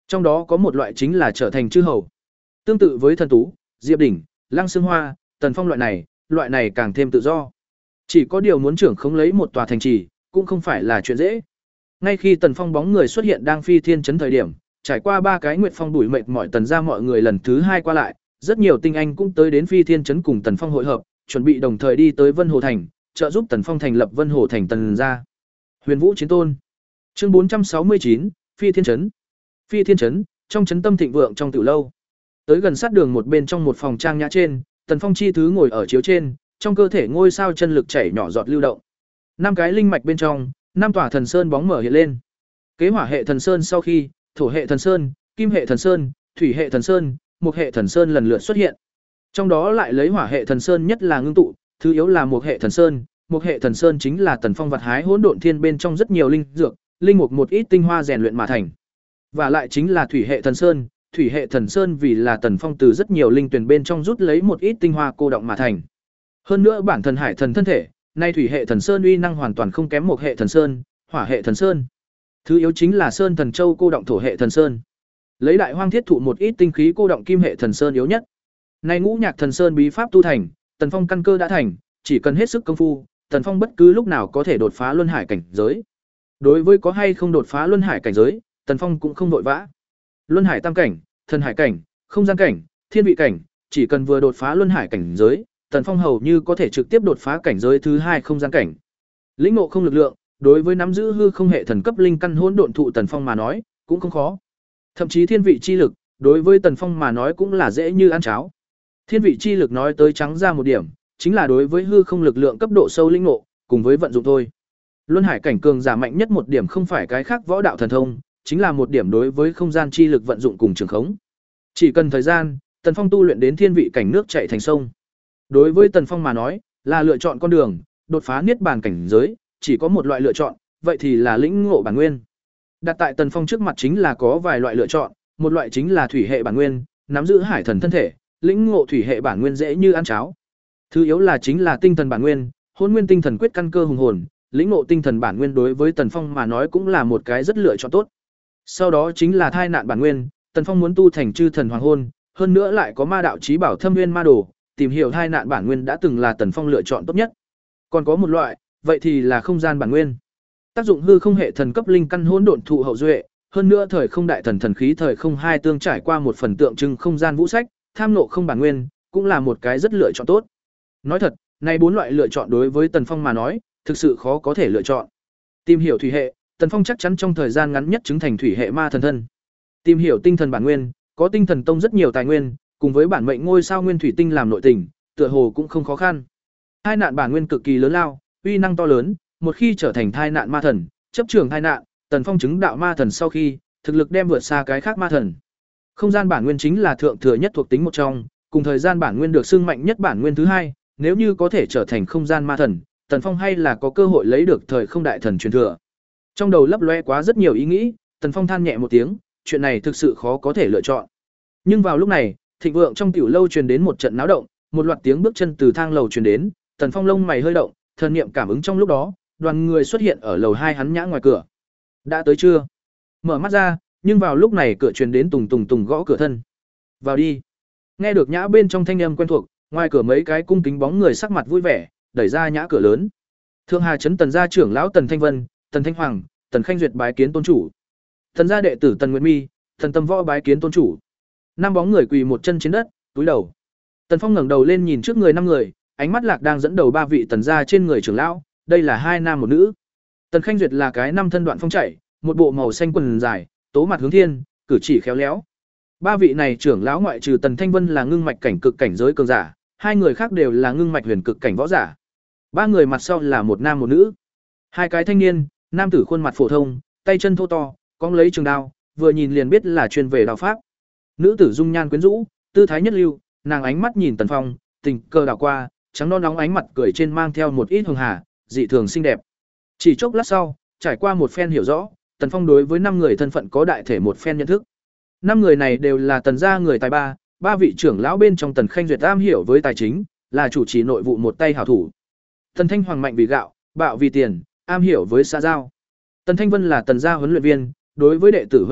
Trong đó có một loại chính là trở thành chư hầu. Tương tự với Thần Tú, Diệp Đỉnh, Lăng Xương Hoa, Tần Phong loại này, loại này càng thêm tự do. Chỉ có điều muốn trưởng không lấy một tòa thành trì, cũng không phải là chuyện dễ. Ngay khi Tần Phong bóng người xuất hiện đang phi thiên trấn thời điểm, trải qua ba cái nguyệt phong đuổi mệt mỏi Tần ra mọi người lần thứ hai qua lại, rất nhiều tinh anh cũng tới đến phi thiên trấn cùng Tần Phong hội hợp, chuẩn bị đồng thời đi tới Vân Hồ thành, trợ giúp Tần Phong thành lập Vân Hồ thành Tần ra. Huyền Vũ chiến tôn. Chương bốn trăm sáu mươi chín, phi thiên trấn. Phi thiên trấn, trong trấn tâm thịnh vượng trong tiểu lâu. Tới gần sát đường một bên trong một phòng trang nhã trên, Tần Phong chi thứ ngồi ở chiếu trên, trong cơ thể ngôi sao chân lực chảy nhỏ giọt lưu động. Năm cái linh mạch bên trong, năm tòa thần sơn bóng mở hiện lên. Kế hỏa hệ thần sơn sau khi, thổ hệ thần sơn, kim hệ thần sơn, thủy hệ thần sơn, mộc hệ thần sơn lần lượt xuất hiện. Trong đó lại lấy hỏa hệ thần sơn nhất là ngưng tụ, thứ yếu là mộc hệ thần sơn. Mộc hệ thần sơn chính là Tần Phong vật hái hỗn độn thiên bên trong rất nhiều linh dược, linh mục một ít tinh hoa rèn luyện mà thành. Và lại chính là thủy hệ thần sơn, thủy hệ thần sơn vì là Tần Phong từ rất nhiều linh tuyển bên trong rút lấy một ít tinh hoa cô động mà thành. Hơn nữa bản thân hải thần thân thể, nay thủy hệ thần sơn uy năng hoàn toàn không kém một hệ thần sơn, hỏa hệ thần sơn. Thứ yếu chính là sơn thần châu cô động thổ hệ thần sơn. Lấy đại hoang thiết thụ một ít tinh khí cô động kim hệ thần sơn yếu nhất. Nay ngũ nhạc thần sơn bí pháp tu thành, Tần Phong căn cơ đã thành, chỉ cần hết sức công phu, Tần Phong bất cứ lúc nào có thể đột phá luân hải cảnh giới. Đối với có hay không đột phá luân hải cảnh giới, Tần Phong cũng không vội vã. Luân hải tam cảnh, thần hải cảnh, không gian cảnh, thiên vị cảnh, chỉ cần vừa đột phá luân hải cảnh giới, Tần Phong hầu như có thể trực tiếp đột phá cảnh giới thứ hai không gian cảnh. Lĩnh ngộ không lực lượng, đối với nắm giữ hư không hệ thần cấp linh căn hỗn độn thụ Tần Phong mà nói, cũng không khó. Thậm chí thiên vị chi lực, đối với Tần Phong mà nói cũng là dễ như ăn cháo. Thiên vị chi lực nói tới trắng ra một điểm, chính là đối với hư không lực lượng cấp độ sâu lĩnh ngộ, cùng với vận dụng thôi. Luân hải cảnh cường giả mạnh nhất một điểm không phải cái khác võ đạo thần thông, chính là một điểm đối với không gian chi lực vận dụng cùng trường khống. Chỉ cần thời gian, Tần Phong tu luyện đến thiên vị cảnh nước chảy thành sông. Đối với Tần Phong mà nói, là lựa chọn con đường, đột phá niết bàn cảnh giới, chỉ có một loại lựa chọn, vậy thì là lĩnh ngộ bản nguyên. Đặt tại Tần Phong trước mặt chính là có vài loại lựa chọn, một loại chính là thủy hệ bản nguyên, nắm giữ hải thần thân thể, lĩnh ngộ thủy hệ bản nguyên dễ như ăn cháo. Thứ yếu là chính là tinh thần bản nguyên, hôn nguyên tinh thần quyết căn cơ hùng hồn, lĩnh ngộ tinh thần bản nguyên đối với Tần Phong mà nói cũng là một cái rất lựa chọn tốt. Sau đó chính là thai nạn bản nguyên, Tần Phong muốn tu thành chư thần hoàng hôn, hơn nữa lại có ma đạo chí bảo thâm nguyên ma đồ, tìm hiểu thai nạn bản nguyên đã từng là Tần Phong lựa chọn tốt nhất. Còn có một loại, vậy thì là không gian bản nguyên. Tác dụng hư không hệ thần cấp linh căn hỗn độn thụ hậu duệ, hơn nữa thời không đại thần thần khí thời không hai tương trải qua một phần tượng trưng không gian vũ sách, tham nộ không bản nguyên, cũng là một cái rất lựa chọn tốt. Nói thật, này bốn loại lựa chọn đối với Tần Phong mà nói, thực sự khó có thể lựa chọn. Tìm hiểu thủy hệ, Tần Phong chắc chắn trong thời gian ngắn nhất chứng thành thủy hệ ma thần thân. Tìm hiểu tinh thần bản nguyên, có tinh thần tông rất nhiều tài nguyên, cùng với bản mệnh ngôi sao nguyên thủy tinh làm nội tình, tựa hồ cũng không khó khăn. Thai nạn bản nguyên cực kỳ lớn lao, uy năng to lớn, một khi trở thành thai nạn ma thần, chấp trường thai nạn, Tần Phong chứng đạo ma thần sau khi, thực lực đem vượt xa cái khác ma thần. Không gian bản nguyên chính là thượng thừa nhất thuộc tính một trong, cùng thời gian bản nguyên được xưng mạnh nhất bản nguyên thứ hai, nếu như có thể trở thành không gian ma thần, Tần Phong hay là có cơ hội lấy được thời không đại thần truyền thừa. Trong đầu lấp loe quá rất nhiều ý nghĩ, Tần Phong than nhẹ một tiếng, chuyện này thực sự khó có thể lựa chọn. Nhưng vào lúc này, thịnh vượng trong tiểu lâu truyền đến một trận náo động, một loạt tiếng bước chân từ thang lầu truyền đến, Tần Phong lông mày hơi động, thần niệm cảm ứng trong lúc đó, đoàn người xuất hiện ở lầu hai hắn nhã ngoài cửa. Đã tới chưa? Mở mắt ra, nhưng vào lúc này cửa truyền đến tùng tùng tùng gõ cửa thân. Vào đi. Nghe được nhã bên trong thanh âm quen thuộc, ngoài cửa mấy cái cung kính bóng người sắc mặt vui vẻ, đẩy ra nhã cửa lớn. Thượng Hà trấn Tần gia trưởng lão Tần Thanh Vân, Tần Thanh Hoàng, Tần Khanh Duyệt bái kiến tôn chủ. Tần gia đệ tử Tần Nguyệt Mi, Tần Tâm Võ bái kiến tôn chủ. Năm bóng người quỳ một chân trên đất, túi đầu. Tần Phong ngẩng đầu lên nhìn trước người năm người, ánh mắt lạc đang dẫn đầu ba vị Tần gia trên người trưởng lão, đây là hai nam một nữ. Tần Khanh Duyệt là cái năm thân đoạn phong chảy, một bộ màu xanh quần dài, tố mặt hướng thiên, cử chỉ khéo léo. Ba vị này trưởng lão ngoại trừ Tần Thanh Vân là ngưng mạch cảnh cực cảnh giới cường giả, hai người khác đều là ngưng mạch huyền cực cảnh võ giả. Ba người mặt sau là một nam một nữ. Hai cái thanh niên, nam tử khuôn mặt phổ thông, tay chân thô to, cong lấy trường đao, vừa nhìn liền biết là chuyên về đao pháp. Nữ tử dung nhan quyến rũ, tư thái nhất lưu, nàng ánh mắt nhìn Tần Phong, tình cờ đảo qua, trắng non nóng ánh mặt cười trên mang theo một ít hường hà, dị thường xinh đẹp. Chỉ chốc lát sau, trải qua một phen hiểu rõ, Tần Phong đối với năm người thân phận có đại thể một phen nhận thức. Năm người này đều là Tần gia người tài ba, ba vị trưởng lão bên trong Tần Khanh Duyệt am hiểu với tài chính, là chủ trì nội vụ một tay hảo thủ. Tần Thanh Hoàng mạnh vì gạo, bạo vì tiền, am hiểu với xã giao. Tần Thanh Vân là Tần gia huấn luyện viên, đối với đệ tử huấn luyện,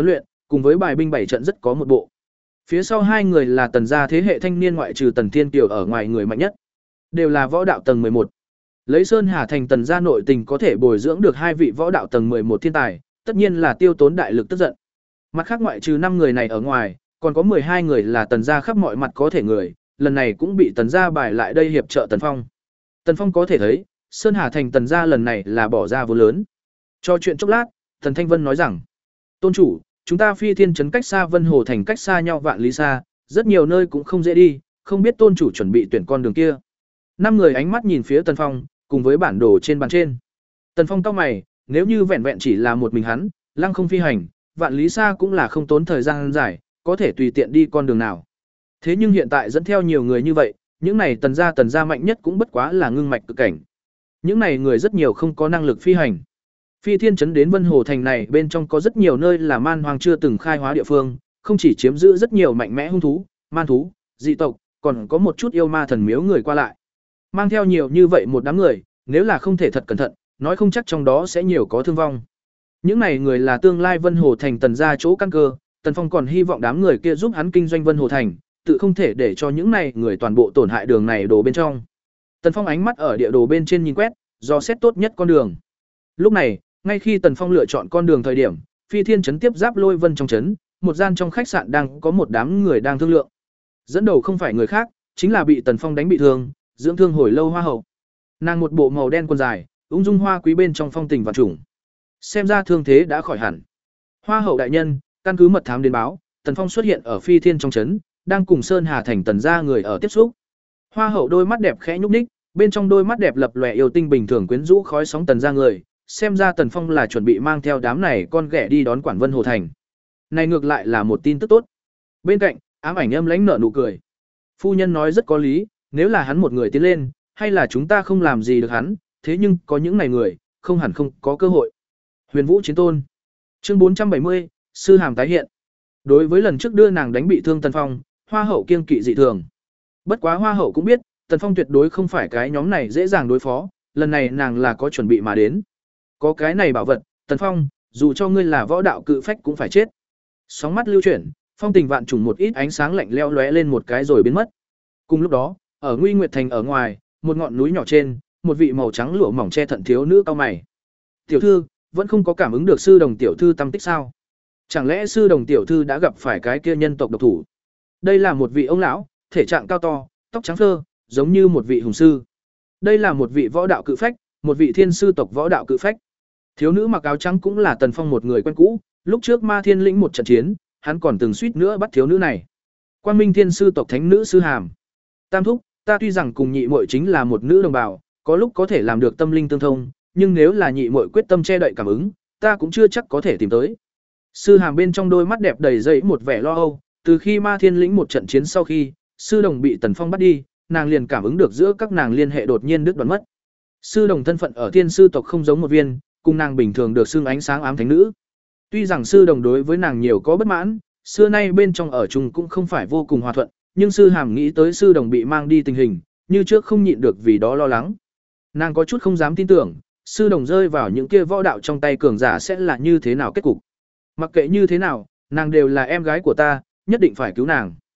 cùng với bài binh bảy trận rất có một bộ. Phía sau hai người là Tần gia thế hệ thanh niên ngoại trừ Tần Thiên Kiều ở ngoài người mạnh nhất, đều là võ đạo tầng mười một. Lấy Sơn Hà thành Tần gia nội tình có thể bồi dưỡng được hai vị võ đạo tầng mười một thiên tài, tất nhiên là tiêu tốn đại lực tức giận. Mặt khác ngoại trừ năm người này ở ngoài, còn có mười hai người là Tần gia khắp mọi mặt có thể người, lần này cũng bị Tần gia bài lại đây hiệp trợ Tần Phong. Tần Phong có thể thấy, Sơn Hà thành Tần gia lần này là bỏ ra vốn lớn. Cho chuyện chốc lát, Tần Thanh Vân nói rằng: "Tôn chủ, chúng ta Phi Thiên trấn cách xa Vân Hồ thành cách xa nhau vạn lý xa, rất nhiều nơi cũng không dễ đi, không biết tôn chủ chuẩn bị tuyển con đường kia." Năm người ánh mắt nhìn phía Tần Phong, cùng với bản đồ trên bàn trên. Tần Phong cau mày, nếu như vẹn vẹn chỉ là một mình hắn, lăng không phi hành, vạn lý xa cũng là không tốn thời gian dài, có thể tùy tiện đi con đường nào. Thế nhưng hiện tại dẫn theo nhiều người như vậy, những này Tần gia Tần gia mạnh nhất cũng bất quá là ngưng mạch cực cảnh. Những này người rất nhiều không có năng lực phi hành. Phi Thiên trấn đến Vân Hồ thành này bên trong có rất nhiều nơi là man hoang chưa từng khai hóa địa phương, không chỉ chiếm giữ rất nhiều mạnh mẽ hung thú, man thú, dị tộc, còn có một chút yêu ma thần miếu người qua lại. Mang theo nhiều như vậy một đám người, nếu là không thể thật cẩn thận, nói không chắc trong đó sẽ nhiều có thương vong. Những này người là tương lai Vân Hồ thành Tần gia chỗ căn cơ, Tần Phong còn hy vọng đám người kia giúp hắn kinh doanh Vân Hồ thành, tự không thể để cho những này người toàn bộ tổn hại đường này đồ bên trong. Tần Phong ánh mắt ở địa đồ bên trên nhìn quét, do xét tốt nhất con đường. Lúc này, ngay khi Tần Phong lựa chọn con đường thời điểm, Phi Thiên trấn tiếp giáp Lôi Vân trong trấn, một gian trong khách sạn đang có một đám người đang thương lượng. Dẫn đầu không phải người khác, chính là bị Tần Phong đánh bị thương, dưỡng thương hồi lâu Hoa hậu. Nàng một bộ màu đen quần dài, ung dung hoa quý bên trong phong tình vạn trùng. Xem ra thương thế đã khỏi hẳn. Hoa hậu đại nhân, căn cứ mật thám đến báo, Tần Phong xuất hiện ở Phi Thiên trong trấn, đang cùng Sơn Hà thành Tần gia người ở tiếp xúc. Hoa hậu đôi mắt đẹp khẽ nhúc nhích, bên trong đôi mắt đẹp lập lòe yêu tinh bình thường quyến rũ khói sóng Tần gia người, xem ra Tần Phong là chuẩn bị mang theo đám này con ghẻ đi đón quản Vân Hồ thành. Này ngược lại là một tin tức tốt. Bên cạnh, ám ảnh âm lãnh nở nụ cười. Phu nhân nói rất có lý, nếu là hắn một người tiến lên, hay là chúng ta không làm gì được hắn, thế nhưng có những này người, không hẳn không có cơ hội. Huyền Vũ chiến tôn. Chương bốn trăm bảy mươi, sư hàm tái hiện. Đối với lần trước đưa nàng đánh bị thương Tần Phong, Hoa hậu kiêng kỵ dị thường. Bất quá Hoa hậu cũng biết, Tần Phong tuyệt đối không phải cái nhóm này dễ dàng đối phó, lần này nàng là có chuẩn bị mà đến. Có cái này bảo vật, Tần Phong, dù cho ngươi là võ đạo cự phách cũng phải chết. Sóng mắt lưu chuyển, phong tình vạn trùng một ít ánh sáng lạnh lẽo lóe lên một cái rồi biến mất. Cùng lúc đó, ở Nguy Nguyệt thành ở ngoài, một ngọn núi nhỏ trên, một vị màu trắng lụa mỏng che thận thiếu nữ cau mày. "Tiểu thư, vẫn không có cảm ứng được sư đồng tiểu thư tâm tích sao? Chẳng lẽ sư đồng tiểu thư đã gặp phải cái kia nhân tộc độc thủ?" Đây là một vị ông lão, thể trạng cao to, tóc trắng phơ, giống như một vị hùng sư. Đây là một vị võ đạo cự phách, một vị thiên sư tộc võ đạo cự phách. Thiếu nữ mặc áo trắng cũng là Tần Phong một người quen cũ, lúc trước Ma Thiên lĩnh một trận chiến, hắn còn từng suýt nữa bắt thiếu nữ này. Quang Minh thiên sư tộc thánh nữ sư hàm. Tam thúc, ta tuy rằng cùng nhị muội chính là một nữ đồng bào, có lúc có thể làm được tâm linh tương thông, nhưng nếu là nhị muội quyết tâm che đậy cảm ứng, ta cũng chưa chắc có thể tìm tới. Sư hàm bên trong đôi mắt đẹp đầy dẫy một vẻ lo âu, từ khi Ma Thiên lĩnh một trận chiến sau khi, sư đồng bị Tần Phong bắt đi, nàng liền cảm ứng được giữa các nàng liên hệ đột nhiên đứt đoạn mất. Sư đồng thân phận ở thiên sư tộc không giống một viên, cùng nàng bình thường được xưng ánh sáng ám thánh nữ. Tuy rằng sư đồng đối với nàng nhiều có bất mãn, xưa nay bên trong ở chung cũng không phải vô cùng hòa thuận, nhưng sư hàm nghĩ tới sư đồng bị mang đi tình hình, như trước không nhịn được vì đó lo lắng. Nàng có chút không dám tin tưởng, sư đồng rơi vào những kia võ đạo trong tay cường giả sẽ là như thế nào kết cục. Mặc kệ như thế nào, nàng đều là em gái của ta, nhất định phải cứu nàng.